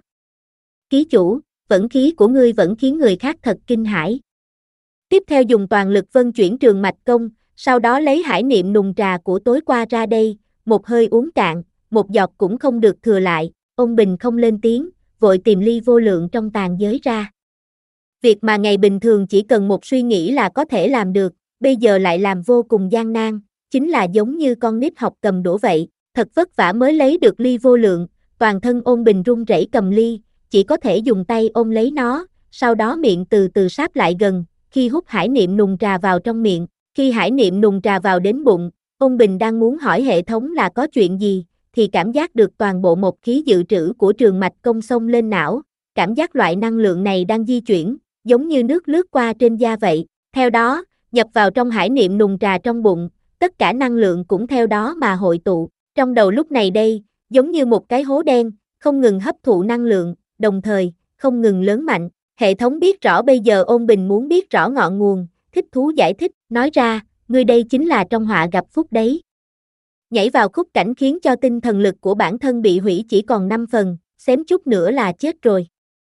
Ký chủ, vận khí của ngươi vẫn khiến người khác thật kinh hãi. Tiếp theo dùng toàn lực vân chuyển trường mạch công, sau đó lấy hải niệm nùng trà của tối qua ra đây, một hơi uống cạn, một giọt cũng không được thừa lại. Ôn Bình không lên tiếng, vội tìm ly vô lượng trong tàn giới ra. Việc mà ngày bình thường chỉ cần một suy nghĩ là có thể làm được, bây giờ lại làm vô cùng gian nan, chính là giống như con nít học cầm đũa vậy, thật vất vả mới lấy được ly vô lượng, toàn thân Ôn Bình run rẩy cầm ly, chỉ có thể dùng tay ôm lấy nó, sau đó miệng từ từ sáp lại gần, khi hút hải niệm nùng trà vào trong miệng, khi hải niệm nùng trà vào đến bụng, Ôn Bình đang muốn hỏi hệ thống là có chuyện gì, thì cảm giác được toàn bộ một khí dự trữ của trường mạch công xông lên não, cảm giác loại năng lượng này đang di chuyển, giống như nước lướt qua trên da vậy, theo đó, nhập vào trong hải niệm nùng trà trong bụng, tất cả năng lượng cũng theo đó mà hội tụ, trong đầu lúc này đây, giống như một cái hố đen, không ngừng hấp thụ năng lượng, đồng thời, không ngừng lớn mạnh. Hệ thống biết rõ bây giờ Ôn Bình muốn biết rõ ngọn nguồn, thích thú giải thích, nói ra, ngươi đây chính là trong họa gặp phúc đấy. Nhảy vào khúc cảnh khiến cho tinh thần lực của bản thân bị hủy chỉ còn năm phần, xém chút nữa là chết rồi.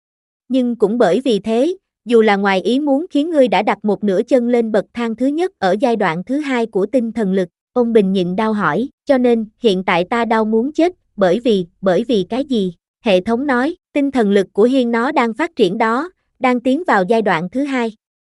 Nhưng cũng bởi vì thế, dù là ngoài ý muốn khiến ngươi đã đặt một nửa chân lên bậc thang thứ nhất ở giai đoạn thứ hai của tinh thần lực, Ôn Bình nhịn đau hỏi, cho nên hiện tại ta đau muốn chết, bởi vì, bởi vì cái gì? Hệ thống nói, tinh thần lực của Hiên nó đang phát triển đó, đang tiến vào giai đoạn thứ hai.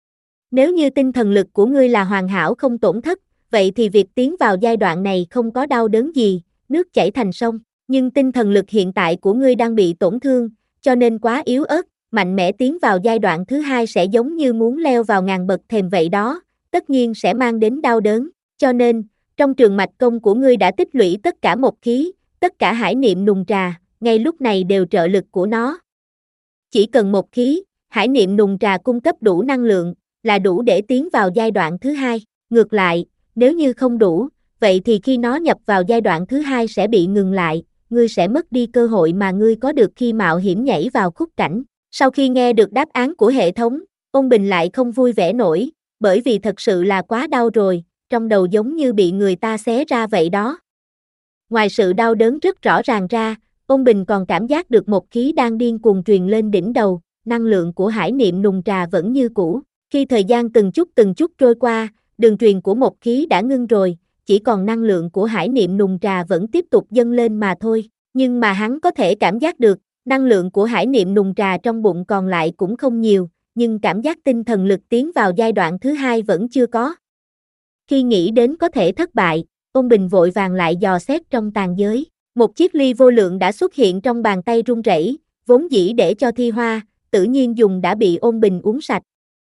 Nếu như tinh thần lực của ngươi là hoàn hảo không tổn thất, vậy thì việc tiến vào giai đoạn này không có đau đớn gì, nước chảy thành sông, nhưng tinh thần lực hiện tại của ngươi đang bị tổn thương, cho nên quá yếu ớt, mạnh mẽ tiến vào giai đoạn thứ hai sẽ giống như muốn leo vào ngàn bậc thềm vậy đó, tất nhiên sẽ mang đến đau đớn, cho nên, trong trường mạch công của ngươi đã tích lũy tất cả một khí, tất cả hải niệm nùng trà, ngay lúc này đều trợ lực của nó. Chỉ cần một khí, hải niệm nùng trà cung cấp đủ năng lượng, là đủ để tiến vào giai đoạn thứ hai. Ngược lại, nếu như không đủ, vậy thì khi nó nhập vào giai đoạn thứ hai sẽ bị ngừng lại, ngươi sẽ mất đi cơ hội mà ngươi có được khi mạo hiểm nhảy vào khúc cảnh. Sau khi nghe được đáp án của hệ thống, Ôn Bình lại không vui vẻ nổi, bởi vì thật sự là quá đau rồi, trong đầu giống như bị người ta xé ra vậy đó. Ngoài sự đau đớn rất rõ ràng ra, Ôn Bình còn cảm giác được một khí đang điên cuồng truyền lên đỉnh đầu, năng lượng của hải niệm nùng trà vẫn như cũ. Khi thời gian từng chút từng chút trôi qua, đường truyền của một khí đã ngưng rồi, chỉ còn năng lượng của hải niệm nùng trà vẫn tiếp tục dâng lên mà thôi. Nhưng mà hắn có thể cảm giác được, năng lượng của hải niệm nùng trà trong bụng còn lại cũng không nhiều, nhưng cảm giác tinh thần lực tiến vào giai đoạn thứ hai vẫn chưa có. Khi nghĩ đến có thể thất bại, Ôn Bình vội vàng lại dò xét trong tàn giới. Một chiếc ly vô lượng đã xuất hiện trong bàn tay run rẩy, vốn dĩ để cho Thi Hoa, tự nhiên dùng đã bị Ôn Bình uống sạch.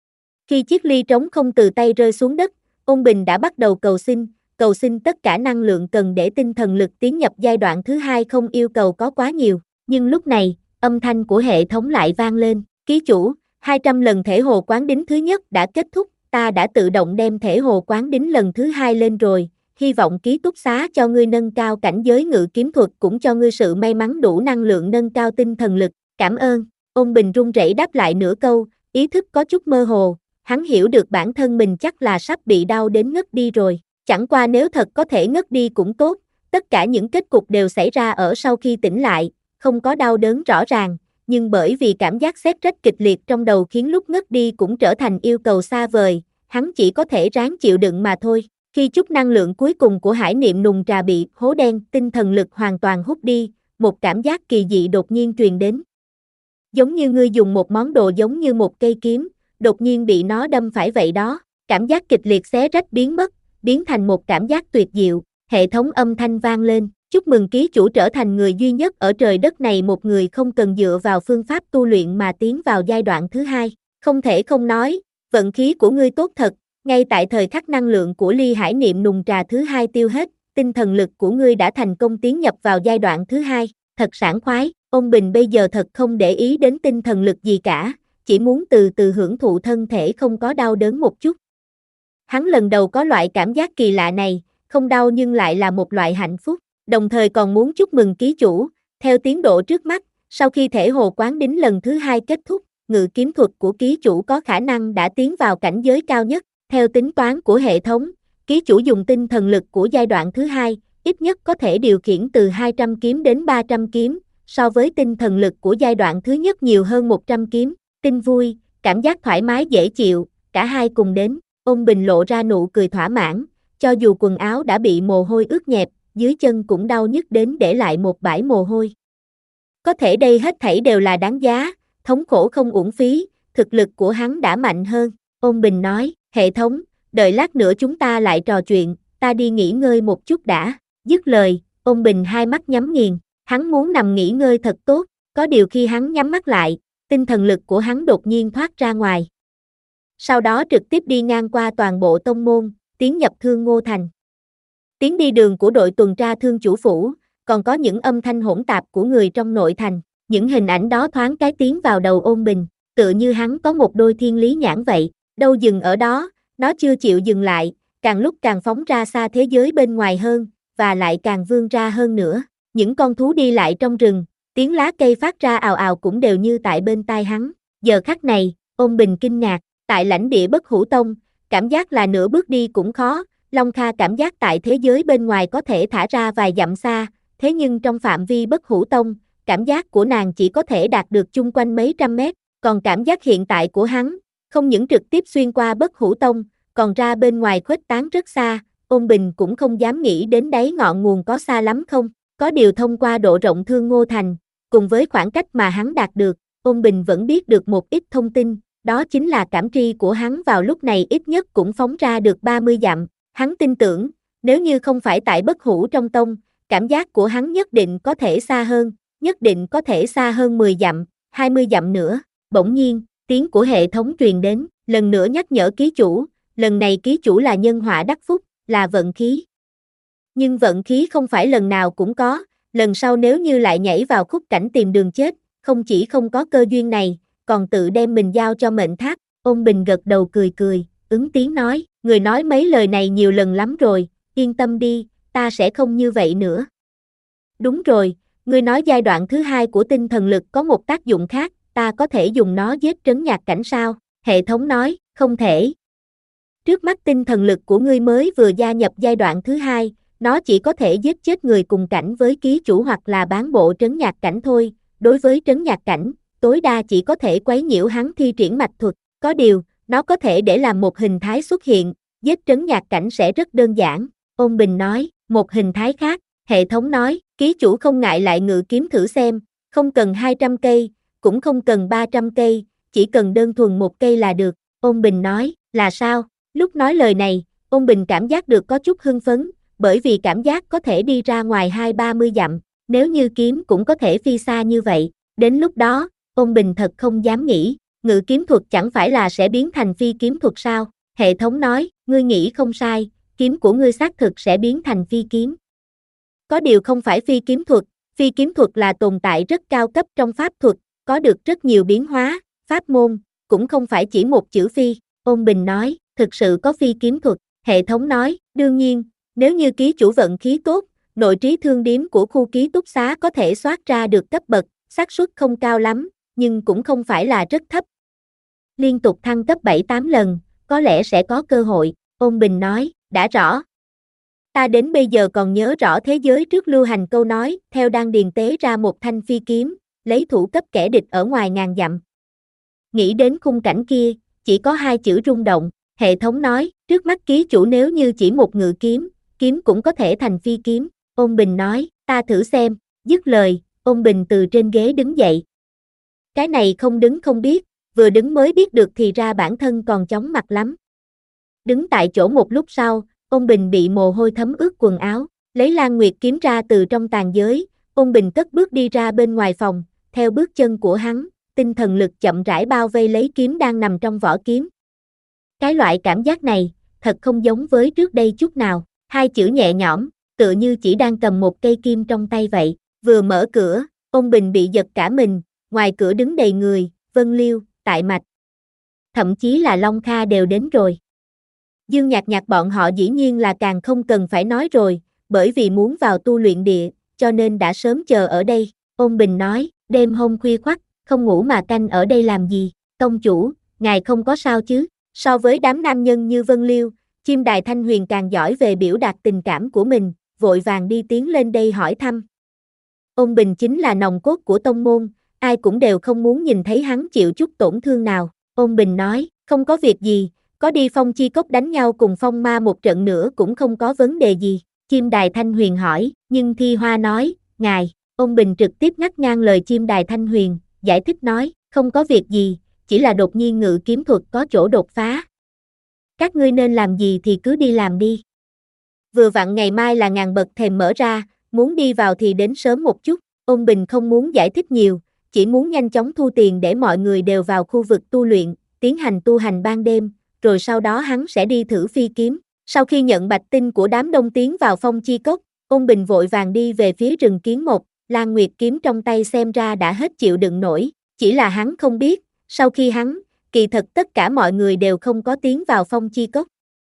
Khi chiếc ly trống không từ tay rơi xuống đất, Ôn Bình đã bắt đầu cầu xin, cầu xin tất cả năng lượng cần để tinh thần lực tiến nhập giai đoạn thứ hai, không yêu cầu có quá nhiều. Nhưng lúc này, âm thanh của hệ thống lại vang lên, ký chủ, hai trăm lần thể hồ quán đính thứ nhất đã kết thúc, ta đã tự động đem thể hồ quán đính lần thứ hai lên rồi, hy vọng ký túc xá cho ngươi nâng cao cảnh giới ngự kiếm thuật, cũng cho ngươi sự may mắn đủ năng lượng nâng cao tinh thần lực, cảm ơn. Ôn Bình run rẩy đáp lại nửa câu, ý thức có chút mơ hồ, hắn hiểu được bản thân mình chắc là sắp bị đau đến ngất đi rồi, chẳng qua nếu thật có thể ngất đi cũng tốt, tất cả những kết cục đều xảy ra ở sau khi tỉnh lại, không có đau đớn rõ ràng, nhưng bởi vì cảm giác sét rách kịch liệt trong đầu khiến lúc ngất đi cũng trở thành yêu cầu xa vời, hắn chỉ có thể ráng chịu đựng mà thôi. Khi chút năng lượng cuối cùng của hải niệm nùng trà bị hố đen, tinh thần lực hoàn toàn hút đi, một cảm giác kỳ dị đột nhiên truyền đến. Giống như ngươi dùng một món đồ giống như một cây kiếm, đột nhiên bị nó đâm phải vậy đó, cảm giác kịch liệt xé rách biến mất, biến thành một cảm giác tuyệt diệu, hệ thống âm thanh vang lên, chúc mừng ký chủ trở thành người duy nhất ở trời đất này một người không cần dựa vào phương pháp tu luyện mà tiến vào giai đoạn thứ hai, không thể không nói, vận khí của ngươi tốt thật, ngay tại thời khắc năng lượng của ly hải niệm nùng trà thứ hai tiêu hết, tinh thần lực của ngươi đã thành công tiến nhập vào giai đoạn thứ hai, thật sảng khoái. Ôn Bình bây giờ thật không để ý đến tinh thần lực gì cả, chỉ muốn từ từ hưởng thụ thân thể không có đau đớn một chút. Hắn lần đầu có loại cảm giác kỳ lạ này, không đau nhưng lại là một loại hạnh phúc, đồng thời còn muốn chúc mừng ký chủ, theo tiến độ trước mắt, sau khi thể hồ quán đính lần thứ hai kết thúc, ngự kiếm thuật của ký chủ có khả năng đã tiến vào cảnh giới cao nhất, theo tính toán của hệ thống, ký chủ dùng tinh thần lực của giai đoạn thứ hai, ít nhất có thể điều khiển từ hai trăm kiếm đến ba trăm kiếm, so với tinh thần lực của giai đoạn thứ nhất nhiều hơn một trăm kiếm, tin vui, cảm giác thoải mái dễ chịu, cả hai cùng đến, Ôn Bình lộ ra nụ cười thỏa mãn, cho dù quần áo đã bị mồ hôi ướt nhẹp, dưới chân cũng đau nhức đến để lại một bãi mồ hôi. Có thể đây hết thảy đều là đáng giá, thống khổ không uổng phí, thực lực của hắn đã mạnh hơn, Ôn Bình nói, hệ thống, đợi lát nữa chúng ta lại trò chuyện, ta đi nghỉ ngơi một chút đã, dứt lời, Ôn Bình hai mắt nhắm nghiền, hắn muốn nằm nghỉ ngơi thật tốt, có điều khi hắn nhắm mắt lại, tinh thần lực của hắn đột nhiên thoát ra ngoài. Sau đó trực tiếp đi ngang qua toàn bộ tông môn, tiến nhập Thương Ngô Thành. Tiến đi đường của đội tuần tra Thương chủ phủ, còn có những âm thanh hỗn tạp của người trong nội thành, những hình ảnh đó thoáng cái tiến vào đầu Ôn Bình, tựa như hắn có một đôi thiên lý nhãn vậy, đâu dừng ở đó, nó chưa chịu dừng lại, càng lúc càng phóng ra xa thế giới bên ngoài hơn, và lại càng vươn ra hơn nữa. Những con thú đi lại trong rừng, tiếng lá cây phát ra ào ào cũng đều như tại bên tai hắn. Giờ khắc này, Ôn Bình kinh ngạc, tại lãnh địa Bất Hủ Tông, cảm giác là nửa bước đi cũng khó, Long Kha cảm giác tại thế giới bên ngoài có thể thả ra vài dặm xa, thế nhưng trong phạm vi Bất Hủ Tông, cảm giác của nàng chỉ có thể đạt được chung quanh mấy trăm mét, còn cảm giác hiện tại của hắn, không những trực tiếp xuyên qua Bất Hủ Tông, còn ra bên ngoài khuếch tán rất xa, Ôn Bình cũng không dám nghĩ đến đáy ngọn nguồn có xa lắm không, có điều thông qua độ rộng Thương Ngô Thành, cùng với khoảng cách mà hắn đạt được, Ôn Bình vẫn biết được một ít thông tin, đó chính là cảm tri của hắn vào lúc này ít nhất cũng phóng ra được ba mươi dặm, hắn tin tưởng, nếu như không phải tại Bất Hủ trong tông, cảm giác của hắn nhất định có thể xa hơn, nhất định có thể xa hơn mười dặm, hai mươi dặm nữa, bỗng nhiên, tiếng của hệ thống truyền đến, lần nữa nhắc nhở ký chủ, lần này ký chủ là nhân họa đắc phúc, là vận khí. Nhưng vận khí không phải lần nào cũng có, lần sau nếu như lại nhảy vào khúc cảnh tìm đường chết, không chỉ không có cơ duyên này, còn tự đem mình giao cho mệnh tháp. Ôn Bình gật đầu cười cười, ứng tiếng nói, người nói mấy lời này nhiều lần lắm rồi, yên tâm đi, ta sẽ không như vậy nữa. Đúng rồi, ngươi nói giai đoạn thứ hai của tinh thần lực có một tác dụng khác, ta có thể dùng nó giết trấn nhạc cảnh sao? Hệ thống nói, không thể. Trước mắt tinh thần lực của ngươi mới vừa gia nhập giai đoạn thứ hai, nó chỉ có thể giết chết người cùng cảnh với ký chủ hoặc là bán bộ trấn nhạc cảnh thôi, đối với trấn nhạc cảnh, tối đa chỉ có thể quấy nhiễu hắn thi triển mạch thuật, có điều, nó có thể để làm một hình thái xuất hiện, giết trấn nhạc cảnh sẽ rất đơn giản, Ôn Bình nói, một hình thái khác, hệ thống nói, ký chủ không ngại lại ngự kiếm thử xem, không cần hai trăm cây, cũng không cần ba trăm cây, chỉ cần đơn thuần một cây là được, Ôn Bình nói, là sao? Lúc nói lời này, Ôn Bình cảm giác được có chút hưng phấn, bởi vì cảm giác có thể đi ra ngoài hai ba mươi dặm, nếu như kiếm cũng có thể phi xa như vậy, đến lúc đó, Ôn Bình thật không dám nghĩ, ngự kiếm thuật chẳng phải là sẽ biến thành phi kiếm thuật sao? Hệ thống nói, ngươi nghĩ không sai, kiếm của ngươi xác thực sẽ biến thành phi kiếm. Có điều không phải phi kiếm thuật, phi kiếm thuật là tồn tại rất cao cấp trong pháp thuật, có được rất nhiều biến hóa, pháp môn, cũng không phải chỉ một chữ phi, Ôn Bình nói, thực sự có phi kiếm thuật, hệ thống nói, đương nhiên, nếu như ký chủ vận khí tốt, nội trí thương điếm của khu ký túc xá có thể soát ra được cấp bậc, xác suất không cao lắm, nhưng cũng không phải là rất thấp. Liên tục thăng cấp bảy tám lần, có lẽ sẽ có cơ hội, Ôn Bình nói, đã rõ. Ta đến bây giờ còn nhớ rõ thế giới trước lưu hành câu nói, theo đan điền tế ra một thanh phi kiếm, lấy thủ cấp kẻ địch ở ngoài ngàn dặm. Nghĩ đến khung cảnh kia, chỉ có hai chữ rung động, hệ thống nói, trước mắt ký chủ nếu như chỉ một ngự kiếm, kiếm cũng có thể thành phi kiếm, Ôn Bình nói, ta thử xem, dứt lời, Ôn Bình từ trên ghế đứng dậy. Cái này không đứng không biết, vừa đứng mới biết được thì ra bản thân còn chóng mặt lắm. Đứng tại chỗ một lúc sau, Ôn Bình bị mồ hôi thấm ướt quần áo, lấy Lan Nguyệt kiếm ra từ trong tàn giới, Ôn Bình cất bước đi ra bên ngoài phòng, theo bước chân của hắn, tinh thần lực chậm rãi bao vây lấy kiếm đang nằm trong vỏ kiếm. Cái loại cảm giác này, thật không giống với trước đây chút nào, hai chữ nhẹ nhõm, tựa như chỉ đang cầm một cây kim trong tay vậy, vừa mở cửa, Ôn Bình bị giật cả mình, ngoài cửa đứng đầy người, Vân Liêu, Tại Mạch. Thậm chí là Long Kha đều đến rồi. Dương Nhạc Nhạc bọn họ dĩ nhiên là càng không cần phải nói rồi, bởi vì muốn vào tu luyện địa, cho nên đã sớm chờ ở đây, Ôn Bình nói, đêm hôm khuya khoắt, không ngủ mà canh ở đây làm gì, tông chủ, ngài không có sao chứ, so với đám nam nhân như Vân Liêu, Chim Đài Thanh Huyền càng giỏi về biểu đạt tình cảm của mình, vội vàng đi tiến lên đây hỏi thăm. Ôn Bình chính là nòng cốt của tông môn, ai cũng đều không muốn nhìn thấy hắn chịu chút tổn thương nào, Ôn Bình nói, không có việc gì, có đi Phong Chi Cốc đánh nhau cùng Phong Ma một trận nữa cũng không có vấn đề gì, Chim Đài Thanh Huyền hỏi, nhưng Thi Hoa nói, ngài, Ôn Bình trực tiếp ngắt ngang lời Chim Đài Thanh Huyền, giải thích nói, không có việc gì, chỉ là đột nhiên ngự kiếm thuật có chỗ đột phá. Các ngươi nên làm gì thì cứ đi làm đi. Vừa vặn ngày mai là ngàn bậc thềm mở ra, muốn đi vào thì đến sớm một chút, Ôn Bình không muốn giải thích nhiều, chỉ muốn nhanh chóng thu tiền để mọi người đều vào khu vực tu luyện, tiến hành tu hành ban đêm, rồi sau đó hắn sẽ đi thử phi kiếm. Sau khi nhận bạch tinh của đám đông tiến vào Phong Chi Cốc, Ôn Bình vội vàng đi về phía rừng kiến một, Lan Nguyệt kiếm trong tay xem ra đã hết chịu đựng nổi, chỉ là hắn không biết, sau khi hắn, kỳ thật tất cả mọi người đều không có tiến vào Phong Chi Cốc.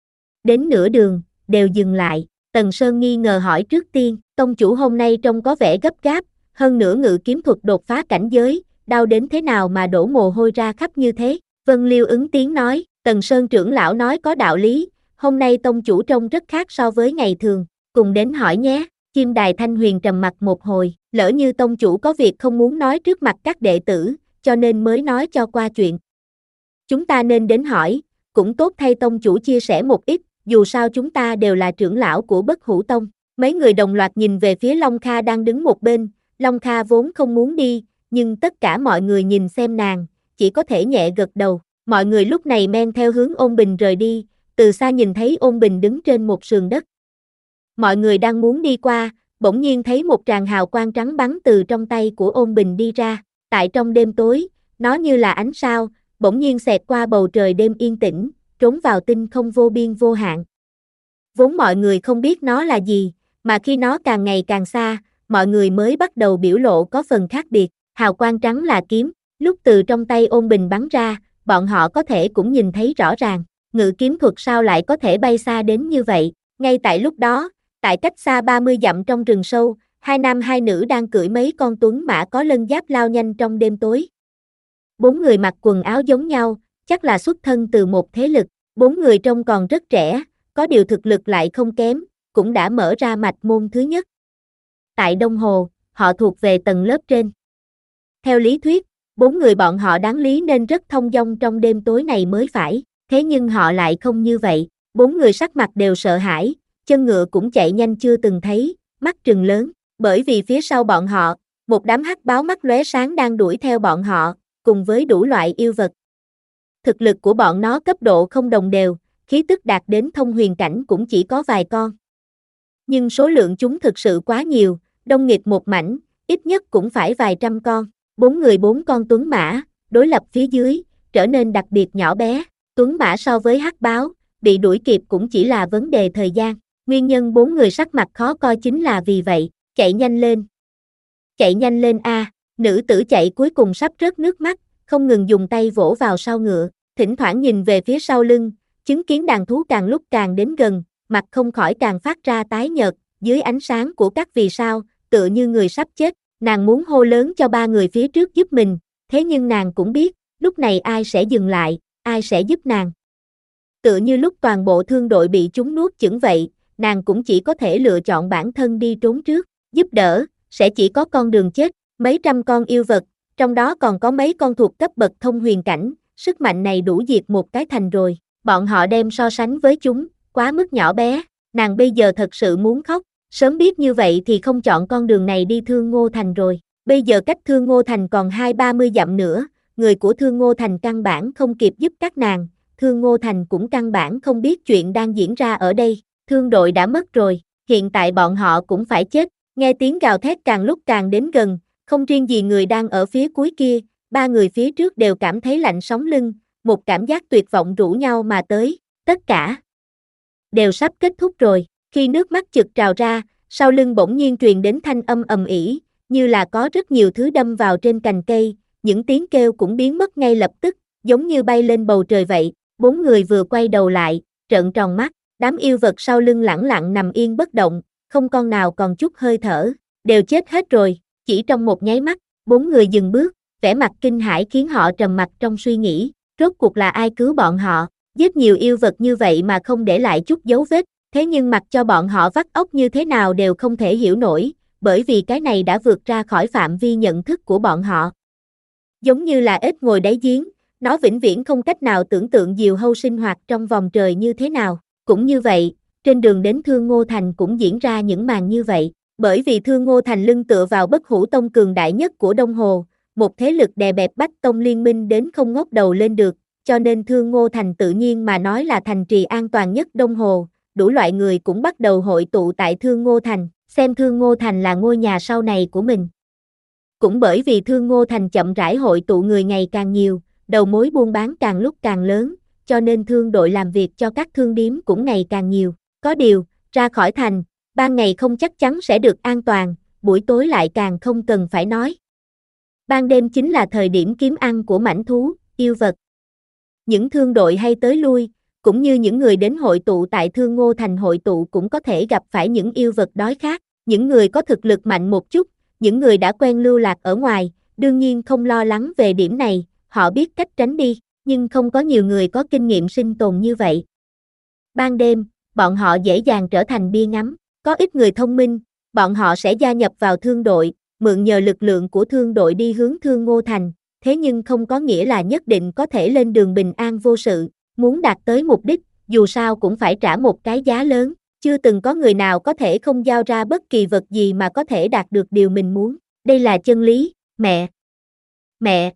Đến nửa đường, đều dừng lại, Tần Sơn nghi ngờ hỏi trước tiên, tông chủ hôm nay trông có vẻ gấp gáp, hơn nữa ngự kiếm thuật đột phá cảnh giới, đau đến thế nào mà đổ mồ hôi ra khắp như thế, Vân Liêu ứng tiếng nói, Tần Sơn trưởng lão nói có đạo lý, hôm nay tông chủ trông rất khác so với ngày thường, cùng đến hỏi nhé, Chim Đài Thanh Huyền trầm mặt một hồi, lỡ như tông chủ có việc không muốn nói trước mặt các đệ tử, cho nên mới nói cho qua chuyện. Chúng ta nên đến hỏi, cũng tốt thay tông chủ chia sẻ một ít, dù sao chúng ta đều là trưởng lão của Bất Hủ Tông. Mấy người đồng loạt nhìn về phía Long Kha đang đứng một bên, Long Kha vốn không muốn đi, nhưng tất cả mọi người nhìn xem nàng, chỉ có thể nhẹ gật đầu. Mọi người lúc này men theo hướng Ôn Bình rời đi, từ xa nhìn thấy Ôn Bình đứng trên một sườn đất. Mọi người đang muốn đi qua, bỗng nhiên thấy một tràng hào quang trắng bắn từ trong tay của Ôn Bình đi ra, tại trong đêm tối, nó như là ánh sao, bỗng nhiên xẹt qua bầu trời đêm yên tĩnh, trốn vào tinh không vô biên vô hạn. Vốn mọi người không biết nó là gì, mà khi nó càng ngày càng xa, mọi người mới bắt đầu biểu lộ có phần khác biệt, hào quang trắng là kiếm, lúc từ trong tay Ôn Bình bắn ra, bọn họ có thể cũng nhìn thấy rõ ràng, ngự kiếm thuật sao lại có thể bay xa đến như vậy, ngay tại lúc đó, tại cách xa ba mươi dặm trong rừng sâu, hai nam hai nữ đang cưỡi mấy con tuấn mã có lân giáp lao nhanh trong đêm tối. Bốn người mặc quần áo giống nhau, chắc là xuất thân từ một thế lực, bốn người trông còn rất trẻ, có điều thực lực lại không kém, cũng đã mở ra mạch môn thứ nhất. Tại Đông Hồ, họ thuộc về tầng lớp trên. Theo lý thuyết, Bốn người bọn họ đáng lý nên rất thông dong trong đêm tối này mới phải, thế nhưng họ lại không như vậy. Bốn người sắc mặt đều sợ hãi, chân ngựa cũng chạy nhanh chưa từng thấy, mắt trừng lớn, bởi vì phía sau bọn họ, một đám hắc báo mắt lóe sáng đang đuổi theo bọn họ, cùng với đủ loại yêu vật. Thực lực của bọn nó cấp độ không đồng đều, khí tức đạt đến thông huyền cảnh cũng chỉ có vài con. Nhưng số lượng chúng thực sự quá nhiều, đông nghịt một mảnh, ít nhất cũng phải vài trăm con. Bốn người bốn con tuấn mã, đối lập phía dưới, trở nên đặc biệt nhỏ bé. Tuấn mã so với hắc báo, bị đuổi kịp cũng chỉ là vấn đề thời gian. Nguyên nhân bốn người sắc mặt khó coi chính là vì vậy, chạy nhanh lên. Chạy nhanh lên a, nữ tử chạy cuối cùng sắp rớt nước mắt, không ngừng dùng tay vỗ vào sau ngựa, thỉnh thoảng nhìn về phía sau lưng, chứng kiến đàn thú càng lúc càng đến gần, mặt không khỏi càng phát ra tái nhợt, dưới ánh sáng của các vì sao, tựa như người sắp chết, nàng muốn hô lớn cho ba người phía trước giúp mình, thế nhưng nàng cũng biết, lúc này ai sẽ dừng lại, ai sẽ giúp nàng. Tựa như lúc toàn bộ thương đội bị chúng nuốt chửng vậy, nàng cũng chỉ có thể lựa chọn bản thân đi trốn trước, giúp đỡ, sẽ chỉ có con đường chết, mấy trăm con yêu vật, trong đó còn có mấy con thuộc cấp bậc thông huyền cảnh, sức mạnh này đủ diệt một cái thành rồi, bọn họ đem so sánh với chúng, quá mức nhỏ bé, nàng bây giờ thật sự muốn khóc, sớm biết như vậy thì không chọn con đường này đi Thương Ngô Thành rồi, bây giờ cách Thương Ngô Thành còn hai ba mươi dặm nữa, người của Thương Ngô Thành căn bản không kịp giúp các nàng, Thương Ngô Thành cũng căn bản không biết chuyện đang diễn ra ở đây, thương đội đã mất rồi, hiện tại bọn họ cũng phải chết, nghe tiếng gào thét càng lúc càng đến gần, không riêng gì người đang ở phía cuối kia, ba người phía trước đều cảm thấy lạnh sống lưng, một cảm giác tuyệt vọng rủ nhau mà tới, tất cả đều sắp kết thúc rồi, khi nước mắt chực trào ra, sau lưng bỗng nhiên truyền đến thanh âm ầm ĩ, như là có rất nhiều thứ đâm vào trên cành cây, những tiếng kêu cũng biến mất ngay lập tức, giống như bay lên bầu trời vậy, bốn người vừa quay đầu lại, trợn tròn mắt, đám yêu vật sau lưng lẳng lặng nằm yên bất động, không con nào còn chút hơi thở, đều chết hết rồi, chỉ trong một nháy mắt, bốn người dừng bước, vẻ mặt kinh hãi khiến họ trầm mặc trong suy nghĩ, rốt cuộc là ai cứu bọn họ, giết nhiều yêu vật như vậy mà không để lại chút dấu vết, thế nhưng mặc cho bọn họ vắt óc như thế nào đều không thể hiểu nổi, bởi vì cái này đã vượt ra khỏi phạm vi nhận thức của bọn họ. Giống như là ếch ngồi đáy giếng, nó vĩnh viễn không cách nào tưởng tượng diều hâu sinh hoạt trong vòng trời như thế nào, cũng như vậy, trên đường đến Thương Ngô Thành cũng diễn ra những màn như vậy, bởi vì Thương Ngô Thành lưng tựa vào Bất Hủ Tông cường đại nhất của Đông Hồ, một thế lực đè bẹp Bách Tông liên minh đến không ngóc đầu lên được, cho nên Thương Ngô Thành tự nhiên mà nói là thành trì an toàn nhất Đông Hồ, đủ loại người cũng bắt đầu hội tụ tại Thương Ngô Thành, xem Thương Ngô Thành là ngôi nhà sau này của mình. Cũng bởi vì Thương Ngô Thành chậm rãi hội tụ người ngày càng nhiều, đầu mối buôn bán càng lúc càng lớn, cho nên thương đội làm việc cho các thương điếm cũng ngày càng nhiều. Có điều, ra khỏi thành, ban ngày không chắc chắn sẽ được an toàn, buổi tối lại càng không cần phải nói. Ban đêm chính là thời điểm kiếm ăn của mãnh thú, yêu vật. Những thương đội hay tới lui, cũng như những người đến hội tụ tại Thương Ngô Thành hội tụ cũng có thể gặp phải những yêu vật đói khát, những người có thực lực mạnh một chút, những người đã quen lưu lạc ở ngoài, đương nhiên không lo lắng về điểm này, họ biết cách tránh đi, nhưng không có nhiều người có kinh nghiệm sinh tồn như vậy. Ban đêm, bọn họ dễ dàng trở thành bia ngắm, có ít người thông minh, bọn họ sẽ gia nhập vào thương đội, mượn nhờ lực lượng của thương đội đi hướng Thương Ngô Thành, thế nhưng không có nghĩa là nhất định có thể lên đường bình an vô sự, muốn đạt tới mục đích, dù sao cũng phải trả một cái giá lớn, chưa từng có người nào có thể không giao ra bất kỳ vật gì mà có thể đạt được điều mình muốn, đây là chân lý, mẹ. Mẹ!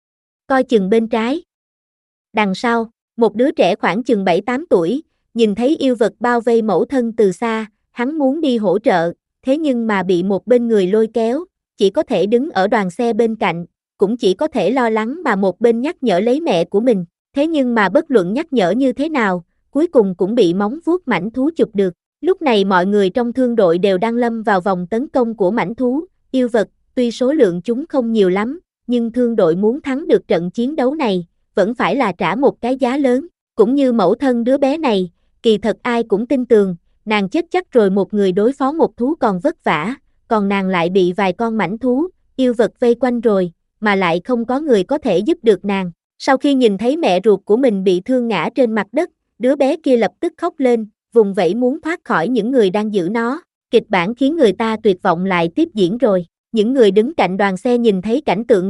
Coi chừng bên trái. Đằng sau, một đứa trẻ khoảng chừng bảy tám tuổi, nhìn thấy yêu vật bao vây mẫu thân từ xa, hắn muốn đi hỗ trợ, thế nhưng mà bị một bên người lôi kéo, chỉ có thể đứng ở đoàn xe bên cạnh, cũng chỉ có thể lo lắng mà một bên nhắc nhở lấy mẹ của mình, thế nhưng mà bất luận nhắc nhở như thế nào, cuối cùng cũng bị móng vuốt mãnh thú chụp được. Lúc này mọi người trong thương đội đều đang lâm vào vòng tấn công của mãnh thú, yêu vật, tuy số lượng chúng không nhiều lắm, nhưng thương đội muốn thắng được trận chiến đấu này, vẫn phải là trả một cái giá lớn, cũng như mẫu thân đứa bé này, kỳ thật ai cũng tin tưởng, nàng chết chắc rồi, một người đối phó một thú còn vất vả, còn nàng lại bị vài con mãnh thú, yêu vật vây quanh rồi, mà lại không có người có thể giúp được nàng. Sau khi nhìn thấy mẹ ruột của mình bị thương ngã trên mặt đất, đứa bé kia lập tức khóc lên, vùng vẫy muốn thoát khỏi những người đang giữ nó, kịch bản khiến người ta tuyệt vọng lại tiếp diễn rồi. Những người đứng cạnh đoàn xe nhìn thấy cảnh tượng này,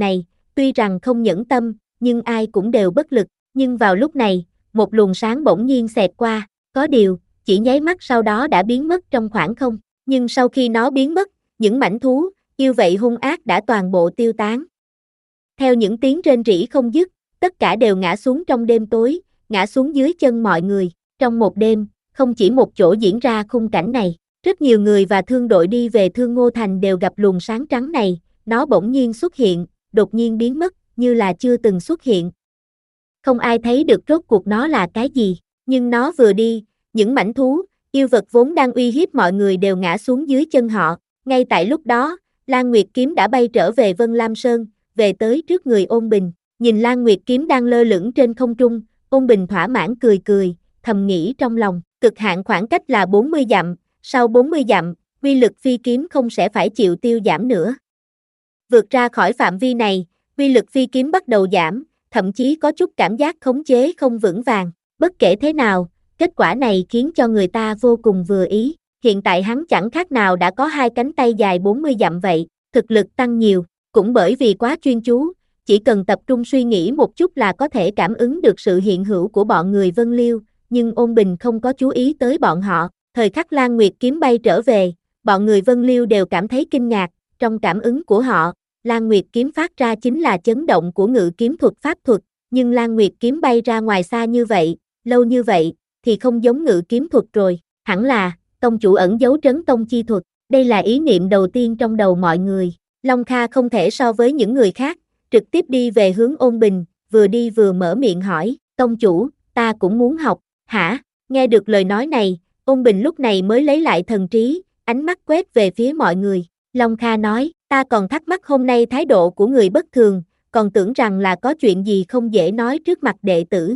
tuy rằng không nhẫn tâm, nhưng ai cũng đều bất lực, nhưng vào lúc này, một luồng sáng bỗng nhiên xẹt qua, có điều, chỉ nháy mắt sau đó đã biến mất trong khoảng không, nhưng sau khi nó biến mất, những mảnh thú, yêu vậy hung ác đã toàn bộ tiêu tán. Theo những tiếng rên rỉ không dứt, tất cả đều ngã xuống trong đêm tối, ngã xuống dưới chân mọi người, trong một đêm, không chỉ một chỗ diễn ra khung cảnh này, rất nhiều người và thương đội đi về Thương Ngô Thành đều gặp luồng sáng trắng này, nó bỗng nhiên xuất hiện, đột nhiên biến mất, như là chưa từng xuất hiện. Không ai thấy được rốt cuộc nó là cái gì, nhưng nó vừa đi, những mảnh thú, yêu vật vốn đang uy hiếp mọi người đều ngã xuống dưới chân họ, ngay tại lúc đó, Lan Nguyệt kiếm đã bay trở về Vân Lam Sơn, về tới trước người Ôn Bình, nhìn Lan Nguyệt kiếm đang lơ lửng trên không trung, Ôn Bình thỏa mãn cười cười, thầm nghĩ trong lòng, cực hạn khoảng cách là bốn mươi dặm, sau bốn mươi dặm, uy lực phi kiếm không sẽ phải chịu tiêu giảm nữa. Vượt ra khỏi phạm vi này, uy lực phi kiếm bắt đầu giảm, thậm chí có chút cảm giác khống chế không vững vàng, bất kể thế nào, kết quả này khiến cho người ta vô cùng vừa ý, hiện tại hắn chẳng khác nào đã có hai cánh tay dài bốn mươi dặm vậy, thực lực tăng nhiều, cũng bởi vì quá chuyên chú, chỉ cần tập trung suy nghĩ một chút là có thể cảm ứng được sự hiện hữu của bọn người Vân Liêu, nhưng Ôn Bình không có chú ý tới bọn họ, thời khắc Lan Nguyệt kiếm bay trở về, bọn người Vân Liêu đều cảm thấy kinh ngạc, trong cảm ứng của họ, Lan Nguyệt kiếm phát ra chính là chấn động của ngự kiếm thuật pháp thuật, nhưng Lan Nguyệt kiếm bay ra ngoài xa như vậy, lâu như vậy, thì không giống ngự kiếm thuật rồi, hẳn là, tông chủ ẩn giấu trấn tông chi thuật, đây là ý niệm đầu tiên trong đầu mọi người, Long Kha không thể so với những người khác, trực tiếp đi về hướng Ôn Bình, vừa đi vừa mở miệng hỏi, tông chủ, ta cũng muốn học, hả, nghe được lời nói này, Ôn Bình lúc này mới lấy lại thần trí, ánh mắt quét về phía mọi người, Long Kha nói, ta còn thắc mắc hôm nay thái độ của người bất thường, còn tưởng rằng là có chuyện gì không dễ nói trước mặt đệ tử.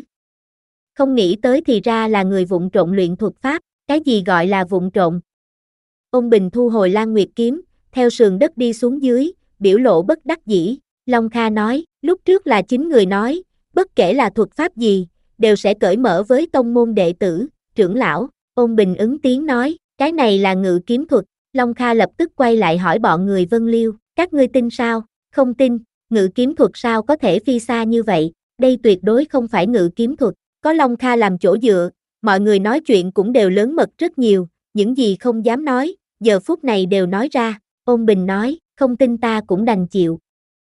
Không nghĩ tới thì ra là người vụng trộn luyện thuật pháp, cái gì gọi là vụng trộn. Ôn Bình thu hồi Lan Nguyệt kiếm, theo sườn đất đi xuống dưới, biểu lộ bất đắc dĩ, Long Kha nói, lúc trước là chính người nói, bất kể là thuật pháp gì, đều sẽ cởi mở với tông môn đệ tử, trưởng lão, Ôn Bình ứng tiếng nói, cái này là ngự kiếm thuật, Long Kha lập tức quay lại hỏi bọn người Vân Liêu, các ngươi tin sao, không tin, ngự kiếm thuật sao có thể phi xa như vậy, đây tuyệt đối không phải ngự kiếm thuật, có Long Kha làm chỗ dựa, mọi người nói chuyện cũng đều lớn mật rất nhiều, những gì không dám nói, giờ phút này đều nói ra, Ôn Bình nói, không tin ta cũng đành chịu.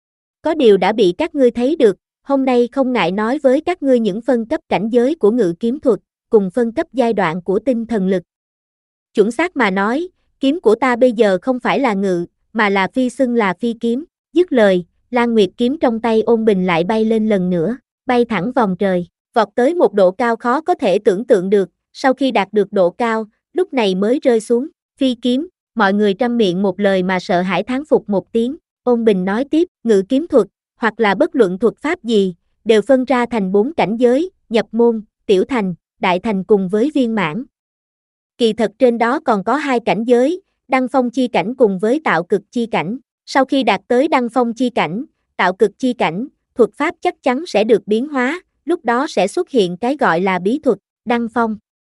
Có điều đã bị các ngươi thấy được, hôm nay không ngại nói với các ngươi những phân cấp cảnh giới của ngự kiếm thuật, cùng phân cấp giai đoạn của tinh thần lực. Chuẩn xác mà nói, kiếm của ta bây giờ không phải là ngự, mà là phi xưng là phi kiếm, dứt lời, Lan Nguyệt kiếm trong tay Ôn Bình lại bay lên lần nữa, bay thẳng vòng trời, vọt tới một độ cao khó có thể tưởng tượng được, sau khi đạt được độ cao, lúc này mới rơi xuống, phi kiếm, mọi người trăm miệng một lời mà sợ hãi thán phục một tiếng, Ôn Bình nói tiếp, ngự kiếm thuật, hoặc là bất luận thuật pháp gì, đều phân ra thành bốn cảnh giới, nhập môn, tiểu thành, đại thành cùng với viên mãn. Kỳ thật trên đó còn có hai cảnh giới, đăng phong chi cảnh cùng với tạo cực chi cảnh, sau khi đạt tới đăng phong chi cảnh, tạo cực chi cảnh, thuật pháp chắc chắn sẽ được biến hóa, lúc đó sẽ xuất hiện cái gọi là bí thuật, đăng phong.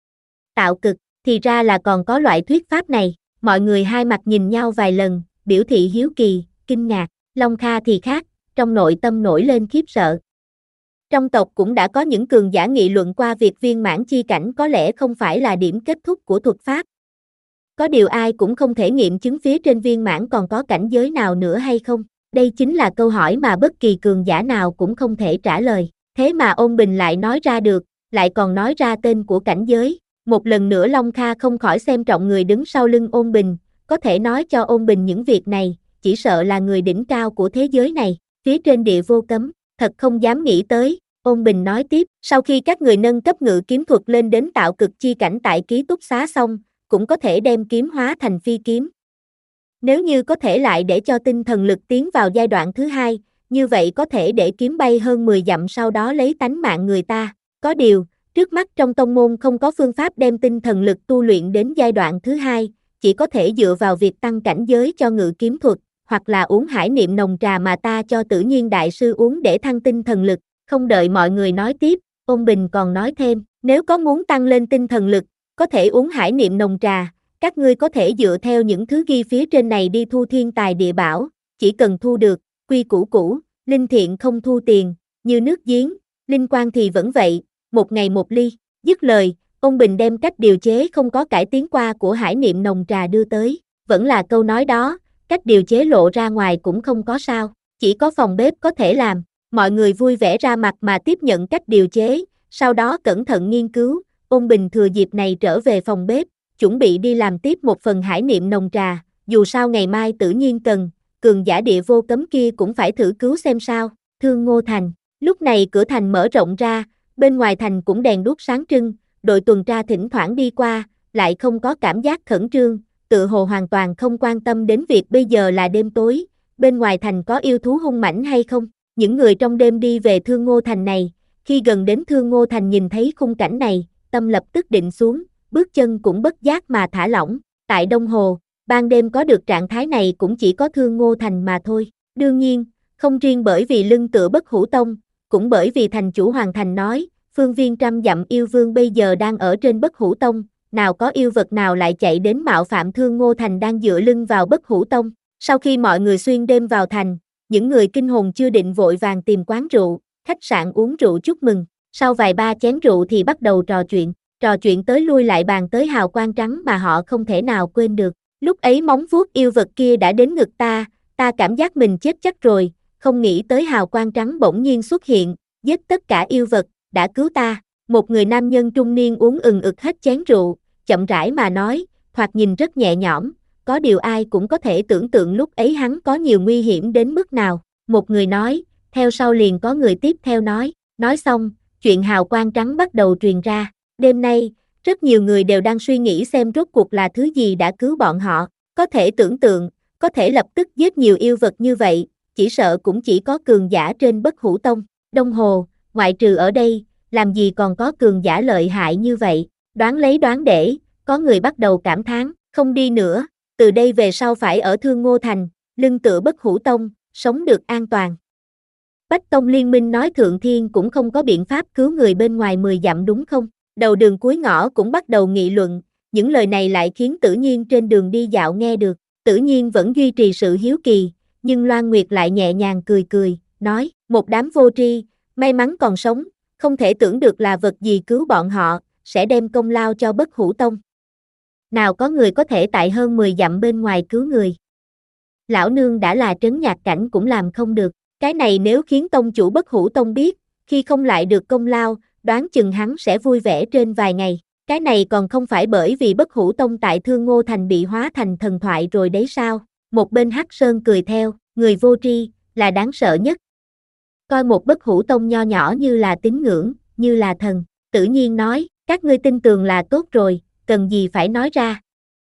Tạo cực, thì ra là còn có loại thuyết pháp này, mọi người hai mặt nhìn nhau vài lần, biểu thị hiếu kỳ, kinh ngạc, Long Kha thì khác, trong nội tâm nổi lên khiếp sợ. Trong tộc cũng đã có những cường giả nghị luận qua việc viên mãn chi cảnh có lẽ không phải là điểm kết thúc của thuật pháp. Có điều ai cũng không thể nghiệm chứng phía trên viên mãn còn có cảnh giới nào nữa hay không, đây chính là câu hỏi mà bất kỳ cường giả nào cũng không thể trả lời, thế mà Ôn Bình lại nói ra được, lại còn nói ra tên của cảnh giới, một lần nữa Long Kha không khỏi xem trọng người đứng sau lưng Ôn Bình, có thể nói cho Ôn Bình những việc này, chỉ sợ là người đỉnh cao của thế giới này, phía trên địa vô cấm, thật không dám nghĩ tới, Ôn Bình nói tiếp, sau khi các người nâng cấp ngự kiếm thuật lên đến tạo cực chi cảnh tại ký túc xá xong, cũng có thể đem kiếm hóa thành phi kiếm. Nếu như có thể lại để cho tinh thần lực tiến vào giai đoạn thứ hai, như vậy có thể để kiếm bay hơn mười dặm sau đó lấy tánh mạng người ta, có điều, trước mắt trong tông môn không có phương pháp đem tinh thần lực tu luyện đến giai đoạn thứ hai, chỉ có thể dựa vào việc tăng cảnh giới cho ngự kiếm thuật, hoặc là uống hải niệm nồng trà mà ta cho Tự Nhiên đại sư uống để thăng tinh thần lực, không đợi mọi người nói tiếp, Ôn Bình còn nói thêm, nếu có muốn tăng lên tinh thần lực, có thể uống hải niệm nồng trà, các ngươi có thể dựa theo những thứ ghi phía trên này đi thu thiên tài địa bảo, chỉ cần thu được, quy củ cũ, linh thiện không thu tiền, như nước giếng, linh quan thì vẫn vậy, một ngày một ly. Dứt lời, ông Bình đem cách điều chế không có cải tiến qua của Hải Niệm nồng trà đưa tới, vẫn là câu nói đó, cách điều chế lộ ra ngoài cũng không có sao, chỉ có phòng bếp có thể làm. Mọi người vui vẻ ra mặt mà tiếp nhận cách điều chế, sau đó cẩn thận nghiên cứu. Ông Bình thừa dịp này trở về phòng bếp, chuẩn bị đi làm tiếp một phần Hải Niệm nồng trà, dù sao ngày mai Tử Nhiên cần, cường giả địa vô cấm kia cũng phải thử cứu xem sao. Thương Ngô Thành, lúc này cửa thành mở rộng ra, bên ngoài thành cũng đèn đuốc sáng trưng, đội tuần tra thỉnh thoảng đi qua, lại không có cảm giác khẩn trương, tự hồ hoàn toàn không quan tâm đến việc bây giờ là đêm tối, bên ngoài thành có yêu thú hung mãnh hay không. Những người trong đêm đi về Thương Ngô Thành này, khi gần đến Thương Ngô Thành nhìn thấy khung cảnh này, tâm lập tức định xuống, bước chân cũng bất giác mà thả lỏng. Tại Đông Hồ, ban đêm có được trạng thái này cũng chỉ có Thương Ngô Thành mà thôi. Đương nhiên, không riêng bởi vì lưng tựa Bất Hủ Tông, cũng bởi vì thành chủ Hoàng Thành nói, phương viên trăm dặm yêu vương bây giờ đang ở trên Bất Hủ Tông, nào có yêu vật nào lại chạy đến mạo phạm Thương Ngô Thành đang dựa lưng vào Bất Hủ Tông. Sau khi mọi người xuyên đêm vào thành, những người kinh hồn chưa định vội vàng tìm quán rượu, khách sạn uống rượu chúc mừng. Sau vài ba chén rượu thì bắt đầu trò chuyện, trò chuyện tới lui lại bàn tới hào quang trắng mà họ không thể nào quên được. Lúc ấy móng vuốt yêu vật kia đã đến ngực ta, ta cảm giác mình chết chắc rồi, không nghĩ tới hào quang trắng bỗng nhiên xuất hiện, giết tất cả yêu vật, đã cứu ta. Một người nam nhân trung niên uống ừng ực hết chén rượu, chậm rãi mà nói, thoạt nhìn rất nhẹ nhõm, có điều ai cũng có thể tưởng tượng lúc ấy hắn có nhiều nguy hiểm đến mức nào. Một người nói, theo sau liền có người tiếp theo nói, nói xong, chuyện hào quang trắng bắt đầu truyền ra. Đêm nay, rất nhiều người đều đang suy nghĩ xem rốt cuộc là thứ gì đã cứu bọn họ, có thể tưởng tượng, có thể lập tức giết nhiều yêu vật như vậy, chỉ sợ cũng chỉ có cường giả trên Bất Hủ Tông. Đông Hồ, ngoại trừ ở đây, làm gì còn có cường giả lợi hại như vậy, đoán lấy đoán để, có người bắt đầu cảm thán, không đi nữa, từ đây về sau phải ở Thương Ngô Thành, lưng tựa Bất Hủ Tông, sống được an toàn. Bách Tông Liên minh nói Thượng Thiên cũng không có biện pháp cứu người bên ngoài mười dặm đúng không? Đầu đường cuối ngõ cũng bắt đầu nghị luận, những lời này lại khiến Tử Nhiên trên đường đi dạo nghe được. Tử Nhiên vẫn duy trì sự hiếu kỳ, nhưng Loan Nguyệt lại nhẹ nhàng cười cười, nói, một đám vô tri, may mắn còn sống, không thể tưởng được là vật gì cứu bọn họ, sẽ đem công lao cho Bất Hủ Tông. Nào có người có thể tại hơn mười dặm bên ngoài cứu người. Lão nương đã là trấn nhạc cảnh cũng làm không được, cái này nếu khiến tông chủ Bất Hủ Tông biết, khi không lại được công lao, đoán chừng hắn sẽ vui vẻ trên vài ngày. Cái này còn không phải bởi vì Bất Hủ Tông tại Thương Ngô Thành bị hóa thành thần thoại rồi đấy sao? Một bên Hắc Sơn cười theo, người vô tri, là đáng sợ nhất. Coi một Bất Hủ Tông nho nhỏ như là tín ngưỡng, như là thần. Tử Nhiên nói, các ngươi tin tưởng là tốt rồi, cần gì phải nói ra.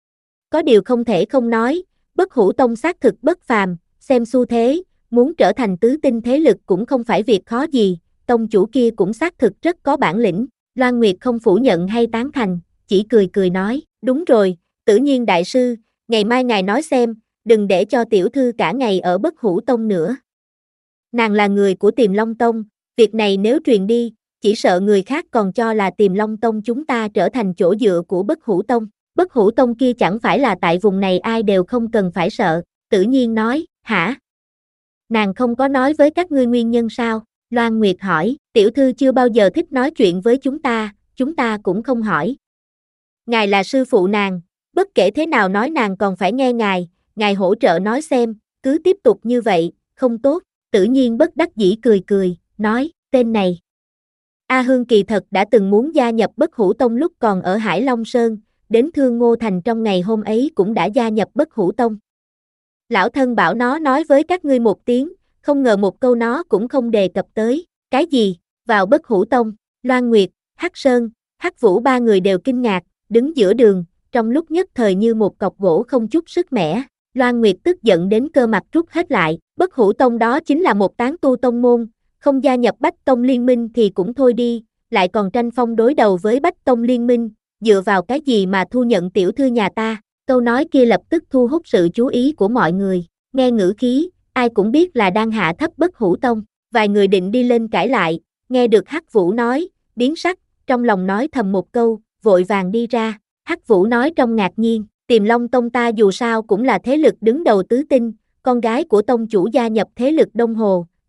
Có điều không thể không nói, Bất Hủ Tông xác thực bất phàm, xem xu thế, muốn trở thành tứ tinh thế lực cũng không phải việc khó gì, tông chủ kia cũng xác thực rất có bản lĩnh. Loan Nguyệt không phủ nhận hay tán thành, chỉ cười cười nói, đúng rồi, Tử Nhiên đại sư, ngày mai ngài nói xem, đừng để cho tiểu thư cả ngày ở Bất Hủ Tông nữa. Nàng là người của Tiềm Long Tông, việc này nếu truyền đi, chỉ sợ người khác còn cho là Tiềm Long Tông chúng ta trở thành chỗ dựa của Bất Hủ Tông. Bất Hủ Tông kia chẳng phải là tại vùng này ai đều không cần phải sợ. Tử Nhiên nói, hả? Nàng không có nói với các ngươi nguyên nhân sao? Loan Nguyệt hỏi, tiểu thư chưa bao giờ thích nói chuyện với chúng ta, chúng ta cũng không hỏi. Ngài là sư phụ nàng, bất kể thế nào nói nàng còn phải nghe ngài, ngài hỗ trợ nói xem, cứ tiếp tục như vậy, không tốt. Tử Nhiên bất đắc dĩ cười cười, nói, tên này. A Hương kỳ thật đã từng muốn gia nhập Bất Hủ Tông lúc còn ở Hải Long Sơn, đến Thương Ngô Thành trong ngày hôm ấy cũng đã gia nhập Bất Hủ Tông. Lão thân bảo nó nói với các ngươi một tiếng, không ngờ một câu nó cũng không đề cập tới. Cái gì? Vào Bất Hủ Tông? Loan Nguyệt, Hắc Sơn, Hắc Vũ ba người đều kinh ngạc, đứng giữa đường, trong lúc nhất thời như một cọc gỗ không chút sức mẻ. Loan Nguyệt tức giận đến cơ mặt rút hết lại, Bất Hủ Tông đó chính là một tán tu tông môn, không gia nhập Bách Tông Liên minh thì cũng thôi đi, lại còn tranh phong đối đầu với Bách Tông Liên minh, dựa vào cái gì mà thu nhận tiểu thư nhà ta? Câu nói kia lập tức thu hút sự chú ý của mọi người, nghe ngữ khí, ai cũng biết là đang hạ thấp Bất Hủ Tông. Vài người định đi lên cãi lại, nghe được Hắc Vũ nói, biến sắc, trong lòng nói thầm một câu, vội vàng đi ra. Hắc Vũ nói trong ngạc nhiên, Tiềm Long Tông ta dù sao cũng là thế lực đứng đầu tứ tinh, con gái của tông chủ gia nhập thế lực Đông Hồ,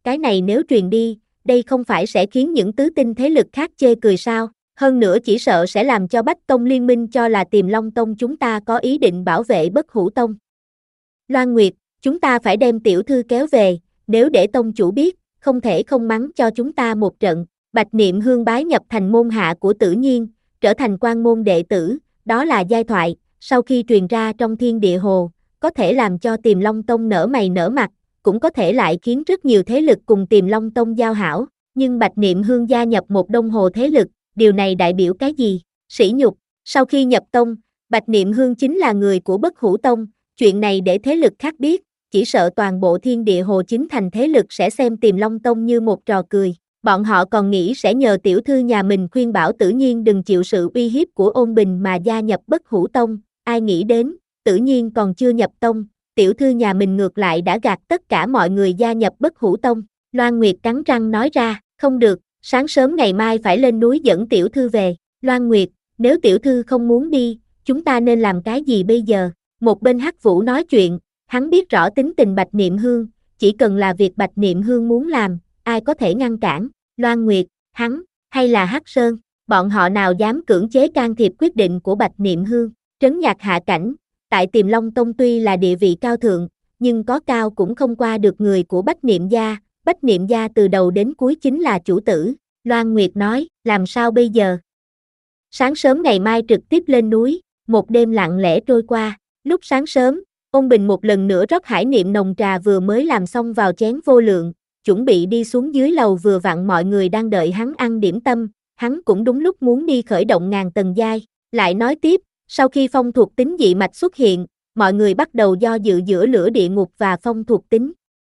cái này nếu truyền đi, đây không phải sẽ khiến những tứ tinh thế lực khác chê cười sao, hơn nữa chỉ sợ sẽ làm cho Bách Tông liên minh cho là Tiềm Long Tông chúng ta có ý định bảo vệ Bất Hủ Tông. Loan Nguyệt, chúng ta phải đem tiểu thư kéo về, nếu để tông chủ biết, không thể không mắng cho chúng ta một trận. Bạch Niệm Hương bái nhập thành môn hạ của Tử Nhiên, trở thành quan môn đệ tử, đó là giai thoại, sau khi truyền ra trong thiên địa hồ, có thể làm cho Tiềm Long Tông nở mày nở mặt, cũng có thể lại khiến rất nhiều thế lực cùng Tiềm Long Tông giao hảo, nhưng Bạch Niệm Hương gia nhập một đông hồ thế lực, điều này đại biểu cái gì? Sỉ nhục. Sau khi nhập tông, Bạch Niệm Hương chính là người của Bất Hủ Tông, chuyện này để thế lực khác biết, chỉ sợ toàn bộ thiên địa hồ chính thành thế lực sẽ xem Tiềm Long Tông như một trò cười. Bọn họ còn nghĩ sẽ nhờ tiểu thư nhà mình khuyên bảo Tử Nhiên đừng chịu sự uy hiếp của Ôn Bình mà gia nhập Bất Hủ Tông, ai nghĩ đến, Tử Nhiên còn chưa nhập tông, tiểu thư nhà mình ngược lại đã gạt tất cả mọi người gia nhập Bất Hủ Tông. Loan Nguyệt cắn răng nói ra, không được, sáng sớm ngày mai phải lên núi dẫn tiểu thư về. Loan Nguyệt, nếu tiểu thư không muốn đi, chúng ta nên làm cái gì bây giờ? Một bên Hắc Vũ nói chuyện, hắn biết rõ tính tình Bạch Niệm Hương, chỉ cần là việc Bạch Niệm Hương muốn làm, ai có thể ngăn cản? Loan Nguyệt, hắn, hay là Hắc Sơn, bọn họ nào dám cưỡng chế can thiệp quyết định của Bạch Niệm Hương? Trấn Nhạc hạ cảnh, tại Tiềm Long Tông tuy là địa vị cao thượng, nhưng có cao cũng không qua được người của Bách Niệm gia, Bách Niệm gia từ đầu đến cuối chính là chủ tử. Loan Nguyệt nói, làm sao bây giờ? Sáng sớm ngày mai trực tiếp lên núi, một đêm lặng lẽ trôi qua, lúc sáng sớm, Ôn Bình một lần nữa rót hải niệm nồng trà vừa mới làm xong vào chén vô lượng, chuẩn bị đi xuống dưới lầu vừa vặn mọi người đang đợi hắn ăn điểm tâm, hắn cũng đúng lúc muốn đi khởi động ngàn tầng giai, lại nói tiếp, sau khi phong thuộc tính dị mạch xuất hiện, mọi người bắt đầu do dự giữa lửa địa ngục và phong thuộc tính.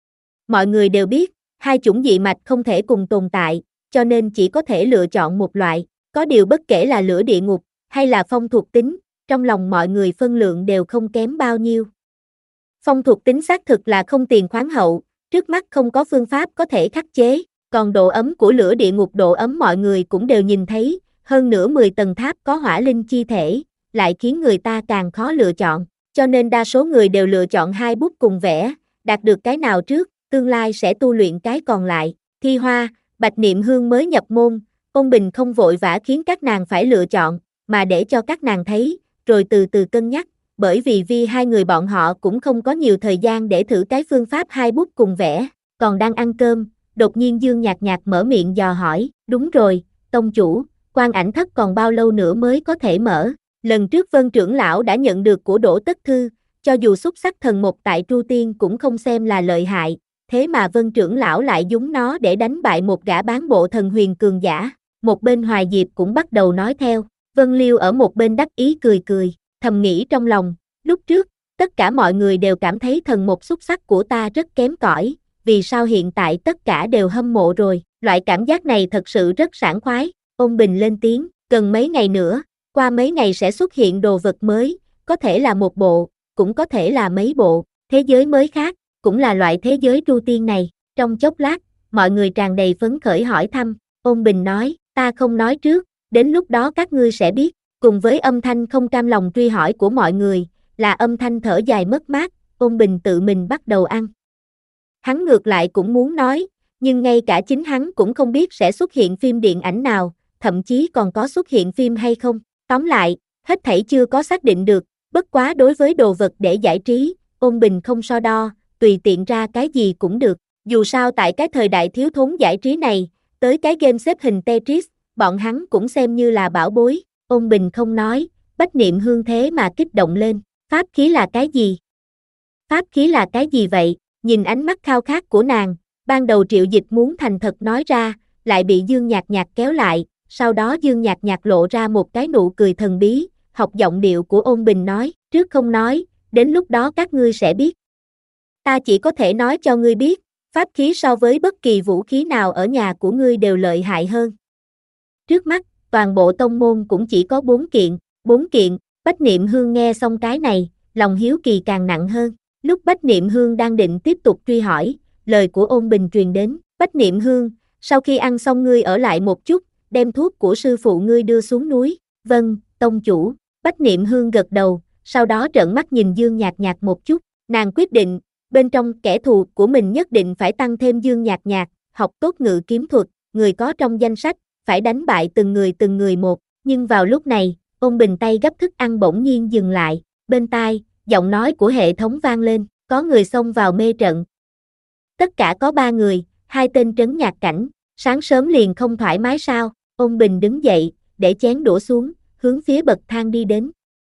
Mọi người đều biết, hai chủng dị mạch không thể cùng tồn tại, cho nên chỉ có thể lựa chọn một loại, có điều bất kể là lửa địa ngục, hay là phong thuộc tính, trong lòng mọi người phân lượng đều không kém bao nhiêu. Phong thuộc tính xác thực là không tiền khoáng hậu, trước mắt không có phương pháp có thể khắc chế, còn độ ấm của lửa địa ngục độ ấm mọi người cũng đều nhìn thấy, hơn nữa mười tầng tháp có hỏa linh chi thể, lại khiến người ta càng khó lựa chọn, cho nên đa số người đều lựa chọn hai bút cùng vẽ, đạt được cái nào trước, tương lai sẽ tu luyện cái còn lại. Thi Hoa, Bạch Niệm Hương mới nhập môn, Ôn Bình không vội vã khiến các nàng phải lựa chọn, mà để cho các nàng thấy, rồi từ từ cân nhắc, bởi vì vì hai người bọn họ cũng không có nhiều thời gian để thử cái phương pháp hai bút cùng vẽ, còn đang ăn cơm, đột nhiên Dương Nhạc Nhạc mở miệng dò hỏi, đúng rồi, tông chủ, Quan Ảnh Thất còn bao lâu nữa mới có thể mở? Lần trước Vân trưởng lão đã nhận được của Đỗ Tất Thư, cho dù xúc sắc thần một tại Tru Tiên cũng không xem là lợi hại, thế mà Vân trưởng lão lại dùng nó để đánh bại một gã bán bộ thần huyền cường giả. Một bên Hoài Diệp cũng bắt đầu nói theo, Vân Liêu ở một bên đắc ý cười cười, thầm nghĩ trong lòng, lúc trước, tất cả mọi người đều cảm thấy thần một xúc sắc của ta rất kém cỏi, vì sao hiện tại tất cả đều hâm mộ rồi, loại cảm giác này thật sự rất sảng khoái. Ôn Bình lên tiếng, cần mấy ngày nữa, qua mấy ngày sẽ xuất hiện đồ vật mới, có thể là một bộ, cũng có thể là mấy bộ, thế giới mới khác, cũng là loại thế giới Tru Tiên này. Trong chốc lát, mọi người tràn đầy phấn khởi hỏi thăm, Ôn Bình nói, ta không nói trước, đến lúc đó các ngươi sẽ biết, cùng với âm thanh không cam lòng truy hỏi của mọi người, là âm thanh thở dài mất mát, Ôn Bình tự mình bắt đầu ăn. Hắn ngược lại cũng muốn nói, nhưng ngay cả chính hắn cũng không biết sẽ xuất hiện phim điện ảnh nào, thậm chí còn có xuất hiện phim hay không. Tóm lại, hết thảy chưa có xác định được, bất quá đối với đồ vật để giải trí, Ôn Bình không so đo, tùy tiện ra cái gì cũng được. Dù sao tại cái thời đại thiếu thốn giải trí này, tới cái game xếp hình Tetris, bọn hắn cũng xem như là bảo bối. Ôn Bình không nói, Bách Niệm Hương thế mà kích động lên, pháp khí là cái gì? Pháp khí là cái gì vậy? Nhìn ánh mắt khao khát của nàng, ban đầu Triệu Dịch muốn thành thật nói ra, lại bị Dương Nhạc Nhạc kéo lại, sau đó Dương Nhạc Nhạc lộ ra một cái nụ cười thần bí, học giọng điệu của Ôn Bình nói, trước không nói, đến lúc đó các ngươi sẽ biết. Ta chỉ có thể nói cho ngươi biết, pháp khí so với bất kỳ vũ khí nào ở nhà của ngươi đều lợi hại hơn. Trước mắt, toàn bộ tông môn cũng chỉ có bốn kiện, bốn kiện, Bách Niệm Hương nghe xong cái này, lòng hiếu kỳ càng nặng hơn. Lúc Bách Niệm Hương đang định tiếp tục truy hỏi, lời của Ôn Bình truyền đến, Bách Niệm Hương, sau khi ăn xong ngươi ở lại một chút, đem thuốc của sư phụ ngươi đưa xuống núi. Vâng, tông chủ. Bách Niệm Hương gật đầu, sau đó trợn mắt nhìn Dương Nhạc Nhạc một chút, nàng quyết định, bên trong kẻ thù của mình nhất định phải tăng thêm Dương Nhạc Nhạc, học tốt ngự kiếm thuật, người có trong danh sách, phải đánh bại từng người từng người một, nhưng vào lúc này, Ôn Bình tay gấp thức ăn bỗng nhiên dừng lại, bên tai, giọng nói của hệ thống vang lên, có người xông vào mê trận. Tất cả có ba người, hai tên trấn nhạc cảnh, sáng sớm liền không thoải mái sao? Ôn Bình đứng dậy, để chén đũa xuống, hướng phía bậc thang đi đến.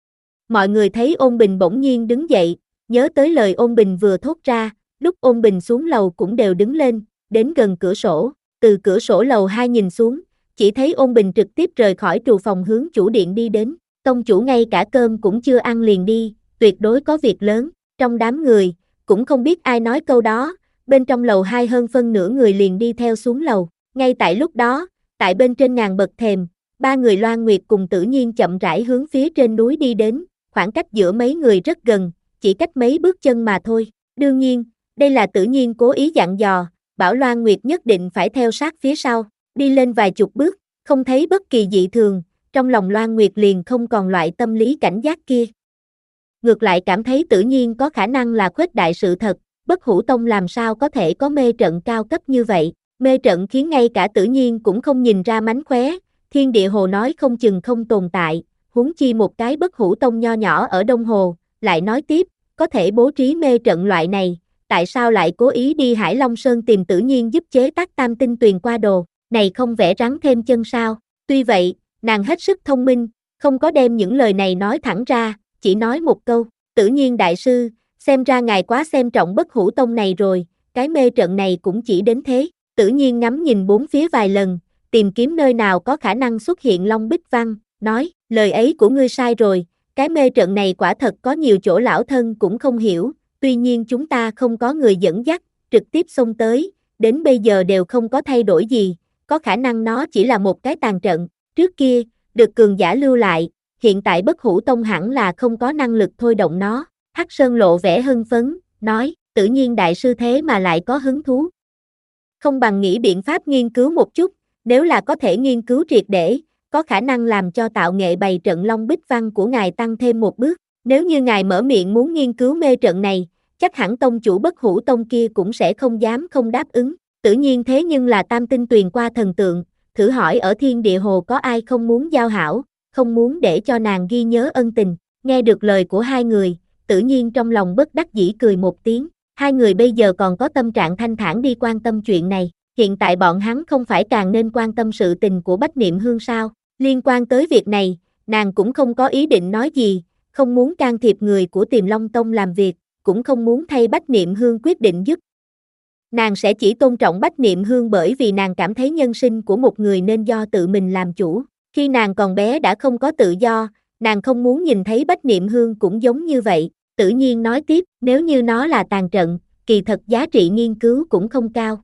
Mọi người thấy Ôn Bình bỗng nhiên đứng dậy, nhớ tới lời Ôn Bình vừa thốt ra, lúc Ôn Bình xuống lầu cũng đều đứng lên, đến gần cửa sổ, từ cửa sổ lầu hai nhìn xuống, chỉ thấy Ôn Bình trực tiếp rời khỏi trù phòng hướng chủ điện đi đến, tông chủ ngay cả cơm cũng chưa ăn liền đi, tuyệt đối có việc lớn, trong đám người, cũng không biết ai nói câu đó, bên trong lầu hai hơn phân nửa người liền đi theo xuống lầu, ngay tại lúc đó, tại bên trên ngàn bậc thềm, ba người Loan Nguyệt cùng Tử Nhiên chậm rãi hướng phía trên núi đi đến, khoảng cách giữa mấy người rất gần, chỉ cách mấy bước chân mà thôi, đương nhiên, đây là Tử Nhiên cố ý dặn dò, bảo Loan Nguyệt nhất định phải theo sát phía sau, đi lên vài chục bước, không thấy bất kỳ dị thường, trong lòng Loan Nguyệt liền không còn loại tâm lý cảnh giác kia. Ngược lại cảm thấy Tử Nhiên có khả năng là khuếch đại sự thật, Bất Hủ Tông làm sao có thể có mê trận cao cấp như vậy, mê trận khiến ngay cả Tử Nhiên cũng không nhìn ra mánh khóe, Thiên Địa Hồ nói không chừng không tồn tại, huống chi một cái Bất Hủ Tông nho nhỏ ở Đông Hồ, lại nói tiếp, có thể bố trí mê trận loại này, tại sao lại cố ý đi Hải Long Sơn tìm Tử Nhiên giúp chế tác Tam Tinh Tuyền qua đồ, này không vẽ rắn thêm chân sao, tuy vậy, nàng hết sức thông minh, không có đem những lời này nói thẳng ra, chỉ nói một câu, Tử Nhiên đại sư, xem ra ngài quá xem trọng Bất Hủ Tông này rồi, cái mê trận này cũng chỉ đến thế, Tử Nhiên ngắm nhìn bốn phía vài lần, tìm kiếm nơi nào có khả năng xuất hiện Long Bích Văn, nói, lời ấy của ngươi sai rồi, cái mê trận này quả thật có nhiều chỗ lão thân cũng không hiểu, tuy nhiên chúng ta không có người dẫn dắt, trực tiếp xông tới, đến bây giờ đều không có thay đổi gì, có khả năng nó chỉ là một cái tàn trận, trước kia, được cường giả lưu lại, hiện tại Bất Hủ Tông hẳn là không có năng lực thôi động nó, Hắc Sơn lộ vẻ hưng phấn, nói, Tử Nhiên đại sư thế mà lại có hứng thú. Không bằng nghĩ biện pháp nghiên cứu một chút, nếu là có thể nghiên cứu triệt để, có khả năng làm cho tạo nghệ bày trận Long Bích Văn của ngài tăng thêm một bước, nếu như ngài mở miệng muốn nghiên cứu mê trận này, chắc hẳn tông chủ Bất Hủ Tông kia cũng sẽ không dám không đáp ứng, Tự nhiên thế nhưng là Tam Tinh Tuyền qua thần tượng, thử hỏi ở Thiên Địa Hồ có ai không muốn giao hảo, không muốn để cho nàng ghi nhớ ân tình, nghe được lời của hai người, Tự nhiên trong lòng bất đắc dĩ cười một tiếng, hai người bây giờ còn có tâm trạng thanh thản đi quan tâm chuyện này, hiện tại bọn hắn không phải càng nên quan tâm sự tình của Bách Niệm Hương sao, liên quan tới việc này, nàng cũng không có ý định nói gì, không muốn can thiệp người của Tiềm Long Tông làm việc, cũng không muốn thay Bách Niệm Hương quyết định giúp. Nàng sẽ chỉ tôn trọng Bách Niệm Hương bởi vì nàng cảm thấy nhân sinh của một người nên do tự mình làm chủ, khi nàng còn bé đã không có tự do, nàng không muốn nhìn thấy Bách Niệm Hương cũng giống như vậy, Tự nhiên nói tiếp, nếu như nó là tàn trận, kỳ thật giá trị nghiên cứu cũng không cao.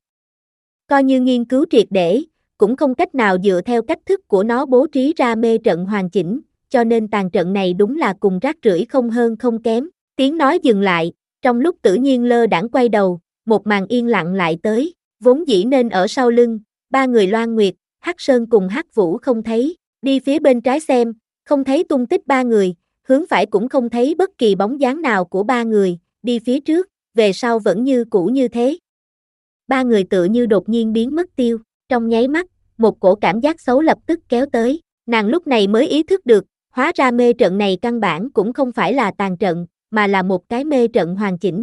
Coi như nghiên cứu triệt để, cũng không cách nào dựa theo cách thức của nó bố trí ra mê trận hoàn chỉnh, cho nên tàn trận này đúng là cùng rác rưởi không hơn không kém. Tiếng nói dừng lại, trong lúc Tự nhiên lơ đãng quay đầu, một màn yên lặng lại tới, vốn dĩ nên ở sau lưng, ba người Loan Nguyệt, Hắc Sơn cùng Hắc Vũ không thấy, đi phía bên trái xem, không thấy tung tích ba người, hướng phải cũng không thấy bất kỳ bóng dáng nào của ba người, đi phía trước, về sau vẫn như cũ như thế. Ba người tựa như đột nhiên biến mất tiêu, trong nháy mắt, một cổ cảm giác xấu lập tức kéo tới, nàng lúc này mới ý thức được, hóa ra mê trận này căn bản cũng không phải là tàn trận, mà là một cái mê trận hoàn chỉnh.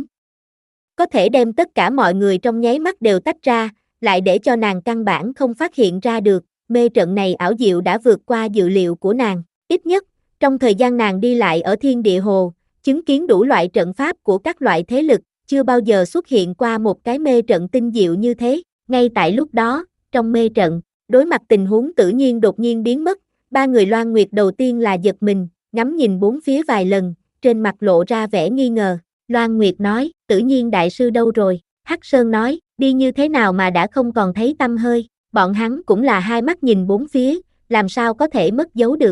Có thể đem tất cả mọi người trong nháy mắt đều tách ra, lại để cho nàng căn bản không phát hiện ra được, mê trận này ảo diệu đã vượt qua dự liệu của nàng, ít nhất, trong thời gian nàng đi lại ở Thiên Địa Hồ, chứng kiến đủ loại trận pháp của các loại thế lực, chưa bao giờ xuất hiện qua một cái mê trận tinh diệu như thế, ngay tại lúc đó, trong mê trận, đối mặt tình huống Tự nhiên đột nhiên biến mất, ba người Loan Nguyệt đầu tiên là giật mình, ngắm nhìn bốn phía vài lần, trên mặt lộ ra vẻ nghi ngờ, Loan Nguyệt nói, Tự nhiên đại sư đâu rồi, Hắc Sơn nói, đi như thế nào mà đã không còn thấy tăm hơi, bọn hắn cũng là hai mắt nhìn bốn phía, làm sao có thể mất dấu được.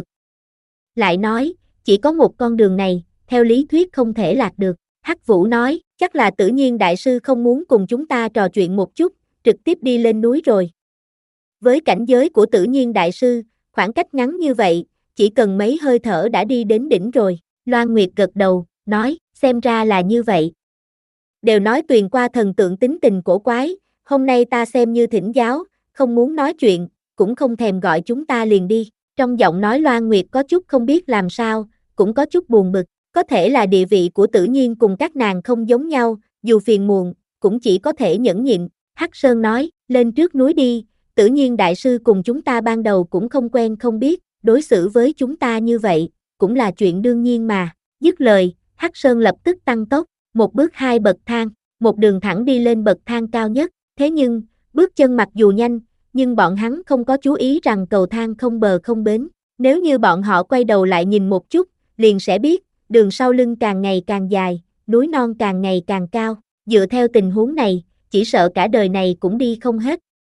Lại nói, chỉ có một con đường này, theo lý thuyết không thể lạc được, Hắc Vũ nói, chắc là Tự nhiên đại sư không muốn cùng chúng ta trò chuyện một chút, trực tiếp đi lên núi rồi. Với cảnh giới của Tự nhiên đại sư, khoảng cách ngắn như vậy, chỉ cần mấy hơi thở đã đi đến đỉnh rồi, Loan Nguyệt gật đầu, nói, xem ra là như vậy. đều nói Tuyền qua thần tượng tính tình cổ quái, hôm nay ta xem như thỉnh giáo, không muốn nói chuyện, cũng không thèm gọi chúng ta liền đi. Trong giọng nói Loan Nguyệt có chút không biết làm sao, cũng có chút buồn bực, có thể là địa vị của Tử Nhiên cùng các nàng không giống nhau, dù phiền muộn, cũng chỉ có thể nhẫn nhịn. Hắc Sơn nói, lên trước núi đi, Tử Nhiên đại sư cùng chúng ta ban đầu cũng không quen không biết, đối xử với chúng ta như vậy, cũng là chuyện đương nhiên mà. Dứt lời, Hắc Sơn lập tức tăng tốc, một bước hai bậc thang, một đường thẳng đi lên bậc thang cao nhất, thế nhưng, bước chân mặc dù nhanh, nhưng bọn hắn không có chú ý rằng cầu thang không bờ không bến. Nếu như bọn họ quay đầu lại nhìn một chút, liền sẽ biết, đường sau lưng càng ngày càng dài, núi non càng ngày càng cao. Dựa theo tình huống này, chỉ sợ cả đời này cũng đi không hết.